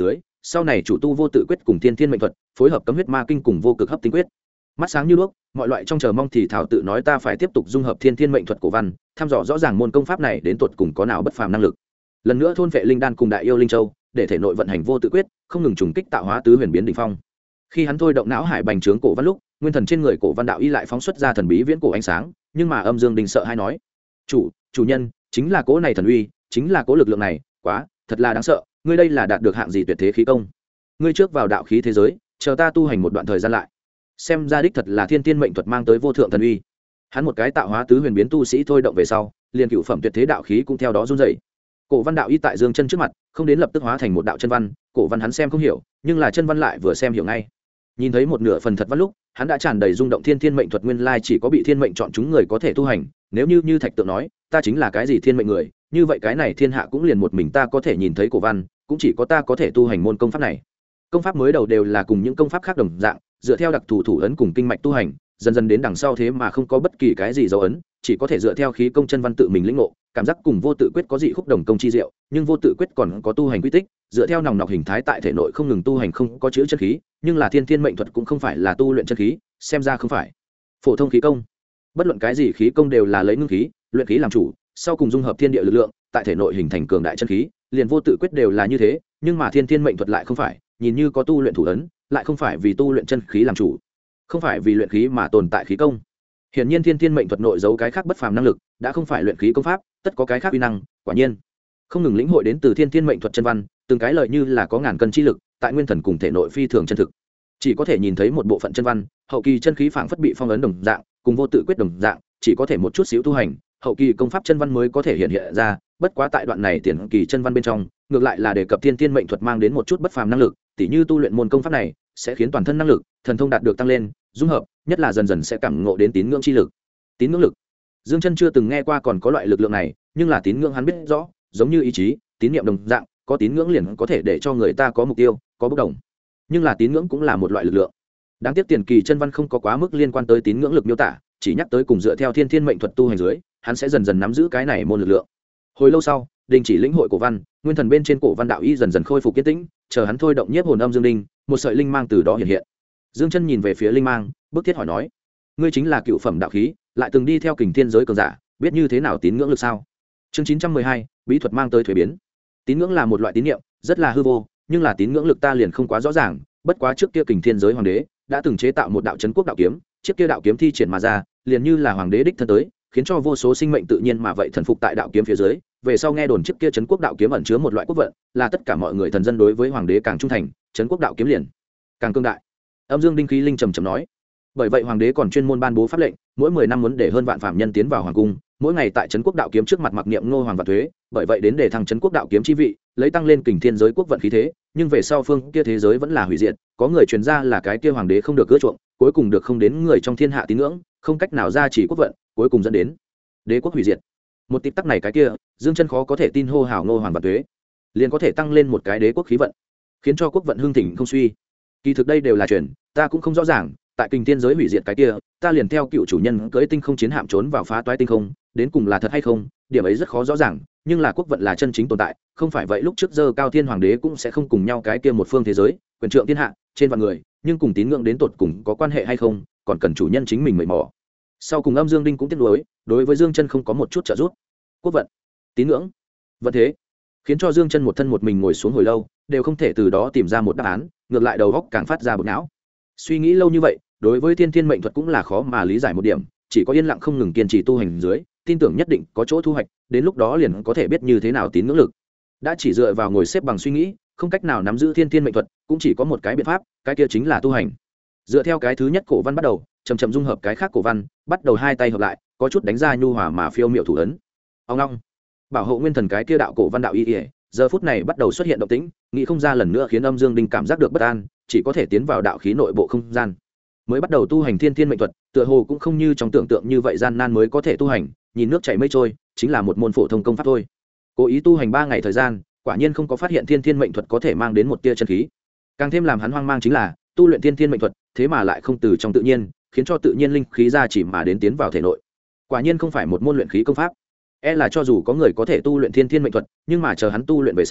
sau này chủ tu vô tự quyết cùng thiên thiên mệnh thuật phối hợp cấm huyết ma kinh cùng vô cực hấp tinh quyết. Mắt sáng như đuốc, mọi loại trong chờ mong thì thảo tự nói ta phải tiếp tục dung hợp thiên thiên mệnh thuật cổ văn, thăm dò rõ ràng môn công pháp này đến tột cùng có nào bất phàm năng lực. Lần nữa thôn vệ linh đan cùng đại yêu linh châu, để thể nội vận hành vô tự quyết, không ngừng trùng kích tạo hóa tứ huyền biến đỉnh phong. Khi hắn thôi động não hải bành trướng cổ văn lúc, nguyên thần trên người cổ văn đạo y lại phóng xuất ra thần bí viễn cổ ánh sáng, nhưng mà Âm Dương Đình sợ hai nói: chủ nhân, chính là cố này thần uy, chính là cố lực lượng này, quá, thật là đáng sợ, ngươi đây là đạt được hạng gì tuyệt thế khí công? Ngươi trước vào đạo khí thế giới, chờ ta tu hành một đoạn thời gian lại. Xem ra đích thật là thiên tiên mệnh thuật mang tới vô thượng thần uy. Hắn một cái tạo hóa tứ huyền biến tu sĩ thôi động về sau, liền cựu phẩm tuyệt thế đạo khí cũng theo đó run rẩy. Cổ văn đạo y tại Dương Chân trước mặt, không đến lập tức hóa thành một đạo chân văn, cổ văn hắn xem không hiểu, nhưng là chân văn lại vừa xem hiểu ngay. Nhìn thấy một nửa phần thật văn lúc, hắn đã tràn đầy rung động thiên thiên mệnh thuật nguyên lai chỉ có bị thiên mệnh chọn chúng người có thể tu hành, nếu như Thạch Tượng nói, ta chính là cái gì thiên mệnh người, như vậy cái này thiên hạ cũng liền một mình ta có thể nhìn thấy cổ văn, cũng chỉ có ta có thể tu hành môn công pháp này. Công pháp mới đầu đều là cùng những công pháp khác đồng dạng, dựa theo đặc thù thủ ấn cùng kinh mạch tu hành, dần dần đến đằng sau thế mà không có bất kỳ cái gì dấu ấn, chỉ có thể dựa theo khí công chân văn tự mình lĩnh ngộ, cảm giác cùng vô tự quyết có dị khúc đồng công chi diệu, nhưng vô tự quyết còn có tu hành quy tích, dựa theo nòng nọc hình thái tại thể nội không ngừng tu hành không có chữ chân khí, nhưng là thiên thiên mệnh thuật cũng không phải là tu luyện chân khí, xem ra không phải phổ thông khí công. Bất luận cái gì khí công đều là lấy ngưng khí, luyện khí làm chủ, sau cùng dung hợp thiên địa lực lượng, tại thể nội hình thành cường đại chân khí, liền vô tự quyết đều là như thế, nhưng mà thiên thiên mệnh thuật lại không phải, nhìn như có tu luyện thủ ấn, lại không phải vì tu luyện chân khí làm chủ, không phải vì luyện khí mà tồn tại khí công. Hiển nhiên thiên thiên mệnh thuật nội giấu cái khác bất phàm năng lực, đã không phải luyện khí công pháp, tất có cái khác uy năng, quả nhiên. Không ngừng lĩnh hội đến từ thiên thiên mệnh thuật chân văn, từng cái lợi như là có ngàn cân chi lực, tại nguyên thần cùng thể nội phi thường chân thực. Chỉ có thể nhìn thấy một bộ phận chân văn, hậu kỳ chân khí phảng phất bị phong ấn đồng dạng, cùng vô tự quyết đồng dạng, chỉ có thể một chút xíu tu hành, hậu kỳ công pháp chân văn mới có thể hiện hiện ra, bất quá tại đoạn này tiền kỳ chân văn bên trong, ngược lại là đề cập thiên thiên mệnh thuật mang đến một chút bất phàm năng lực, tỉ như tu luyện môn công pháp này sẽ khiến toàn thân năng lực, thần thông đạt được tăng lên, dung hợp, nhất là dần dần sẽ cảm ngộ đến tín ngưỡng chi lực. Tín ngưỡng lực. Dương Chân chưa từng nghe qua còn có loại lực lượng này, nhưng là tín ngưỡng hắn biết rõ, giống như ý chí, tín niệm đồng dạng, có tín ngưỡng liền có thể để cho người ta có mục tiêu, có bất động. Nhưng là tín ngưỡng cũng là một loại lực lượng. Đáng tiếc tiền kỳ chân văn không có quá mức liên quan tới tín ngưỡng lực miêu tả, chỉ nhắc tới cùng dựa theo thiên thiên mệnh thuật tu hành dưới, hắn sẽ dần dần nắm giữ cái này môn lực lượng. Hồi lâu sau, đình chỉ lĩnh hội cổ văn, nguyên thần bên trên cổ văn đạo y dần dần khôi phục kiên tĩnh, chờ hắn thôi động nhiếp hồn âm dương linh, một sợi linh mang từ đó hiện hiện. Dương Chân nhìn về phía linh mang, bức thiết hỏi nói: ngươi chính là cựu phẩm đạo khí, lại từng đi theo kình thiên giới cường giả, biết như thế nào tín ngưỡng lực sao? Chương 912, bí thuật mang tới thuế biến. Tín ngưỡng là một loại tín niệm, rất là hư vô, nhưng là tín ngưỡng lực ta liền không quá rõ ràng, bất quá trước kia kình thiên giới hoàng đế đã từng chế tạo một đạo trấn quốc đạo kiếm, chiếc kia đạo kiếm thi triển mà ra, liền như là hoàng đế đích thân tới, khiến cho vô số sinh mệnh tự nhiên mà vậy thần phục tại đạo kiếm phía dưới. Về sau nghe đồn chiếc kia trấn quốc đạo kiếm ẩn chứa một loại quốc vận, là tất cả mọi người thần dân đối với hoàng đế càng trung thành, trấn quốc đạo kiếm liền càng cương đại. Âm Dương Đinh Khí Linh trầm trầm nói: bởi vậy hoàng đế còn chuyên môn ban bố pháp lệnh, mỗi 10 năm muốn để hơn vạn phạm nhân tiến vào hoàng cung, mỗi ngày tại trấn quốc đạo kiếm trước mặt mặc niệm ngô hoàng và thuế, bởi vậy đến để thăng trấn quốc đạo kiếm chi vị, lấy tăng lên kình thiên giới quốc vận khí thế. Nhưng về sau phương kia thế giới vẫn là hủy diệt, có người truyền ra là cái kia hoàng đế không được ưa chuộng, cuối cùng được không đến người trong thiên hạ tín ngưỡng, không cách nào gia trì quốc vận, cuối cùng dẫn đến đế quốc hủy diệt. Một tịp tắc này cái kia, Dương Chân khó có thể tin hô hào ngô hoàng và thuế, liền có thể tăng lên một cái đế quốc khí vận, khiến cho quốc vận hưng thịnh không suy. Kỳ thực đây đều là chuyện ta cũng không rõ ràng. Tại kình thiên giới hủy diệt cái kia, ta liền theo cựu chủ nhân cưỡi tinh không chiến hạm trốn vào phá toái tinh không, đến cùng là thật hay không, điểm ấy rất khó rõ ràng, nhưng là quốc vận là chân chính tồn tại, không phải vậy lúc trước giờ cao thiên hoàng đế cũng sẽ không cùng nhau cái kia một phương thế giới, quyền trượng thiên hạ, trên vạn người, nhưng cùng tín ngưỡng đến tột cùng có quan hệ hay không, còn cần chủ nhân chính mình mời mò. Sau cùng Âm Dương Đinh cũng tiếc nuối, đối với Dương Chân không có một chút trợ giúp. Quốc vận, tín ngưỡng, vận thế, khiến cho Dương Chân một thân một mình ngồi xuống hồi lâu, đều không thể từ đó tìm ra một đáp án, ngược lại đầu óc càng phát ra bực não. Suy nghĩ lâu như vậy, đối với thiên thiên mệnh thuật cũng là khó mà lý giải một điểm, chỉ có yên lặng không ngừng kiên trì tu hành dưới, tin tưởng nhất định có chỗ thu hoạch, đến lúc đó liền có thể biết như thế nào tín ngưỡng lực. Đã chỉ dựa vào ngồi xếp bằng suy nghĩ, không cách nào nắm giữ thiên thiên mệnh thuật, cũng chỉ có một cái biện pháp, cái kia chính là tu hành. Dựa theo cái thứ nhất cổ văn bắt đầu, chậm chậm dung hợp cái khác cổ văn, bắt đầu hai tay hợp lại, có chút đánh ra nhu hòa mà phiêu miệu thủ ấn. Ông long, bảo hộ nguyên thần cái kia đạo cổ văn đạo y, giờ phút này bắt đầu xuất hiện động tĩnh, nghĩ không ra lần nữa khiến Âm Dương Đinh cảm giác được bất an, chỉ có thể tiến vào đạo khí nội bộ không gian. Mới bắt đầu tu hành thiên thiên mệnh thuật, tựa hồ cũng không như trong tưởng tượng như vậy gian nan mới có thể tu hành, nhìn nước chảy mây trôi, chính là một môn phổ thông công pháp thôi. Cố ý tu hành 3 ngày thời gian, quả nhiên không có phát hiện thiên thiên mệnh thuật có thể mang đến một tia chân khí. Càng thêm làm hắn hoang mang chính là, tu luyện thiên thiên mệnh thuật, thế mà lại không từ trong tự nhiên, khiến cho tự nhiên linh khí ra chỉ mà đến tiến vào thể nội. Quả nhiên không phải một môn luyện khí công pháp. Là cho dù có người có thể tu luyện thiên thiên mệnh thuật, nhưng mà chờ hắn tu luyện về sau,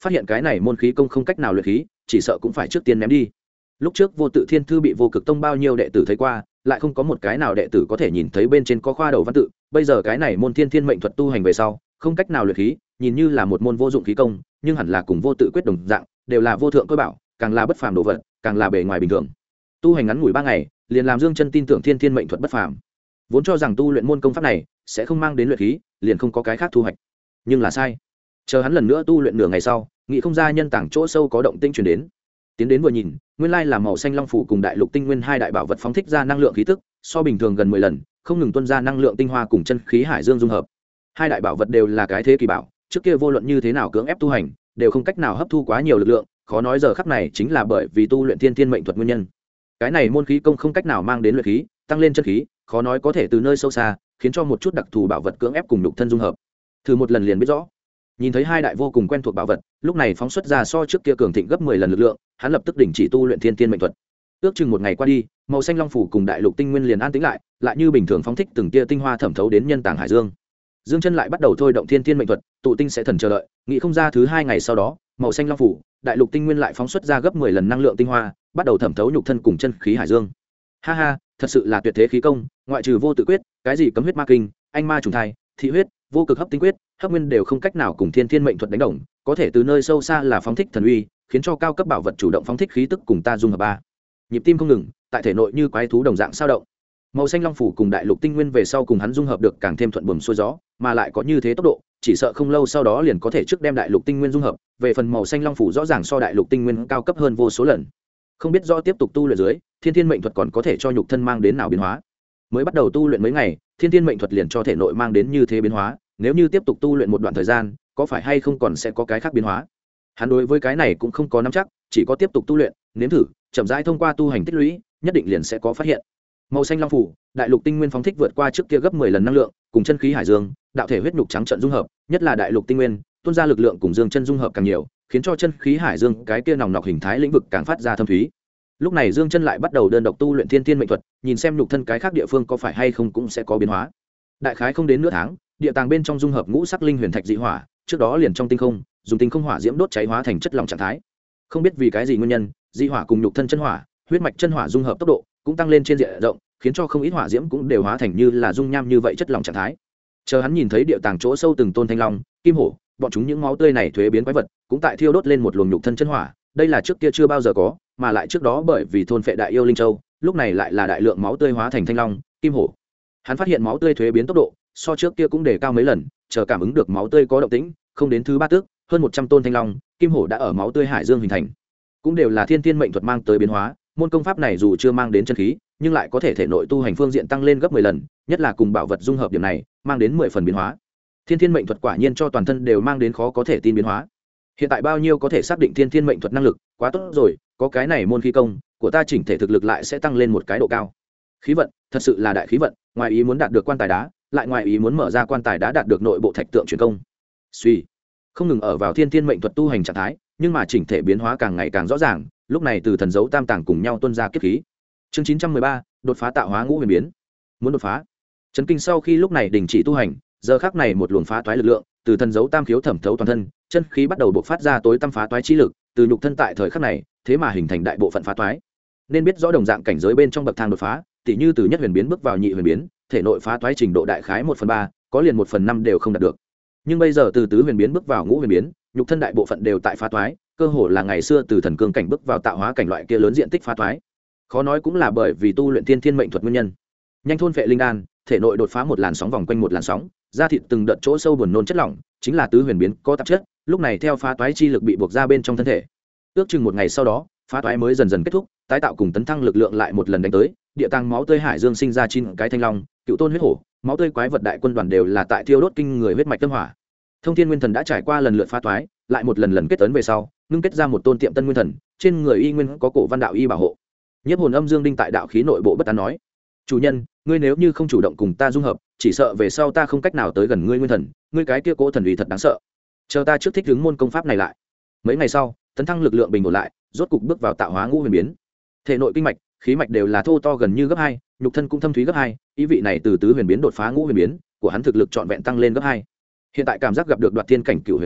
phát hiện cái này môn khí công không cách nào luyện khí, chỉ sợ cũng phải trước tiên ném đi. Lúc trước Vô Tự Thiên Thư bị Vô Cực Tông bao nhiêu đệ tử thấy qua, lại không có một cái nào đệ tử có thể nhìn thấy bên trên có khoa đầu văn tự. Bây giờ cái này môn Thiên Thiên mệnh thuật tu hành về sau, không cách nào luyện khí, nhìn như là một môn vô dụng khí công, nhưng hẳn là cùng vô tự quyết đồng dạng, đều là vô thượng cơ bảo, càng là bất phàm đồ vật, càng là bề ngoài bình thường. Tu hành ngắn ngủi 3 ngày, liền làm Dương Chân tin tưởng Thiên Thiên mệnh thuật bất phàm. Vốn cho rằng tu luyện môn công pháp này sẽ không mang đến luyện khí, liền không có cái khác thu hoạch. Nhưng là sai. Chờ hắn lần nữa tu luyện nửa ngày sau, nghĩ không ra nhân tảng chỗ sâu có động tĩnh truyền đến. Tiến đến vừa nhìn, nguyên lai là màu xanh long phủ cùng đại lục tinh nguyên hai đại bảo vật phóng thích ra năng lượng khí tức, so bình thường gần 10 lần, không ngừng tuôn ra năng lượng tinh hoa cùng chân khí hải dương dung hợp. Hai đại bảo vật đều là cái thế kỳ bảo, trước kia vô luận như thế nào cưỡng ép tu hành, đều không cách nào hấp thu quá nhiều lực lượng, khó nói giờ khắc này chính là bởi vì tu luyện thiên thiên mệnh thuật nguyên nhân. Cái này môn khí công không cách nào mang đến luyện khí, tăng lên chân khí, khó nói có thể từ nơi sâu xa khiến cho một chút đặc thù bảo vật cưỡng ép cùng nhục thân dung hợp. Thử một lần liền biết rõ. Nhìn thấy hai đại vô cùng quen thuộc bảo vật, lúc này phóng xuất ra so trước kia cường thịnh gấp 10 lần lực lượng, hắn lập tức đình chỉ tu luyện thiên thiên mệnh thuật. Ước chừng một ngày qua đi, màu xanh long phủ cùng đại lục tinh nguyên liền an tĩnh lại, lại như bình thường phóng thích từng tia tinh hoa thẩm thấu đến nhân tàng hải dương. Dương Chân lại bắt đầu thôi động thiên thiên mệnh thuật, tụ tinh sẽ thần chờ đợi, nghĩ không ra thứ 2 ngày sau đó, màu xanh long phủ, đại lục tinh nguyên lại phóng xuất ra gấp 10 lần năng lượng tinh hoa, bắt đầu thẩm thấu nhục thân cùng chân khí hải dương. Ha ha, thật sự là tuyệt thế khí công, ngoại trừ vô tự quyết, cái gì cấm huyết ma kinh, anh ma trùng thai, thị huyết, vô cực hấp tinh quyết, hấp nguyên đều không cách nào cùng thiên thiên mệnh thuật đánh đồng, có thể từ nơi sâu xa là phóng thích thần uy, khiến cho cao cấp bảo vật chủ động phóng thích khí tức cùng ta dung hợp ba. Nhịp tim không ngừng, tại thể nội như quái thú đồng dạng sao động. Màu xanh long phủ cùng đại lục tinh nguyên về sau cùng hắn dung hợp được càng thêm thuận buồm xuôi gió, mà lại có như thế tốc độ, chỉ sợ không lâu sau đó liền có thể trước đem đại lục tinh nguyên dung hợp. Về phần màu xanh long phủ rõ ràng so đại lục tinh nguyên cao cấp hơn vô số lần. Không biết do tiếp tục tu luyện dưới, thiên thiên mệnh thuật còn có thể cho nhục thân mang đến nào biến hóa. Mới bắt đầu tu luyện mấy ngày, thiên thiên mệnh thuật liền cho thể nội mang đến như thế biến hóa, nếu như tiếp tục tu luyện một đoạn thời gian, có phải hay không còn sẽ có cái khác biến hóa. Hắn đối với cái này cũng không có nắm chắc, chỉ có tiếp tục tu luyện, nếm thử, chậm rãi thông qua tu hành tích lũy, nhất định liền sẽ có phát hiện. Màu xanh long phủ, đại lục tinh nguyên phóng thích vượt qua trước kia gấp 10 lần năng lượng, cùng chân khí hải dương, đạo thể huyết nhục trắng trận dung hợp, nhất là đại lục tinh nguyên, tuôn ra lực lượng cùng dương chân dung hợp càng nhiều, khiến cho chân khí hải dương cái kia nòng nọc hình thái lĩnh vực càng phát ra thâm thúy. Lúc này Dương Chân lại bắt đầu đơn độc tu luyện thiên thiên mệnh thuật, nhìn xem nhục thân cái khác địa phương có phải hay không cũng sẽ có biến hóa. Đại khái không đến nửa tháng, địa tàng bên trong dung hợp ngũ sắc linh huyền thạch dị hỏa, trước đó liền trong tinh không, dùng tinh không hỏa diễm đốt cháy hóa thành chất lỏng trạng thái. Không biết vì cái gì nguyên nhân, dị hỏa cùng nhục thân chân hỏa, huyết mạch chân hỏa dung hợp tốc độ cũng tăng lên trên diện rộng, khiến cho không ít hỏa diễm cũng đều hóa thành như là dung nham như vậy chất lỏng trạng thái. Chờ hắn nhìn thấy địa tàng chỗ sâu từng tôn thanh long, kim hổ, bọn chúng những máu tươi này thuế biến quái vật, cũng tại thiêu đốt lên một luồng nhục thân chân hỏa, đây là trước kia chưa bao giờ có, mà lại trước đó bởi vì thôn phệ đại yêu linh châu, lúc này lại là đại lượng máu tươi hóa thành thanh long, kim hổ. Hắn phát hiện máu tươi thuế biến tốc độ so trước kia cũng đề cao mấy lần, chờ cảm ứng được máu tươi có động tĩnh, không đến thứ 3 tước, hơn 100 tôn thanh long, kim hổ đã ở máu tươi hải dương hình thành. Cũng đều là thiên thiên mệnh thuật mang tới biến hóa, môn công pháp này dù chưa mang đến chân khí, nhưng lại có thể thể nội tu hành phương diện tăng lên gấp 10 lần, nhất là cùng bảo vật dung hợp điểm này, mang đến 10 phần biến hóa. Thiên thiên mệnh thuật quả nhiên cho toàn thân đều mang đến khó có thể tin biến hóa. Hiện tại bao nhiêu có thể xác định thiên thiên mệnh thuật năng lực, quá tốt rồi, có cái này môn khí công của ta chỉnh thể thực lực lại sẽ tăng lên một cái độ cao. Khí vận, thật sự là đại khí vận, ngoài ý muốn đạt được quan tài đá, lại ngoài ý muốn mở ra quan tài đá đạt được nội bộ thạch tượng truyền công. Suy, không ngừng ở vào thiên thiên mệnh thuật tu hành trạng thái, nhưng mà chỉnh thể biến hóa càng ngày càng rõ ràng, lúc này từ thần dấu tam tàng cùng nhau tuôn ra kiếp khí. Chương 913, đột phá tạo hóa ngũ huyền biến. Muốn đột phá. Chấn kinh sau khi lúc này đình chỉ tu hành, giờ khắc này một luồng phá toái lực lượng từ thần dấu tam khiếu thẩm thấu toàn thân, chân khí bắt đầu bộc phát ra tối tăm phá toái chi lực, từ nhục thân tại thời khắc này, thế mà hình thành đại bộ phận phá toái. Nên biết rõ đồng dạng cảnh giới bên trong bậc thang đột phá, tỉ như từ nhất huyền biến bước vào nhị huyền biến, thể nội phá toái trình độ đại khái 1/3, có liền 1/5 đều không đạt được. Nhưng bây giờ từ tứ huyền biến bước vào ngũ huyền biến, nhục thân đại bộ phận đều tại phá toái, cơ hồ là ngày xưa từ thần cương cảnh bước vào tạo hóa cảnh loại kia lớn diện tích phá toái. Khó nói cũng là bởi vì tu luyện thiên thiên mệnh thuật nguyên nhân. Nhanh thôn phệ linh đan, thể nội đột phá một làn sóng vòng quanh một làn sóng, da thịt từng đợt chỗ sâu buồn nôn chất lỏng, chính là tứ huyền biến có tạp chất, lúc này theo phá toái chi lực bị buộc ra bên trong thân thể. Ước chừng một ngày sau đó, phá toái mới dần dần kết thúc, tái tạo cùng tấn thăng lực lượng lại một lần đánh tới, địa tàng máu tươi hải dương sinh ra 9 cái thanh long, cựu tôn huyết hổ, máu tươi quái vật đại quân đoàn đều là tại thiêu đốt kinh người huyết mạch tâm hỏa. Thông thiên nguyên thần đã trải qua lần lượt phá toái, lại một lần kết tấn về sau, ngưng kết ra một tôn tiệm tân nguyên thần, trên người y nguyên có cổ văn đạo y bảo hộ. Nhiếp hồn âm dương đinh tại đạo khí nội bộ bất an nói: chủ nhân, ngươi nếu như không chủ động cùng ta dung hợp, chỉ sợ về sau ta không cách nào tới gần ngươi nguyên thần, ngươi cái kia cố thần uy thật đáng sợ. Chờ ta trước thích ứng môn công pháp này lại. Mấy ngày sau, tấn thăng lực lượng bình ổn lại, rốt cục bước vào tạo hóa ngũ huyền biến. Thể nội kinh mạch, khí mạch đều là thô to gần như gấp 2, nhục thân cũng thâm thúy gấp 2, ý vị này từ tứ huyền biến đột phá ngũ huyền biến, của hắn thực lực trọn vẹn tăng lên gấp 2. Hiện tại cảm giác gặp được đoạt thiên cảnh cửu huyền biến,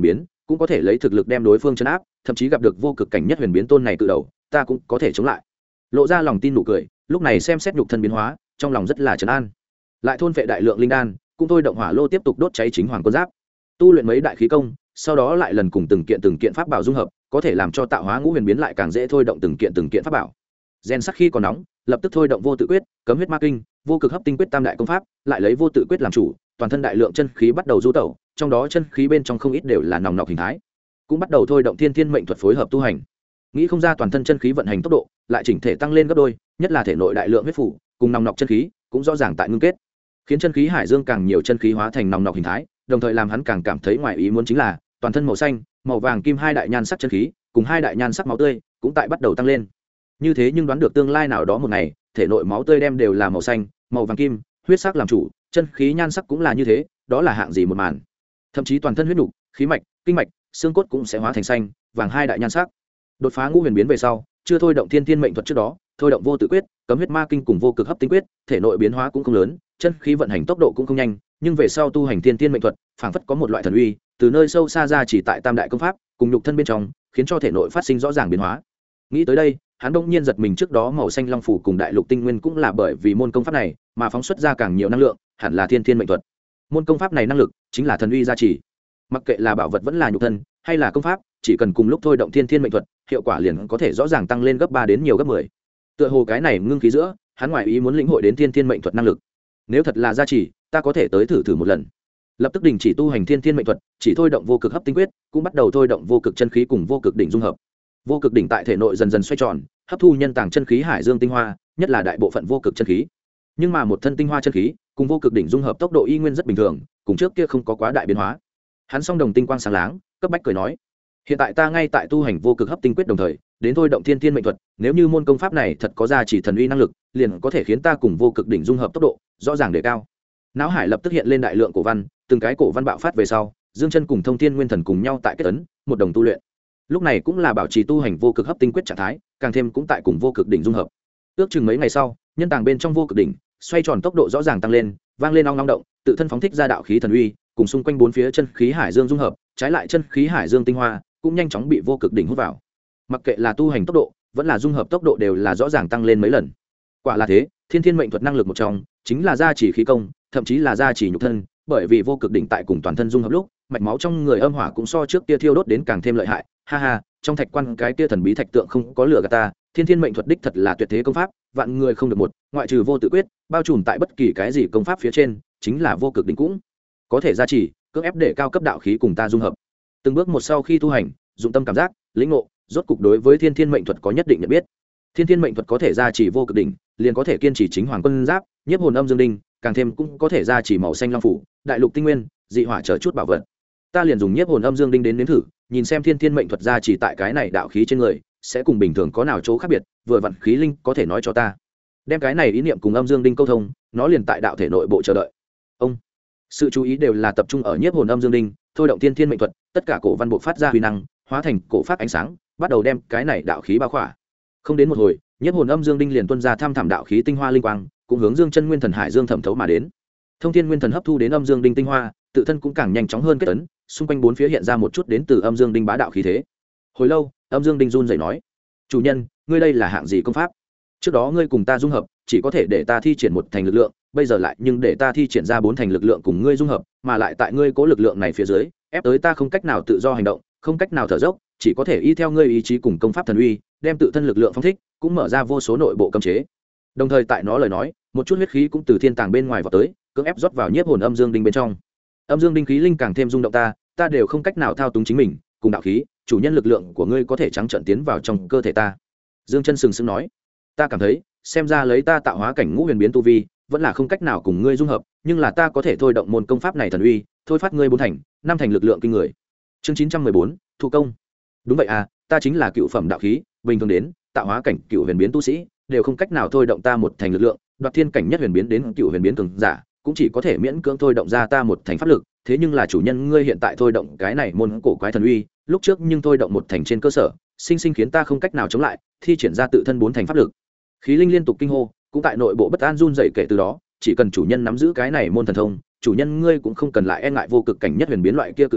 cũng có thể lấy thực lực đem đối phương chấn áp, thậm chí gặp được vô cực cảnh nhất huyền biến tôn này cự đầu, ta cũng có thể chống lại. Lộ ra lòng tin nụ cười, lúc này xem xét nhục thân biến hóa, trong lòng rất là trấn an. Lại thôn phệ đại lượng linh đan, cũng thôi động hỏa lô tiếp tục đốt cháy chính hoàng quân giáp, tu luyện mấy đại khí công, sau đó lại lần cùng từng kiện pháp bảo dung hợp, có thể làm cho tạo hóa ngũ huyền biến lại càng dễ thôi động từng kiện pháp bảo. Gen sắc khi còn nóng, lập tức thôi động vô tự quyết, cấm huyết ma kinh, vô cực hấp tinh quyết tam đại công pháp, lại lấy vô tự quyết làm chủ, toàn thân đại lượng chân khí bắt đầu du tẩu, trong đó chân khí bên trong không ít đều là nòng nọc hình thái, cũng bắt đầu thôi động thiên thiên mệnh thuật phối hợp tu hành. Nghĩ không ra toàn thân chân khí vận hành tốc độ lại chỉnh thể tăng lên gấp đôi, nhất là thể nội đại lượng huyết phủ cùng nòng nọc chân khí cũng rõ ràng tại ngưng kết, khiến chân khí hải dương càng nhiều chân khí hóa thành nòng nọc hình thái, đồng thời làm hắn càng cảm thấy ngoài ý muốn chính là toàn thân màu xanh, màu vàng kim hai đại nhan sắc chân khí cùng hai đại nhan sắc máu tươi cũng tại bắt đầu tăng lên. Như thế nhưng đoán được tương lai nào đó một ngày, thể nội máu tươi đem đều là màu xanh, màu vàng kim, huyết sắc làm chủ, chân khí nhan sắc cũng là như thế, đó là hạng gì một màn. Thậm chí toàn thân huyết nục, khí mạch, kinh mạch, xương cốt cũng sẽ hóa thành xanh, vàng hai đại nhan sắc. Đột phá ngũ huyền biến về sau, chưa thôi động thiên thiên mệnh thuật trước đó, thôi động vô tự quyết, cấm huyết ma kinh cùng vô cực hấp tinh quyết, thể nội biến hóa cũng không lớn, chân khí vận hành tốc độ cũng không nhanh, nhưng về sau tu hành thiên thiên mệnh thuật, phảng phất có một loại thần uy, từ nơi sâu xa ra chỉ tại tam đại công pháp, cùng nhục thân bên trong, khiến cho thể nội phát sinh rõ ràng biến hóa. Nghĩ tới đây, hắn bỗng nhiên giật mình, trước đó màu xanh long phủ cùng đại lục tinh nguyên cũng là bởi vì môn công pháp này mà phóng xuất ra càng nhiều năng lượng, hẳn là thiên thiên mệnh thuật. Môn công pháp này năng lực chính là thần uy gia trì. Mặc kệ là bảo vật vẫn là nhục thân, hay là công pháp, chỉ cần cùng lúc thôi động thiên thiên mệnh thuật, hiệu quả liền có thể rõ ràng tăng lên gấp 3 đến nhiều gấp 10. Tựa hồ cái này ngưng khí giữa, hắn ngoài ý muốn lĩnh hội đến thiên thiên mệnh thuật năng lực. Nếu thật là gia trì, ta có thể tới thử một lần. Lập tức đình chỉ tu hành thiên thiên mệnh thuật, chỉ thôi động vô cực hấp tinh quyết, cũng bắt đầu thôi động vô cực chân khí cùng vô cực đỉnh dung hợp. Vô cực đỉnh tại thể nội dần dần xoay tròn, hấp thu nhân tàng chân khí hải dương tinh hoa, nhất là đại bộ phận vô cực chân khí. Nhưng mà một thân tinh hoa chân khí cùng vô cực đỉnh dung hợp tốc độ y nguyên rất bình thường, cùng trước kia không có quá đại biến hóa. Hắn song đồng tinh quang sáng láng, cấp bách cười nói: hiện tại ta ngay tại tu hành vô cực hấp tinh quyết, đồng thời đến thôi động thiên thiên mệnh thuật, nếu như môn công pháp này thật có gia trì thần uy năng lực, liền có thể khiến ta cùng vô cực đỉnh dung hợp tốc độ rõ ràng đề cao. Não hải lập tức hiện lên đại lượng cổ văn, từng cái cổ văn bạo phát về sau, Dương Chân cùng Thông Thiên Nguyên Thần cùng nhau tại kết ấn, một đồng tu luyện. Lúc này cũng là bảo trì tu hành vô cực hấp tinh quyết trạng thái, càng thêm cũng tại cùng vô cực đỉnh dung hợp. Ước chừng mấy ngày sau, nhân tàng bên trong vô cực đỉnh xoay tròn tốc độ rõ ràng tăng lên, vang lên ong long động, tự thân phóng thích ra đạo khí thần uy, cùng xung quanh bốn phía chân khí hải dương dung hợp, trái lại chân khí hải dương tinh hoa cũng nhanh chóng bị vô cực đỉnh hút vào. Mặc kệ là tu hành tốc độ, vẫn là dung hợp tốc độ đều là rõ ràng tăng lên mấy lần. Quả là thế, thiên thiên mệnh thuật năng lực một trong chính là gia trì khí công, thậm chí là gia trì nhục thân, bởi vì vô cực đỉnh tại cùng toàn thân dung hợp lúc, mạch máu trong người âm hỏa cũng so trước kia thiêu đốt đến càng thêm lợi hại. Ha ha, trong thạch quan cái kia thần bí thạch tượng không có lửa gạt ta, thiên thiên mệnh thuật đích thật là tuyệt thế công pháp, vạn người không được một, ngoại trừ vô tự quyết, bao trùm tại bất kỳ cái gì công pháp phía trên, chính là vô cực đỉnh cũng có thể gia trì, cưỡng ép để cao cấp đạo khí cùng ta dung hợp. Từng bước một sau khi tu hành, dụng tâm cảm giác, lĩnh ngộ, rốt cục đối với thiên thiên mệnh thuật có nhất định nhận biết. Thiên thiên mệnh thuật có thể gia trì vô cực đỉnh, liền có thể kiên trì chính hoàng quân giáp, nhiếp hồn âm dương đinh, càng thêm cũng có thể gia trì màu xanh long phủ, đại lục tinh nguyên, dị hỏa chờ chút bảo vật. Ta liền dùng nhiếp hồn âm dương đinh đến nếm thử, nhìn xem thiên thiên mệnh thuật gia trì tại cái này đạo khí trên người sẽ cùng bình thường có nào chỗ khác biệt, vừa vặn khí linh có thể nói cho ta. Đem cái này ý niệm cùng âm dương đinh câu thông, nó liền tại đạo thể nội bộ chờ đợi. Ông sự chú ý đều là tập trung ở nhiếp hồn âm dương đinh, thôi động thiên thiên mệnh thuật, tất cả cổ văn bộ phát ra huy năng, hóa thành cổ phát ánh sáng, bắt đầu đem cái này đạo khí bao khỏa. Không đến một hồi, nhiếp hồn âm dương đinh liền tuôn ra tham thảm đạo khí tinh hoa linh quang, cũng hướng Dương Chân Nguyên Thần Hải Dương thẩm thấu mà đến. Thông Thiên Nguyên Thần hấp thu đến âm dương đinh tinh hoa, tự thân cũng càng nhanh chóng hơn kết ấn, xung quanh bốn phía hiện ra một chút đến từ âm dương đinh bá đạo khí thế. Hồi lâu, âm dương đinh run rẩy nói: "Chủ nhân, ngươi đây là hạng gì công pháp? Trước đó ngươi cùng ta dung hợp, chỉ có thể để ta thi triển một thành lực lượng, bây giờ lại nhưng để ta thi triển ra 4 thành lực lượng cùng ngươi dung hợp, mà lại tại ngươi cố lực lượng này phía dưới, ép tới ta không cách nào tự do hành động, không cách nào thở dốc, chỉ có thể y theo ngươi ý chí cùng công pháp thần uy, đem tự thân lực lượng phóng thích, cũng mở ra vô số nội bộ cấm chế." Đồng thời tại nó lời nói, một chút huyết khí cũng từ thiên tàng bên ngoài vào tới, cưỡng ép rót vào nhiếp hồn âm dương đinh bên trong. Âm dương đinh khí linh càng thêm rung động ta đều không cách nào thao túng chính mình, cùng đạo khí, chủ nhân lực lượng của ngươi có thể trắng trợn tiến vào trong cơ thể ta. Dương Chân sừng sững nói: "Ta cảm thấy, xem ra lấy ta tạo hóa cảnh ngũ huyền biến tu vi, vẫn là không cách nào cùng ngươi dung hợp, nhưng là ta có thể thôi động môn công pháp này thần uy, thôi phát ngươi 4 thành, 5 thành lực lượng kinh người." Chương 914, thủ công. Đúng vậy à, ta chính là cựu phẩm đạo khí, bình thường đến, tạo hóa cảnh cựu huyền biến tu sĩ đều không cách nào thôi động ta 1 thành lực lượng, đoạt thiên cảnh nhất huyền biến đến cựu huyền biến cường giả, cũng chỉ có thể miễn cưỡng thôi động ra ta 1 thành pháp lực, thế nhưng là chủ nhân ngươi hiện tại thôi động cái này môn cổ quái thần uy, lúc trước nhưng thôi động 1 thành trên cơ sở, sinh sinh khiến ta không cách nào chống lại, thi triển ra tự thân 4 thành pháp lực. Khí linh liên tục kinh hô, cũng tại nội bộ bất an run rẩy, kể từ đó, chỉ cần chủ nhân nắm giữ cái này môn thần thông, chủ nhân ngươi cũng không cần lại e ngại vô cực cảnh nhất huyền biến loại kia cự đầu,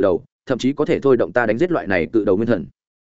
thậm chí có thể thôi động ta đánh giết loại này cự đầu nguyên thần.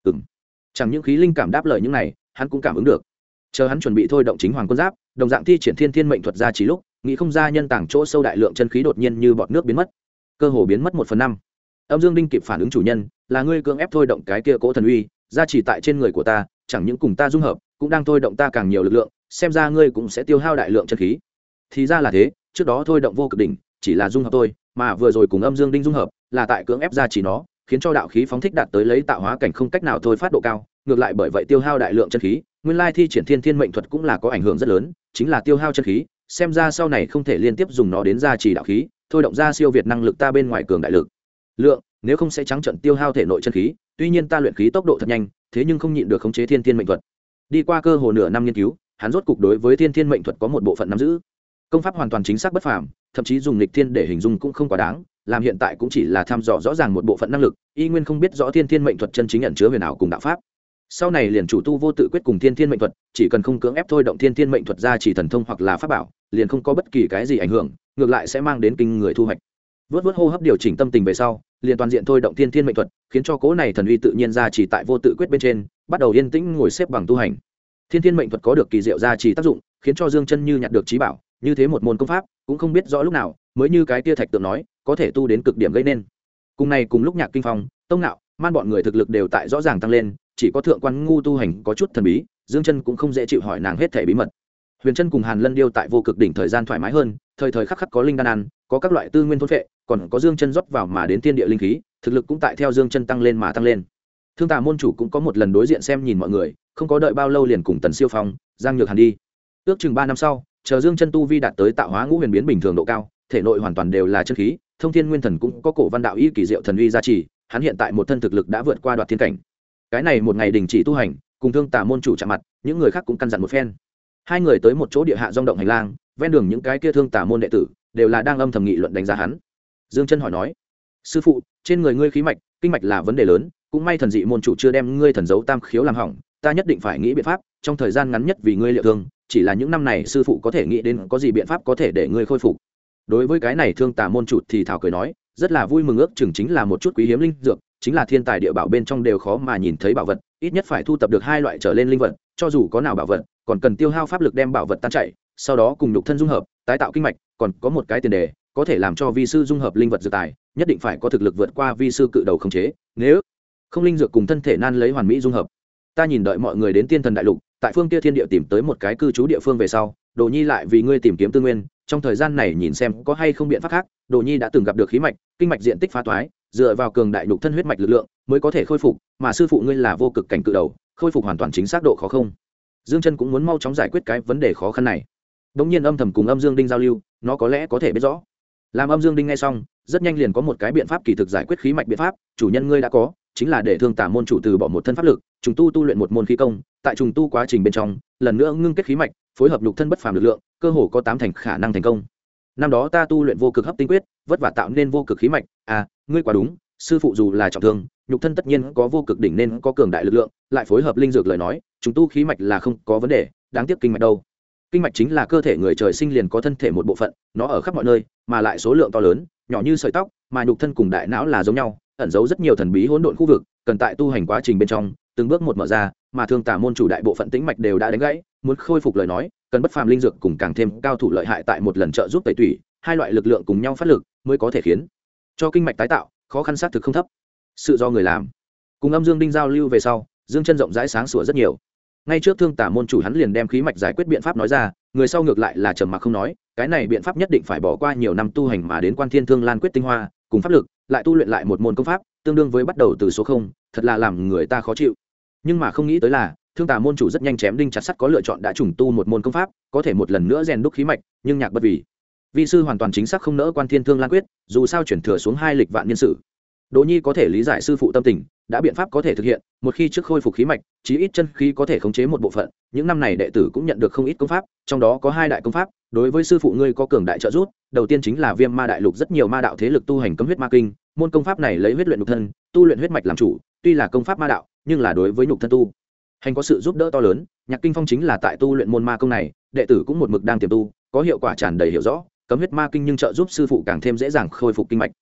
Chẳng những khí linh cảm đáp lời những này, hắn cũng cảm ứng được. Chờ hắn chuẩn bị thôi động chính hoàng quân giáp, đồng dạng thi triển thiên thiên mệnh thuật ra chỉ lúc, nghĩ không ra nhân tảng chỗ sâu đại lượng chân khí đột nhiên như bọt nước biến mất, cơ hồ biến mất 1/5. Âm Dương Đinh kịp phản ứng chủ nhân, là ngươi cưỡng ép thôi động cái kia cỗ thần uy, ra chỉ tại trên người của ta, chẳng những cùng ta dung hợp, cũng đang thôi động ta càng nhiều lực lượng, xem ra ngươi cũng sẽ tiêu hao đại lượng chân khí. Thì ra là thế, trước đó thôi động vô cực đỉnh, chỉ là dung hợp thôi, mà vừa rồi cùng Âm Dương Đinh dung hợp, là tại cưỡng ép ra chỉ nó, khiến cho đạo khí phóng thích đạt tới lấy tạo hóa cảnh không cách nào thôi phát độ cao, ngược lại bởi vậy tiêu hao đại lượng chân khí. Nguyên lai thi triển thiên thiên mệnh thuật cũng là có ảnh hưởng rất lớn, chính là tiêu hao chân khí, xem ra sau này không thể liên tiếp dùng nó đến gia trì đạo khí, thôi động ra siêu việt năng lực ta bên ngoài cường đại lực lượng, nếu không sẽ trắng trận tiêu hao thể nội chân khí. Tuy nhiên ta luyện khí tốc độ thật nhanh, thế nhưng không nhịn được khống chế thiên thiên mệnh thuật. Đi qua cơ hồ nửa năm nghiên cứu, hắn rốt cục đối với thiên thiên mệnh thuật có một bộ phận nắm giữ. Công pháp hoàn toàn chính xác bất phàm, thậm chí dùng nghịch thiên để hình dung cũng không quá đáng, làm hiện tại cũng chỉ là thăm dò rõ ràng một bộ phận năng lực, y nguyên không biết rõ thiên thiên mệnh thuật chân chính ẩn chứa huyền ảo cùng đạo pháp. Sau này liền chủ tu vô tự quyết cùng thiên thiên mệnh thuật, chỉ cần không cưỡng ép thôi động thiên thiên mệnh thuật ra chỉ thần thông hoặc là pháp bảo, liền không có bất kỳ cái gì ảnh hưởng, ngược lại sẽ mang đến kinh người thu hoạch. Vớt hô hấp điều chỉnh tâm tình về sau, liền toàn diện thôi động thiên thiên mệnh thuật, khiến cho cố này thần uy tự nhiên ra chỉ tại vô tự quyết bên trên, bắt đầu yên tĩnh ngồi xếp bằng tu hành. Thiên thiên mệnh thuật có được kỳ diệu ra chỉ tác dụng, khiến cho Dương Chân như nhặt được trí bảo, như thế một môn công pháp, cũng không biết rõ lúc nào mới như cái tia thạch tượng nói, có thể tu đến cực điểm gây nên. Cùng này cùng lúc Nhạc Kinh Phong, Tông Nạo, Man bọn người thực lực đều tại rõ ràng tăng lên, chỉ có thượng quan ngu tu hành có chút thần bí, Dương Chân cũng không dễ chịu hỏi nàng hết thảy bí mật. Huyền Chân cùng Hàn Lân Điêu tại vô cực đỉnh thời gian thoải mái hơn, thời thời khắc khắc có linh đan ăn, có các loại tư nguyên thôn phệ, còn có Dương Chân rót vào mà đến tiên địa linh khí, thực lực cũng tại theo Dương Chân tăng lên mà tăng lên. Thương Tà môn chủ cũng có một lần đối diện xem nhìn mọi người, không có đợi bao lâu liền cùng Tần Siêu Phong, Giang Nhược Hàn đi. Ước chừng 3 năm sau, chờ Dương Chân tu vi đạt tới tạo hóa ngũ huyền biến bình thường độ cao, thể nội hoàn toàn đều là chân khí, thông thiên nguyên thần cũng có cổ văn đạo y kỳ diệu thần uy gia trì, hắn hiện tại một thân thực lực đã vượt qua đoạt thiên cảnh. Cái này một ngày đình chỉ tu hành, cùng Thương Tà môn chủ chạm mặt, những người khác cũng căn dặn một phen. Hai người tới một chỗ địa hạ rong động hành lang, ven đường những cái kia Thương Tà môn đệ tử đều là đang âm thầm nghị luận đánh giá hắn. Dương Chân hỏi nói: "Sư phụ, trên người ngươi khí mạch, kinh mạch là vấn đề lớn, cũng may thần dị môn chủ chưa đem ngươi thần dấu tam khiếu làm hỏng, ta nhất định phải nghĩ biện pháp, trong thời gian ngắn nhất vì ngươi liệu thương, chỉ là những năm này sư phụ có thể nghĩ đến có gì biện pháp có thể để ngươi khôi phục." Đối với cái này Thương Tà môn chủ thì thảo cười nói, rất là vui mừng, ước chừng chính là một chút quý hiếm linh dược, chính là thiên tài địa bảo bên trong đều khó mà nhìn thấy bảo vật, ít nhất phải thu tập được 2 loại trở lên linh vật, cho dù có nào bảo vật, còn cần tiêu hao pháp lực đem bảo vật tan chảy, sau đó cùng nhục thân dung hợp, tái tạo kinh mạch, còn có một cái tiền đề, có thể làm cho vi sư dung hợp linh vật dược tài, nhất định phải có thực lực vượt qua vi sư cự đầu khống chế, nếu không linh dược cùng thân thể nan lấy hoàn mỹ dung hợp. Ta nhìn đợi mọi người đến Tiên Thần đại lục, tại phương kia thiên địa tìm tới một cái cư trú địa phương về sau, Đồ Nhi lại vì ngươi tìm kiếm tư nguyên, trong thời gian này nhìn xem có hay không biện pháp khác. Đồ Nhi đã từng gặp được khí mạch, kinh mạch diện tích phá toái, dựa vào cường đại nhục thân huyết mạch lực lượng mới có thể khôi phục, mà sư phụ ngươi là vô cực cảnh cự đầu, khôi phục hoàn toàn chính xác độ khó không. Dương Chân cũng muốn mau chóng giải quyết cái vấn đề khó khăn này. Đống nhiên âm thầm cùng Âm Dương Đinh giao lưu, nó có lẽ có thể biết rõ. Làm Âm Dương Đinh nghe xong, rất nhanh liền có một cái biện pháp kỳ thực giải quyết khí mạch biện pháp, chủ nhân ngươi đã có, chính là để Thương Tà môn chủ từ bỏ một thân pháp lực, trùng tu luyện một môn khí công, tại trùng tu quá trình bên trong, lần nữa ngưng kết khí mạch, phối hợp nhục thân bất phàm lực lượng, cơ hồ có 8 thành khả năng thành công. Năm đó ta tu luyện vô cực hấp tinh quyết, vất vả tạo nên vô cực khí mạch, ngươi quá đúng, sư phụ dù là trọng thương, nhục thân tất nhiên có vô cực đỉnh nên có cường đại lực lượng, lại phối hợp linh dược lời nói, trùng tu khí mạch là không có vấn đề, đáng tiếc kinh mạch đâu. Kinh mạch chính là cơ thể người trời sinh liền có thân thể một bộ phận, nó ở khắp mọi nơi, mà lại số lượng to lớn, nhỏ như sợi tóc, mà nhục thân cùng đại não là giống nhau, ẩn giấu rất nhiều thần bí hỗn độn khu vực, cần tại tu hành quá trình bên trong, từng bước một mở ra, mà Thương Tà môn chủ đại bộ phận tĩnh mạch đều đã đánh gãy, muốn khôi phục lời nói, cần bất phàm linh dược cùng càng thêm cao thủ lợi hại tại một lần trợ giúp tẩy tủy, 2 loại lực lượng cùng nhau phát lực, mới có thể khiến cho kinh mạch tái tạo, khó khăn xác thực không thấp. Sự do người làm. Cùng Âm Dương Đinh giao lưu về sau, Dương Chân rộng rãi sáng sủa rất nhiều. Ngay trước Thương Tà môn chủ hắn liền đem khí mạch giải quyết biện pháp nói ra, người sau ngược lại là trầm mặc không nói, cái này biện pháp nhất định phải bỏ qua nhiều năm tu hành mà đến Quan Thiên Thương Lan quyết tinh hoa, cùng pháp lực, lại tu luyện lại một môn công pháp, tương đương với bắt đầu từ số 0, thật là làm người ta khó chịu. Nhưng mà không nghĩ tới là, Thương Tà môn chủ rất nhanh chém đinh chặt sắt có lựa chọn đã trùng tu một môn công pháp, có thể một lần nữa rèn đúc khí mạch, nhưng nhạc bất vì. Vi sư hoàn toàn chính xác không nỡ Quan Thiên Thương Lan quyết, dù sao chuyển thừa xuống 2 lịch vạn niên sự. Đỗ Nhi có thể lý giải sư phụ tâm tình, đã biện pháp có thể thực hiện, một khi trước khôi phục khí mạch, chí ít chân khí có thể khống chế một bộ phận, những năm này đệ tử cũng nhận được không ít công pháp, trong đó có 2 đại công pháp, đối với sư phụ ngươi có cường đại trợ giúp, đầu tiên chính là Viêm Ma đại lục rất nhiều ma đạo thế lực tu hành cấm huyết ma kinh, môn công pháp này lấy huyết luyện nhục thân, tu luyện huyết mạch làm chủ, tuy là công pháp ma đạo, nhưng là đối với nhục thân tu hành có sự giúp đỡ to lớn. Nhạc Kinh Phong chính là tại tu luyện môn ma công này, đệ tử cũng một mực đang tiềm tu, có hiệu quả tràn đầy hiểu rõ, cấm huyết ma kinh nhưng trợ giúp sư phụ càng thêm dễ dàng khôi phục kinh mạch.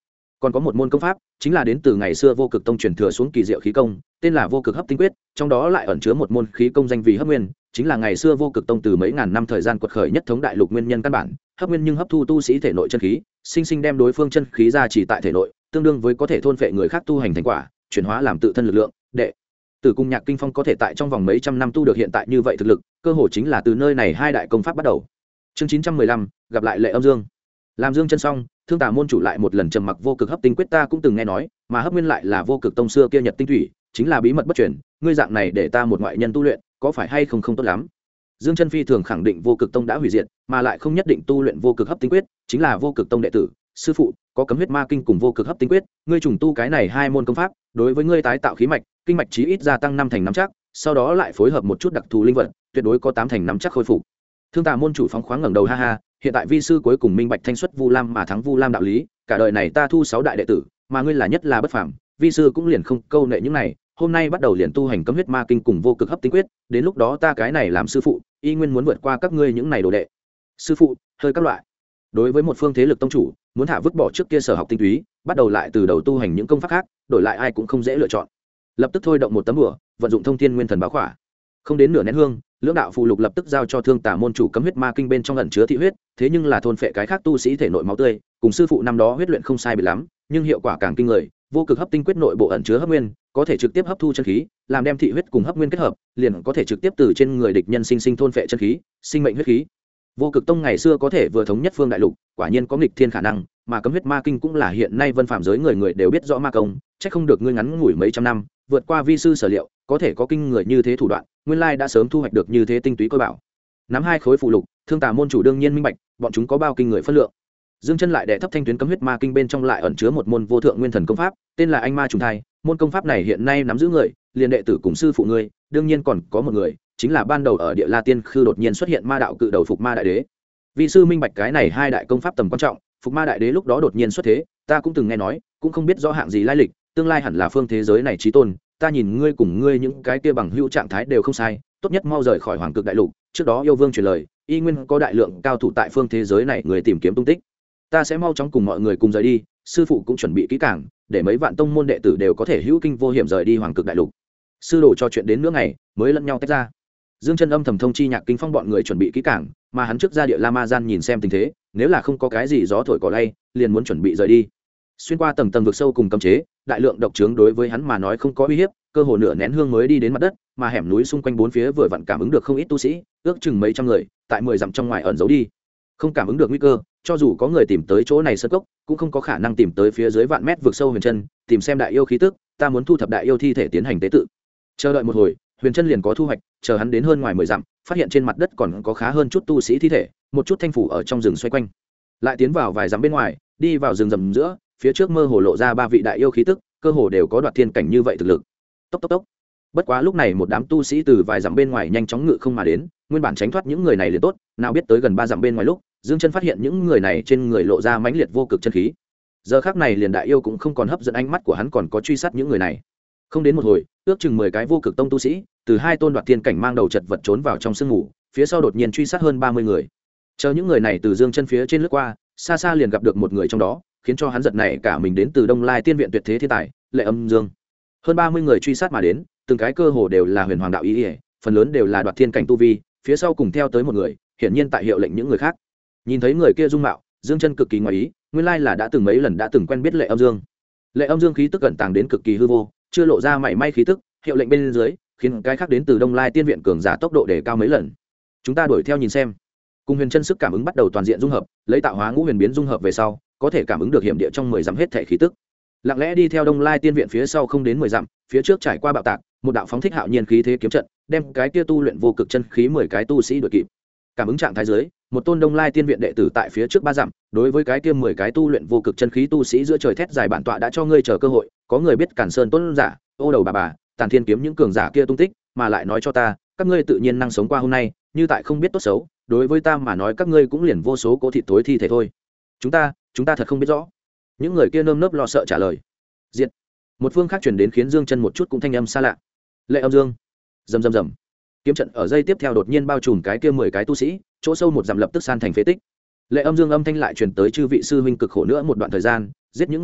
còn có một môn công pháp chính là đến từ ngày xưa vô cực tông truyền thừa xuống kỳ diệu khí công, tên là vô cực hấp tinh quyết, trong đó lại ẩn chứa một môn khí công danh vì hấp nguyên, chính là ngày xưa vô cực tông từ mấy ngàn năm thời gian quật khởi nhất thống đại lục nguyên nhân căn bản. Hấp nguyên nhưng hấp thu tu sĩ thể nội chân khí, sinh sinh đem đối phương chân khí ra chỉ tại thể nội, tương đương với có thể thôn phệ người khác tu hành thành quả, chuyển hóa làm tự thân lực lượng. Đệ tử cung Nhạc Kinh Phong có thể tại trong vòng mấy trăm năm tu được hiện tại như vậy thực lực, cơ hội chính là từ nơi này hai đại công pháp bắt đầu. Chương 915, gặp lại Lệ Âm Dương. Làm Dương chân xong, Thương Tà môn chủ lại một lần trầm mặc. Vô cực hấp tinh quyết ta cũng từng nghe nói, mà hấp nguyên lại là vô cực tông xưa kia nhật tinh thủy, chính là bí mật bất truyền, ngươi dạng này để ta một ngoại nhân tu luyện, có phải hay không không tốt lắm. Dương chân phi thường khẳng định vô cực tông đã hủy diệt, mà lại không nhất định tu luyện vô cực hấp tinh quyết, chính là vô cực tông đệ tử, sư phụ có cấm huyết ma kinh cùng vô cực hấp tinh quyết, ngươi trùng tu cái này hai môn công pháp, đối với ngươi tái tạo khí mạch, kinh mạch chí ít gia tăng 5 thành 5 chắc, sau đó lại phối hợp một chút đặc thù linh vật, tuyệt đối có 8 thành 5 chắc khôi phục. Thương Tà môn chủ phóng khoáng ngẩng đầu ha ha, hiện tại vi sư cuối cùng minh bạch thanh xuất Vu Lam mà thắng Vu Lam đạo lý, cả đời này ta thu 6 đại đệ tử, mà ngươi là nhất là bất phàm, vi sư cũng liền không câu nệ những này, hôm nay bắt đầu liền tu hành cấm huyết ma kinh cùng vô cực hấp tinh quyết, đến lúc đó ta cái này làm sư phụ, y nguyên muốn vượt qua các ngươi những này đồ đệ. Sư phụ, hơi các loại. Đối với một phương thế lực tông chủ, muốn thả vứt bỏ trước kia sở học tinh túy, bắt đầu lại từ đầu tu hành những công pháp khác, đổi lại ai cũng không dễ lựa chọn. Lập tức thôi động một tấm bùa, vận dụng thông thiên nguyên thần báo khỏa. Không đến nửa nén hương, lưỡng đạo phù lục lập tức giao cho Thương Tà môn chủ cấm huyết ma kinh bên trong ẩn chứa thị huyết, thế nhưng là thôn phệ cái khác tu sĩ thể nội máu tươi, cùng sư phụ năm đó huyết luyện không sai biệt lắm, nhưng hiệu quả càng kinh người. Vô cực hấp tinh quyết nội bộ ẩn chứa hấp nguyên, có thể trực tiếp hấp thu chân khí, làm đem thị huyết cùng hấp nguyên kết hợp, liền có thể trực tiếp từ trên người địch nhân sinh sinh thôn phệ chân khí, sinh mệnh huyết khí. Vô cực tông ngày xưa có thể vừa thống nhất phương đại lục, quả nhiên có nghịch thiên khả năng, mà cấm huyết ma kinh cũng là hiện nay vân phạm giới người người đều biết rõ ma công, chắc không được ngươi ngắn ngủi mấy trăm năm, vượt qua vi sư sở liệu, có thể có kinh người như thế thủ đoạn, nguyên lai đã sớm thu hoạch được như thế tinh túy coi bảo. Nắm hai khối phụ lục, Thương Tà môn chủ đương nhiên minh bạch, bọn chúng có bao kinh người phân lượng. Dương chân lại đệ thấp thanh tuyến cấm huyết ma kinh bên trong lại ẩn chứa một môn vô thượng nguyên thần công pháp, tên là Anh Ma trùng thai, môn công pháp này hiện nay nắm giữ người, liền đệ tử cùng sư phụ ngươi, đương nhiên còn có một người, chính là ban đầu ở Địa La Tiên Khư đột nhiên xuất hiện ma đạo cự đầu Phục Ma đại đế. Vi sư minh bạch cái này hai đại công pháp tầm quan trọng, Phục Ma đại đế lúc đó đột nhiên xuất thế, ta cũng từng nghe nói, cũng không biết rõ hạng gì lai lịch, tương lai hẳn là phương thế giới này chí tôn, ta nhìn ngươi cùng ngươi những cái kia bằng hữu trạng thái đều không sai, tốt nhất mau rời khỏi Hoàng Cực đại lục, trước đó yêu vương truyền lời, y nguyên có đại lượng cao thủ tại phương thế giới này người tìm kiếm tung tích. Ta sẽ mau chóng cùng mọi người cùng rời đi, sư phụ cũng chuẩn bị kỹ càng, để mấy vạn tông môn đệ tử đều có thể hữu kinh vô hiểm rời đi Hoàng Cực đại lục. Sư đồ cho chuyện đến nửa ngày, mới lẫn nhau tách ra. Dương chân âm thầm thông chi Nhạc Kinh Phong bọn người chuẩn bị kỹ càng, mà hắn trước ra Địa La Ma Gian nhìn xem tình thế, nếu là không có cái gì gió thổi cỏ lay, liền muốn chuẩn bị rời đi. Xuyên qua tầng tầng vực sâu cùng cấm chế, đại lượng độc trướng đối với hắn mà nói không có uy hiếp, cơ hồ nửa nén hương mới đi đến mặt đất, mà hẻm núi xung quanh bốn phía vừa vặn cảm ứng được không ít tu sĩ, ước chừng mấy trăm người, tại 10 dặm trong ngoài ẩn giấu đi. Không cảm ứng được nguy cơ, cho dù có người tìm tới chỗ này sơ cốc, cũng không có khả năng tìm tới phía dưới vạn mét vực sâu Huyền Chân, tìm xem đại yêu khí tức, ta muốn thu thập đại yêu thi thể tiến hành tế tự. Chờ đợi một hồi, Huyền Chân liền có thu hoạch, chờ hắn đến hơn ngoài 10 dặm, phát hiện trên mặt đất còn có khá hơn chút tu sĩ thi thể, một chút thanh phủ ở trong rừng xoay quanh. Lại tiến vào vài dặm bên ngoài, đi vào rừng rậm giữa, phía trước mơ hồ lộ ra 3 vị đại yêu khí tức, cơ hồ đều có đoạt thiên cảnh như vậy thực lực. Tốc tốc tốc. Bất quá lúc này một đám tu sĩ từ vài dặm bên ngoài nhanh chóng ngự không mà đến, nguyên bản tránh thoát những người này liền tốt, nào biết tới gần 3 dặm bên ngoài lúc, Dương Chân phát hiện những người này trên người lộ ra mãnh liệt vô cực chân khí. Giờ khắc này liền đại yêu cũng không còn hấp dẫn ánh mắt của hắn, còn có truy sát những người này. Không đến một hồi, ước chừng 10 cái vô cực tông tu sĩ, từ 2 tôn đoạt thiên cảnh mang đầu chật vật trốn vào trong sương mù, phía sau đột nhiên truy sát hơn 30 người. Chờ những người này từ Dương Chân phía trên lướt qua, xa xa liền gặp được một người trong đó, khiến cho hắn giật này cả mình đến từ Đông Lai Tiên viện tuyệt thế thiên tài, Lệ Âm Dương. Hơn 30 người truy sát mà đến, từng cái cơ hồ đều là huyền hoàng đạo ý, phần lớn đều là đoạt thiên cảnh tu vi, phía sau cùng theo tới một người, hiển nhiên tại hiệu lệnh những người khác. Nhìn thấy người kia dung mạo, Dương Chân cực kỳ ngoài ý, nguyên lai là đã từng mấy lần đã từng quen biết Lệ Âm Dương. Lệ Âm Dương khí tức cẩn tàng đến cực kỳ hư vô, chưa lộ ra mảy may khí tức, hiệu lệnh bên dưới, khiến cái khác đến từ Đông Lai Tiên viện cường giả tốc độ đề cao mấy lần. Chúng ta đuổi theo nhìn xem. Cùng Huyền Chân sức cảm ứng bắt đầu toàn diện dung hợp, lấy tạo hóa ngũ huyền biến dung hợp về sau, có thể cảm ứng được hiểm địa trong 10 dặm hết thể khí tức. Lặng lẽ đi theo Đông Lai Tiên viện phía sau không đến 10 dặm, phía trước trải qua bạo tạc, một đạo phóng thích hạo nhiên khí thế kiếm trận, đem cái kia tu luyện vô cực chân khí 10 cái tu sĩ đuổi kịp. Cảm ứng trạng thái dưới, một tôn Đông Lai Tiên viện đệ tử tại phía trước 3 dặm, đối với cái kia 10 cái tu luyện vô cực chân khí tu sĩ giữa trời thét dài bản tọa đã cho ngươi chờ cơ hội, có người biết Cản Sơn Tôn giả, ô đầu bà, Tàn Thiên kiếm những cường giả kia tung tích, mà lại nói cho ta, các ngươi tự nhiên năng sống qua hôm nay, như tại không biết tốt xấu, đối với ta mà nói các ngươi cũng liền vô số cỗ thịt tối thi thể thôi. Chúng ta thật không biết rõ. Những người kia nơm nớp lo sợ trả lời. Diệt. Một phương khác truyền đến khiến Dương Chân một chút cũng thanh âm xa lạ. Lệ Âm Dương. Rầm rầm rầm. Kiếm trận ở dây tiếp theo đột nhiên bao trùm cái kia 10 cái tu sĩ, chỗ sâu một dặm lập tức san thành phế tích. Lệ Âm Dương âm thanh lại truyền tới chư vị sư huynh cực khổ nữa một đoạn thời gian, giết những người đó,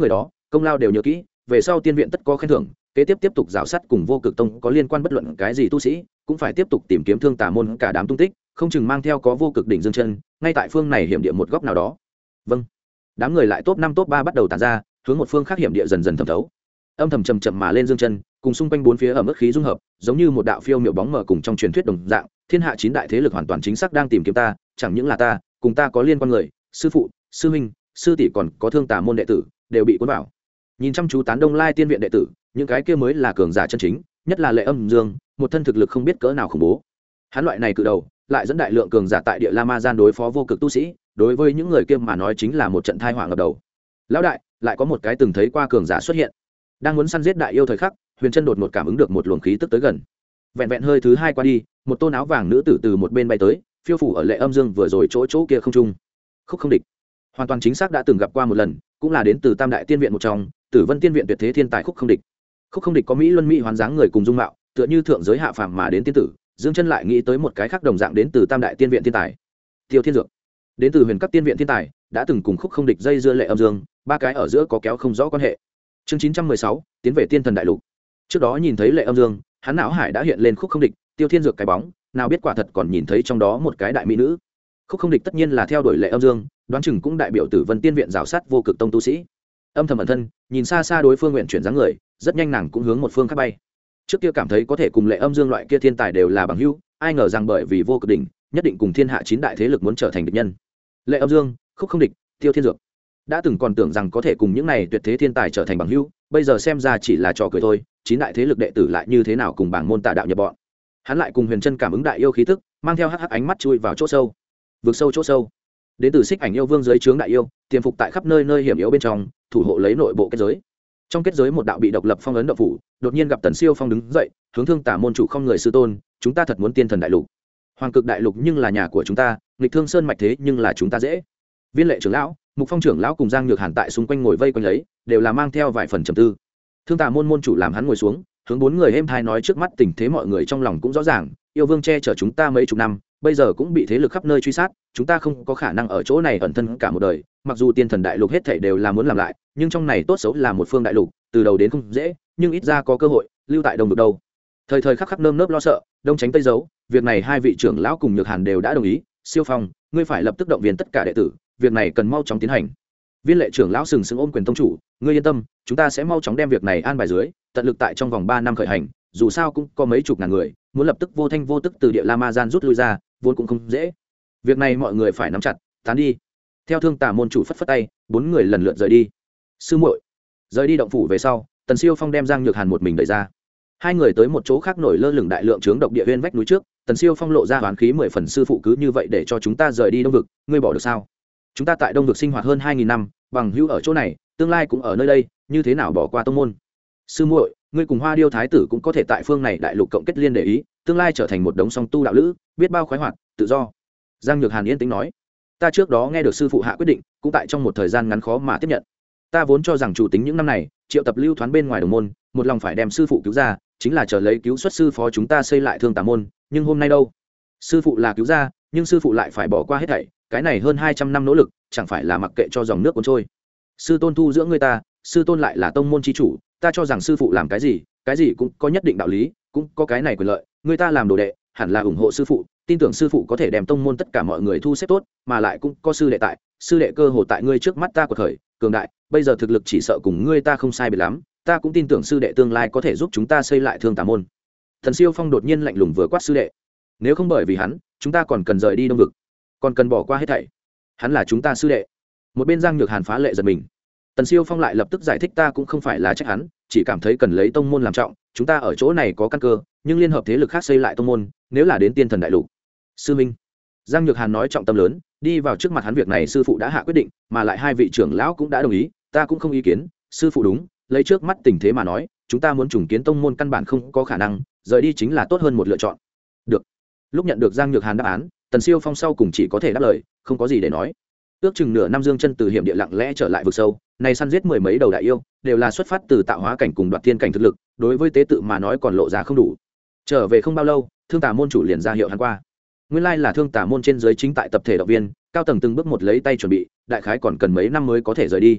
công lao đều nhớ kỹ, về sau tiên viện tất có khen thưởng. Kế tiếp tục rào sát cùng vô cực tông có liên quan bất luận cái gì tu sĩ, cũng phải tiếp tục tìm kiếm Thương Tà môn cả đám tung tích, không chừng mang theo có vô cực đỉnh dương chân, ngay tại phương này hiểm địa một góc nào đó. Vâng. Đám người lại top 5 top 3 bắt đầu tản ra, hướng một phương khác hiểm địa dần dần thẩm thấu. Âm thầm chậm chậm mà lên dương chân, cùng xung quanh bốn phía ở mức khí dung hợp, giống như một đạo phiêu miểu bóng mờ cùng trong truyền thuyết đồng dạng, thiên hạ 9 đại thế lực hoàn toàn chính xác đang tìm kiếm ta, chẳng những là ta, cùng ta có liên quan người, sư phụ, sư huynh, sư tỷ còn có Thương Tà môn đệ tử, đều bị cuốn vào. Nhìn chăm chú Tán Đông Lai tiên viện đệ tử, những cái kia mới là cường giả chân chính, nhất là Lệ Âm Dương, một thân thực lực không biết cỡ nào khủng bố. Hắn loại này cự đầu, lại dẫn đại lượng cường giả tại địa La Ma Gian đối phó vô cực tu sĩ, đối với những người kia mà nói chính là một trận tai họa ngập đầu. Lão đại, lại có một cái từng thấy qua cường giả xuất hiện. Đang muốn săn giết đại yêu thời khắc, Huyền Trân đột ngột cảm ứng được một luồng khí tức tới gần. Vẹn vẹn hơi thứ hai qua đi, một tôn áo vàng nữ tử từ một bên bay tới, phiêu phủ ở Lệ Âm Dương vừa rồi chỗ kia không trung. Khúc Không Địch, hoàn toàn chính xác đã từng gặp qua một lần, cũng là đến từ Tam đại tiên viện một trong, Tử Vân tiên viện tuyệt thế thiên tài Khúc Không Địch. Khúc Không Địch có mỹ luân mỹ hoán dáng người cùng dung mạo, tựa như thượng giới hạ phàm mà đến tiên tử. Dương Chân lại nghĩ tới một cái khác đồng dạng đến từ Tam đại tiên viện thiên tài, Tiêu Thiên Dược. Đến từ Huyền Cấp tiên viện thiên tài, đã từng cùng Khúc Không Địch dây dưa Lệ Âm Dương, ba cái ở giữa có kéo không rõ quan hệ. Chương 916, tiến về Tiên Thần đại lục. Trước đó nhìn thấy Lệ Âm Dương, hắn não hải đã hiện lên Khúc Không Địch, Tiêu Thiên Dược cái bóng, nào biết quả thật còn nhìn thấy trong đó một cái đại mỹ nữ. Khúc Không Địch tất nhiên là theo đuổi Lệ Âm Dương, đoán chừng cũng đại biểu Tử Vân tiên viện rào sát vô cực tông tu sĩ. Âm thầm ẩn thân, nhìn xa xa đối phương nguyện chuyển dáng người, rất nhanh nàng cũng hướng một phương khác bay. Trước kia cảm thấy có thể cùng Lệ Âm Dương loại kia thiên tài đều là bằng hữu, ai ngờ rằng bởi vì vô cực đỉnh, nhất định cùng thiên hạ 9 đại thế lực muốn trở thành địch nhân. Lệ Âm Dương, Khúc Không Địch, Tiêu Thiên Dược, đã từng còn tưởng rằng có thể cùng những này tuyệt thế thiên tài trở thành bằng hữu, bây giờ xem ra chỉ là trò cười thôi. 9 đại thế lực đệ tử lại như thế nào cùng bảng môn tà đạo nhập bọn. Hắn lại cùng Huyền Trân cảm ứng đại yêu khí tức, mang theo hắc ánh mắt chui vào chỗ sâu. Vực sâu chỗ sâu. Đến từ Xích Ảnh yêu vương dưới trướng đại yêu, tiềm phục tại khắp nơi nơi hiểm yếu bên trong, thủ hộ lấy nội bộ kết giới. Trong kết giới một đạo bị độc lập phong ấn động phủ, đột nhiên gặp Tần Siêu Phong đứng dậy, hướng Thương Tà môn chủ không người sư tôn, chúng ta thật muốn Tiên Thần đại lục. Hoàng Cực đại lục nhưng là nhà của chúng ta, nghịch Thương Sơn mạch thế nhưng là chúng ta dễ. Viên Lệ trưởng lão, Mục Phong trưởng lão cùng Giang Nhược Hàn tại xung quanh ngồi vây quanh lấy, đều là mang theo vài phần trầm tư. Thương Tà môn môn chủ làm hắn ngồi xuống, hướng bốn người êm thai nói trước mắt tình thế mọi người trong lòng cũng rõ ràng, yêu vương che chở chúng ta mấy chục năm, bây giờ cũng bị thế lực khắp nơi truy sát, chúng ta không có khả năng ở chỗ này ẩn thân cả một đời. Mặc dù Tiên Thần đại lục hết thảy đều là muốn làm lại, nhưng trong này tốt xấu là một phương đại lục, từ đầu đến không dễ, nhưng ít ra có cơ hội lưu tại đông được đâu. Thời thời khắc khắc nơm nớp lo sợ, đông tránh tây giấu, việc này hai vị trưởng lão cùng Nhược Hàn đều đã đồng ý. Siêu Phong, ngươi phải lập tức động viên tất cả đệ tử, việc này cần mau chóng tiến hành. Viên Lệ trưởng lão sừng sững ôm quyền tông chủ, ngươi yên tâm, chúng ta sẽ mau chóng đem việc này an bài dưới, tận lực tại trong vòng 3 năm khởi hành, dù sao cũng có mấy chục ngàn người, muốn lập tức vô thanh vô tức từ địa La Ma Gian rút lui ra, vốn cũng không dễ. Việc này mọi người phải nắm chặt, tán đi. Theo Thương Tà môn chủ phất phất tay, 4 người lần lượt rời đi. Sư muội, rời đi động phủ về sau, Tần Siêu Phong đem Giang Nhược Hàn một mình đẩy ra. Hai người tới một chỗ khác nổi lơ lửng đại lượng chướng độc địa huyên vách núi trước, Tần Siêu Phong lộ ra oán khí 10 phần, sư phụ cứ như vậy để cho chúng ta rời đi Đông vực, ngươi bỏ được sao? Chúng ta tại Đông vực sinh hoạt hơn 2000 năm, bằng hữu ở chỗ này, tương lai cũng ở nơi đây, như thế nào bỏ qua tông môn? Sư muội, ngươi cùng Hoa Điêu thái tử cũng có thể tại phương này đại lục cộng kết liên để ý, tương lai trở thành một đống song tu đạo lữ, biết bao khoái hoạt, tự do. Giang Nhược Hàn yên tĩnh nói, ta trước đó nghe được sư phụ hạ quyết định, cũng tại trong một thời gian ngắn khó mà tiếp nhận. Ta vốn cho rằng chủ tính những năm này, triệu tập lưu thoán bên ngoài đồng môn, một lòng phải đem sư phụ cứu ra, chính là chờ lấy cứu xuất sư phó chúng ta xây lại Thương Tà môn, nhưng hôm nay đâu? Sư phụ là cứu ra, nhưng sư phụ lại phải bỏ qua hết thảy, cái này hơn 200 năm nỗ lực, chẳng phải là mặc kệ cho dòng nước cuốn trôi. Sư tôn thu dưỡng người ta, sư tôn lại là tông môn chi chủ, ta cho rằng sư phụ làm cái gì cũng có nhất định đạo lý, cũng có cái này quyền lợi, người ta làm đồ đệ, hẳn là ủng hộ sư phụ, tin tưởng sư phụ có thể đem tông môn tất cả mọi người thu xếp tốt, mà lại cũng có sư đệ tại, sư đệ cơ hồ tại ngươi trước mắt ta của thời cường đại, bây giờ thực lực chỉ sợ cùng ngươi ta không sai biệt lắm, ta cũng tin tưởng sư đệ tương lai có thể giúp chúng ta xây lại Thương Tà môn. Thần Siêu Phong đột nhiên lạnh lùng vừa quát sư đệ, nếu không bởi vì hắn, chúng ta còn cần rời đi Đông vực, còn cần bỏ qua hết thảy. Hắn là chúng ta sư đệ. Một bên Giang Nhược Hàn phá lệ giật mình. Tần Siêu Phong lại lập tức giải thích, ta cũng không phải là trách hắn, chỉ cảm thấy cần lấy tông môn làm trọng, chúng ta ở chỗ này có căn cơ, nhưng liên hợp thế lực khác xây lại tông môn, nếu là đến Tiên Thần đại lục. Sư minh. Giang Nhược Hàn nói trọng tâm lớn, đi vào trước mặt hắn, việc này sư phụ đã hạ quyết định, mà lại hai vị trưởng lão cũng đã đồng ý, ta cũng không ý kiến, sư phụ đúng, lấy trước mắt tình thế mà nói, chúng ta muốn trùng kiến tông môn căn bản không có khả năng, rời đi chính là tốt hơn một lựa chọn. Được. Lúc nhận được Giang Nhược Hàn đáp án, Tần Siêu Phong sau cùng chỉ có thể đáp lời, không có gì để nói. Ước chừng nửa năm Dương Chân từ hiểm địa lặng lẽ trở lại vực sâu, này săn giết mười mấy đầu đại yêu, đều là xuất phát từ tạo hóa cảnh cùng đoạt thiên cảnh thực lực, đối với tế tự mà nói còn lộ ra không đủ. Trở về không bao lâu, Thương Tà môn chủ liền ra hiệu hắn qua. Nguyên lai là Thương Tà môn trên dưới chính tại tập thể động viên, cao tầng từng bước một lấy tay chuẩn bị, đại khái còn cần mấy năm mới có thể rời đi.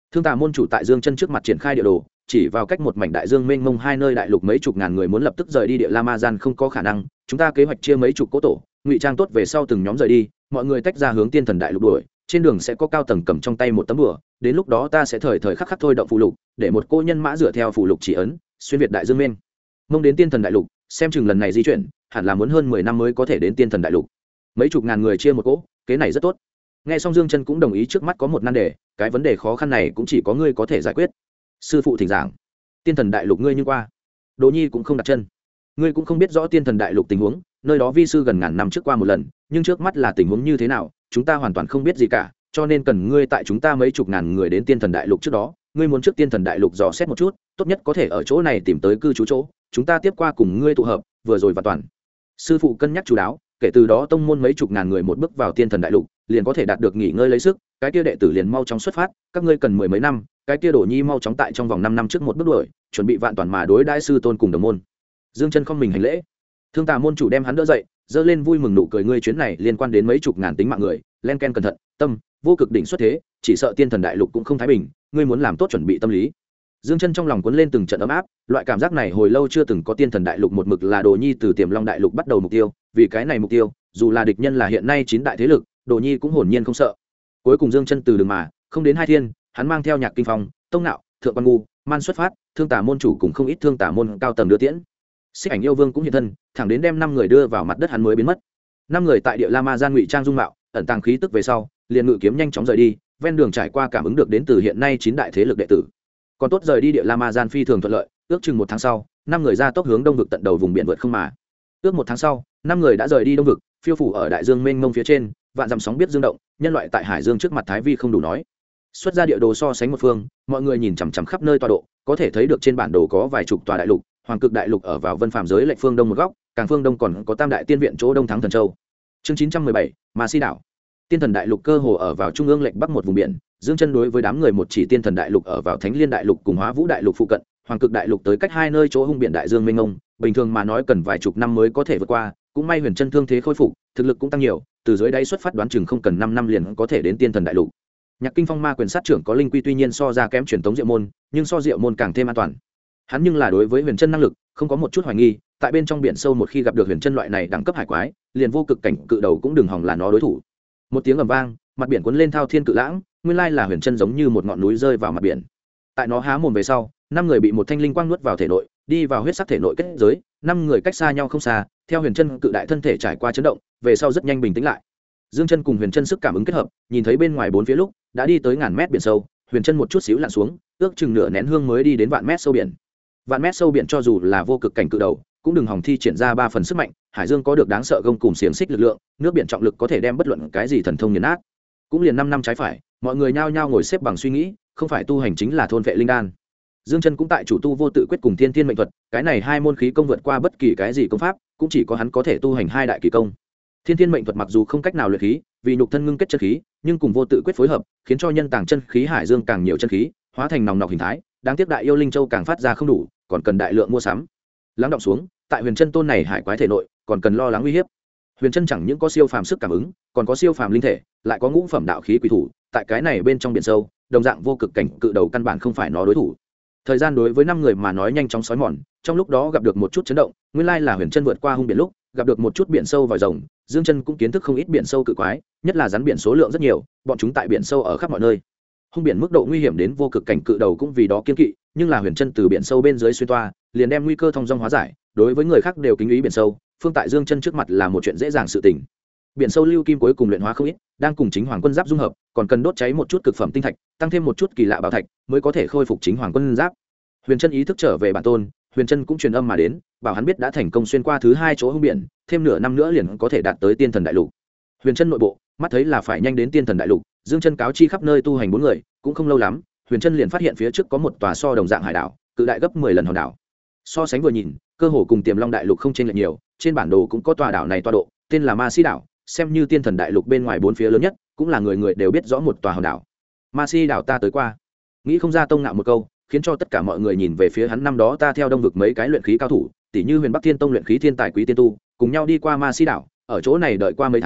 Thương Tà môn chủ tại Dương Chân trước mặt triển khai địa đồ, chỉ vào cách một mảnh đại dương mênh mông hai nơi đại lục mấy chục ngàn người muốn lập tức rời đi địa La Ma Gian không có khả năng, chúng ta kế hoạch chia mấy chục cỗ tổ, ngụy trang tốt về sau từng nhóm rời đi, mọi người tách ra hướng tiên thần đại lục đuổi, trên đường sẽ có cao tầng cầm trong tay một tấm bùa, đến lúc đó ta sẽ thời thời khắc khắc thôi động phù lục, để một cô nhân mã dựa theo phù lục chỉ ấn, xuyên việt đại dương mênh mông đến tiên thần đại lục, xem chừng lần này di chuyển, hẳn là muốn hơn 10 năm mới có thể đến tiên thần đại lục. Mấy chục ngàn người chia một cỗ, kế này rất tốt. Nghe xong Dương Chân cũng đồng ý trước mắt có một nan đề, cái vấn đề khó khăn này cũng chỉ có ngươi có thể giải quyết. Sư phụ thỉnh giảng. Tiên thần đại lục ngươi nhưng qua. Đỗ Nhi cũng không đặt chân. Ngươi cũng không biết rõ tiên thần đại lục tình huống, nơi đó vi sư gần ngàn năm trước qua một lần, nhưng trước mắt là tình huống như thế nào, chúng ta hoàn toàn không biết gì cả, cho nên cần ngươi tại chúng ta mấy chục ngàn người đến tiên thần đại lục trước đó, ngươi muốn trước tiên thần đại lục dò xét một chút, tốt nhất có thể ở chỗ này tìm tới cư trú chỗ, chúng ta tiếp qua cùng ngươi tụ hợp, vừa rồi và toàn. Sư phụ cân nhắc chú đáo, kể từ đó tông môn mấy chục ngàn người một bước vào tiên thần đại lục, liền có thể đạt được nghỉ ngơi lấy sức, cái kia đệ tử liền mau chóng xuất phát, các ngươi cần 10 mấy năm, cái kia Đỗ Nhi mau chóng tại trong vòng 5 năm trước một bước đuổi, chuẩn bị vạn toàn mà đối đãi sư tôn cùng đồng môn. Dương Chân không mình hành lễ. Thương Tà môn chủ đem hắn đỡ dậy, giơ lên vui mừng nụ cười, ngươi chuyến này liên quan đến mấy chục ngàn tính mạng người, len ken cẩn thận, tâm, vô cực đỉnh xuất thế, chỉ sợ tiên thần đại lục cũng không thái bình, ngươi muốn làm tốt chuẩn bị tâm lý. Dương Chân trong lòng cuốn lên từng trận ấm áp, loại cảm giác này hồi lâu chưa từng có, tiên thần đại lục một mực là Đồ Nhi từ Tiềm Long đại lục bắt đầu mục tiêu, vì cái này mục tiêu, dù là địch nhân là hiện nay 9 đại thế lực, Đồ Nhi cũng hồn nhiên không sợ. Cuối cùng Dương Chân từ đường mà, không đến 2 thiên, hắn mang theo Nhạc Kinh Phong, Tông Nạo, Thượng Quan Ngu, Man xuất phát, Thương Tà môn chủ cùng không ít Thương Tà môn cao tầng đưa tiễn. Xích Ảnh yêu vương cũng hiện thân, thẳng đến đem 5 người đưa vào mặt đất hắn mới biến mất. 5 người tại địa La Ma Gian ngụy trang dung mạo, ẩn tàng khí tức về sau, liền ngự kiếm nhanh chóng rời đi, ven đường trải qua cảm ứng được đến từ hiện nay 9 đại thế lực đệ tử. Còn tốt rời đi địa La Ma Gian phi thường thuận lợi, ước chừng 1 tháng sau, 5 người ra tốc hướng đông vực tận đầu vùng biển vượt không mà. Ước 1 tháng sau, 5 người đã rời đi đông vực, phiêu phủ ở đại dương mênh mông phía trên, vạn dặm sóng biết dương động, nhân loại tại hải dương trước mặt thái vi không đủ nói. Xuất ra địa đồ so sánh một phương, mọi người nhìn chằm chằm khắp nơi tọa độ, có thể thấy được trên bản đồ có vài chục tòa đại lục, Hoàng Cực đại lục ở vào Vân Phàm giới lệch phương đông một góc, càng phương đông còn có Tam đại tiên viện chỗ đông thắng thần châu. Chương 917, Ma Si đảo. Tiên thần đại lục cơ hồ ở vào trung ương lệch bắc một vùng biển, Dương Chân đối với đám người một chỉ tiên thần đại lục ở vào Thánh Liên đại lục cùng Hóa Vũ đại lục phụ cận, Hoàng Cực đại lục tới cách 2 nơi chỗ hung biển đại dương mênh mông, bình thường mà nói cần vài chục năm mới có thể vượt qua, cũng may Huyền Chân thương thế khôi phục, thực lực cũng tăng nhiều, từ dưới đáy xuất phát đoán chừng không cần 5 năm liền có thể đến tiên thần đại lục. Nhạc Kinh Phong ma quyền sát trưởng có linh quy tuy nhiên so ra kém truyền thống Diệu môn, nhưng so Diệu môn càng thêm an toàn. Hắn nhưng là đối với Huyền Chân năng lực không có một chút hoài nghi, tại bên trong biển sâu một khi gặp được Huyền Chân loại này đẳng cấp hải quái, liền vô cực cảnh cự đầu cũng đừng hòng là nó đối thủ. Một tiếng ầm vang, mặt biển cuốn lên thao thiên cự lãng, nguyên lai là Huyền Chân giống như một ngọn núi rơi vào mặt biển. Tại nó há mồm về sau, 5 người bị một thanh linh quang nuốt vào thể nội, đi vào huyết sắc thể nội kết giới, 5 người cách xa nhau không xa, theo Huyền Chân cự đại thân thể trải qua chấn động, về sau rất nhanh bình tĩnh lại. Dương Chân cùng Huyền Chân sức cảm ứng kết hợp, nhìn thấy bên ngoài bốn phía lúc, đã đi tới ngàn mét biển sâu, Huyền Chân một chút xíu lặn xuống, ước chừng nửa nén hương mới đi đến vạn mét sâu biển. Vạn mét sâu biển cho dù là vô cực cảnh cự đầu, cũng đừng hòng thi triển ra 3 phần sức mạnh, hải dương có được đáng sợ gông cùng xiềng xích lực lượng, nước biển trọng lực có thể đem bất luận cái gì thần thông nghiền nát. Cũng liền 5 năm trái phải, mọi người nhao nhao ngồi xếp bằng suy nghĩ, không phải tu hành chính là thôn vệ linh đan. Dương Chân cũng tại chủ tu vô tự quyết cùng thiên thiên mệnh thuật, cái này 2 môn khí công vượt qua bất kỳ cái gì công pháp, cũng chỉ có hắn có thể tu hành 2 đại kỳ công. Thiên thiên mệnh thuật mặc dù không cách nào luyện khí, vì nhục thân ngưng kết chân khí, nhưng cùng vô tự quyết phối hợp, khiến cho nhân tàng chân khí hải dương càng nhiều chân khí, hóa thành nòng nọc hình thái, đáng tiếc đại yêu linh châu càng phát ra không đủ, còn cần đại lượng mua sắm. Lắng động xuống, tại Huyền Chân tôn này hải quái thể nội, còn cần lo lắng nguy hiểm. Huyền Chân chẳng những có siêu phàm sức cảm ứng, còn có siêu phàm linh thể, lại có ngũ phẩm đạo khí quỷ thủ, tại cái này bên trong biển sâu, đồng dạng vô cực cảnh cự đầu căn bản không phải nó đối thủ. Thời gian đối với 5 người mà nói nhanh chóng sói mòn, trong lúc đó gặp được một chút chấn động, nguyên lai là Huyền Chân vượt qua hung biển lúc, gặp được một chút biển sâu vòi rồng, Dương Chân cũng kiến thức không ít biển sâu cự quái, nhất là rắn biển số lượng rất nhiều, bọn chúng tại biển sâu ở khắp mọi nơi. Hung biển mức độ nguy hiểm đến vô cực cảnh cự đầu cũng vì đó kiên kỵ, nhưng là Huyền Chân từ biển sâu bên dưới xuyên toa, liền đem nguy cơ thông dong hóa giải, đối với người khác đều kính ý biển sâu, phương tại Dương Chân trước mặt là một chuyện dễ dàng sự tình. Biển sâu lưu kim cuối cùng luyện hóa không ít, đang cùng chính hoàng quân giáp dung hợp, còn cần đốt cháy một chút cực phẩm tinh thạch, tăng thêm một chút kỳ lạ bảo thạch, mới có thể khôi phục chính hoàng quân giáp. Huyền Chân ý thức trở về bản tôn, Huyền Chân cũng truyền âm mà đến, bảo hắn biết đã thành công xuyên qua thứ 2 chỗ hung biển, thêm nửa năm nữa liền có thể đạt tới tiên thần đại lục. Huyền Chân nội bộ, mắt thấy là phải nhanh đến tiên thần đại lục, Dương Chân cáo chi khắp nơi tu hành 4 người, cũng không lâu lắm, Huyền Chân liền phát hiện phía trước có một tòa so đồng dạng hải đảo, cự đại gấp 10 lần hòn đảo. So sánh vừa nhìn, cơ hồ cùng Tiềm Long đại lục không chênh lệch nhiều, trên bản đồ cũng có tòa đảo này tọa độ, tên là Ma Si đảo, xem như tiên thần đại lục bên ngoài 4 phía lớn nhất, cũng là người người đều biết rõ một tòa hòn đảo. Ma Si đảo ta tới qua. Nghĩ không ra Tông Ngạo một câu, khiến cho tất cả mọi người nhìn về phía hắn. Năm đó ta theo đông vực mấy cái luyện khí cao thủ, tỷ như Huyền Bắc Thiên Tông luyện khí thiên tài Quý Tiên Tu, cùng nhau đi qua Ma Si đảo, ở chỗ này đợi qua mấy tháng,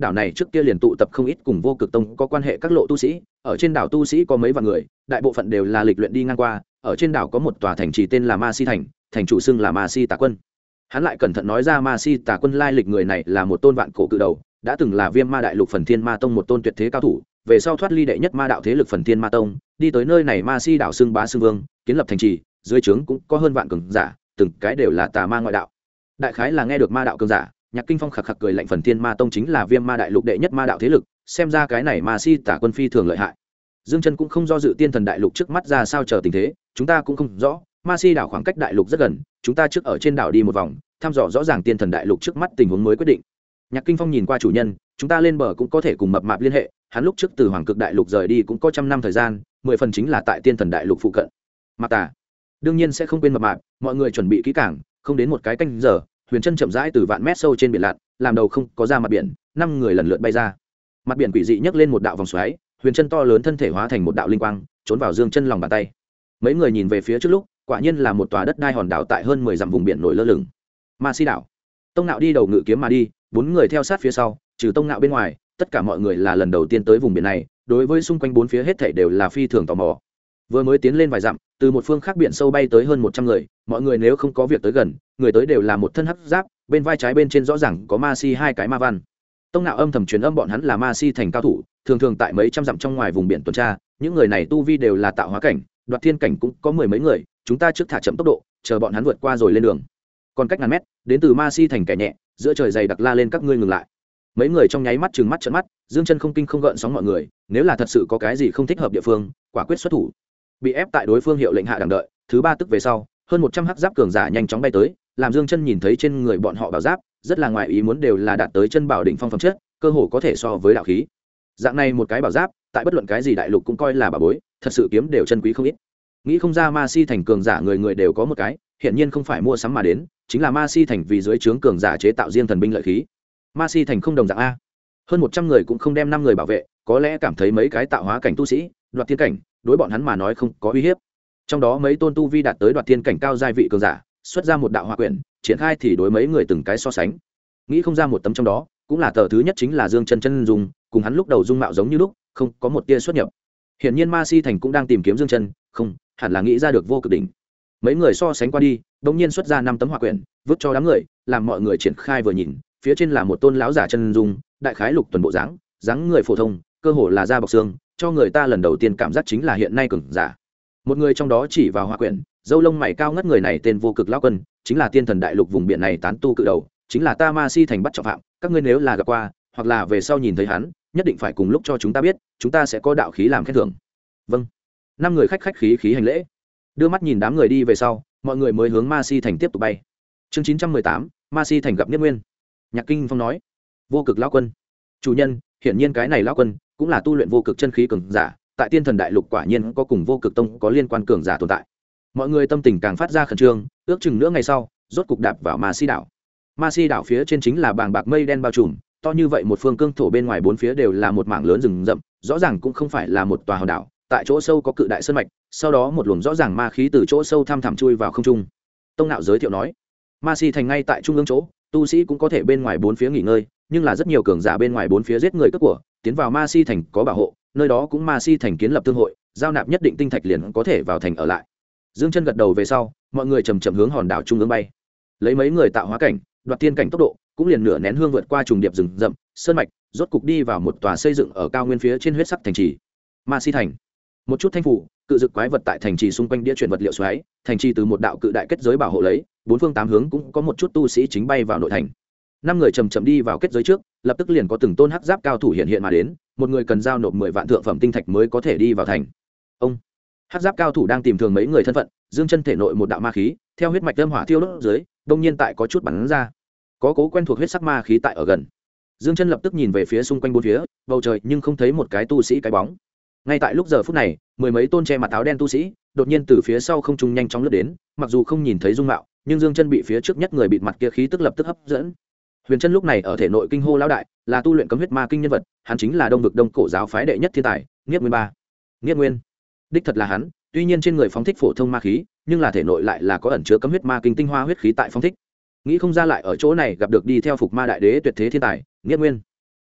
đảo này trước kia liền tụ tập không ít cùng vô cực tông có quan hệ các lộ tu sĩ, ở trên đảo tu sĩ có mấy vạn người, đại bộ phận đều là lịch luyện đi ngang qua. Ở trên đảo có một tòa thành trì tên là Ma Si thành, thành chủ xưng là Ma Si Tà Quân. Hắn lại cẩn thận nói ra Ma Si Tà Quân lai lịch, người này là một tôn vạn cổ cự đầu, đã từng là Viêm Ma đại lục Phần Thiên Ma tông một tôn tuyệt thế cao thủ, về sau thoát ly đệ nhất ma đạo thế lực Phần Thiên Ma tông, đi tới nơi này Ma Si đảo xưng bá xưng vương, kiến lập thành trì, dưới trướng cũng có hơn vạn cường giả, từng cái đều là tà ma ngoại đạo. Đại khái là nghe được ma đạo cường giả, Nhạc Kinh Phong khạc khạc cười lạnh, Phần Thiên Ma tông chính là Viêm Ma đại lục đệ nhất ma đạo thế lực, xem ra cái này Ma Si Tà Quân phi thường lợi hại. Dương Chân cũng không do dự Tiên Thần đại lục trước mắt ra sao chờ tình thế, chúng ta cũng không rõ, Ma Si đảo khoảng cách đại lục rất gần, chúng ta trước ở trên đảo đi một vòng, thăm dò rõ ràng Tiên Thần đại lục trước mắt tình huống mới quyết định. Nhạc Kinh Phong nhìn qua chủ nhân, chúng ta lên bờ cũng có thể cùng mập mạp liên hệ, hắn lúc trước từ Hoàng Cực đại lục rời đi cũng có trăm năm thời gian, 10 phần chính là tại Tiên Thần đại lục phụ cận. Mạc Tà đương nhiên sẽ không quên mập mạp, mọi người chuẩn bị kỹ càng, không đến một cái canh giờ, Huyền Chân chậm rãi từ vạn mét sâu trên biển lặn, làm đầu không có ra mặt biển, 5 người lần lượt bay ra. Mặt biển quỷ dị nhấc lên một đạo vòng xoáy, Huyền Chân to lớn thân thể hóa thành một đạo linh quang, trốn vào Dương Chân lòng bàn tay. Mấy người nhìn về phía trước lúc, quả nhiên là một tòa đất đai hòn đảo tại hơn 10 dặm vùng biển nổi lơ lửng. Ma Si đảo. Tông Nạo đi đầu ngự kiếm mà đi, 4 người theo sát phía sau, trừ Tông Nạo bên ngoài, tất cả mọi người là lần đầu tiên tới vùng biển này, đối với xung quanh bốn phía hết thảy đều là phi thường tò mò. Vừa mới tiến lên vài dặm, từ một phương khác biển sâu bay tới hơn 100 người, mọi người nếu không có việc tới gần, người tới đều là một thân hắc giáp, bên vai trái bên trên rõ ràng có Ma Si hai cái ma văn. Tông Nạo âm thầm truyền âm bọn hắn là Ma Si thành cao thủ, thường thường tại mấy trăm dặm trong ngoài vùng biển tuần tra, những người này tu vi đều là tạo hóa cảnh, đoạt thiên cảnh cũng có 10 mấy người, chúng ta trước thả chậm tốc độ, chờ bọn hắn vượt qua rồi lên đường. Còn cách ngàn mét, đến từ Ma Si thành kẻ nhẹ, giữa trời dày đặc la lên các ngươi ngừng lại. Mấy người trong nháy mắt trừng mắt trợn mắt, Dương Chân không kinh không gợn sóng mọi người, nếu là thật sự có cái gì không thích hợp địa phương, quả quyết xuất thủ. Bị ép tại đối phương hiệu lệnh hạ đẳng đợi, thứ 3 tức về sau, hơn 100 hắc giáp cường giả nhanh chóng bay tới, làm Dương Chân nhìn thấy trên người bọn họ bảo giáp, rất là ngoài ý muốn đều là đạt tới chân bảo đỉnh phong phẩm chất, cơ hồ có thể so với đạo khí. Dạng này một cái bảo giáp, tại bất luận cái gì đại lục cũng coi là bảo bối, thật sự kiếm đều chân quý không ít. Nghĩ không ra Ma Si thành cường giả người người đều có một cái, hiện nhiên không phải mua sắm mà đến, chính là Ma Si thành vì dưới trướng cường giả chế tạo riêng thần binh lợi khí. Ma Si thành không đồng dạng a. Hơn 100 người cũng không đem 5 người bảo vệ, có lẽ cảm thấy mấy cái tạo hóa cảnh tu sĩ, đoạt thiên cảnh, đối bọn hắn mà nói không có uy hiếp. Trong đó mấy tôn tu vi đạt tới đoạt thiên cảnh cao giai vị cường giả, xuất ra một đạo hỏa quyển, triển khai thì đối mấy người từng cái so sánh. Nghĩ không ra một tấm trong đó, cũng là tờ thứ nhất chính là Dương Chân chân dùng, cùng hắn lúc đầu dung mạo giống như lúc, không có một tia xuất nhập. Hiển nhiên Ma Si thành cũng đang tìm kiếm Dương Chân, không, hẳn là nghĩ ra được vô cực đỉnh. Mấy người so sánh qua đi, đột nhiên xuất ra 5 tấm hỏa quyển, vứt cho đám người, làm mọi người triển khai vừa nhìn, phía trên là một tôn lão giả chân dung, đại khái lục tuần bộ dáng, dáng người phổ thông, cơ hồ là da bọc xương, cho người ta lần đầu tiên cảm giác chính là hiện nay cường giả. Một người trong đó chỉ vào hỏa quyển, râu lông mày cao ngất người này tên Vô Cực lão quân, chính là Tiên Thần đại lục vùng biển này tán tu cự đầu, chính là ta Ma Si thành bắt trọng phạm, các ngươi nếu là gặp qua, hoặc là về sau nhìn thấy hắn, nhất định phải cùng lúc cho chúng ta biết, chúng ta sẽ có đạo khí làm khen thưởng. Vâng. 5 người khách khí hành lễ, đưa mắt nhìn đám người đi về sau, mọi người mới hướng Ma Si thành tiếp tục bay. Chương 918, Ma Si thành gặp Niết Nguyên. Nhạc Kinh Phong nói, Vô Cực lão quân, chủ nhân, hiển nhiên cái này lão quân cũng là tu luyện vô cực chân khí cường giả, tại Tiên Thần đại lục quả nhiên có cùng Vô Cực tông có liên quan cường giả tồn tại. Mọi người tâm tình càng phát ra khẩn trương, ước chừng nửa ngày sau, rốt cục đạp vào Ma Si đảo. Ma Si đảo phía trên chính là bàng bạc mây đen bao trùm, to như vậy một phương cương thổ, bên ngoài bốn phía đều là một mảng lớn rừng rậm, rõ ràng cũng không phải là một tòa hòn đảo, tại chỗ sâu có cự đại sơn mạch, sau đó một luồng rõ ràng ma khí từ chỗ sâu thăm thẳm chui vào không trung. Tông Nạo giới thiệu nói, Ma Si thành ngay tại trung ương chỗ, tu sĩ cũng có thể bên ngoài bốn phía nghỉ ngơi, nhưng là rất nhiều cường giả bên ngoài bốn phía giết người cướp của, tiến vào Ma Si thành có bảo hộ, nơi đó cũng Ma Si thành kiến lập thương hội, giao nạp nhất định tinh thạch liền có thể vào thành ở lại. Dương Chân gật đầu về sau, mọi người chậm chậm hướng hòn đảo trung ương bay. Lấy mấy người tạo hóa cảnh, đoạt thiên cảnh tốc độ, cũng liền nửa nén hương vượt qua trùng điệp rừng rậm, sơn mạch, rốt cục đi vào một tòa xây dựng ở cao nguyên phía trên huyết sắc thành trì. Ma Si thành. Một chút thanh phủ, cự dực quái vật tại thành trì xung quanh đĩa chuyển vật liệu xoáy, thành trì từ một đạo cự đại kết giới bảo hộ lấy, bốn phương tám hướng cũng có một chút tu sĩ chính bay vào nội thành. 5 người chậm chậm đi vào kết giới trước, lập tức liền có từng tôn hắc giáp cao thủ hiện hiện mà đến, một người cần giao nộp 10 vạn thượng phẩm tinh thạch mới có thể đi vào thành. Ông hắc giáp cao thủ đang tìm thường mấy người thân phận, Dương Chân thể nội một đạo ma khí, theo huyết mạch âm hỏa thiêu đốt dưới, đông nhiên tại có chút bắn ra. Có cố quen thuộc huyết sắc ma khí tại ở gần. Dương Chân lập tức nhìn về phía xung quanh bốn phía, bầu trời nhưng không thấy một cái tu sĩ cái bóng. Ngay tại lúc giờ phút này, 10 mấy tôn che mặt áo đen tu sĩ, đột nhiên từ phía sau không trung nhanh chóng lướt đến, mặc dù không nhìn thấy dung mạo, nhưng Dương Chân bị phía trước nhất người bịt mặt kia khí tức lập tức hấp dẫn. Huyền Chân lúc này ở thể nội kinh hô lão đại, là tu luyện cấm huyết ma kinh nhân vật, hắn chính là Đông vực Đông cổ giáo phái đệ nhất thiên tài, Niết Nguyên ba. Niết Nguyên, đích thật là hắn, tuy nhiên trên người phóng thích phổ thông ma khí, nhưng là thể nội lại là có ẩn chứa cấm huyết ma kinh tinh hoa huyết khí tại phóng thích. Nghĩ không ra lại ở chỗ này gặp được đi theo phục ma đại đế tuyệt thế thiên tài, Niết Nguyên.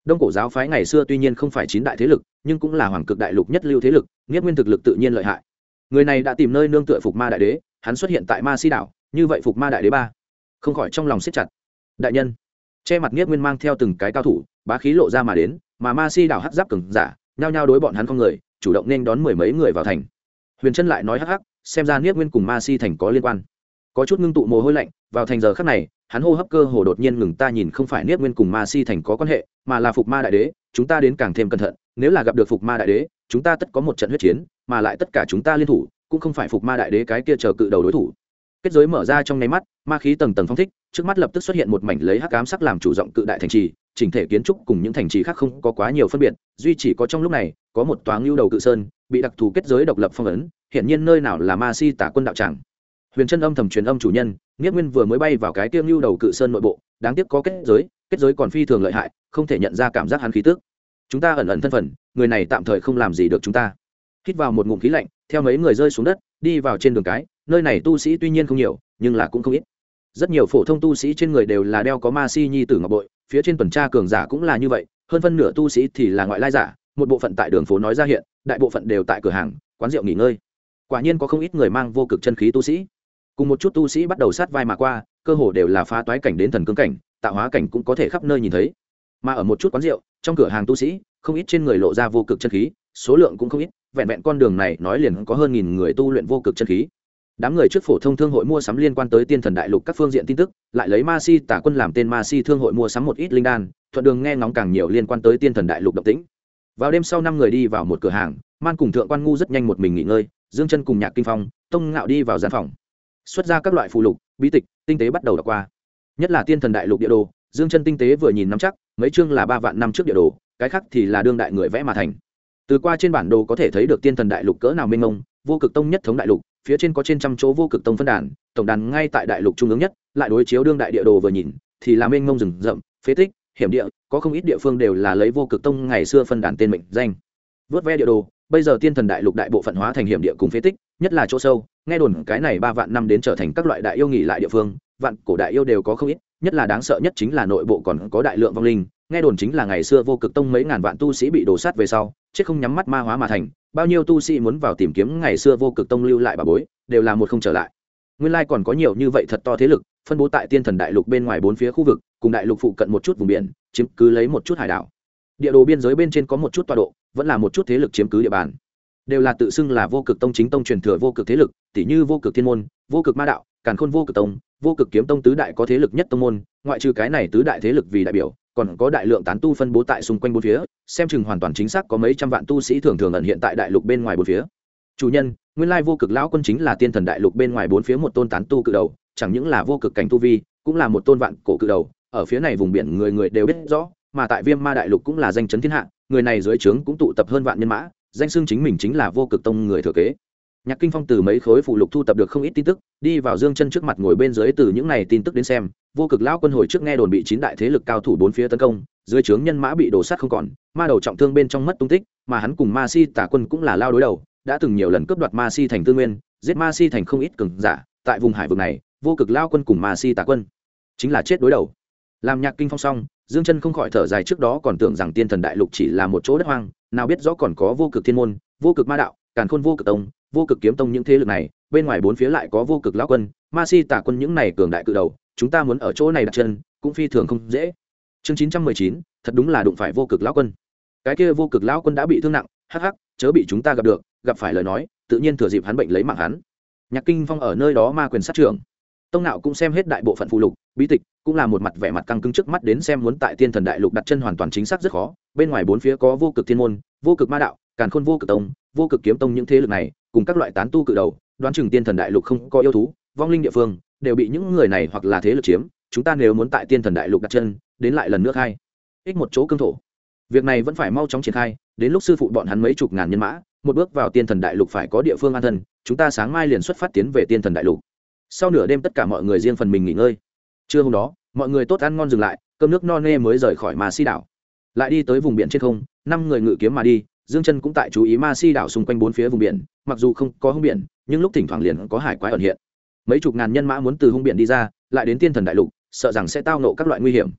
Đông cổ giáo phái ngày xưa tuy nhiên không phải 9 đại thế lực, nhưng cũng là hoàng cực đại lục nhất lưu thế lực, Niết Nguyên thực lực tự nhiên lợi hại. Người này đã tìm nơi nương tựa Phục Ma đại đế, hắn xuất hiện tại Ma Si đảo, như vậy Phục Ma đại đế ba không khỏi trong lòng siết chặt. Đại nhân, che mặt Niết Nguyên mang theo từng cái cao thủ, bá khí lộ ra mà đến, mà Ma Si đảo hắc giáp cường giả, nhao nhao đối bọn hắn không người, chủ động nên đón mười mấy người vào thành. Huyền Trân lại nói hắc hắc, xem ra Niết Nguyên cùng Ma Si thành có liên quan. Có chút ngưng tụ mồ hôi lạnh, vào thành giờ khắc này, hắn hô hấp cơ hồ đột nhiên ngừng. Ta nhìn không phải Niết Nguyên cùng Ma Si thành có quan hệ, mà là Phục Ma đại đế, chúng ta đến càng thêm cẩn thận, nếu là gặp được Phục Ma đại đế, chúng ta tất có một trận huyết chiến, mà lại tất cả chúng ta liên thủ, cũng không phải Phục Ma đại đế cái kia chờ cự đầu đối thủ. Kết giới mở ra trong nháy mắt, ma khí tầng tầng phóng thích, trước mắt lập tức xuất hiện một mảnh lấy hắc ám sắc làm chủ rộng cự đại thành trì, chỉnh thể kiến trúc cùng những thành trì khác không có quá nhiều phân biệt, duy chỉ có trong lúc này, có một tòa ngưu đầu cự sơn, bị đặc thù kết giới độc lập phong ấn, hiện nhiên nơi nào là Ma Si Tả quân đạo tràng. Huyền Trân âm thầm truyền âm chủ nhân, Niết Nguyên vừa mới bay vào cái kia ngưu đầu cự sơn nội bộ, đáng tiếc có kết giới còn phi thường lợi hại, không thể nhận ra cảm giác hắn khí tức. Chúng ta ẩn ẩn thân phận, người này tạm thời không làm gì được chúng ta. Hít vào một ngụm khí lạnh, theo mấy người rơi xuống đất, đi vào trên đường cái, nơi này tu sĩ tuy nhiên không nhiều, nhưng là cũng không ít. Rất nhiều phổ thông tu sĩ trên người đều là đeo có Ma Si nhi tử ngọc bội, phía trên tuần tra cường giả cũng là như vậy, hơn phân nửa tu sĩ thì là ngoại lai giả, một bộ phận tại đường phố nói ra hiện, đại bộ phận đều tại cửa hàng, quán rượu nghỉ ngơi. Quả nhiên có không ít người mang vô cực chân khí tu sĩ. Cùng một chút tu sĩ bắt đầu sát vai mà qua, cơ hồ đều là phá toái cảnh đến thần cương cảnh, tạo hóa cảnh cũng có thể khắp nơi nhìn thấy. Mà ở một chút quán rượu, trong cửa hàng tu sĩ, không ít trên người lộ ra vô cực chân khí, số lượng cũng không ít, vẹn vẹn con đường này nói liền có hơn 1000 người tu luyện vô cực chân khí. Đám người trước phổ thông thương hội mua sắm liên quan tới Tiên Thần Đại Lục các phương diện tin tức, lại lấy Ma Si Tả quân làm tên Ma Si thương hội mua sắm một ít linh đan, thuận đường nghe ngóng càng nhiều liên quan tới Tiên Thần Đại Lục động tĩnh. Vào đêm sau 5 người đi vào một cửa hàng, Man cùng Thượng Quan Ngu rất nhanh một mình nghỉ ngơi, Dương Chân cùng Nhạc Kinh Phong, Tông Ngạo đi vào gian phòng, xuất ra các loại phù lục, bí tịch, tinh tế bắt đầu đọc qua. Nhất là Tiên Thần Đại Lục địa đồ, Dương Chân tinh tế vừa nhìn nắm chắc, mấy chương là 3 vạn năm trước địa đồ, cái khác thì là đương đại người vẽ mà thành. Từ qua trên bản đồ có thể thấy được Tiên Thần Đại Lục cỡ nào mênh mông, vô cực tông nhất thống đại lục, phía trên có trên trăm chỗ vô cực tông phân đàn, tổng đàn ngay tại đại lục trung ương nhất, lại đối chiếu đương đại địa đồ vừa nhìn, thì là mênh mông rừng rậm, phế tích, hiểm địa, có không ít địa phương đều là lấy vô cực tông ngày xưa phân đàn tên mệnh danh. Vớt ve địa đồ, bây giờ Tiên Thần Đại Lục đại bộ phận hóa thành hiểm địa cùng phế tích, nhất là chỗ sâu, nghe đồn cái này 3 vạn năm đến trở thành các loại đại yêu nghỉ lại địa phương, vạn cổ đại yêu đều có không ít, nhất là đáng sợ nhất chính là nội bộ còn có đại lượng vong linh, nghe đồn chính là ngày xưa vô cực tông mấy ngàn vạn tu sĩ bị đổ sát về sau, chết không nhắm mắt ma hóa mà thành, bao nhiêu tu sĩ muốn vào tìm kiếm ngày xưa vô cực tông lưu lại bà bối, đều là một không trở lại. Nguyên lai còn có nhiều như vậy thật to thế lực, phân bố tại Tiên Thần Đại Lục bên ngoài 4 phía khu vực, cùng đại lục phụ cận một chút vùng biển, chiếm cứ lấy một chút hải đảo. Địa đồ biên giới bên trên có một chút tọa độ, vẫn là một chút thế lực chiếm cứ địa bàn. Đều là tự xưng là vô cực tông chính tông truyền thừa vô cực thế lực, tỷ như vô cực thiên môn, vô cực ma đạo, càn khôn vô cực tông, vô cực kiếm tông tứ đại có thế lực nhất tông môn, ngoại trừ cái này tứ đại thế lực vì đại biểu, còn có đại lượng tán tu phân bố tại xung quanh bốn phía, xem chừng hoàn toàn chính xác có mấy trăm vạn tu sĩ thường thường ẩn hiện tại đại lục bên ngoài bốn phía. Chủ nhân, nguyên lai vô cực lão quân chính là Tiên Thần Đại Lục bên ngoài bốn phía một tôn tán tu cự đầu, chẳng những là vô cực cảnh tu vi, cũng là một tôn vạn cổ cự đầu, ở phía này vùng biển người người đều biết rõ, mà tại Viêm Ma Đại Lục cũng là danh chấn thiên hạ, người này dưới trướng cũng tụ tập hơn vạn nhân mã, danh xưng chính mình chính là vô cực tông người thừa kế. Nhạc Kinh Phong từ mấy khối phụ lục thu tập được không ít tin tức, đi vào Dương Chân trước mặt ngồi bên dưới, từ những này tin tức đến xem, vô cực lão quân hồi trước nghe đồn bị 9 đại thế lực cao thủ bốn phía tấn công, dưới trướng nhân mã bị đổ sát không còn, ma đầu trọng thương bên trong mất tung tích, mà hắn cùng Ma Si Tả quân cũng là lao đối đầu, đã từng nhiều lần cướp đoạt Ma Si thành tư nguyên, giết Ma Si thành không ít cường giả, tại vùng hải vực này, vô cực lão quân cùng Ma Si Tả quân chính là chết đối đầu. Làm Nhạc Kinh Phong xong, Dương Chân không khỏi thở dài, trước đó còn tưởng rằng Tiên Thần Đại Lục chỉ là một chỗ đất hoang, nào biết rõ còn có vô cực thiên môn, vô cực ma đạo, càn khôn vô cực tông, vô cực kiếm tông những thế lực này, bên ngoài bốn phía lại có vô cực lão quân, Ma Si Tả quân những này cường đại cự đầu, chúng ta muốn ở chỗ này đặt chân, cũng phi thường không dễ. Chương 919, thật đúng là đụng phải vô cực lão quân. Cái kia vô cực lão quân đã bị thương nặng, hắc hắc, chớ bị chúng ta gặp được, gặp phải lời nói, tự nhiên thừa dịp hắn bệnh lấy mạng hắn. Nhạc Kinh Phong ở nơi đó ma quyền sát trưởng. Tông Nạo cũng xem hết đại bộ phận phụ lục, bí tịch, cũng là một mặt vẻ mặt căng cứng trước mắt đến xem muốn tại Tiên Thần Đại Lục đặt chân hoàn toàn chính xác rất khó, bên ngoài bốn phía có vô cực thiên môn, vô cực ma đạo, càn khôn vô cực tông, vô cực kiếm tông những thế lực này, cùng các loại tán tu cự đầu, đoán chừng Tiên Thần Đại Lục không có yêu thú, vong linh địa phương, đều bị những người này hoặc là thế lực chiếm, chúng ta nếu muốn tại Tiên Thần Đại Lục đặt chân, đến lại lần nữa khai ích một chỗ cương thổ. Việc này vẫn phải mau chóng triển khai, đến lúc sư phụ bọn hắn mấy chục ngàn nhân mã, một bước vào Tiên Thần Đại Lục phải có địa phương an thân, chúng ta sáng mai liền xuất phát tiến về Tiên Thần Đại Lục. Sau nửa đêm tất cả mọi người riêng phần mình nghỉ ngơi. Trưa hôm đó, mọi người tốt ăn ngon dừng lại, cơm nước no nê mới rời khỏi Ma Si đảo. Lại đi tới vùng biển trên không, 5 người ngự kiếm mà đi, Dương Chân cũng tại chú ý Ma Si đảo xung quanh bốn phía vùng biển, mặc dù không có hung biển, nhưng lúc thỉnh thoảng liền có hải quái ẩn hiện. Mấy chục ngàn nhân mã muốn từ hung biển đi ra, lại đến Tiên Thần Đại Lục, sợ rằng sẽ tao ngộ các loại nguy hiểm.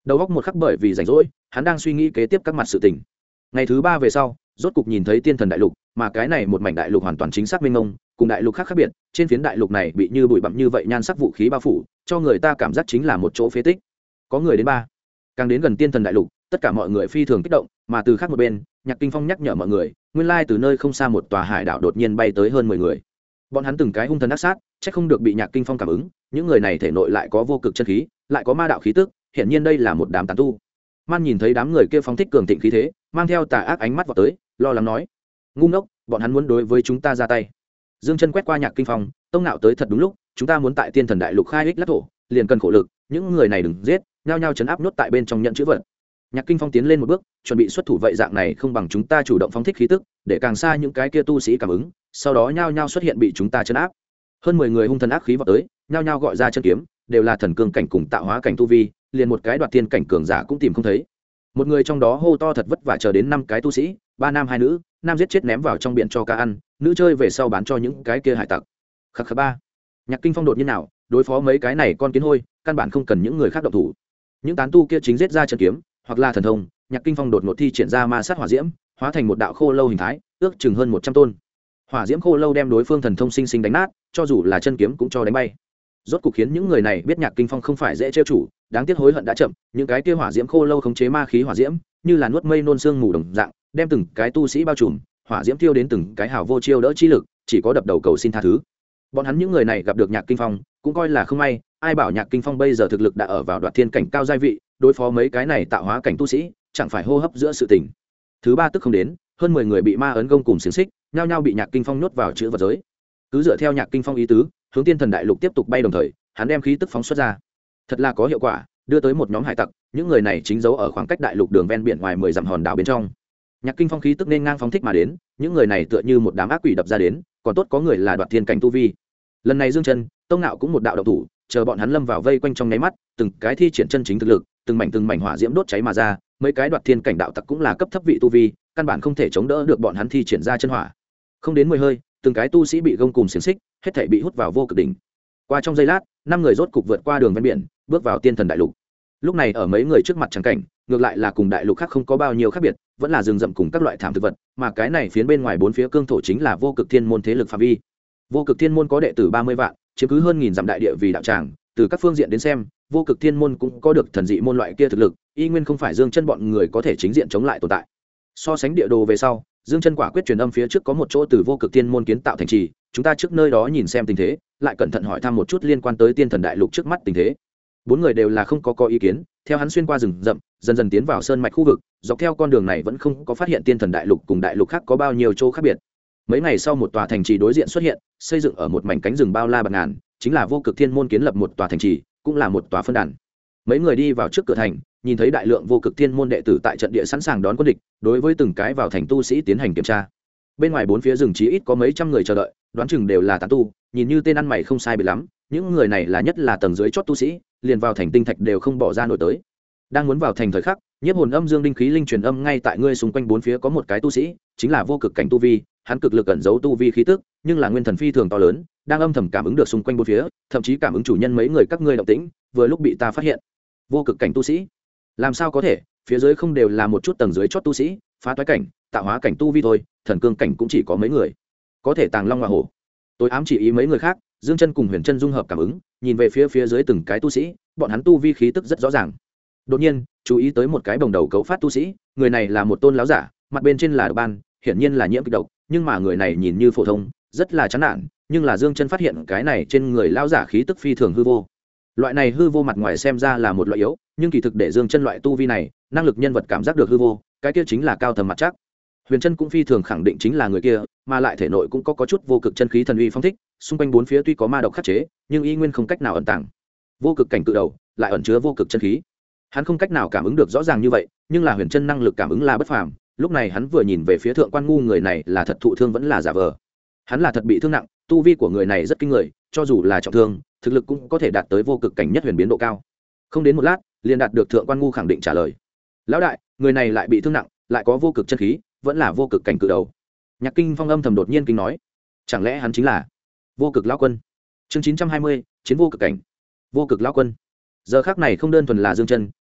đầu góc một khắc bởi vì rảnh rỗi hắn đang suy nghĩ kế tiếp các mặt sự tình. Ngày thứ 3 về sau rốt cục nhìn thấy tiên thần đại lục, mà cái này một mảnh đại lục hoàn toàn chính xác mênh mông, cùng đại lục khác khác biệt. Trên phiến đại lục này bị như bụi bặm như vậy nhan sắc vũ khí bao phủ, cho người ta cảm giác chính là một chỗ phế tích. Có người đến 3. Càng đến gần tiên thần đại lục, tất cả mọi người phi thường kích động, mà từ khác một bên Nhạc Kinh Phong nhắc nhở mọi người, nguyên lai từ nơi không xa một tòa hải đảo đột nhiên bay tới hơn 10 người. Bọn hắn từng cái hung thần ác sát, chắc không được bị Nhạc Kinh Phong cảm ứng, những người này thể nội lại có vô cực chân khí, lại có ma đạo khí tức, hiển nhiên đây là một đám tán tu. Man nhìn thấy đám người kia phóng thích cường thịnh khí thế, mang theo tà ác ánh mắt vào tới, lo lắng nói: ngu ngốc, bọn hắn muốn đối với chúng ta ra tay. Dương Chân quét qua Nhạc Kinh Phong, tông nạo tới thật đúng lúc, chúng ta muốn tại tiên thần đại lục khai ích lắc thổ, liền cần khổ lực, những người này đừng giết, nhao nhao chấn áp nhốt tại bên trong nhận chữ vật. Nhạc Kinh Phong tiến lên một bước, chuẩn bị xuất thủ, vậy dạng này không bằng chúng ta chủ động phóng thích khí tức, để càng xa những cái kia tu sĩ cảm ứng, sau đó nhao nhao xuất hiện bị chúng ta chấn áp. Hơn 10 người hung thần ác khí vọt tới, nhao nhao gọi ra chân kiếm, đều là thần cương cảnh cùng tạo hóa cảnh tu vi, liền một cái đoạt thiên cảnh cường giả cũng tìm không thấy. Một người trong đó hô to thật vất vả chờ đến 5 cái tu sĩ, 3 nam 2 nữ, nam giết chết ném vào trong biển cho cá ăn, nữ chơi về sau bán cho những cái kia hải tặc. Khắc khắc 3. Nhạc Kinh Phong đột nhiên nào, đối phó mấy cái này con kiến hôi, căn bản không cần những người khác động thủ. Những tán tu kia chính giết ra chân kiếm, hoặc là thần thông, Nhạc Kinh Phong đột ngột thi triển ra ma sát hỏa diễm, hóa thành một đạo khô lâu hình thái, ước chừng hơn 100 tôn. Hỏa diễm khô lâu đem đối phương thần thông sinh sinh đánh nát, cho dù là chân kiếm cũng cho đánh bay. Rốt cục khiến những người này biết Nhạc Kinh Phong không phải dễ trêu chủ, đáng tiếc hối hận đã chậm, những cái kia hỏa diễm khô lâu khống chế ma khí hỏa diễm, như là nuốt mây nôn xương mù đồng dạng, đem từng cái tu sĩ bao trùm, hỏa diễm tiêu đến từng cái hào vô chiêu đỡ chi lực, chỉ có đập đầu cầu xin tha thứ. Bọn hắn những người này gặp được Nhạc Kinh Phong, cũng coi là không may, ai bảo Nhạc Kinh Phong bây giờ thực lực đã ở vào đoạt thiên cảnh cao giai vị, đối phó mấy cái này tạo hóa cảnh tu sĩ, chẳng phải hô hấp giữa sự tình. Thứ 3 tức không đến, hơn 10 người bị ma ấn gông cùng xiềng xích, nhao nhao bị Nhạc Kinh Phong nhốt vào chữ vật giới. Cứ dựa theo Nhạc Kinh Phong ý tứ, hướng tiên thần đại lục tiếp tục bay đồng thời, hắn đem khí tức phóng xuất ra. Thật là có hiệu quả, đưa tới một nhóm hải tặc, những người này chính giấu ở khoảng cách đại lục đường ven biển ngoài 10 dặm hòn đảo bên trong. Nhạc Kinh Phong khí tức nên ngang phóng thích mà đến, những người này tựa như một đám ác quỷ đập ra đến, còn tốt có người là đoạt thiên cảnh tu vi. Lần này Dương Chân, tông nạo cũng một đạo động thủ, chờ bọn hắn lâm vào vây quanh trong nháy mắt, từng cái thi triển chân chính thực lực, từng mảnh hỏa diễm đốt cháy mà ra, mấy cái đoạt thiên cảnh đạo tặc cũng là cấp thấp vị tu vi, căn bản không thể chống đỡ được bọn hắn thi triển ra chân hỏa. Không đến 10 hơi, từng cái tu sĩ bị gông cùng xiềng xích, hết thảy bị hút vào vô cực đỉnh. Qua trong giây lát, 5 người rốt cục vượt qua đường ven biển, bước vào tiên thần đại lục. Lúc này ở mấy người trước mặt chẳng cảnh, ngược lại là cùng đại lục khác không có bao nhiêu khác biệt, vẫn là rừng rậm cùng các loại thảm thực vật, mà cái này phiến bên ngoài bốn phía cương thổ chính là vô cực thiên môn thế lực phạm vi. Vô cực thiên môn có đệ tử 30 vạn, chiếm cứ hơn 1000 dặm đại địa vì đạo tràng, từ các phương diện đến xem, vô cực thiên môn cũng có được thần dị môn loại kia thực lực, y nguyên không phải Dương Chân bọn người có thể chính diện chống lại tồn tại. So sánh địa đồ về sau, Dương Chân quả quyết truyền âm phía trước có một chỗ từ vô cực thiên môn kiến tạo thành trì, chúng ta trước nơi đó nhìn xem tình thế, lại cẩn thận hỏi thăm một chút liên quan tới tiên thần đại lục trước mắt tình thế. 4 người đều là không có ý kiến, theo hắn xuyên qua rừng rậm, dần dần tiến vào sơn mạch khu vực, dọc theo con đường này vẫn không có phát hiện tiên thần đại lục cùng đại lục khác có bao nhiêu chỗ khác biệt. Mấy ngày sau một tòa thành trì đối diện xuất hiện, xây dựng ở một mảnh cánh rừng bao la bạt ngàn, chính là vô cực thiên môn kiến lập một tòa thành trì, cũng là một tòa phân đàn. Mấy người đi vào trước cửa thành, nhìn thấy đại lượng vô cực thiên môn đệ tử tại trận địa sẵn sàng đón quân địch, đối với từng cái vào thành tu sĩ tiến hành kiểm tra. Bên ngoài bốn phía rừng chí ít có mấy trăm người chờ đợi, đoán chừng đều là tán tu, nhìn như tên ăn mày không sai biệt lắm, những người này là nhất là tầng dưới chót tu sĩ, liền vào thành tinh thạch đều không bỏ ra nổi tới. Đang muốn vào thành thời khắc, nhiếp hồn âm dương đinh khí linh truyền âm ngay tại ngươi xung quanh bốn phía có một cái tu sĩ, chính là vô cực cảnh tu vi, hắn cực lực ẩn giấu tu vi khí tức, nhưng là nguyên thần phi thường to lớn, đang âm thầm cảm ứng được xung quanh bốn phía, thậm chí cảm ứng chủ nhân mấy người các ngươi động tĩnh, vừa lúc bị ta phát hiện. Vô cực cảnh tu sĩ? Làm sao có thể, phía dưới không đều là một chút tầng dưới chót tu sĩ, phá toái cảnh, tạo hóa cảnh tu vi thôi, thần cương cảnh cũng chỉ có mấy người. Có thể tàng long ngọa hổ. Tôi ám chỉ ý mấy người khác, Dương Chân cùng Huyền Chân dung hợp cảm ứng, nhìn về phía dưới từng cái tu sĩ, bọn hắn tu vi khí tức rất rõ ràng. Đột nhiên, chú ý tới một cái bồng đầu cấu phát tu sĩ, người này là một tôn lão giả, mặt bên trên là độc ban, hiển nhiên là nhiễm kịch độc, nhưng mà người này nhìn như phổ thông, rất là chán nản, nhưng là Dương Chân phát hiện cái này trên người lão giả khí tức phi thường hư vô. Loại này hư vô mặt ngoài xem ra là một loại yếu, nhưng kỳ thực để Dương Chân loại tu vi này, năng lực nhân vật cảm giác được hư vô, cái kia chính là cao thầm mặt chắc. Huyền Chân cũng phi thường khẳng định chính là người kia, mà lại thể nội cũng có chút vô cực chân khí thần uy phong thích, xung quanh bốn phía tuy có ma độc khắc chế, nhưng y nguyên không cách nào ẩn tàng. Vô cực cảnh cự đầu, lại ẩn chứa vô cực chân khí. Hắn không cách nào cảm ứng được rõ ràng như vậy, nhưng là Huyền Chân năng lực cảm ứng là bất phàm, lúc này hắn vừa nhìn về phía Thượng Quan Ngu, người này là thật thụ thương vẫn là giả vờ. Hắn là thật bị thương nặng, tu vi của người này rất kinh người, cho dù là trọng thương, thực lực cũng có thể đạt tới vô cực cảnh nhất huyền biến độ cao. Không đến một lát, liền đạt được Thượng Quan Ngu khẳng định trả lời. Lão đại, người này lại bị thương nặng, lại có vô cực chân khí, vẫn là vô cực cảnh cự đầu. Nhạc Kinh Phong âm thầm đột nhiên kinh nói, chẳng lẽ hắn chính là vô cực lão quân? Chương 920, chiến vô cực cảnh. Vô cực lão quân. Giờ khắc này không đơn thuần là Dương Chân,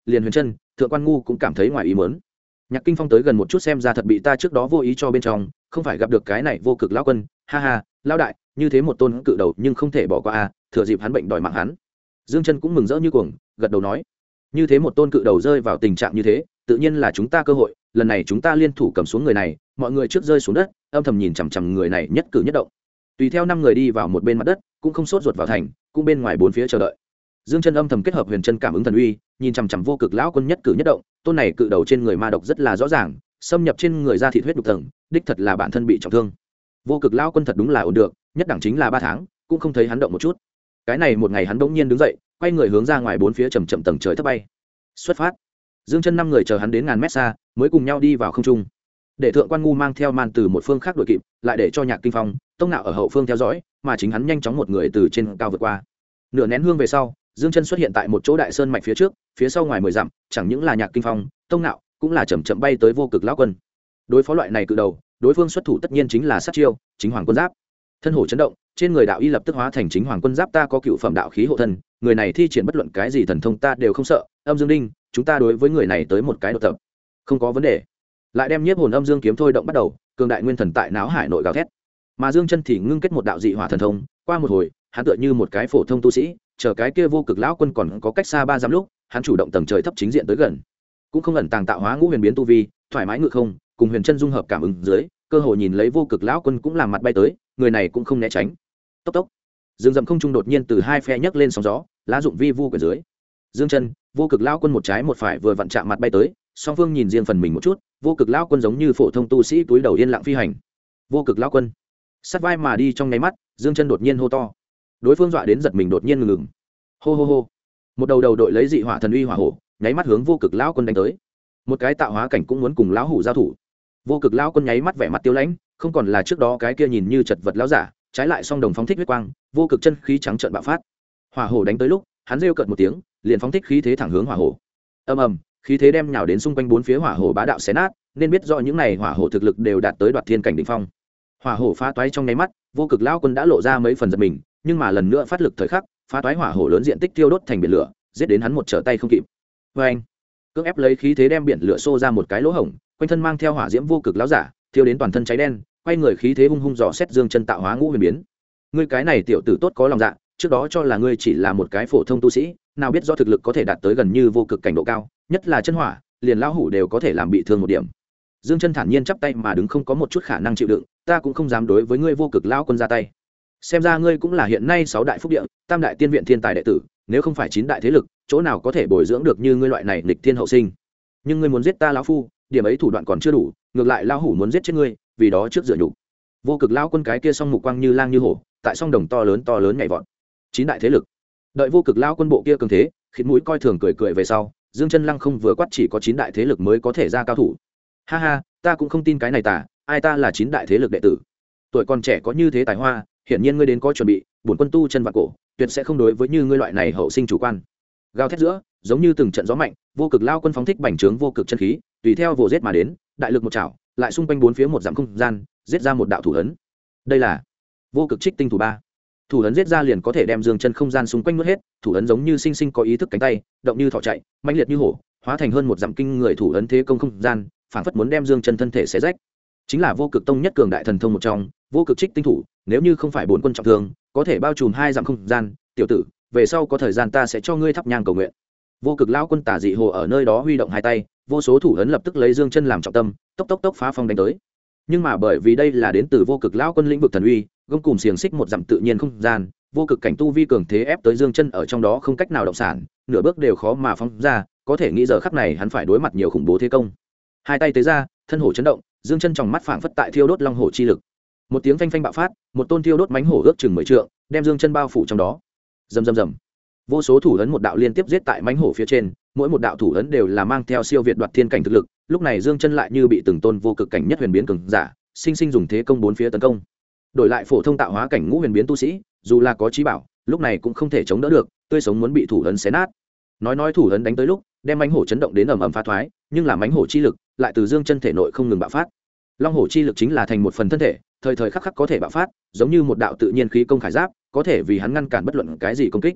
liền Huyền Trân, Thượng Quan Ngu cũng cảm thấy ngoài ý muốn. Nhạc Kinh Phong tới gần một chút xem ra thật bị ta trước đó vô ý cho bên trong, không phải gặp được cái này vô cực lão quân, ha ha, lão đại, như thế một tôn cự đầu nhưng không thể bỏ qua a, thừa dịp hắn bệnh đòi mạng hắn. Dương Chân cũng mừng rỡ như cuồng, gật đầu nói, như thế một tôn cự đầu rơi vào tình trạng như thế, tự nhiên là chúng ta cơ hội, lần này chúng ta liên thủ cầm xuống người này, mọi người trước rơi xuống đất, âm thầm nhìn chằm chằm người này nhất cử nhất động. Tùy theo 5 người đi vào một bên mặt đất, cũng không sốt ruột vào thành, cũng bên ngoài bốn phía chờ đợi. Dương Chân âm thầm kết hợp Huyền Chân cảm ứng thần uy, nhìn chằm chằm vô cực lão quân nhất cử nhất động, tôn này cự đầu trên người ma độc rất là rõ ràng, xâm nhập trên người ra thịt huyết đục tầng, đích thật là bản thân bị trọng thương. Vô cực lão quân thật đúng là ổn được, nhất đẳng chính là 3 tháng, cũng không thấy hắn động một chút. Cái này một ngày hắn bỗng nhiên đứng dậy, quay người hướng ra ngoài bốn phía chậm chậm tầng trời thấp bay. Xuất phát. Dương Chân 5 người chờ hắn đến ngàn mét xa, mới cùng nhau đi vào không trung. Để Thượng Quan Ngu mang theo man từ một phương khác đuổi kịp, lại để cho Nhạc Kinh Phong, Tông Nạo ở hậu phương theo dõi, mà chính hắn nhanh chóng một người từ trên cao vượt qua. Nửa nén hương về sau, Dương Chân xuất hiện tại một chỗ đại sơn mạch phía trước, phía sau ngoài 10 dặm, chẳng những là Nhạc Kinh Phong, Tông Nạo, cũng là chậm chậm bay tới vô cực lão quân. Đối phó loại này cự đầu, đối phương xuất thủ tất nhiên chính là sát chiêu, chính hoàng quân giáp. Thân hổ chấn động, trên người đạo y lập tức hóa thành chính hoàng quân giáp, ta có cựu phẩm đạo khí hộ thân, người này thi triển bất luận cái gì thần thông ta đều không sợ. Âm Dương Đinh, chúng ta đối với người này tới một cái đột tập, không có vấn đề. Lại đem nhiếp hồn âm dương kiếm thôi động bắt đầu, cường đại nguyên thần tại náo hải nội gào thét. Mà Dương Chân thì ngưng kết một đạo dị hỏa thần thông, qua một hồi, hắn tựa như một cái phổ thông tu sĩ, chờ cái kia vô cực lão quân còn có cách xa 3 dặm lúc, hắn chủ động tầng trời thấp chính diện tới gần, cũng không ẩn tàng tạo hóa ngũ huyền biến tu vi, thoải mái ngự không, cùng Huyền Chân dung hợp cảm ứng dưới, cơ hội nhìn lấy vô cực lão quân cũng làm mặt bay tới, người này cũng không né tránh. Tốc tốc, rừng rậm không trung đột nhiên từ hai phe nhấc lên sóng gió, lá dụng vi vu ở dưới. Dương Chân, vô cực lão quân một trái một phải vừa vặn chạm mặt bay tới, song phương nhìn riêng phần mình một chút, vô cực lão quân giống như phổ thông tu sĩ túi đầu yên lặng phi hành. Vô cực lão quân sát vai mà đi trong nháy mắt, Dương Chân đột nhiên hô to, đối phương dọa đến giật mình đột nhiên ngừng. Hô hô hô, một đầu đầu đội lấy dị hỏa thần uy hỏa hổ, nháy mắt hướng vô cực lão quân đánh tới. Một cái tạo hóa cảnh cũng muốn cùng lão hủ giao thủ. Vô cực lão quân nháy mắt vẻ mặt tiêu lãnh, không còn là trước đó cái kia nhìn như chật vật lão giả, trái lại song đồng phóng thích huyết quang, vô cực chân khí trắng trợn bạo phát. Hỏa hổ đánh tới lúc, hắn rêu cợt một tiếng, liền phóng thích khí thế thẳng hướng hỏa hổ. Ầm ầm, khí thế đem nhào đến xung quanh bốn phía hỏa hổ bá đạo xé nát, nên biết rõ những này hỏa hổ thực lực đều đạt tới đoạt thiên cảnh đỉnh phong. Hỏa hổ phá toái trong nháy mắt, vô cực lão quân đã lộ ra mấy phần giật mình, nhưng mà lần nữa phát lực thời khắc, phá toái hỏa hổ lớn diện tích tiêu đốt thành biển lửa, giết đến hắn một trở tay không kịp. Oeng, cưỡng ép lấy khí thế đem biển lửa xô ra một cái lỗ hổng, quanh thân mang theo hỏa diễm vô cực lão giả, thiêu đến toàn thân cháy đen, quay người khí thế hung hung dò xét Dương Chân tạo hóa ngũ huyền biến. Ngươi cái này tiểu tử tốt có lòng dạ, trước đó cho là ngươi chỉ là một cái phổ thông tu sĩ, nào biết do thực lực có thể đạt tới gần như vô cực cảnh độ cao, nhất là chân hỏa, liền lão hủ đều có thể làm bị thương một điểm. Dương Chân thản nhiên chắp tay mà đứng, không có một chút khả năng chịu đựng, ta cũng không dám đối với ngươi vô cực lão quân ra tay. Xem ra ngươi cũng là hiện nay 6 đại phúc địa, tam đại tiên viện thiên tài đệ tử, nếu không phải 9 đại thế lực, chỗ nào có thể bồi dưỡng được như ngươi loại này nghịch thiên hậu sinh. Nhưng ngươi muốn giết ta lão phu, điểm ấy thủ đoạn còn chưa đủ, ngược lại lão hủ muốn giết chết ngươi, vì đó trước dựa nhục. Vô cực lão quân cái kia song mục quang như lang như hổ, tại song đồng to lớn nhảy vọt. 9 đại thế lực. Đợi vô cực lão quân bộ kia cường thế, khiến mũi coi thường cười về sau, Dương Chân lăng không vừa quát chỉ có 9 đại thế lực mới có thể ra cao thủ. Ha ha, ta cũng không tin cái này tả, ai ta là 9 đại thế lực đệ tử. Tuổi còn trẻ có như thế tài hoa, hiển nhiên ngươi đến có chuẩn bị, bổn quân tu chân vạn cổ, tuyệt sẽ không đối với như ngươi loại này hậu sinh chủ quan. Gào thét giữa, giống như từng trận gió mạnh, vô cực lao quân phóng thích bành trướng vô cực chân khí, tùy theo vồ giết mà đến, đại lực một chảo, lại xung quanh bốn phía một dặm không gian, giết ra một đạo thủ ấn. Đây là vô cực trích tinh thủ 3. Thủ ấn giết ra liền có thể đem Dương Chân không gian xung quanh nuốt hết, thủ ấn giống như sinh sinh có ý thức cánh tay, động như thỏ chạy, mãnh liệt như hổ, hóa thành hơn một dặm kinh người thủ ấn thế công không gian, phảng phất muốn đem Dương Chân thân thể xé rách. Chính là vô cực tông nhất cường đại thần thông một trong, vô cực trích tinh thủ, nếu như không phải bổn quân trọng thương, có thể bao trùm 2 dặm không gian, tiểu tử, về sau có thời gian ta sẽ cho ngươi thắp nhang cầu nguyện. Vô cực lão quân tả dị hồ ở nơi đó huy động hai tay, vô số thủ ấn lập tức lấy Dương Chân làm trọng tâm, tốc phá phong đánh tới. Nhưng mà bởi vì đây là đến từ vô cực lão quân lĩnh vực thần uy, gông cùm xiềng xích một dặm tự nhiên không gian, vô cực cảnh tu vi cường thế ép tới Dương Chân ở trong đó không cách nào động sản, nửa bước đều khó mà phóng ra, có thể nghĩ giờ khắc này hắn phải đối mặt nhiều khủng bố thế công. Hai tay tế ra, thân hổ chấn động, Dương Chân trong mắt phảng phất tại thiêu đốt long hổ chi lực. Một tiếng phanh phanh bạo phát, một tôn thiêu đốt mãnh hổ ước chừng 10 trượng, đem Dương Chân bao phủ trong đó. Rầm rầm rầm. Vô số thủ ấn một đạo liên tiếp giết tại mãnh hổ phía trên, mỗi một đạo thủ ấn đều là mang theo siêu việt đoạt thiên cảnh thực lực, lúc này Dương Chân lại như bị từng tôn vô cực cảnh nhất huyền biến cường giả, sinh sinh dùng thế công bốn phía tấn công. Đổi lại phổ thông tạo hóa cảnh ngũ huyền biến tu sĩ, dù là có chí bảo, lúc này cũng không thể chống đỡ được, tươi sống muốn bị thủ ấn xé nát. Nói thủ ấn đánh tới lúc, đem mãnh hổ chấn động đến ầm ầm phá thoái, nhưng là mãnh hổ chi lực lại từ Dương Chân thể nội không ngừng bạo phát. Long hổ chi lực chính là thành một phần thân thể, thời thời khắc khắc có thể bạo phát, giống như một đạo tự nhiên khí công khải giáp, có thể vì hắn ngăn cản bất luận cái gì công kích.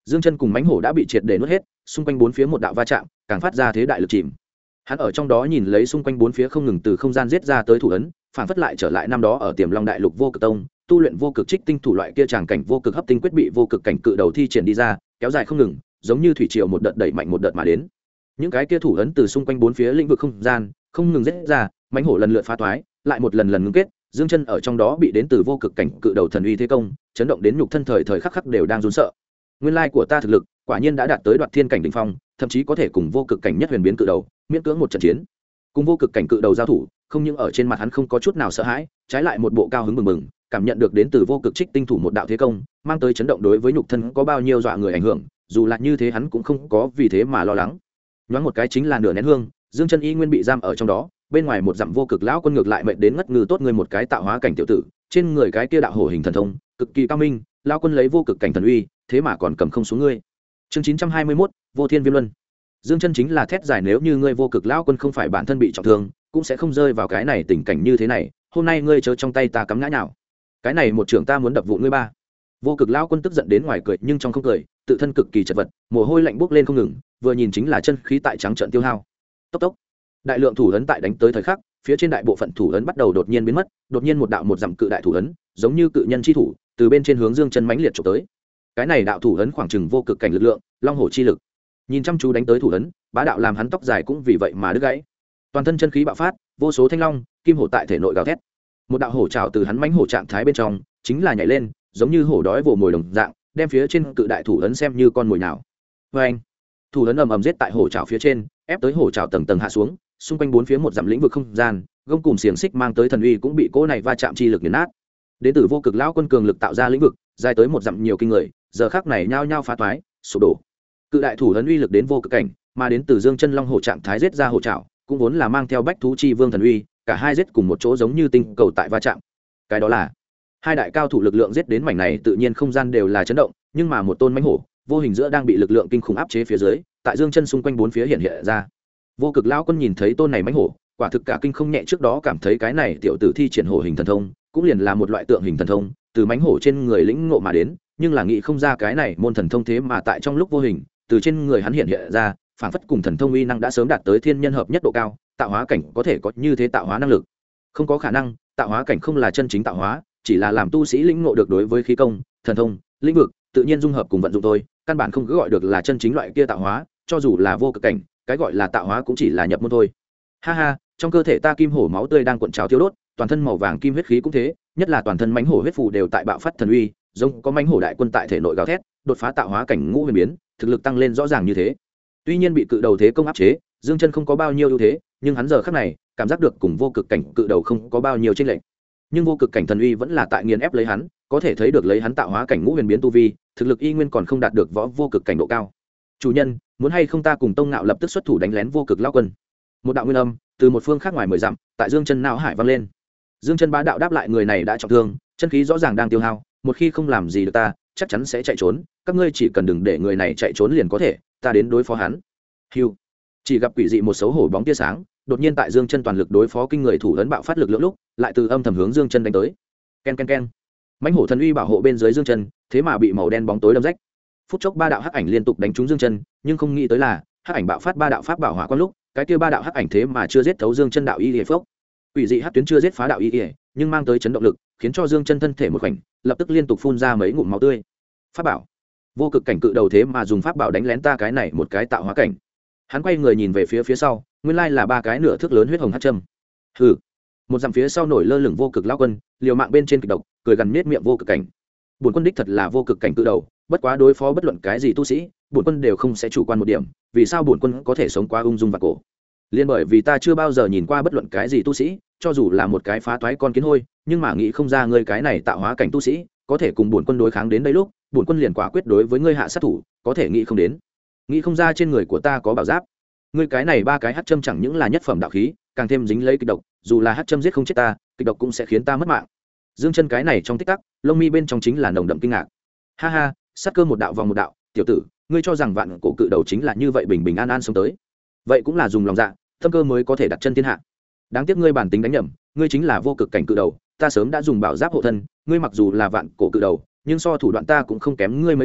Dương Chân cùng mãnh hổ đã bị triệt để nuốt hết, xung quanh bốn phía một đạo va chạm, càng phát ra thế đại lực chìm. Hắn ở trong đó nhìn lấy xung quanh bốn phía không ngừng từ không gian giết ra tới thủ ấn, phản phất lại trở lại năm đó ở Tiềm Long Đại Lục Vô Cực Tông, tu luyện vô cực trích tinh thủ loại kia tràng cảnh vô cực hấp tinh quyết bị vô cực cảnh cự đầu thi triển đi ra, kéo dài không ngừng, giống như thủy triều một đợt đẩy mạnh một đợt mà đến. Những cái kia thủ ấn từ xung quanh bốn phía lĩnh vực không gian, không ngừng giết ra, mãnh hổ lần lượt phá toái, lại một lần lần ngưng kết, Dương Chân ở trong đó bị đến từ vô cực cảnh cự đầu thần uy thế công, chấn động đến nhục thân thời thời khắc khắc đều đang run sợ. Nguyên lai của ta thực lực, quả nhiên đã đạt tới đoạt thiên cảnh đỉnh phong, thậm chí có thể cùng vô cực cảnh nhất huyền biến cự đầu, miễn cưỡng một trận chiến. Cùng vô cực cảnh cự đầu giao thủ, không những ở trên mặt hắn không có chút nào sợ hãi, trái lại một bộ cao hứng mừng mừng, cảm nhận được đến từ vô cực trích tinh thủ một đạo thế công, mang tới chấn động đối với nhục thân có bao nhiêu dọa người ảnh hưởng, dù là như thế hắn cũng không có vì thế mà lo lắng. Nhoáng một cái chính là nửa nén hương, Dương Chân y nguyên bị giam ở trong đó, bên ngoài một dặm vô cực lão quân ngược lại mệt đến ngất ngư tốt người một cái tạo hóa cảnh tiểu tử, trên người cái kia đạo hổ hình thần thông, cực kỳ cao minh, lão quân lấy vô cực cảnh thần uy, thế mà còn cầm không xuống ngươi. Chương 921, Vô Thiên Viêm Luân. Dương Chân chính là thét giải, nếu như ngươi vô cực lão quân không phải bản thân bị trọng thương, cũng sẽ không rơi vào cái này tình cảnh như thế này, hôm nay ngươi chớ trong tay ta cắm ngã nhào. Cái này một trưởng ta muốn đập vụn ngươi ba. Vô cực lão quân tức giận đến ngoài cười nhưng trong không cười, tự thân cực kỳ chật vật, mồ hôi lạnh bốc lên không ngừng, vừa nhìn chính là chân khí tại trắng trợn tiêu hao. Tốc tốc. Đại lượng thủ ấn tại đánh tới thời khắc, phía trên đại bộ phận thủ ấn bắt đầu đột nhiên biến mất, đột nhiên một đạo một dặm cự đại thủ ấn, giống như cự nhân chi thủ, từ bên trên hướng Dương Chân mãnh liệt chụp tới. Cái này đạo thủ ấn khoảng chừng vô cực cảnh lực lượng, long hổ chi lực. Nhìn chăm chú đánh tới thủ ấn, bá đạo làm hắn tóc dài cũng vì vậy mà đứt gãy. Toàn thân chân khí bạo phát, vô số thanh long, kim hổ tại thể nội gào thét. Một đạo hổ trảo từ hắn mãnh hổ trạng thái bên trong, chính là nhảy lên, giống như hổ đói vồ mồi đồng dạng, đem phía trên cự đại thủ ấn xem như con mồi nào. Oeng! Thủ ấn ầm ầm giết tại hổ trảo phía trên, ép tới hổ trảo tầng tầng hạ xuống, xung quanh bốn phía một dặm lĩnh vực không gian, gông cùng xiềng xích mang tới thần uy cũng bị cỗ này va chạm chi lực nghiền nát. Đến từ vô cực lão quân cường lực tạo ra lĩnh vực, dài tới một dặm nhiều kinh người, giờ khắc này nhao nhao phá toái, sụp đổ. Cự đại thủ ấn uy lực đến vô cực cảnh, mà đến từ Dương Chân long hổ trạng thái giết ra hổ trảo, cũng vốn là mang theo bách thú chi vương thần uy, cả hai giết cùng một chỗ giống như tinh cầu tại va chạm. Cái đó là hai đại cao thủ lực lượng giết đến mảnh này tự nhiên không gian đều là chấn động, nhưng mà một tôn mãnh hổ, vô hình giữa đang bị lực lượng kinh khủng áp chế phía dưới, tại Dương Chân xung quanh bốn phía hiện hiện ra. Vô cực lão quân nhìn thấy tôn này mãnh hổ, quả thực cả kinh không nhẹ, trước đó cảm thấy cái này tiểu tử thi triển hổ hình thần thông, cũng liền là một loại tượng hình thần thông, từ mãnh hổ trên người lĩnh ngộ mà đến, nhưng là nghĩ không ra cái này môn thần thông thế mà tại trong lúc vô hình, từ trên người hắn hiện hiện ra, phản phất cùng thần thông uy năng đã sớm đạt tới thiên nhân hợp nhất độ cao, tạo hóa cảnh có thể có như thế tạo hóa năng lực. Không có khả năng, tạo hóa cảnh không là chân chính tạo hóa, chỉ là làm tu sĩ lĩnh ngộ được đối với khí công, thần thông, lĩnh vực, tự nhiên dung hợp cùng vận dụng thôi, căn bản không cứ gọi được là chân chính loại kia tạo hóa, cho dù là vô cực cảnh, cái gọi là tạo hóa cũng chỉ là nhập môn thôi. Ha ha, trong cơ thể ta kim hổ máu tươi đang cuộn trào thiêu đốt, toàn thân màu vàng kim huyết khí cũng thế, nhất là toàn thân mãnh hổ huyết phù đều tại bạo phát thần uy, giống có mãnh hổ đại quân tại thể nội gào thét, đột phá tạo hóa cảnh ngũ huyền biến, thực lực tăng lên rõ ràng như thế. Tuy nhiên bị cự đầu thế công áp chế, Dương Chân không có bao nhiêu ưu thế, nhưng hắn giờ khắc này, cảm giác được cùng vô cực cảnh cự đầu không có bao nhiêu chênh lệch. Nhưng vô cực cảnh thần uy vẫn là tại nghiền ép lấy hắn, có thể thấy được lấy hắn tạo hóa cảnh ngũ huyền biến tu vi, thực lực y nguyên còn không đạt được võ vô cực cảnh độ cao. Chủ nhân, muốn hay không ta cùng Tông Ngạo lập tức xuất thủ đánh lén vô cực lão quân. Một đạo nguyên âm từ một phương khác ngoài 10 dặm, tại Dương Chân não hải vang lên. Dương Chân bá đạo đáp lại, người này đã trọng thương, chân khí rõ ràng đang tiêu hao, một khi không làm gì được ta, chắc chắn sẽ chạy trốn, các ngươi chỉ cần đừng để người này chạy trốn liền có thể, ta đến đối phó hắn. Hưu. Chỉ gặp quỷ dị một xấu hổ bóng tia sáng, đột nhiên tại Dương Chân toàn lực đối phó kinh người thủ ấn bạo phát lực lượng lúc, lại từ âm thầm hướng Dương Chân đánh tới. Ken ken ken. Mãnh hổ thần uy bảo hộ bên dưới Dương Chân, thế mà bị màu đen bóng tối đâm rách. Phút chốc ba đạo hắc ảnh liên tục đánh trúng Dương Chân, nhưng không nghĩ tới là, hắc ảnh bạo phát ba đạo pháp bảo hỏa quang lúc, cái kia ba đạo hắc ảnh thế mà chưa giết thấu Dương Chân đạo y liệt phốc. Quỷ dị hắc tuyến chưa giết phá đạo y liệt, nhưng mang tới chấn động lực, khiến cho Dương Chân thân thể một khoảnh, lập tức liên tục phun ra mấy ngụm máu tươi. Pháp bảo, vô cực cảnh cự đầu thế mà dùng pháp bảo đánh lén ta cái này một cái tạo hóa cảnh. Hắn quay người nhìn về phía sau, nguyên lai là ba cái nửa thước lớn huyết hồng hắc châm. Hừ. Một dặm phía sau nổi lơ lửng vô cực lão quân, liều mạng bên trên kịch độc, cười gần nhếch miệng vô cực cảnh. Bổn quân đích thật là vô cực cảnh cự đầu, bất quá đối phó bất luận cái gì tu sĩ, bổn quân đều không sẽ chủ quan một điểm, vì sao bổn quân có thể sống qua ung dung và cổ? Liên bởi vì ta chưa bao giờ nhìn qua bất luận cái gì tu sĩ, cho dù là một cái phá toái con kiến hôi, nhưng mà nghĩ không ra ngươi cái này tạo hóa cảnh tu sĩ, có thể cùng bổn quân đối kháng đến đây lúc, bổn quân liền quả quyết đối với ngươi hạ sát thủ, có thể nghĩ không đến. Nghĩ không ra trên người của ta có bảo giáp. Ngươi cái này ba cái hắc châm chẳng những là nhất phẩm đạo khí, càng thêm dính lấy kịch độc, dù là hắc châm giết không chết ta, kịch độc cũng sẽ khiến ta mất mạng. Dương Chân cái này trong tích tắc, lông mi bên trong chính là nồng đậm kinh ngạc. Ha ha, sát cơ một đạo vòng một đạo, tiểu tử, ngươi cho rằng vạn cổ cự đầu chính là như vậy bình bình an an sống tới? Vậy cũng là dùng lòng dạ, tâm cơ mới có thể đặt chân thiên hạ. Đáng tiếc ngươi bản tính đánh nhầm, ngươi chính là vô cực cảnh cự đầu, ta sớm đã dùng bảo giáp hộ thân, ngươi mặc dù là vạn cổ cự đầu, nhưng so thủ đoạn ta cũng không kém ngươi mấy phần,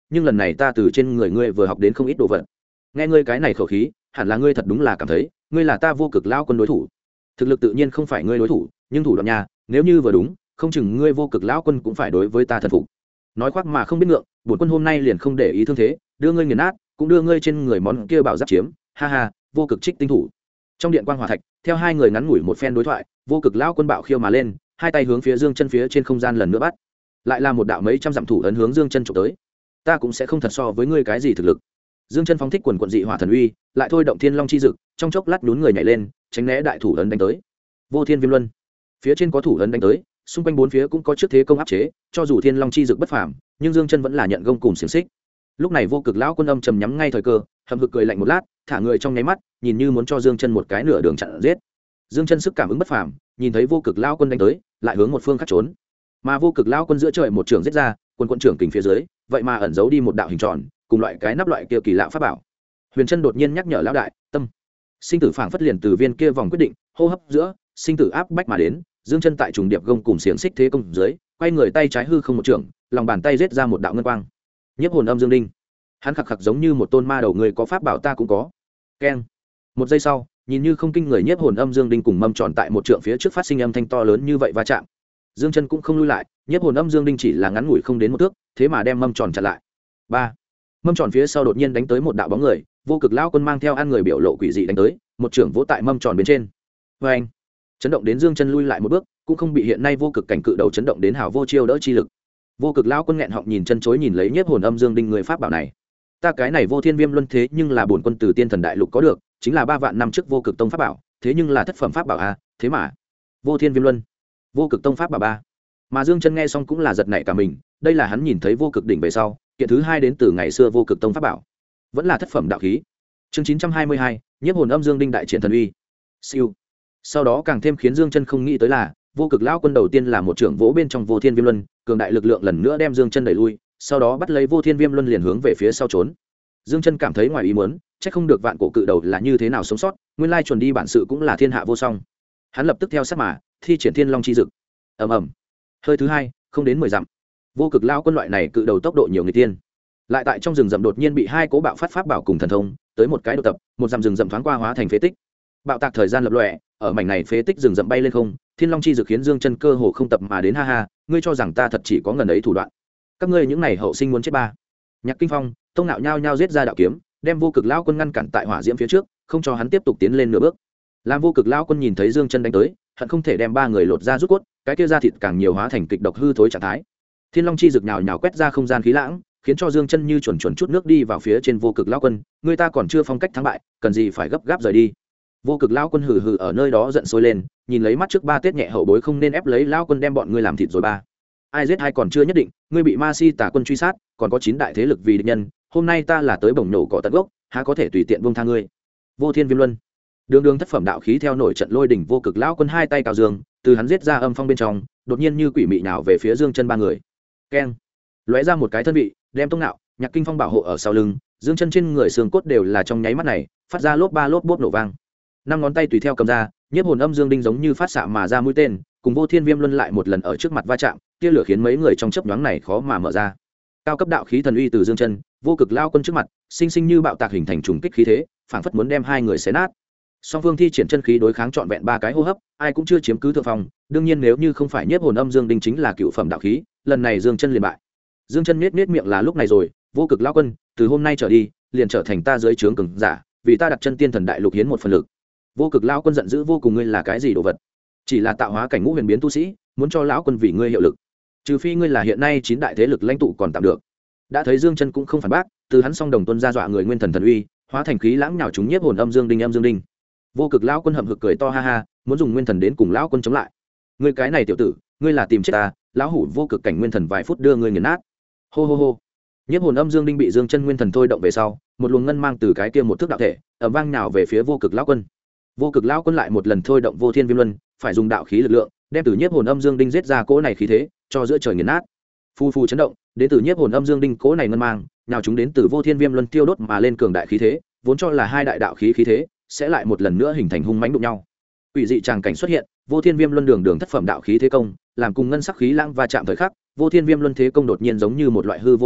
nhưng lần này ta từ trên người ngươi vừa học đến không ít đồ vật. Nghe ngươi cái này khẩu khí, hẳn là ngươi thật đúng là cảm thấy ngươi là ta vô cực lao quân đối thủ. Thực lực tự nhiên không phải ngươi đối thủ, nhưng thủ đoạn nhà, nếu như vừa đúng, không chừng ngươi vô cực lão quân cũng phải đối với ta thần phục. Nói khoác mà không biết ngượng, bổn quân hôm nay liền không để ý thương thế, đưa ngươi nghiền nát, cũng đưa ngươi trên người món kia bảo giáp chiếm, ha ha, vô cực trích tinh thủ. Trong điện quang hỏa thạch, theo hai người ngắn ngủi một phen đối thoại, vô cực lão quân bạo khiêu mà lên, hai tay hướng phía Dương Chân phía trên không gian lần nữa bắt. Lại là một đạo mấy trăm dặm thủ ấn hướng Dương Chân chụp tới. Ta cũng sẽ không thật so với ngươi cái gì thực lực. Dương Chân phóng thích quần quần dị hỏa thần uy, lại thôi động thiên long chi dực, trong chốc lát nhún người nhảy lên, tránh né đại thủ ấn đánh tới. Vô Thiên Viêm Luân, phía trên có thủ ấn đánh tới, xung quanh bốn phía cũng có trước thế công áp chế, cho dù thiên long chi dực bất phàm, nhưng Dương Chân vẫn là nhận gông cùng xiềng xích. Lúc này vô cực lão quân âm trầm nhắm ngay thời cơ, hậm hực cười lạnh một lát, thả người trong nháy mắt, nhìn như muốn cho Dương Chân một cái nửa đường chặn giết. Dương Chân sức cảm ứng bất phàm, nhìn thấy vô cực lão quân đánh tới, lại hướng một phương khác trốn. Mà vô cực lão quân giữa trời một trường giết ra, quân trưởng kình phía dưới, vậy mà ẩn giấu đi một đạo hình tròn, cùng loại cái nắp loại kia kỳ lạ pháp bảo. Huyền Chân đột nhiên nhắc nhở lão đại, tâm sinh tử phảng phất liền từ viên kia vòng quyết định, hô hấp giữa, sinh tử áp bách mà đến. Dương Chân tại trùng điệp gông cùng xiềng xích thế công dưới, quay người tay trái hư không một trường, lòng bàn tay giết ra một đạo ngân quang. Nhiếp hồn âm dương đinh. Hắn khặc khặc giống như một tôn ma đầu người có pháp bảo ta cũng có. Keng. Một giây sau, nhìn như không kinh người nhiếp hồn âm dương đinh cùng mâm tròn tại một trượng phía trước phát sinh âm thanh to lớn như vậy va chạm. Dương Chân cũng không lui lại, nhiếp hồn âm dương đinh chỉ là ngắn ngủi không đến một thước, thế mà đem mâm tròn chặn lại. 3. Mâm tròn phía sau đột nhiên đánh tới một đạo bóng người, vô cực lão quân mang theo ăn người biểu lộ quỷ dị đánh tới, một trưởng vỗ tại mâm tròn bên trên. Oeng! Chấn động đến Dương Chân lui lại một bước, cũng không bị hiện nay vô cực cảnh cự đầu chấn động đến hào vô chiêu đỡ chi lực. Vô cực lão quân nghẹn họng nhìn chân chối nhìn lấy nhiếp hồn âm dương đinh người pháp bảo này. Ta cái này vô thiên viêm luân thế nhưng là bổn quân từ tiên thần đại lục có được, chính là 3 vạn năm trước vô cực tông pháp bảo, thế nhưng là thất phẩm pháp bảo a, thế mà vô thiên viêm luân, vô cực tông pháp bảo 3. Mà Dương Chân nghe xong cũng là giật nảy cả mình, đây là hắn nhìn thấy vô cực đỉnh về sau, kiện thứ 2 đến từ ngày xưa vô cực tông pháp bảo, vẫn là thất phẩm đạo khí. Chương 922, nhiếp hồn âm dương đinh đại triển thần uy. Siêu. Sau đó càng thêm khiến Dương Chân không nghĩ tới là, vô cực lão quân đầu tiên là một trưởng vỗ bên trong vô thiên viêm luân, cường đại lực lượng lần nữa đem Dương Chân đẩy lui, sau đó bắt lấy vô thiên viêm luân liền hướng về phía sau trốn. Dương Chân cảm thấy ngoài ý muốn, chắc không được vạn cổ cự đầu là như thế nào sống sót, nguyên lai chuẩn đi bản sự cũng là thiên hạ vô song. Hắn lập tức theo sát mà thi triển thiên long chi dực. Ầm ầm. Hơi thứ 2, không đến 10 dặm. Vô cực lão quân loại này cự đầu tốc độ nhiều người tiên, lại tại trong rừng rậm đột nhiên bị 2 cố bạo phát pháp bảo cùng thần thông, tới một cái độ tập, một dặm rừng rậm thoáng qua hóa thành phế tích. Bạo tạc thời gian lập lòe, ở mảnh này phế tích rừng rậm bay lên không, thiên long chi dực khiến Dương Chân cơ hồ không tập mà đến ha ha, ngươi cho rằng ta thật chỉ có ngần ấy thủ đoạn? Các ngươi những này hậu sinh muốn chết ba. Nhạc Kinh Phong, Tông Nạo nhao nhao giết ra đạo kiếm, đem vô cực lão quân ngăn cản tại hỏa diễm phía trước, không cho hắn tiếp tục tiến lên nửa bước. Làm vô cực lão quân nhìn thấy Dương Chân đánh tới, hận không thể đem 3 người lột ra rút cốt, cái kia da thịt càng nhiều hóa thành kịch độc hư thối trạng thái. Thiên long chi dực nhào nhào quét ra không gian khí lãng, khiến cho Dương Chân như chuẩn chuẩn chút nước đi vào phía trên vô cực lão quân, người ta còn chưa phong cách thắng bại, cần gì phải gấp gáp rời đi. Vô cực lão quân hừ hừ ở nơi đó giận sôi lên, nhìn lấy mắt trước 3 tết nhẹ hậu bối không nên ép lấy lão quân đem bọn ngươi làm thịt rồi ba. Ai giết ai còn chưa nhất định, ngươi bị ma si tà quân truy sát, còn có 9 đại thế lực vì địch nhân, hôm nay ta là tới bổng nổ cỏ tận gốc, há có thể tùy tiện buông tha ngươi. Vô thiên viêm luân, đường đường thất phẩm đạo khí theo nổi trận lôi đỉnh vô cực lão quân hai tay cào dương, từ hắn giết ra âm phong bên trong, đột nhiên như quỷ mị nào về phía Dương Chân 3 người. Keng, lóe ra một cái thân vị, đem Tông Nạo, Nhạc Kinh Phong bảo hộ ở sau lưng, Dương Chân trên người xương cốt đều là trong nháy mắt này phát ra lốp ba lốp bốp nổ vang. 5 ngón tay tùy theo cầm ra, nhiếp hồn âm dương đinh giống như phát xạ mà ra mũi tên, cùng vô thiên viêm luân lại một lần ở trước mặt va chạm, tia lửa khiến mấy người trong chớp nhoáng này khó mà mở ra. Cao cấp đạo khí thần uy từ Dương Chân, vô cực lao quân trước mặt, sinh sinh như bạo tạc hình thành trùng kích khí thế, phảng phất muốn đem 2 người xé nát. Song phương thi triển chân khí đối kháng trọn vẹn 3 cái hô hấp, ai cũng chưa chiếm cứ thượng phong, đương nhiên nếu như không phải nhiếp hồn âm dương đinh chính là cựu phẩm đạo khí, lần này Dương Chân liền bại. Dương Chân nhếch miệng là lúc này rồi, vô cực lao quân, từ hôm nay trở đi, liền trở thành ta dưới trướng cường giả, vì ta đặt chân tiên thần đại lục hiến một phần lực. Vô cực lão quân giận dữ vô cùng, ngươi là cái gì đồ vật? Chỉ là tạo hóa cảnh ngũ huyền biến tu sĩ, muốn cho lão quân vì ngươi hiệu lực, trừ phi ngươi là hiện nay 9 đại thế lực lãnh tụ còn tạm được. Đã thấy Dương Chân cũng không phản bác, từ hắn song đồng tuân ra dọa người nguyên thần thần uy, hóa thành khí lãng nhào chúng nhiếp hồn âm dương đinh. Vô cực lão quân hậm hực cười to ha ha, muốn dùng nguyên thần đến cùng lão quân chống lại. Ngươi cái này tiểu tử, ngươi là tìm chết ta, lão hủ vô cực cảnh nguyên thần vài phút đưa ngươi nghiền nát. Hô hô hô. Nhiếp hồn âm dương đinh bị Dương Chân nguyên thần thôi động về sau, một luồng ngân mang từ cái kia một thước đạo thể, ầm vang nhào về phía vô cực lão quân. Vô cực lão quân lại một lần thôi động vô thiên viêm luân, phải dùng đạo khí lực lượng, đem từ nhiếp hồn âm dương đinh giết ra cỗ này khí thế, cho giữa trời nghiền nát. Phu phu chấn động, đến từ nhiếp hồn âm dương đinh cỗ này ngân mang, nào chúng đến từ vô thiên viêm luân tiêu đốt mà lên cường đại khí thế, vốn cho là 2 đại đạo khí khí thế, sẽ lại một lần nữa hình thành hung mãnh đụng nhau. Quỷ dị tràng cảnh xuất hiện, vô thiên viêm luân đường thất phẩm đạo khí thế công, làm cùng ngân sắc khí lãng va chạm thời khắc, vô thiên viêm luân thế công đột nhiên giống như một loại hư vô lực lượng,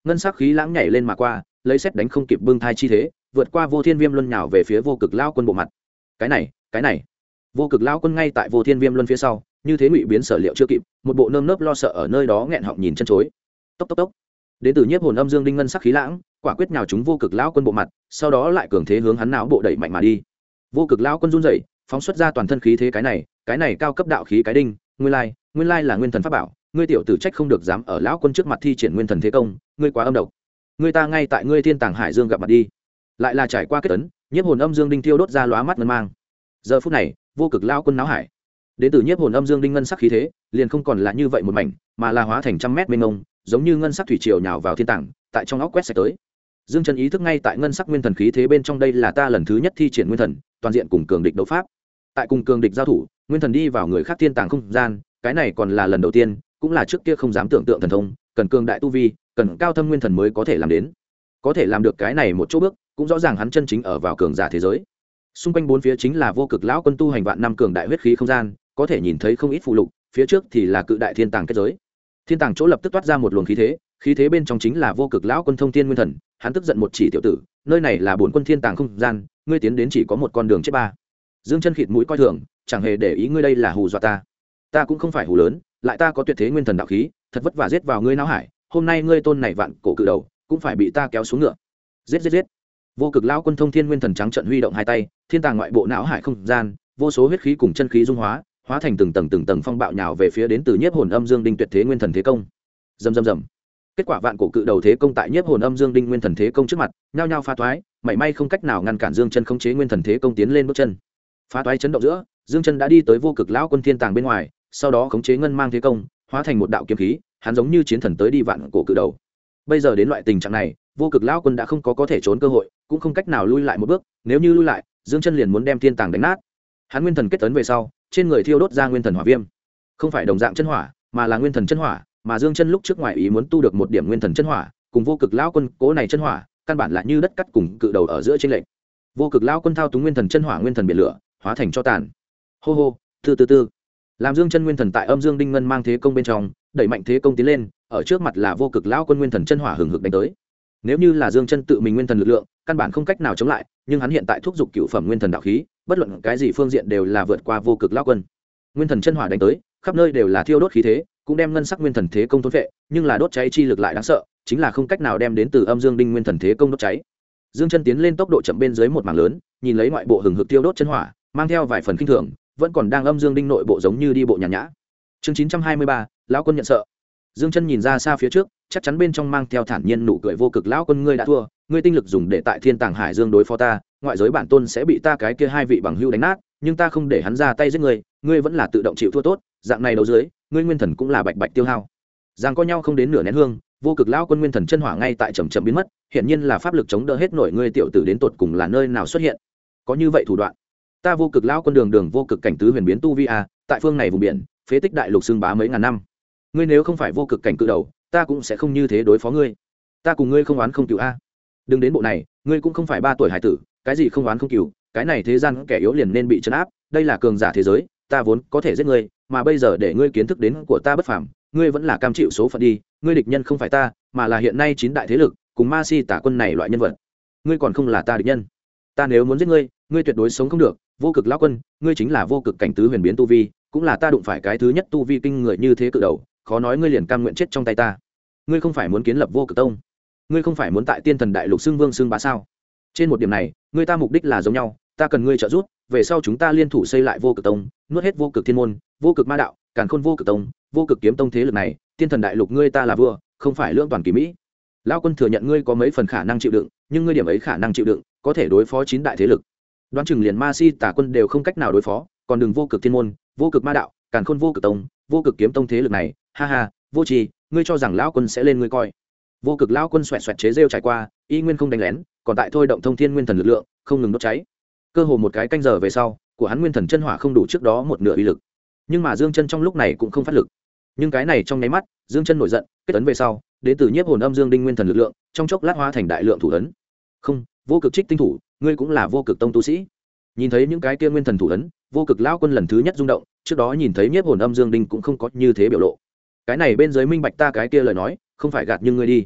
ngân sắc khí lãng nhảy lên mà qua, lấy xét đánh không kịp bưng thai chi thế, vượt qua Vô Thiên Viêm Luân nhào về phía Vô Cực Lão Quân bộ mặt. Cái này, Vô Cực Lão Quân ngay tại Vô Thiên Viêm Luân phía sau, như thế ngụy biến sở liệu chưa kịp, một bộ nơm nớp lo sợ ở nơi đó nghẹn họng nhìn chân chối. Tốc tốc tốc. Đến từ Nhiếp Hồn Âm Dương Đinh ngân sắc khí lãng, quả quyết nhào trúng Vô Cực Lão Quân bộ mặt, sau đó lại cường thế hướng hắn não bộ đẩy mạnh mà đi. Vô Cực Lão Quân run rẩy, phóng xuất ra toàn thân khí thế, cái này cao cấp đạo khí cái đinh, nguyên lai là nguyên thần pháp bảo, ngươi tiểu tử trách không được dám ở lão quân trước mặt thi triển nguyên thần thế công, ngươi quá âm độc. Ngươi ta ngay tại ngươi Thiên Tàng Hải Dương gặp mặt đi. Lại là trải qua kết tấn, Nhiếp Hồn Âm Dương Đinh thiêu đốt ra lóa mắt ngân mang. Giờ phút này, Vô Cực Lão Quân náo hải. Đến từ Nhiếp Hồn Âm Dương Đinh ngân sắc khí thế, liền không còn là như vậy một mảnh, mà là hóa thành trăm mét mênh mông, giống như ngân sắc thủy triều nhào vào thiên tàng, tại trong óc quét sạch tới. Dương Chân ý thức ngay tại ngân sắc nguyên thần khí thế bên trong, đây là ta lần thứ nhất thi triển nguyên thần, toàn diện cùng cường địch đấu pháp. Tại cùng cường địch giao thủ, nguyên thần đi vào người khác thiên tàng không gian, cái này còn là lần đầu tiên, cũng là trước kia không dám tưởng tượng thần thông, cần cường đại tu vi, cần cao thâm nguyên thần mới có thể làm đến. Có thể làm được cái này một chỗ bước, cũng rõ ràng hắn chân chính ở vào cường giả thế giới. Xung quanh bốn phía chính là Vô Cực Lão Quân tu hành vạn năm cường đại huyết khí không gian, có thể nhìn thấy không ít phụ lục, phía trước thì là cự đại thiên tàng kết giới. Thiên tàng chỗ lập tức toát ra một luồng khí thế bên trong chính là Vô Cực Lão Quân thông thiên nguyên thần, hắn tức giận một chỉ tiểu tử, nơi này là bổn quân thiên tàng không gian, ngươi tiến đến chỉ có một con đường chết ba. Dương Chân khịt mũi coi thường, chẳng hề để ý ngươi đây là hù dọa ta cũng không phải hù lớn, lại ta có tuyệt thế nguyên thần đạo khí, thật vất vả giết vào ngươi não hải, hôm nay ngươi tôn này vạn cổ cự đầu, cũng phải bị ta kéo xuống ngựa. Giết. Vô Cực Lão Quân thông thiên nguyên thần trắng trận huy động hai tay, thiên tàng ngoại bộ não hải không gian, vô số huyết khí cùng chân khí dung hóa, hóa thành từng tầng phong bạo nhào về phía đến từ Nhiếp Hồn Âm Dương Đinh tuyệt thế nguyên thần thế công. Rầm. Kết quả vạn cổ cự đầu thế công tại Nhiếp Hồn Âm Dương Đinh nguyên thần thế công trước mặt, nhao nhao phá toái, mảy may không cách nào ngăn cản Dương Chân khống chế nguyên thần thế công tiến lên bước chân. Phá toái chấn động giữa, Dương Chân đã đi tới Vô Cực Lão Quân thiên tàng bên ngoài, sau đó khống chế ngân mang thế công, hóa thành một đạo kiếm khí, hắn giống như chiến thần tới đi vạn cổ cự đầu. Bây giờ đến loại tình trạng này, Vô Cực Lão Quân đã không có thể trốn cơ hội, cũng không cách nào lui lại một bước, nếu như lui lại, Dương Chân liền muốn đem thiên tàng đánh nát. Hắn nguyên thần kết tấn về sau, trên người thiêu đốt ra nguyên thần hỏa viêm, không phải đồng dạng chân hỏa, mà là nguyên thần chân hỏa, mà Dương Chân lúc trước ngoài ý muốn tu được một điểm nguyên thần chân hỏa, cùng Vô Cực Lão Quân cố này chân hỏa, căn bản là như đất cắt cùng cự đầu ở giữa chênh lệch. Vô Cực Lão Quân thao túng nguyên thần chân hỏa, nguyên thần biển lửa, hóa thành cho tàn. Hô, từ. Làm Dương Chân nguyên thần tại Âm Dương Đinh ngân mang thế công bên trong, đẩy mạnh thế công tiến lên, ở trước mặt là Vô Cực Lão Quân nguyên thần chân hỏa hừng hực đánh tới. Nếu như là Dương Chân tự mình nguyên thần lực lượng, căn bản không cách nào chống lại, nhưng hắn hiện tại thúc giục cửu phẩm nguyên thần đạo khí, bất luận cái gì phương diện đều là vượt qua Vô Cực Lão Quân. Nguyên thần chân hỏa đánh tới, khắp nơi đều là thiêu đốt khí thế, cũng đem ngân sắc nguyên thần thế công thôn phệ, nhưng là đốt cháy chi lực lại đáng sợ, chính là không cách nào đem đến từ Âm Dương Đinh nguyên thần thế công đốt cháy. Dương Chân tiến lên tốc độ chậm bên dưới một mảng lớn, nhìn lấy ngoại bộ hừng hực tiêu đốt chân hỏa, mang theo vài phần kinh thường, vẫn còn đang Âm Dương Đinh nội bộ giống như đi bộ nhàn nhã. Chương 923, Lão Quân nhận sợ. Dương Chân nhìn ra xa phía trước, chắc chắn bên trong mang theo thản nhiên nụ cười. Vô Cực Lão Quân, ngươi đã thua, ngươi tinh lực dùng để tại Thiên Tàng Hải Dương đối phó ta, ngoại giới bản tôn sẽ bị ta cái kia hai vị bằng hữu đánh nát, nhưng ta không để hắn ra tay giết ngươi, ngươi vẫn là tự động chịu thua tốt, dạng này đấu dưới, ngươi nguyên thần cũng là bạch bạch tiêu hao. Giang có nhau không đến nửa nén hương, Vô Cực Lão Quân nguyên thần chân hỏa ngay tại chậm chậm biến mất, hiện nhiên là pháp lực chống đỡ hết nổi, ngươi tiểu tử đến tột cùng là nơi nào xuất hiện? Có như vậy thủ đoạn? Ta Vô Cực Lão Quân đường vô cực cảnh tứ huyền biến tu vi a, tại phương này vùng biển, phế tích đại lục xưng bá mấy ngàn năm. Ngươi nếu không phải vô cực cảnh cự đầu, ta cũng sẽ không như thế đối phó ngươi. Ta cùng ngươi không oán không cừu a. Đừng đến bộ này, ngươi cũng không phải 3 tuổi hải tử, cái gì không oán không cừu, cái này thế gian kẻ yếu liền nên bị trấn áp, đây là cường giả thế giới, ta vốn có thể giết ngươi, mà bây giờ để ngươi kiến thức đến của ta bất phàm, ngươi vẫn là cam chịu số phận đi, ngươi địch nhân không phải ta, mà là hiện nay 9 đại thế lực, cùng Ma Si Tả Quân này loại nhân vật. Ngươi còn không là ta địch nhân. Ta nếu muốn giết ngươi, ngươi tuyệt đối sống không được, Vô Cực Lão Quân, ngươi chính là vô cực cảnh tứ huyền biến tu vi, cũng là ta đụng phải cái thứ nhất tu vi kinh người như thế cự đầu, khó nói ngươi liền cam nguyện chết trong tay ta. Ngươi không phải muốn kiến lập Vô Cực Tông, ngươi không phải muốn tại Tiên Thần Đại Lục xưng vương xưng bá sao? Trên một điểm này, ngươi ta mục đích là giống nhau, ta cần ngươi trợ giúp, về sau chúng ta liên thủ xây lại Vô Cực Tông, nuốt hết Vô Cực Thiên môn, Vô Cực Ma đạo, Càn Khôn Vô Cực Tông, Vô Cực Kiếm Tông thế lực này, Tiên Thần Đại Lục ngươi ta là vua, không phải lưỡng toàn kỳ mỹ. Lão Quân thừa nhận ngươi có mấy phần khả năng chịu đựng, nhưng ngươi điểm ấy khả năng chịu đựng, có thể đối phó 9 đại thế lực. Đoán chừng liền Ma Si Tả Quân đều không cách nào đối phó, còn đừng Vô Cực Thiên môn, Vô Cực Ma đạo, Càn Khôn Vô Cực Tông, Vô Cực Kiếm Tông thế lực này, ha ha, vô tri, ngươi cho rằng Lão Quân sẽ lên ngươi coi? Vô Cực Lão Quân xoẹt xoẹt chế rêu trải qua, y nguyên không đánh lén, còn tại thôi động thông thiên nguyên thần lực lượng, không ngừng đốt cháy. Cơ hồ một cái canh giờ về sau, của hắn nguyên thần chân hỏa không đủ trước đó một nửa uy lực. Nhưng mà Dương Chân trong lúc này cũng không phát lực. Nhưng cái này trong nháy mắt, Dương Chân nổi giận, kết ấn về sau, đến từ Nhiếp Hồn Âm Dương Đinh nguyên thần lực lượng, trong chốc lát hóa thành đại lượng thủ ấn. Không, Vô Cực Trích tinh thủ, ngươi cũng là Vô Cực Tông tu sĩ. Nhìn thấy những cái kia nguyên thần thủ ấn, Vô Cực Lão Quân lần thứ nhất rung động, trước đó nhìn thấy Nhiếp Hồn Âm Dương Đinh cũng không có như thế biểu lộ. Cái này bên dưới minh bạch ta cái kia lời nói, không phải gạt nhưng ngươi đi.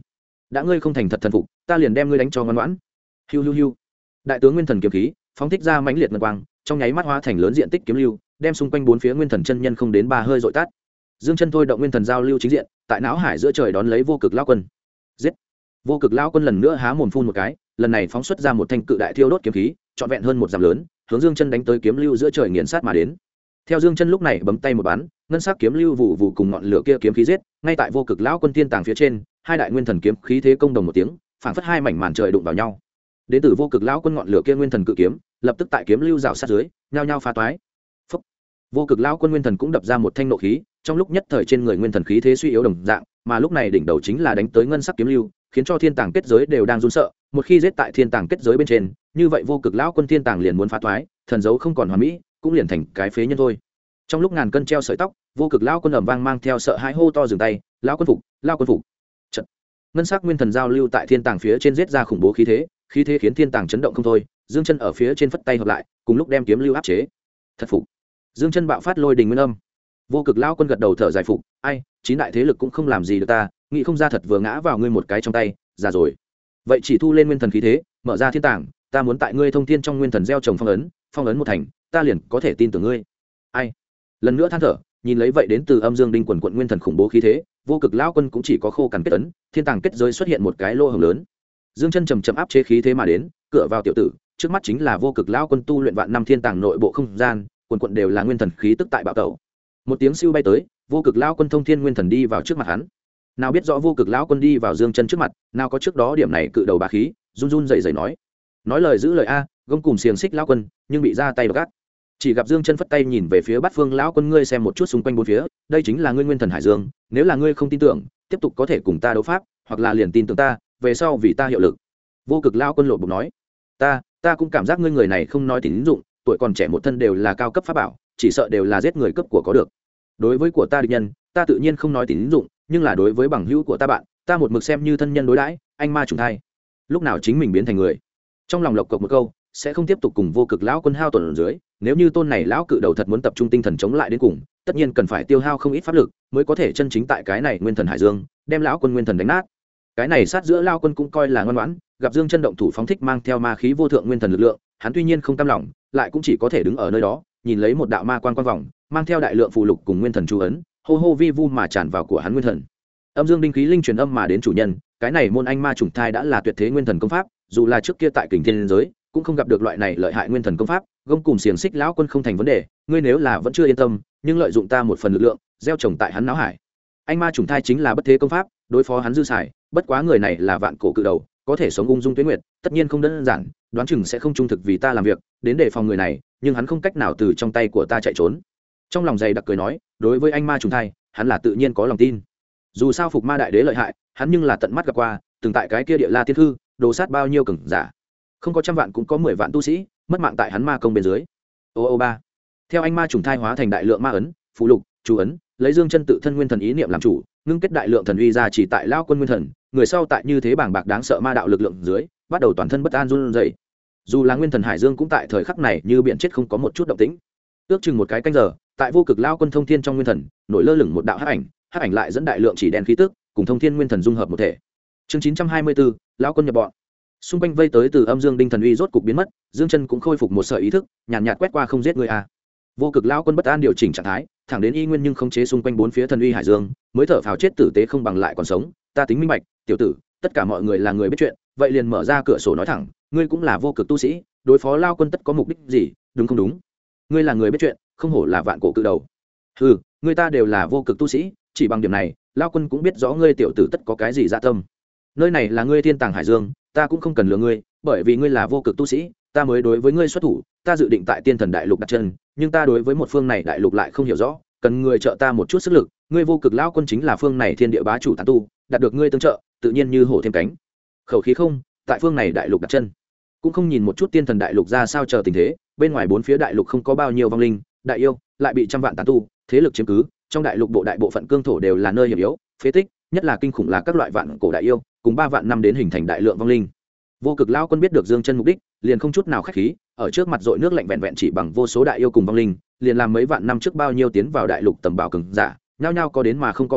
đã ngươi không thành thật thần phục ta liền đem ngươi đánh cho ngoan ngoãn. Hiu hiu hiu, đại tướng nguyên thần kiếm khí phóng thích ra mãnh liệt ngân quang, trong nháy mắt hóa thành lớn diện tích kiếm lưu, đem xung quanh bốn phía nguyên thần chân nhân không đến 3 hơi dội tắt. Dương Chân thôi động nguyên thần giao lưu chính diện, tại não hải giữa trời đón lấy vô cực lão quân. Giết! Vô cực lão quân lần nữa há mồm phun một cái, lần này phóng xuất ra một thanh cự đại thiêu đốt kiếm khí, trọn vẹn hơn một dặm lớn, hướng Dương Chân đánh tới kiếm lưu giữa trời nghiền sát mà đến. Theo Dương Chân lúc này bấm tay một bắn, ngân sắc kiếm lưu vụ vụ cùng ngọn lửa kia kiếm khí giết, ngay tại vô cực lão quân thiên tàng phía trên, hai đại nguyên thần kiếm khí thế công đồng một tiếng, phảng phất hai mảnh màn trời đụng vào nhau. Đến từ vô cực lão quân ngọn lửa kia nguyên thần cự kiếm, lập tức tại kiếm lưu rào sát dưới, nhao nhao phá toái. Phốc. Vô cực lão quân nguyên thần cũng đập ra một thanh nộ khí, trong lúc nhất thời trên người nguyên thần khí thế suy yếu đồng dạng, mà lúc này đỉnh đầu chính là đánh tới ngân sắc kiếm lưu, khiến cho thiên tàng kết giới đều đang run sợ, một khi giết tại thiên tàng kết giới bên trên, như vậy vô cực lão quân thiên tàng liền muốn phá toái, thần dấu không còn hoàn mỹ, cũng liền thành cái phế nhân thôi. Trong lúc ngàn cân treo sợi tóc, vô cực lão quân ầm vang mang theo sợ hãi hô to dừng tay, lão quân phục, lão quân phục. Trận. Ngân sắc nguyên thần giao lưu tại thiên tàng phía trên giết ra khủng bố khí thế khiến thiên tàng chấn động không thôi. Dương Chân ở phía trên phất tay hợp lại, cùng lúc đem kiếm lưu áp chế. Thật phục. Dương Chân bạo phát lôi đình nguyên âm. Vô cực lão quân gật đầu thở dài phục, ai, chín đại thế lực cũng không làm gì được ta, nghĩ không ra thật vừa ngã vào ngươi một cái trong tay, già rồi. Vậy chỉ thu lên nguyên thần khí thế, mở ra thiên tàng, ta muốn tại ngươi thông thiên trong nguyên thần gieo trồng phong ấn một thành, ta liền có thể tin tưởng ngươi. Ai? Lần nữa than thở, nhìn lấy vậy đến từ âm dương đinh quần quận nguyên thần khủng bố khí thế, vô cực lão quân cũng chỉ có khô cằn kết ấn, thiên tàng kết giới xuất hiện một cái lỗ hổng lớn. Dương Chân chậm chậm áp chế khí thế mà đến, cửa vào tiểu tử, trước mắt chính là vô cực lão quân tu luyện vạn năm thiên tàng nội bộ không gian, quần quận đều là nguyên thần khí tức tại bạo tẩu. Một tiếng siêu bay tới, vô cực lão quân thông thiên nguyên thần đi vào trước mặt hắn. Nào biết rõ vô cực lão quân đi vào Dương Chân trước mặt, nào có trước đó điểm này cự đầu bá khí, run run rẩy rẩy nói lời giữ lời a, gông cùng xiềng xích lão quân, nhưng bị ra tay gắt. Chỉ gặp Dương Chân phất tay nhìn về phía Bát Phương lão quân, ngươi xem một chút xung quanh bốn phía, đây chính là ngươi nguyên thần hải dương, nếu là ngươi không tin tưởng, tiếp tục có thể cùng ta đấu pháp, hoặc là liền tin tưởng ta, về sau vì ta hiệu lực. Vô cực lão quân lộ bục nói, ta cũng cảm giác ngươi người này không nói tín dụng, tuổi còn trẻ một thân đều là cao cấp pháp bảo, chỉ sợ đều là giết người cấp của có được. Đối với của ta địch nhân, ta tự nhiên không nói tín dụng, nhưng là đối với bằng hữu của ta bạn, ta một mực xem như thân nhân đối đãi, anh ma trùng thai. Lúc nào chính mình biến thành người. Trong lòng lộc cộc một câu, sẽ không tiếp tục cùng vô cực lão quân hao tổn ở dưới, nếu như tôn này lão cự đầu thật muốn tập trung tinh thần chống lại đến cùng, tất nhiên cần phải tiêu hao không ít pháp lực, mới có thể chân chính tại cái này nguyên thần hải dương, đem lão quân nguyên thần đánh nát. Cái này sát giữa lão quân cũng coi là ngoan ngoãn, gặp Dương Chân động thủ phóng thích mang theo ma khí vô thượng nguyên thần lực lượng, hắn tuy nhiên không cam lòng, lại cũng chỉ có thể đứng ở nơi đó, nhìn lấy một đạo ma quang quang vòng, mang theo đại lượng phù lục cùng nguyên thần chú ấn, hô hô vi vu mà tràn vào của hắn nguyên thần. Âm dương đinh khí linh truyền âm mà đến chủ nhân, cái này môn anh ma trùng thai đã là tuyệt thế nguyên thần công pháp, dù là trước kia tại kình thiên giới cũng không gặp được loại này lợi hại nguyên thần công pháp, gông cùng xiềng xích lão quân không thành vấn đề, ngươi nếu là vẫn chưa yên tâm, nhưng lợi dụng ta một phần lực lượng, gieo trồng tại hắn não hải. Anh ma trùng thai chính là bất thế công pháp, đối phó hắn dư xài, bất quá người này là vạn cổ cự đầu, có thể sống ung dung tuế nguyệt, tất nhiên không đơn giản, đoán chừng sẽ không trung thực vì ta làm việc, đến để phòng người này, nhưng hắn không cách nào từ trong tay của ta chạy trốn. Trong lòng dày đặc cười nói, đối với anh ma trùng thai, hắn là tự nhiên có lòng tin. Dù sao phục ma đại đế lợi hại, hắn nhưng là tận mắt gặp qua, từng tại cái kia địa la tiên hư, đồ sát bao nhiêu cường giả, không có trăm vạn cũng có 10 vạn tu sĩ mất mạng tại hắn ma công bên dưới. Ba. Theo anh ma trùng thai hóa thành đại lượng ma ấn, phù lục, chú ấn, lấy Dương Chân tự thân nguyên thần ý niệm làm chủ, ngưng kết đại lượng thần uy ra chỉ tại lão quân nguyên thần, người sau tại như thế bảng bạc đáng sợ ma đạo lực lượng dưới, bắt đầu toàn thân bất an run rẩy. Dù là nguyên thần hải dương cũng tại thời khắc này như biển chết không có một chút động tĩnh. Ước chừng một cái canh giờ, tại vô cực lão quân thông thiên trong nguyên thần, nổi lơ lửng một đạo hắc ảnh lại dẫn đại lượng chỉ đen khí tức, cùng thông thiên nguyên thần dung hợp một thể. Chương 924, lão quân nhập bọn. Xung quanh vây tới từ âm dương đinh thần uy rốt cục biến mất, Dương Chân cũng khôi phục một sợi ý thức, nhàn nhạt quét qua không giết người a. Vô cực lão quân bất an điều chỉnh trạng thái, thẳng đến y nguyên nhưng khống chế xung quanh bốn phía thần uy hải dương, mới thở phào chết tử tế không bằng lại còn sống, ta tính minh bạch, tiểu tử, tất cả mọi người là người biết chuyện, vậy liền mở ra cửa sổ nói thẳng, ngươi cũng là vô cực tu sĩ, đối phó lão quân tất có mục đích gì, đúng không đúng? Ngươi là người biết chuyện, không hổ là vạn cổ cự đầu. Hừ, người ta đều là vô cực tu sĩ, chỉ bằng điểm này, lão quân cũng biết rõ ngươi tiểu tử tất có cái gì dạ tâm. Nơi này là ngươi thiên tàng hải dương, ta cũng không cần lừa ngươi, bởi vì ngươi là vô cực tu sĩ, ta mới đối với ngươi xuất thủ, ta dự định tại tiên thần đại lục đặt chân, nhưng ta đối với một phương này đại lục lại không hiểu rõ, cần người trợ ta một chút sức lực, ngươi vô cực lão quân chính là phương này thiên địa bá chủ tán tu, đạt được ngươi tương trợ, tự nhiên như hổ thêm cánh. Khẩu khí không, tại phương này đại lục đặt chân, cũng không nhìn một chút tiên thần đại lục ra sao chờ tình thế, bên ngoài bốn phía đại lục không có bao nhiêu vong linh, đại yêu, lại bị trăm vạn tán tu, thế lực chiếm cứ, trong đại lục bộ đại bộ phận cương thổ đều là nơi hiểm yếu, phế tích, nhất là kinh khủng là các loại vạn cổ đại yêu, cùng 3 vạn năm đến hình thành đại lượng vong linh. Vô cực lão quân biết được Dương Chân mục đích, liền không chút nào khách khí, ở trước mặt dội nước lạnh vẹn vẹn chỉ bằng vô số đại yêu cùng vong linh, liền làm mấy vạn năm trước bao nhiêu tiến vào đại lục tầm bảo cường giả, nhao nhao có đến mà không có về,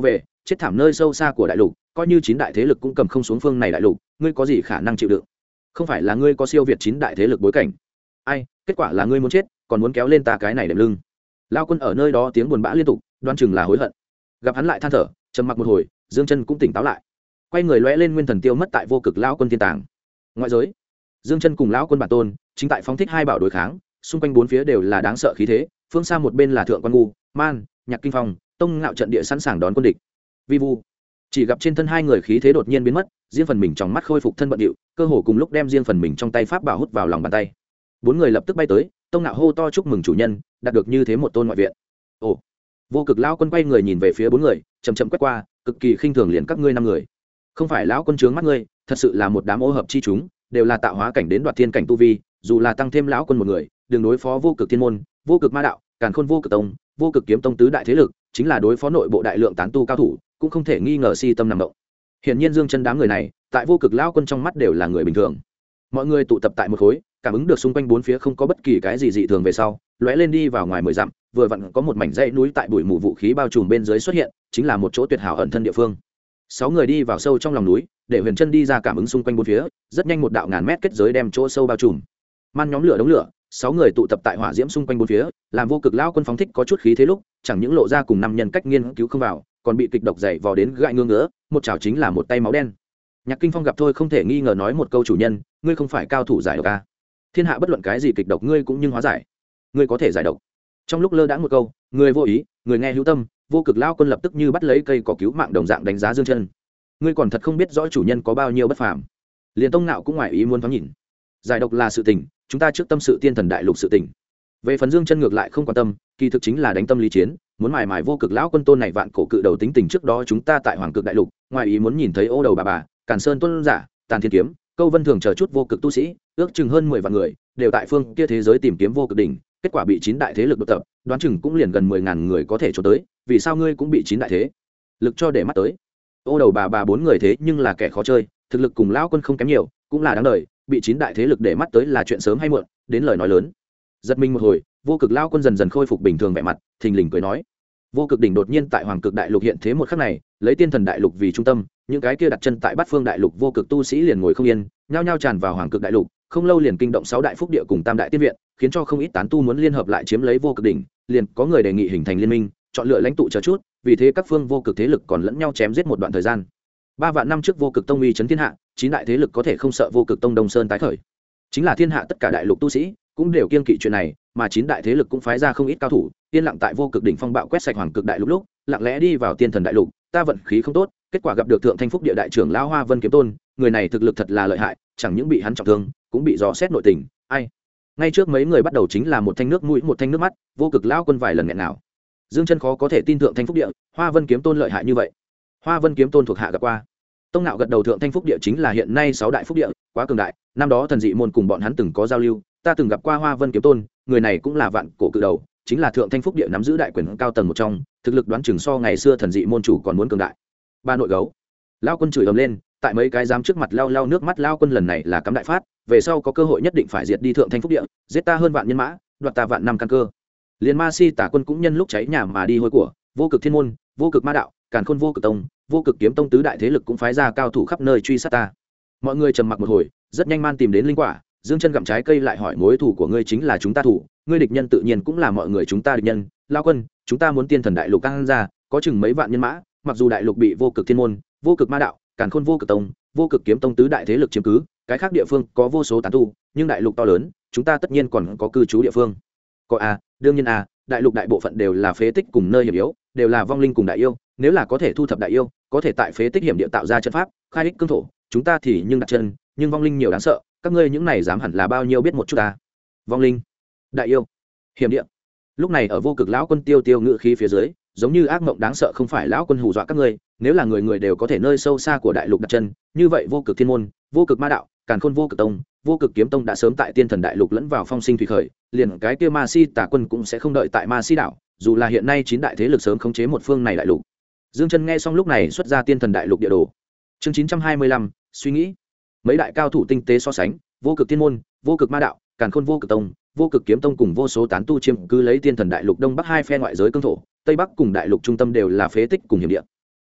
chết thảm nơi sâu xa của đại lục, coi như chín đại thế lực cũng cầm không xuống phương này đại lục, ngươi có gì khả năng chịu đựng? Không phải là ngươi có siêu việt chín đại thế lực bối cảnh, ai, kết quả là ngươi muốn chết, còn muốn kéo lên ta cái này đệm lưng. Lao Quân ở nơi đó tiếng buồn bã liên tục, đoán chừng là hối hận. Gặp hắn lại than thở, trầm mặc một hồi, Dương Chân cũng tỉnh táo lại, quay người lóe lên nguyên thần tiêu mất tại vô cực Lão Quân thiên tàng. Ngoại giới, Dương Chân cùng Lão Quân bản tôn chính tại phóng thích hai bảo đối kháng, xung quanh bốn phía đều là đáng sợ khí thế, phương xa một bên là Thượng Quan Ngu, Man, Nhạc Kinh Phong, Tông Ngạo trận địa sẵn sàng đón quân địch. Vi vu, chỉ gặp trên thân hai người khí thế đột nhiên biến mất, riêng phần mình trong mắt khôi phục thân bận điệu, cơ hồ cùng lúc đem riêng phần mình trong tay pháp bảo hút vào lòng bàn tay. Bốn người lập tức bay tới, Tông Ngạo hô to chúc mừng chủ nhân đạt được như thế một tôn ngoại viện. Ồ, vô cực Lão Quân quay người nhìn về phía bốn người, chậm chậm quét qua, cực kỳ khinh thường liền các ngươi năm người. Không phải Lão Quân trướng mắt ngươi, thật sự là một đám ô hợp chi chúng, đều là tạo hóa cảnh đến đoạt thiên cảnh tu vi, dù là tăng thêm Lão Quân một người, đừng đối phó vô cực thiên môn, vô cực ma đạo, càn khôn vô cực tông, vô cực kiếm tông tứ đại thế lực, chính là đối phó nội bộ đại lượng tán tu cao thủ, cũng không thể nghi ngờ si tâm nằm động. Hiển nhiên Dương Chân đám người này, tại vô cực Lão Quân trong mắt đều là người bình thường. Mọi người tụ tập tại một khối, cảm ứng được xung quanh bốn phía không có bất kỳ cái gì dị thường về sau, lóe lên đi vào ngoài 10 dặm, vừa vặn có một mảnh dãy núi tại bụi mù vũ khí bao trùm bên dưới xuất hiện, chính là một chỗ tuyệt hảo ẩn thân địa phương. 6 người đi vào sâu trong lòng núi, để Huyền Chân đi ra cảm ứng xung quanh bốn phía, rất nhanh một đạo ngàn mét kết giới đem chỗ sâu bao trùm. Man nhóm lửa đống lửa, 6 người tụ tập tại hỏa diễm xung quanh bốn phía, làm vô cực Lão Quân phóng thích có chút khí thế lúc, chẳng những lộ ra cùng năm nhân cách nghiên cứu không vào, còn bị kịch độc dày vò đến gãi ngứa ngứa, một chảo chính là một tay máu đen. Nhạc Kinh Phong gặp thôi không thể nghi ngờ nói một câu chủ nhân, ngươi không phải cao thủ giải độc à? Thiên hạ bất luận cái gì kịch độc ngươi cũng nhưng hóa giải, ngươi có thể giải độc. Trong lúc lơ đãng một câu, người vô ý, người nghe hữu tâm, vô cực Lão Quân lập tức như bắt lấy cây cỏ cứu mạng đồng dạng đánh giá Dương Chân. Ngươi còn thật không biết rõ chủ nhân có bao nhiêu bất phàm. Liên Tông Ngạo cũng ngoài ý muốn thoáng nhìn. Giải độc là sự tình, chúng ta trước tâm sự tiên thần đại lục sự tình. Về phần Dương Chân ngược lại không quan tâm, kỳ thực chính là đánh tâm lý chiến, muốn mài mài vô cực Lão Quân tôn này vạn cổ cự đầu tính tình. Trước đó chúng ta tại Hoàng Cực đại lục, ngoài ý muốn nhìn thấy ô đầu bà, Càn Sơn Tuân giả, Tàn Thiên kiếm, Câu Vân thường chờ chút vô cực tu sĩ, ước chừng hơn 10 vạn người, đều tại phương kia thế giới tìm kiếm vô cực đỉnh, kết quả bị chín đại thế lực đột tập, đoán chừng cũng liền gần 10.000 người có thể trốn tới, vì sao ngươi cũng bị chín đại thế lực cho để mắt tới? Ô đầu bà bốn người thế nhưng là kẻ khó chơi, thực lực cùng Lão Quân không kém nhiều, cũng là đáng đời, bị chín đại thế lực để mắt tới là chuyện sớm hay muộn, đến lời nói lớn. Giật mình một hồi, vô cực Lão Quân dần dần khôi phục bình thường vẻ mặt, thình lình cười nói: vô cực đỉnh đột nhiên tại Hoàng Cực đại lục hiện thế một khắc này, lấy tiên thần đại lục vì trung tâm, những cái kia đặt chân tại bát phương đại lục vô cực tu sĩ liền ngồi không yên, nhao nhao tràn vào Hoàng Cực đại lục, không lâu liền kinh động 6 đại phúc địa cùng tam đại tiên viện, khiến cho không ít tán tu muốn liên hợp lại chiếm lấy vô cực đỉnh, liền có người đề nghị hình thành liên minh, chọn lựa lãnh tụ chờ chút, vì thế các phương vô cực thế lực còn lẫn nhau chém giết một đoạn thời gian. 3 vạn năm trước vô cực tông uy chấn thiên hạ, chín đại thế lực có thể không sợ vô cực tông Đông Sơn tái khởi. Chính là thiên hạ tất cả đại lục tu sĩ cũng đều kiêng kỵ chuyện này, mà chín đại thế lực cũng phái ra không ít cao thủ, yên lặng tại vô cực đỉnh phong bạo quét sạch Hoàng Cực đại lục lúc, lặng lẽ đi vào tiên thần đại lục, ta vận khí không tốt, kết quả gặp được thượng thanh phúc địa đại trưởng lão Hoa Vân kiếm tôn, người này thực lực thật là lợi hại, chẳng những bị hắn trọng thương, cũng bị dò xét nội tình, ai. Ngay trước mấy người bắt đầu chính là một thanh nước mũi một thanh nước mắt, vô cực lão quân vài lần nghẹn nào. Dương Chân khó có thể tin thượng thanh phúc địa, Hoa Vân kiếm tôn lợi hại như vậy. Hoa Vân kiếm tôn thuộc hạ gặp qua. Tông Nạo gật đầu, thượng thanh phúc địa chính là hiện nay 6 đại phúc địa, quá cường đại, năm đó thần dị môn cùng bọn hắn từng có giao lưu, ta từng gặp qua Hoa Vân kiếm tôn, người này cũng là vạn cổ cự đầu, chính là thượng thanh phúc địa nắm giữ đại quyền cao tầng một trong, thực lực đoán chừng so ngày xưa thần dị môn chủ còn muốn cường đại. Ba nội gấu. Lão quân chửi ầm lên, tại mấy cái giám trước mặt lau nước mắt, lão quân lần này là cắm đại phát, về sau có cơ hội nhất định phải diệt đi thượng thanh phúc địa, giết ta hơn vạn nhân mã, đoạt ta vạn năm căn cơ. Liên Ma Si Tả quân cũng nhân lúc cháy nhà mà đi hôi của, vô cực thiên môn, vô cực ma đạo, càn khôn vô cực tông, vô cực kiếm tông tứ đại thế lực cũng phái ra cao thủ khắp nơi truy sát ta. Mọi người trầm mặc một hồi, rất nhanh Man tìm đến linh quả, Dương Chân gặm trái cây lại hỏi, mối thù của ngươi chính là chúng ta thủ, ngươi địch nhân tự nhiên cũng là mọi người chúng ta địch nhân. Lão quân, chúng ta muốn tiên thần đại lục căng ra, có chừng mấy vạn nhân mã, mặc dù đại lục bị vô cực thiên môn, vô cực ma đạo, càn khôn vô cực tông, vô cực kiếm tông tứ đại thế lực chiếm cứ, cái khác địa phương có vô số tán tu, nhưng đại lục to lớn, chúng ta tất nhiên còn có cư trú địa phương. Có đương nhiên đại lục đại bộ phận đều là phế tích cùng nơi hiểm yếu, đều là vong linh cùng đại yêu, nếu là có thể thu thập đại yêu, có thể tại phế tích hiểm địa tạo ra trận pháp, khai ích cương thổ, chúng ta thì nhưng đặt chân, nhưng vong linh nhiều đáng sợ, các ngươi những này dám hẳn là bao nhiêu biết một chút ta. Vong linh, đại yêu, hiểm địa. Lúc này ở vô cực lão quân tiêu ngự khí phía dưới, giống như ác mộng đáng sợ, không phải lão quân hù dọa các ngươi, nếu là người người đều có thể nơi sâu xa của đại lục đặt chân, như vậy vô cực thiên môn, vô cực ma đạo, càn khôn vô cực tông, vô cực kiếm tông đã sớm tại tiên thần đại lục lẫn vào phong sinh thủy khởi, liền cái kia Ma Si Tả quân cũng sẽ không đợi tại Ma Si đảo, dù là hiện nay 9 đại thế lực sớm khống chế một phương này đại lục. Dương Chân nghe xong lúc này xuất ra tiên thần đại lục địa đồ. Chương 925, suy nghĩ. Mấy đại cao thủ tinh tế so sánh, vô cực thiên môn, vô cực ma đạo, càn khôn vô cực tông, vô cực kiếm tông cùng vô số tán tu chiếm cứ lấy tiên thần đại lục đông bắc hai phe ngoại giới cương thổ, tây bắc cùng đại lục trung tâm đều là phế tích cùng hiểm địa.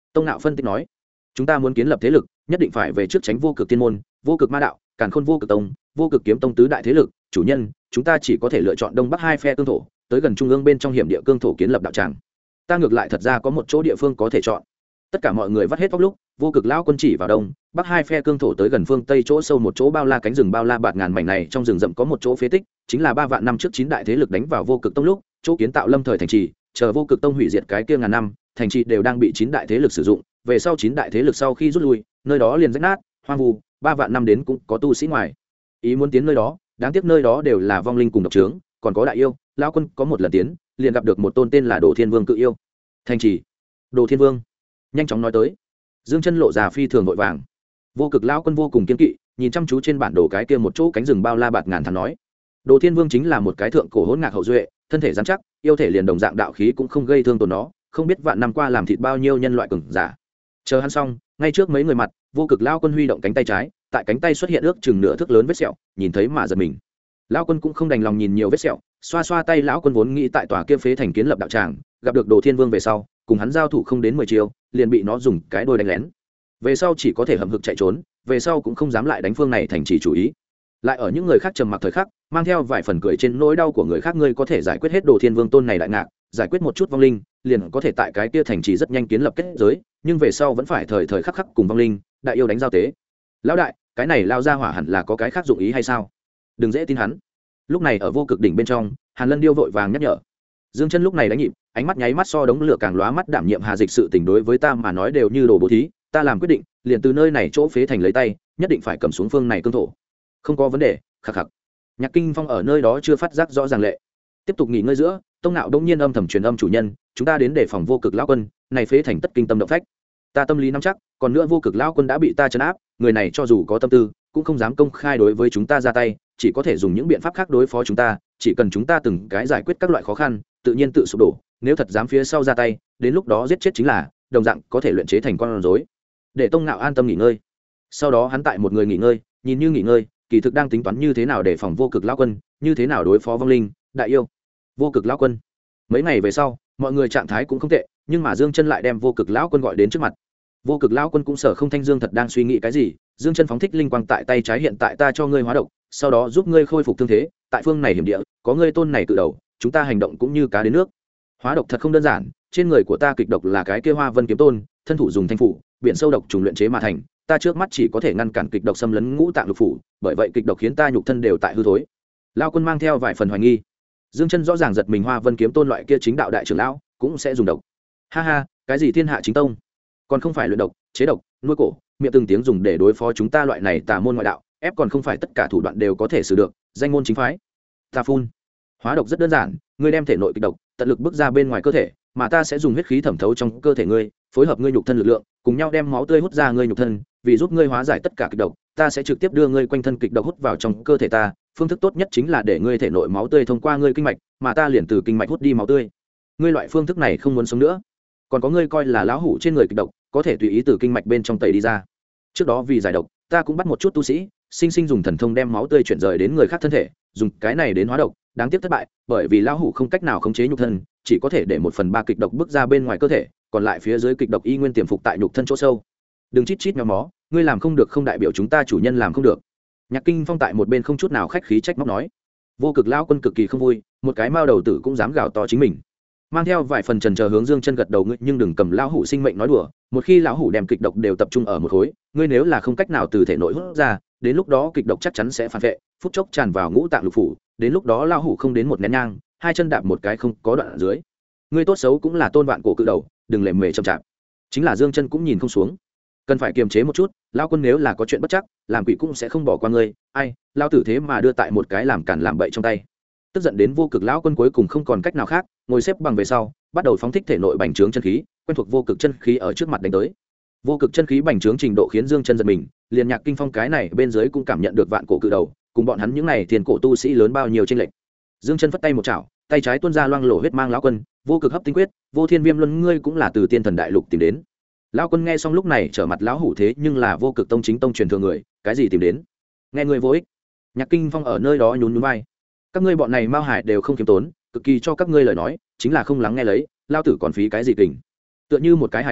Tông Nạo phân tích nói, chúng ta muốn kiến lập thế lực nhất định phải về trước tránh vô cực tiên môn, vô cực ma đạo, càn khôn vô cực tông, vô cực kiếm tông tứ đại thế lực chủ nhân. Chúng ta chỉ có thể lựa chọn đông bắc hai phe cương thổ, tới gần trung ương bên trong hiểm địa cương thổ kiến lập đạo tràng. Ta ngược lại thật ra có một chỗ địa phương có thể chọn. Tất cả mọi người vắt hết tóc lúc, vô cực lão quân chỉ vào đông bắc hai phe cương thổ tới gần phương tây chỗ sâu một chỗ bao la cánh rừng bao la bạt ngàn mảnh này, trong rừng rậm có một chỗ phế tích, chính là 3 vạn năm trước 9 đại thế lực đánh vào vô cực tông lúc chỗ kiến tạo lâm thời thành trì. Chờ vô cực tông hủy diệt cái kia ngàn năm, thành trì đều đang bị 9 đại thế lực sử dụng. Về sau 9 đại thế lực sau khi rút lui, nơi đó liền rách nát hoang vu, 3 vạn năm đến cũng có tu sĩ ngoài ý muốn tiến nơi đó, đáng tiếc nơi đó đều là vong linh cùng độc trướng, còn có đại yêu. Lão quân có một lần tiến, liền gặp được một tôn tên là Đồ Thiên Vương cự yêu. Thành trì Đồ Thiên Vương nhanh chóng nói tới. Dương Chân lộ già phi thường vội vàng. Vô cực lão quân vô cùng kiên kỵ, nhìn chăm chú trên bản đồ cái kia một chỗ cánh rừng bao la bạt ngàn thắn nói, Đồ Thiên Vương chính là một cái thượng cổ hỗn ngạc hậu duệ, thân thể rắn chắc, yêu thể liền đồng dạng đạo khí cũng không gây thương tổn nó, không biết vạn năm qua làm thịt bao nhiêu nhân loại cường giả. Chờ hắn xong, ngay trước mấy người mặt, vô cực lão quân huy động cánh tay trái, tại cánh tay xuất hiện ước chừng nửa thước lớn vết sẹo, nhìn thấy mà giật mình. Lão quân cũng không đành lòng nhìn nhiều vết sẹo, xoa xoa tay. Lão quân vốn nghĩ tại tòa kia phế thành kiến lập đạo tràng, gặp được Đồ Thiên Vương về sau, cùng hắn giao thủ không đến 10 chiêu, liền bị nó dùng cái đuôi đánh lén. Về sau chỉ có thể hậm hực chạy trốn, về sau cũng không dám lại đánh phương này thành trì chủ ý. Lại ở những người khác trầm mặc thời khắc, mang theo vài phần cười trên nỗi đau của người khác, ngươi có thể giải quyết hết Đồ Thiên Vương tôn này đại ngạc, giải quyết một chút vong linh, liền có thể tại cái kia thành trì rất nhanh kiến lập kết giới, nhưng về sau vẫn phải thời thời khắc khắc cùng vong linh, đại yêu đánh giao tế. Lão đại, cái này lao ra hỏa hẳn là có cái khác dụng ý hay sao? Đừng dễ tin hắn. Lúc này ở vô cực đỉnh bên trong, Hàn Lân Điêu vội vàng nhắc nhở. Dương Chân lúc này đánh nhịp, ánh mắt nháy mắt so đống lửa càng lóa mắt, đảm nhiệm Hà Dịch sự tình đối với ta mà nói đều như đồ bố thí, ta làm quyết định, liền từ nơi này chỗ phế thành lấy tay, nhất định phải cầm xuống phương này cương thổ. Không có vấn đề, khắc khắc. Nhạc Kinh Phong ở nơi đó chưa phát giác rõ ràng lệ. Tiếp tục nghỉ ngơi giữa, Tông Nạo đông nhiên âm thầm truyền âm chủ nhân, chúng ta đến để phòng vô cực lão quân, này phế thành tất kinh tâm động phách. Ta tâm lý nắm chắc, còn nữa vô cực lão quân đã bị ta trấn áp, người này cho dù có tâm tư, cũng không dám công khai đối với chúng ta ra tay, chỉ có thể dùng những biện pháp khác đối phó chúng ta, chỉ cần chúng ta từng cái giải quyết các loại khó khăn, tự nhiên tự sụp đổ, nếu thật dám phía sau ra tay, đến lúc đó giết chết chính là, đồng dạng có thể luyện chế thành con rối. Để Tông Nạo an tâm nghỉ ngơi. Sau đó hắn tại một người nghỉ ngơi, nhìn như nghỉ ngơi, kỳ thực đang tính toán như thế nào để phòng vô cực lão quân, như thế nào đối phó vong linh, đại yêu. Vô cực lão quân. Mấy ngày về sau, mọi người trạng thái cũng không tệ, nhưng mà Dương Chân lại đem vô cực lão quân gọi đến trước mặt. Vô cực lão quân cũng sở không thanh Dương thật đang suy nghĩ cái gì. Dương Chân phóng thích linh quang tại tay trái, hiện tại ta cho ngươi hóa độc, sau đó giúp ngươi khôi phục thương thế, tại phương này hiểm địa, có ngươi tôn này cự đầu, chúng ta hành động cũng như cá đến nước. Hóa độc thật không đơn giản, trên người của ta kịch độc là cái kia Hoa Vân kiếm tôn, thân thủ dùng thanh phủ, biển sâu độc trùng luyện chế mà thành, ta trước mắt chỉ có thể ngăn cản kịch độc xâm lấn ngũ tạng lục phủ, bởi vậy kịch độc khiến ta nhục thân đều tại hư thối. Lão quân mang theo vài phần hoài nghi. Dương Chân rõ ràng giật mình, Hoa Vân kiếm tôn loại kia chính đạo đại trưởng lão cũng sẽ dùng độc. Ha ha, cái gì thiên hạ chính tông, còn không phải luyện độc, chế độc, nuôi cổ, miệng từng tiếng dùng để đối phó chúng ta loại này tà môn ngoại đạo, ép còn không phải tất cả thủ đoạn đều có thể sử được, danh môn chính phái. Ta phun. Hóa độc rất đơn giản, ngươi đem thể nội kịch độc tận lực bước ra bên ngoài cơ thể, mà ta sẽ dùng huyết khí thẩm thấu trong cơ thể ngươi, phối hợp ngươi nhục thân lực lượng, cùng nhau đem máu tươi hút ra ngươi nhục thân, vì giúp ngươi hóa giải tất cả kịch độc, ta sẽ trực tiếp đưa ngươi quanh thân kịch độc hút vào trong cơ thể ta, phương thức tốt nhất chính là để ngươi thể nội máu tươi thông qua ngươi kinh mạch, mà ta liền từ kinh mạch hút đi máu tươi. Ngươi loại phương thức này không muốn sống nữa. Còn có ngươi coi là lão hủ trên người kịch độc, có thể tùy ý từ kinh mạch bên trong tẩy đi ra. Trước đó vì giải độc, ta cũng bắt một chút tu sĩ, sinh sinh dùng thần thông đem máu tươi chuyển rời đến người khác thân thể, dùng cái này đến hóa độc, đáng tiếc thất bại, bởi vì lão hủ không cách nào khống chế nhục thân, chỉ có thể để 1/3 kịch độc bước ra bên ngoài cơ thể, còn lại phía dưới kịch độc y nguyên tiềm phục tại nhục thân chỗ sâu. Đừng chít chít méo mó, ngươi làm không được không đại biểu chúng ta chủ nhân làm không được. Nhạc Kinh Phong tại một bên không chút nào khách khí trách móc nói. Vô cực lão quân cực kỳ không vui, một cái mao đầu tử cũng dám gào to chính mình. Mang theo vài phần trần chờ hướng Dương Chân gật đầu, ngươi nhưng đừng cầm lão hủ sinh mệnh nói đùa, một khi lão hủ đem kịch độc đều tập trung ở một khối, ngươi nếu là không cách nào từ thể nội hút ra, đến lúc đó kịch độc chắc chắn sẽ phản vệ, phút chốc tràn vào ngũ tạng lục phủ, đến lúc đó lão hủ không đến một nén nhang, hai chân đạp một cái không có đoạn ở dưới. Ngươi tốt xấu cũng là tôn vạn cổ cự đầu, đừng lề mề chậm chạp. Chính là Dương Chân cũng nhìn không xuống, cần phải kiềm chế một chút, lão quân nếu là có chuyện bất chắc, làm quỷ cũng sẽ không bỏ qua ngươi. Ai, lão tử thế mà đưa tại một cái làm cản làm bậy trong tay. Tức giận đến vô cực lão quân cuối cùng không còn cách nào khác, ngồi xếp bằng về sau, bắt đầu phóng thích thể nội bành trướng chân khí, quen thuộc vô cực chân khí ở trước mặt đánh tới. Vô cực chân khí bành trướng trình độ khiến Dương Chân giật mình, liền Nhạc Kinh Phong cái này bên dưới cũng cảm nhận được vạn cổ cự đầu, cùng bọn hắn những này tiền cổ tu sĩ lớn bao nhiêu chênh lệch. Dương Chân phất tay một chảo, tay trái tuôn ra loang lổ huyết mang lão quân, vô cực hấp tinh quyết, vô thiên viêm luân, ngươi cũng là từ tiên thần đại lục tìm đến. Lão quân nghe xong lúc này trở mặt lão hủ, thế nhưng là vô cực tông chính tông truyền thừa người, cái gì tìm đến? Nghe ngươi vô ích. Nhạc Kinh Phong ở nơi đó nhún nhún vai. Các ngươi bọn này mao hải đều không kiếm tốn, cực kỳ cho các ngươi lời nói, chính là không lắng nghe lấy, lao tử còn phí cái gì kình. Tựa như một cái hải tử,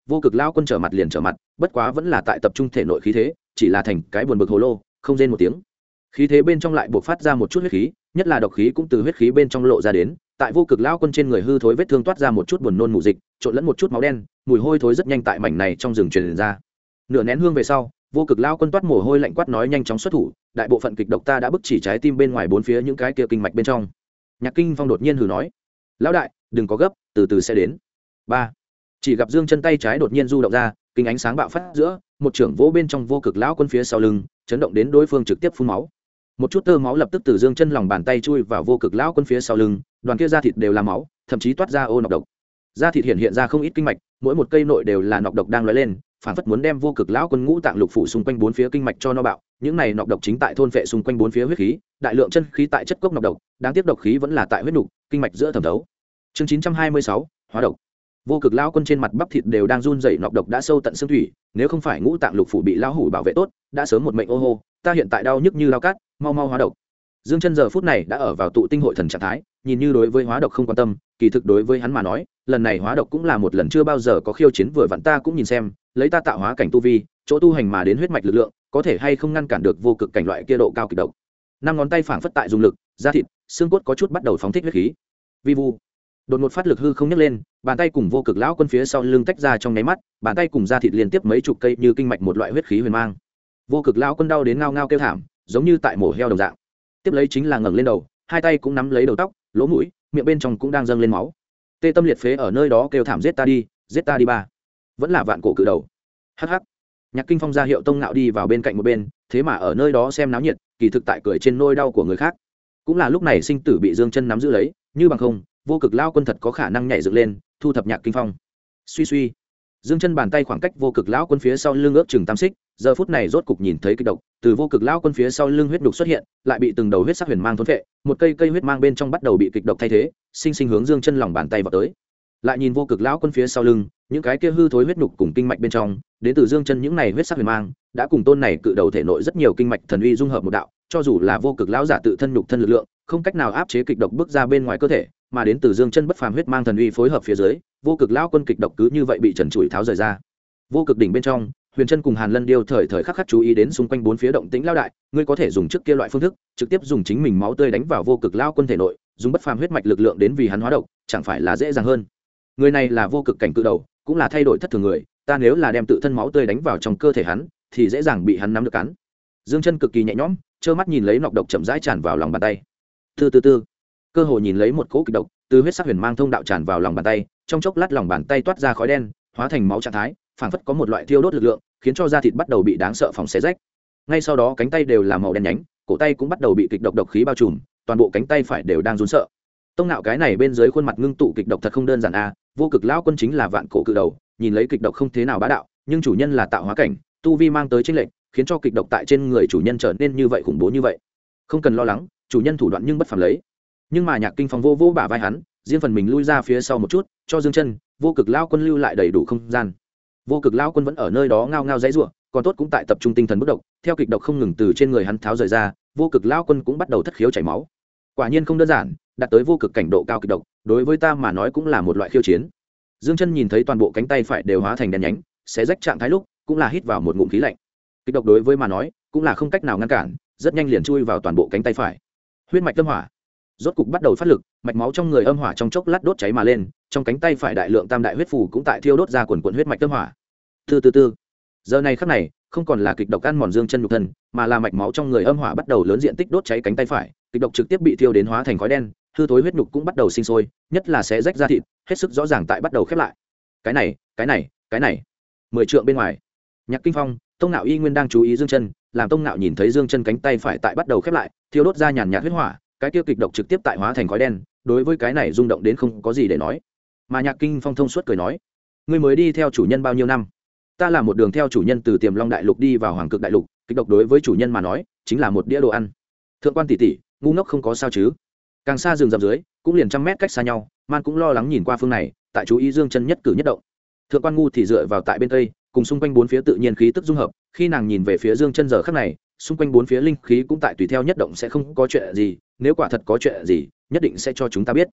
vô cực lao quân trở mặt liền trở mặt, bất quá vẫn là tại tập trung thể nội khí thế, chỉ là thành cái buồn bực hồ lô, không rên một tiếng. Khí thế bên trong lại buộc phát ra một chút huyết khí, nhất là độc khí cũng từ huyết khí bên trong lộ ra đến, tại vô cực lao quân trên người hư thối vết thương toát ra một chút buồn nôn mù dịch, trộn lẫn một chút máu đen, mùi hôi thối rất nhanh tại mảnh này trong rừng truyền ra. Nửa nén hương về sau, vô cực lao quân toát mồ hôi lạnh quát nói nhanh chóng xuất thủ, đại bộ phận kịch độc ta đã bức chỉ trái tim bên ngoài bốn phía những cái kia kinh mạch bên trong. Nhạc Kinh Phong đột nhiên hừ nói, lão đại đừng có gấp, từ từ sẽ đến. Ba, chỉ gặp dương chân tay trái đột nhiên du động ra, kinh ánh sáng bạo phát giữa, một trưởng vỗ bên trong vô cực lão quân phía sau lưng, chấn động đến đối phương trực tiếp phun máu. Một chút tơ máu lập tức từ dương chân lòng bàn tay chui vào vô cực lão quân phía sau lưng, đoàn kia da thịt đều là máu, thậm chí toát ra ô nọc độc. Da thịt hiện ra không ít kinh mạch, mỗi một cây nội đều là nọc độc đang lóe lên, phản phất muốn đem vô cực lão quân ngũ tạng lục phủ xung quanh bốn phía kinh mạch cho nó bạo. Những này nọc độc chính tại thôn phệ xung quanh bốn phía huyết khí, đại lượng chân khí tại chất cốc nọc độc, đáng tiếc độc khí vẫn là tại huyết nục, kinh mạch giữa thẩm thấu. Chương 926, hóa độc. Vô cực lão quân trên mặt bắp thịt đều đang run rẩy, nọc độc đã sâu tận xương thủy, nếu không phải ngũ tạng lục phủ bị lão hủ bảo vệ tốt, đã sớm một mệnh ô hô, ta hiện tại đau nhức như lao cát, mau mau hóa độc. Dương Chân giờ phút này đã ở vào tụ tinh hội thần trạng thái, nhìn như đối với hóa độc không quan tâm, kỳ thực đối với hắn mà nói, lần này hóa độc cũng là một lần chưa bao giờ có khiêu chiến, vừa vặn ta cũng nhìn xem, lấy ta tạo hóa cảnh tu vi, chỗ tu hành mà đến huyết mạch lực lượng, có thể hay không ngăn cản được vô cực cảnh loại kia độ cao kịch độc. Năm ngón tay phảng phất tại dùng lực, da thịt, xương cốt có chút bắt đầu phóng thích huyết khí. Vi vu, đột ngột phát lực hư không nhấc lên, bàn tay cùng vô cực lão quân phía sau lưng tách ra trong nháy mắt, bàn tay cùng da thịt liên tiếp mấy chục cây như kinh mạch một loại huyết khí huyền mang. Vô cực lão quân đau đến ngao ngao kêu thảm, giống như tại mổ heo đồng dạng. Tiếp lấy chính là ngẩng lên đầu, hai tay cũng nắm lấy đầu tóc, lỗ mũi, miệng bên trong cũng đang dâng lên máu. Tê tâm liệt phế ở nơi đó kêu thảm, giết ta đi ba. Vẫn là vạn cổ cự đầu. Hắc hắc. Nhạc Kinh Phong ra hiệu Tông Ngạo đi vào bên cạnh một bên, thế mà ở nơi đó xem náo nhiệt, kỳ thực tại cười trên nỗi đau của người khác. Cũng là lúc này sinh tử bị Dương Chân nắm giữ lấy, như bằng không, vô cực lão quân thật có khả năng nhảy dựng lên, thu thập Nhạc Kinh Phong. Suy suy. Dương Chân bàn tay khoảng cách vô cực lão quân phía sau lưng ước chừng 8 xích, giờ phút này rốt cục nhìn thấy kịch độc, từ vô cực lão quân phía sau lưng huyết đục xuất hiện, lại bị từng đầu huyết sắc huyền mang thôn phệ, một cây cây huyết mang bên trong bắt đầu bị kịch độc thay thế, sinh sinh hướng Dương Chân lòng bàn tay vào tới. Lại nhìn vô cực lão quân phía sau lưng, những cái kia hư thối huyết đục cùng kinh mạch bên trong, đến từ Dương Chân những này huyết sắc huyền mang, đã cùng tôn này cự đầu thể nội rất nhiều kinh mạch thần uy dung hợp một đạo, cho dù là vô cực lão giả tự thân nhục thân lực lượng, không cách nào áp chế kịch độc bước ra bên ngoài cơ thể, mà đến từ Dương Chân bất phàm huyết mang thần uy phối hợp phía dưới, vô cực lão quân kịch độc cứ như vậy bị trần trụi tháo rời ra. Vô cực đỉnh bên trong, Huyền Chân cùng Hàn Lân Điêu thời thời khắc khắc chú ý đến xung quanh bốn phía động tĩnh. Lão đại, ngươi có thể dùng trước kia loại phương thức, trực tiếp dùng chính mình máu tươi đánh vào vô cực lão quân thể nội, dùng bất phàm huyết mạch lực lượng đến vì hắn hóa độc, chẳng phải là dễ dàng hơn. Người này là vô cực cảnh cự đầu, cũng là thay đổi thất thường người, ta nếu là đem tự thân máu tươi đánh vào trong cơ thể hắn, thì dễ dàng bị hắn nắm được cắn. Dương Chân cực kỳ nhẹ nhõm, trơ mắt nhìn lấy nọc độc chậm rãi tràn vào lòng bàn tay. Từ từ, cơ hồ nhìn lấy một cỗ kịch độc từ huyết sắc huyền mang thông đạo tràn vào lòng bàn tay, trong chốc lát lòng bàn tay toát ra khói đen, hóa thành máu trạng thái, phảng phất có một loại thiêu đốt lực lượng, khiến cho da thịt bắt đầu bị đáng sợ phỏng xé rách. Ngay sau đó cánh tay đều là màu đen nhánh, cổ tay cũng bắt đầu bị kịch độc độc khí bao trùm, toàn bộ cánh tay phải đều đang run sợ. Tông Nạo cái này bên dưới khuôn mặt ngưng tụ kịch độc thật không đơn giản a, vô cực lão quân chính là vạn cổ cự đầu, nhìn lấy kịch độc không thế nào bá đạo, nhưng chủ nhân là tạo hóa cảnh, tu vi mang tới chênh lệch, khiến cho kịch độc tại trên người chủ nhân trở nên như vậy khủng bố như vậy. Không cần lo lắng, chủ nhân thủ đoạn nhưng bất phàm lấy. Nhưng mà Nhạc Kinh Phong vô vô bả vai hắn, riêng phần mình lui ra phía sau một chút, cho Dương Chân, vô cực lão quân lưu lại đầy đủ không gian. Vô cực lão quân vẫn ở nơi đó ngao ngao dãy rủa, còn tốt cũng tại tập trung tinh thần bất động, theo kịch độc không ngừng từ trên người hắn tháo rời ra, vô cực lão quân cũng bắt đầu thất khiếu chảy máu. Quả nhiên không đơn giản, đạt tới vô cực cảnh độ cao kịch độc, đối với ta mà nói cũng là một loại khiêu chiến. Dương Chân nhìn thấy toàn bộ cánh tay phải đều hóa thành đen nhánh, xé rách trạng thái lúc, cũng là hít vào một ngụm khí lạnh. Kịch độc đối với mà nói, cũng là không cách nào ngăn cản, rất nhanh liền chui vào toàn bộ cánh tay phải. Huyết mạch tâm hỏa, rốt cục bắt đầu phát lực, mạch máu trong người âm hỏa trong chốc lát đốt cháy mà lên, trong cánh tay phải đại lượng tam đại huyết phù cũng tại thiêu đốt ra quần quần huyết mạch tâm hỏa. Từ giờ này khắc này, không còn là kịch độc ăn mòn Dương Chân nhục thân, mà là mạch máu trong người âm hỏa bắt đầu lớn diện tích đốt cháy cánh tay phải, kịch độc trực tiếp bị thiêu đến hóa thành khói đen, hư thối huyết nhục cũng bắt đầu sinh sôi, nhất là xé rách da thịt, hết sức rõ ràng tại bắt đầu khép lại. Cái này, 10 trượng bên ngoài, Nhạc Kinh Phong, Tông Nạo y nguyên đang chú ý Dương Chân, làm Tông Nạo nhìn thấy Dương Chân cánh tay phải tại bắt đầu khép lại, thiêu đốt ra nhàn nhạt huyết hỏa, cái tiêu kịch độc trực tiếp tại hóa thành khói đen, đối với cái này rung động đến không có gì để nói. Mà Nhạc Kinh Phong thông suốt cười nói, ngươi mới đi theo chủ nhân bao nhiêu năm? Ta là một đường theo chủ nhân từ Tiềm Long đại lục đi vào Hoàng Cực đại lục, kịch độc đối với chủ nhân mà nói, chính là một đĩa đồ ăn. Thượng quan tỷ tỷ, ngu ngốc không có sao chứ? Càng xa rừng rậm dưới, cũng liền trăm mét cách xa nhau, Man cũng lo lắng nhìn qua phương này, tại chú ý Dương Chân nhất cử nhất động. Thượng quan ngu thì dựa vào tại bên tây, cùng xung quanh bốn phía tự nhiên khí tức dung hợp, khi nàng nhìn về phía Dương Chân giờ khắc này, xung quanh bốn phía linh khí cũng tại tùy theo nhất động, sẽ không có chuyện gì, nếu quả thật có chuyện gì, nhất định sẽ cho chúng ta biết.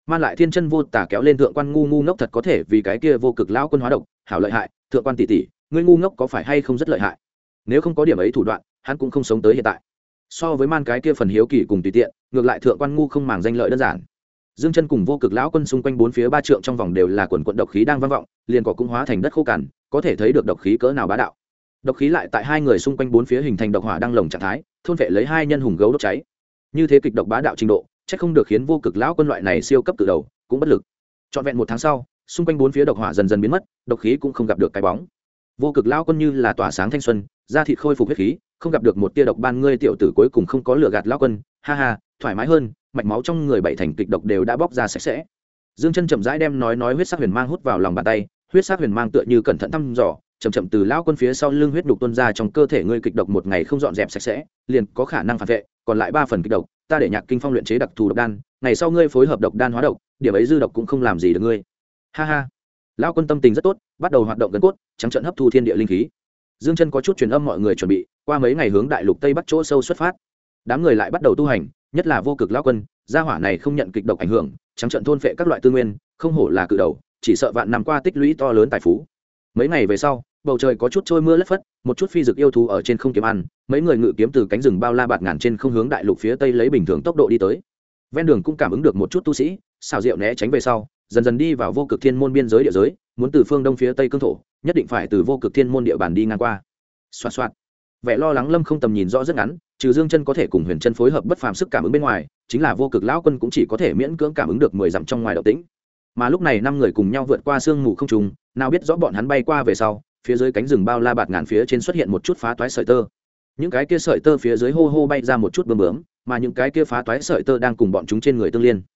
man lại thiên chân vô tả kéo lên thượng quan ngu ngốc thật có thể vì cái kia vô cực lão quân hóa độc hảo lợi hại, thượng quan tỷ tỷ ngươi ngu ngốc có phải hay không rất lợi hại, nếu không có điểm ấy thủ đoạn hắn cũng không sống tới hiện tại. So với man cái kia phần hiếu kỳ cùng tùy tiện, ngược lại thượng quan ngu không màng danh lợi đơn giản. Dương chân cùng vô cực lão quân xung quanh bốn phía ba trượng trong vòng đều là quần quận độc khí đang vang vọng, liền cỏ cũng hóa thành đất khô cằn, có thể thấy được độc khí cỡ nào bá đạo. Độc khí lại tại hai người xung quanh bốn phía hình thành độc hỏa đang lồng trạng thái, thôn vệ lấy hai nhân hùng gấu đốt cháy. Như thế kịch độc bá đạo trình độ, chắc không được khiến vô cực lão quân loại này siêu cấp từ đầu cũng bất lực. Trọn vẹn một tháng sau, xung quanh bốn phía độc hỏa dần dần biến mất, độc khí cũng không gặp được cái bóng. Vô cực lão quân như là tỏa sáng thanh xuân, da thịt khôi phục huyết khí, không gặp được một tia độc ban, ngươi tiểu tử cuối cùng không có lừa gạt lão quân, ha ha, thoải mái hơn, mạch máu trong người bảy thành kịch độc đều đã bóc ra sạch sẽ. Dương chân chậm rãi đem nói huyết sắc huyền mang hút vào lòng bàn tay, huyết sắc huyền mang tựa như cẩn thận thăm dò, chậm chậm từ lão quân phía sau lưng huyết đục tuôn ra trong cơ thể ngươi, kịch độc một ngày không dọn dẹp sạch sẽ, liền có khả năng phản vệ, còn lại 3 phần kịch độc, ta để Nhạc Kinh Phong luyện chế đặc thù độc đan, ngày sau ngươi phối hợp độc đan hóa độc, điểm ấy dư độc cũng không làm gì được ngươi. Ha ha. Lão quân tâm tình rất tốt, bắt đầu hoạt động gần cốt, trắng trợn hấp thu thiên địa linh khí. Dương chân có chút truyền âm mọi người chuẩn bị, qua mấy ngày hướng đại lục tây bắc chỗ sâu xuất phát. Đám người lại bắt đầu tu hành, nhất là vô cực lão quân, gia hỏa này không nhận kịch độc ảnh hưởng, trắng trợn thôn phệ các loại tư nguyên, không hổ là cự đầu, chỉ sợ vạn năm qua tích lũy to lớn tài phú. Mấy ngày về sau, bầu trời có chút trôi mưa lất phất, một chút phi dược yêu thú ở trên không kiếm ăn, mấy người ngự kiếm từ cánh rừng bao la bạt ngàn trên không hướng đại lục phía tây lấy bình thường tốc độ đi tới. Ven đường cũng cảm ứng được một chút tu sĩ, xào rượu né tránh về sau, dần dần đi vào vô cực thiên môn biên giới địa giới, muốn từ phương đông phía tây cương thổ, nhất định phải từ vô cực thiên môn địa bàn đi ngang qua. Xoạt xoạt. Vẻ lo lắng Lâm Không tầm nhìn rõ rất ngắn, trừ Dương chân có thể cùng Huyền chân phối hợp bất phàm sức cảm ứng bên ngoài, chính là vô cực lão quân cũng chỉ có thể miễn cưỡng cảm ứng được 10 dặm trong ngoài động tĩnh. Mà lúc này 5 người cùng nhau vượt qua sương mù không trùng, nào biết rõ bọn hắn bay qua về sau, phía dưới cánh rừng bao la bạt ngàn phía trên xuất hiện một chút phá toái sợi tơ. Những cái kia sợi tơ phía dưới hô hô bay ra một chút bướm bướm, mà những cái kia phá toái sợi tơ đang cùng bọn chúng trên người tương liên.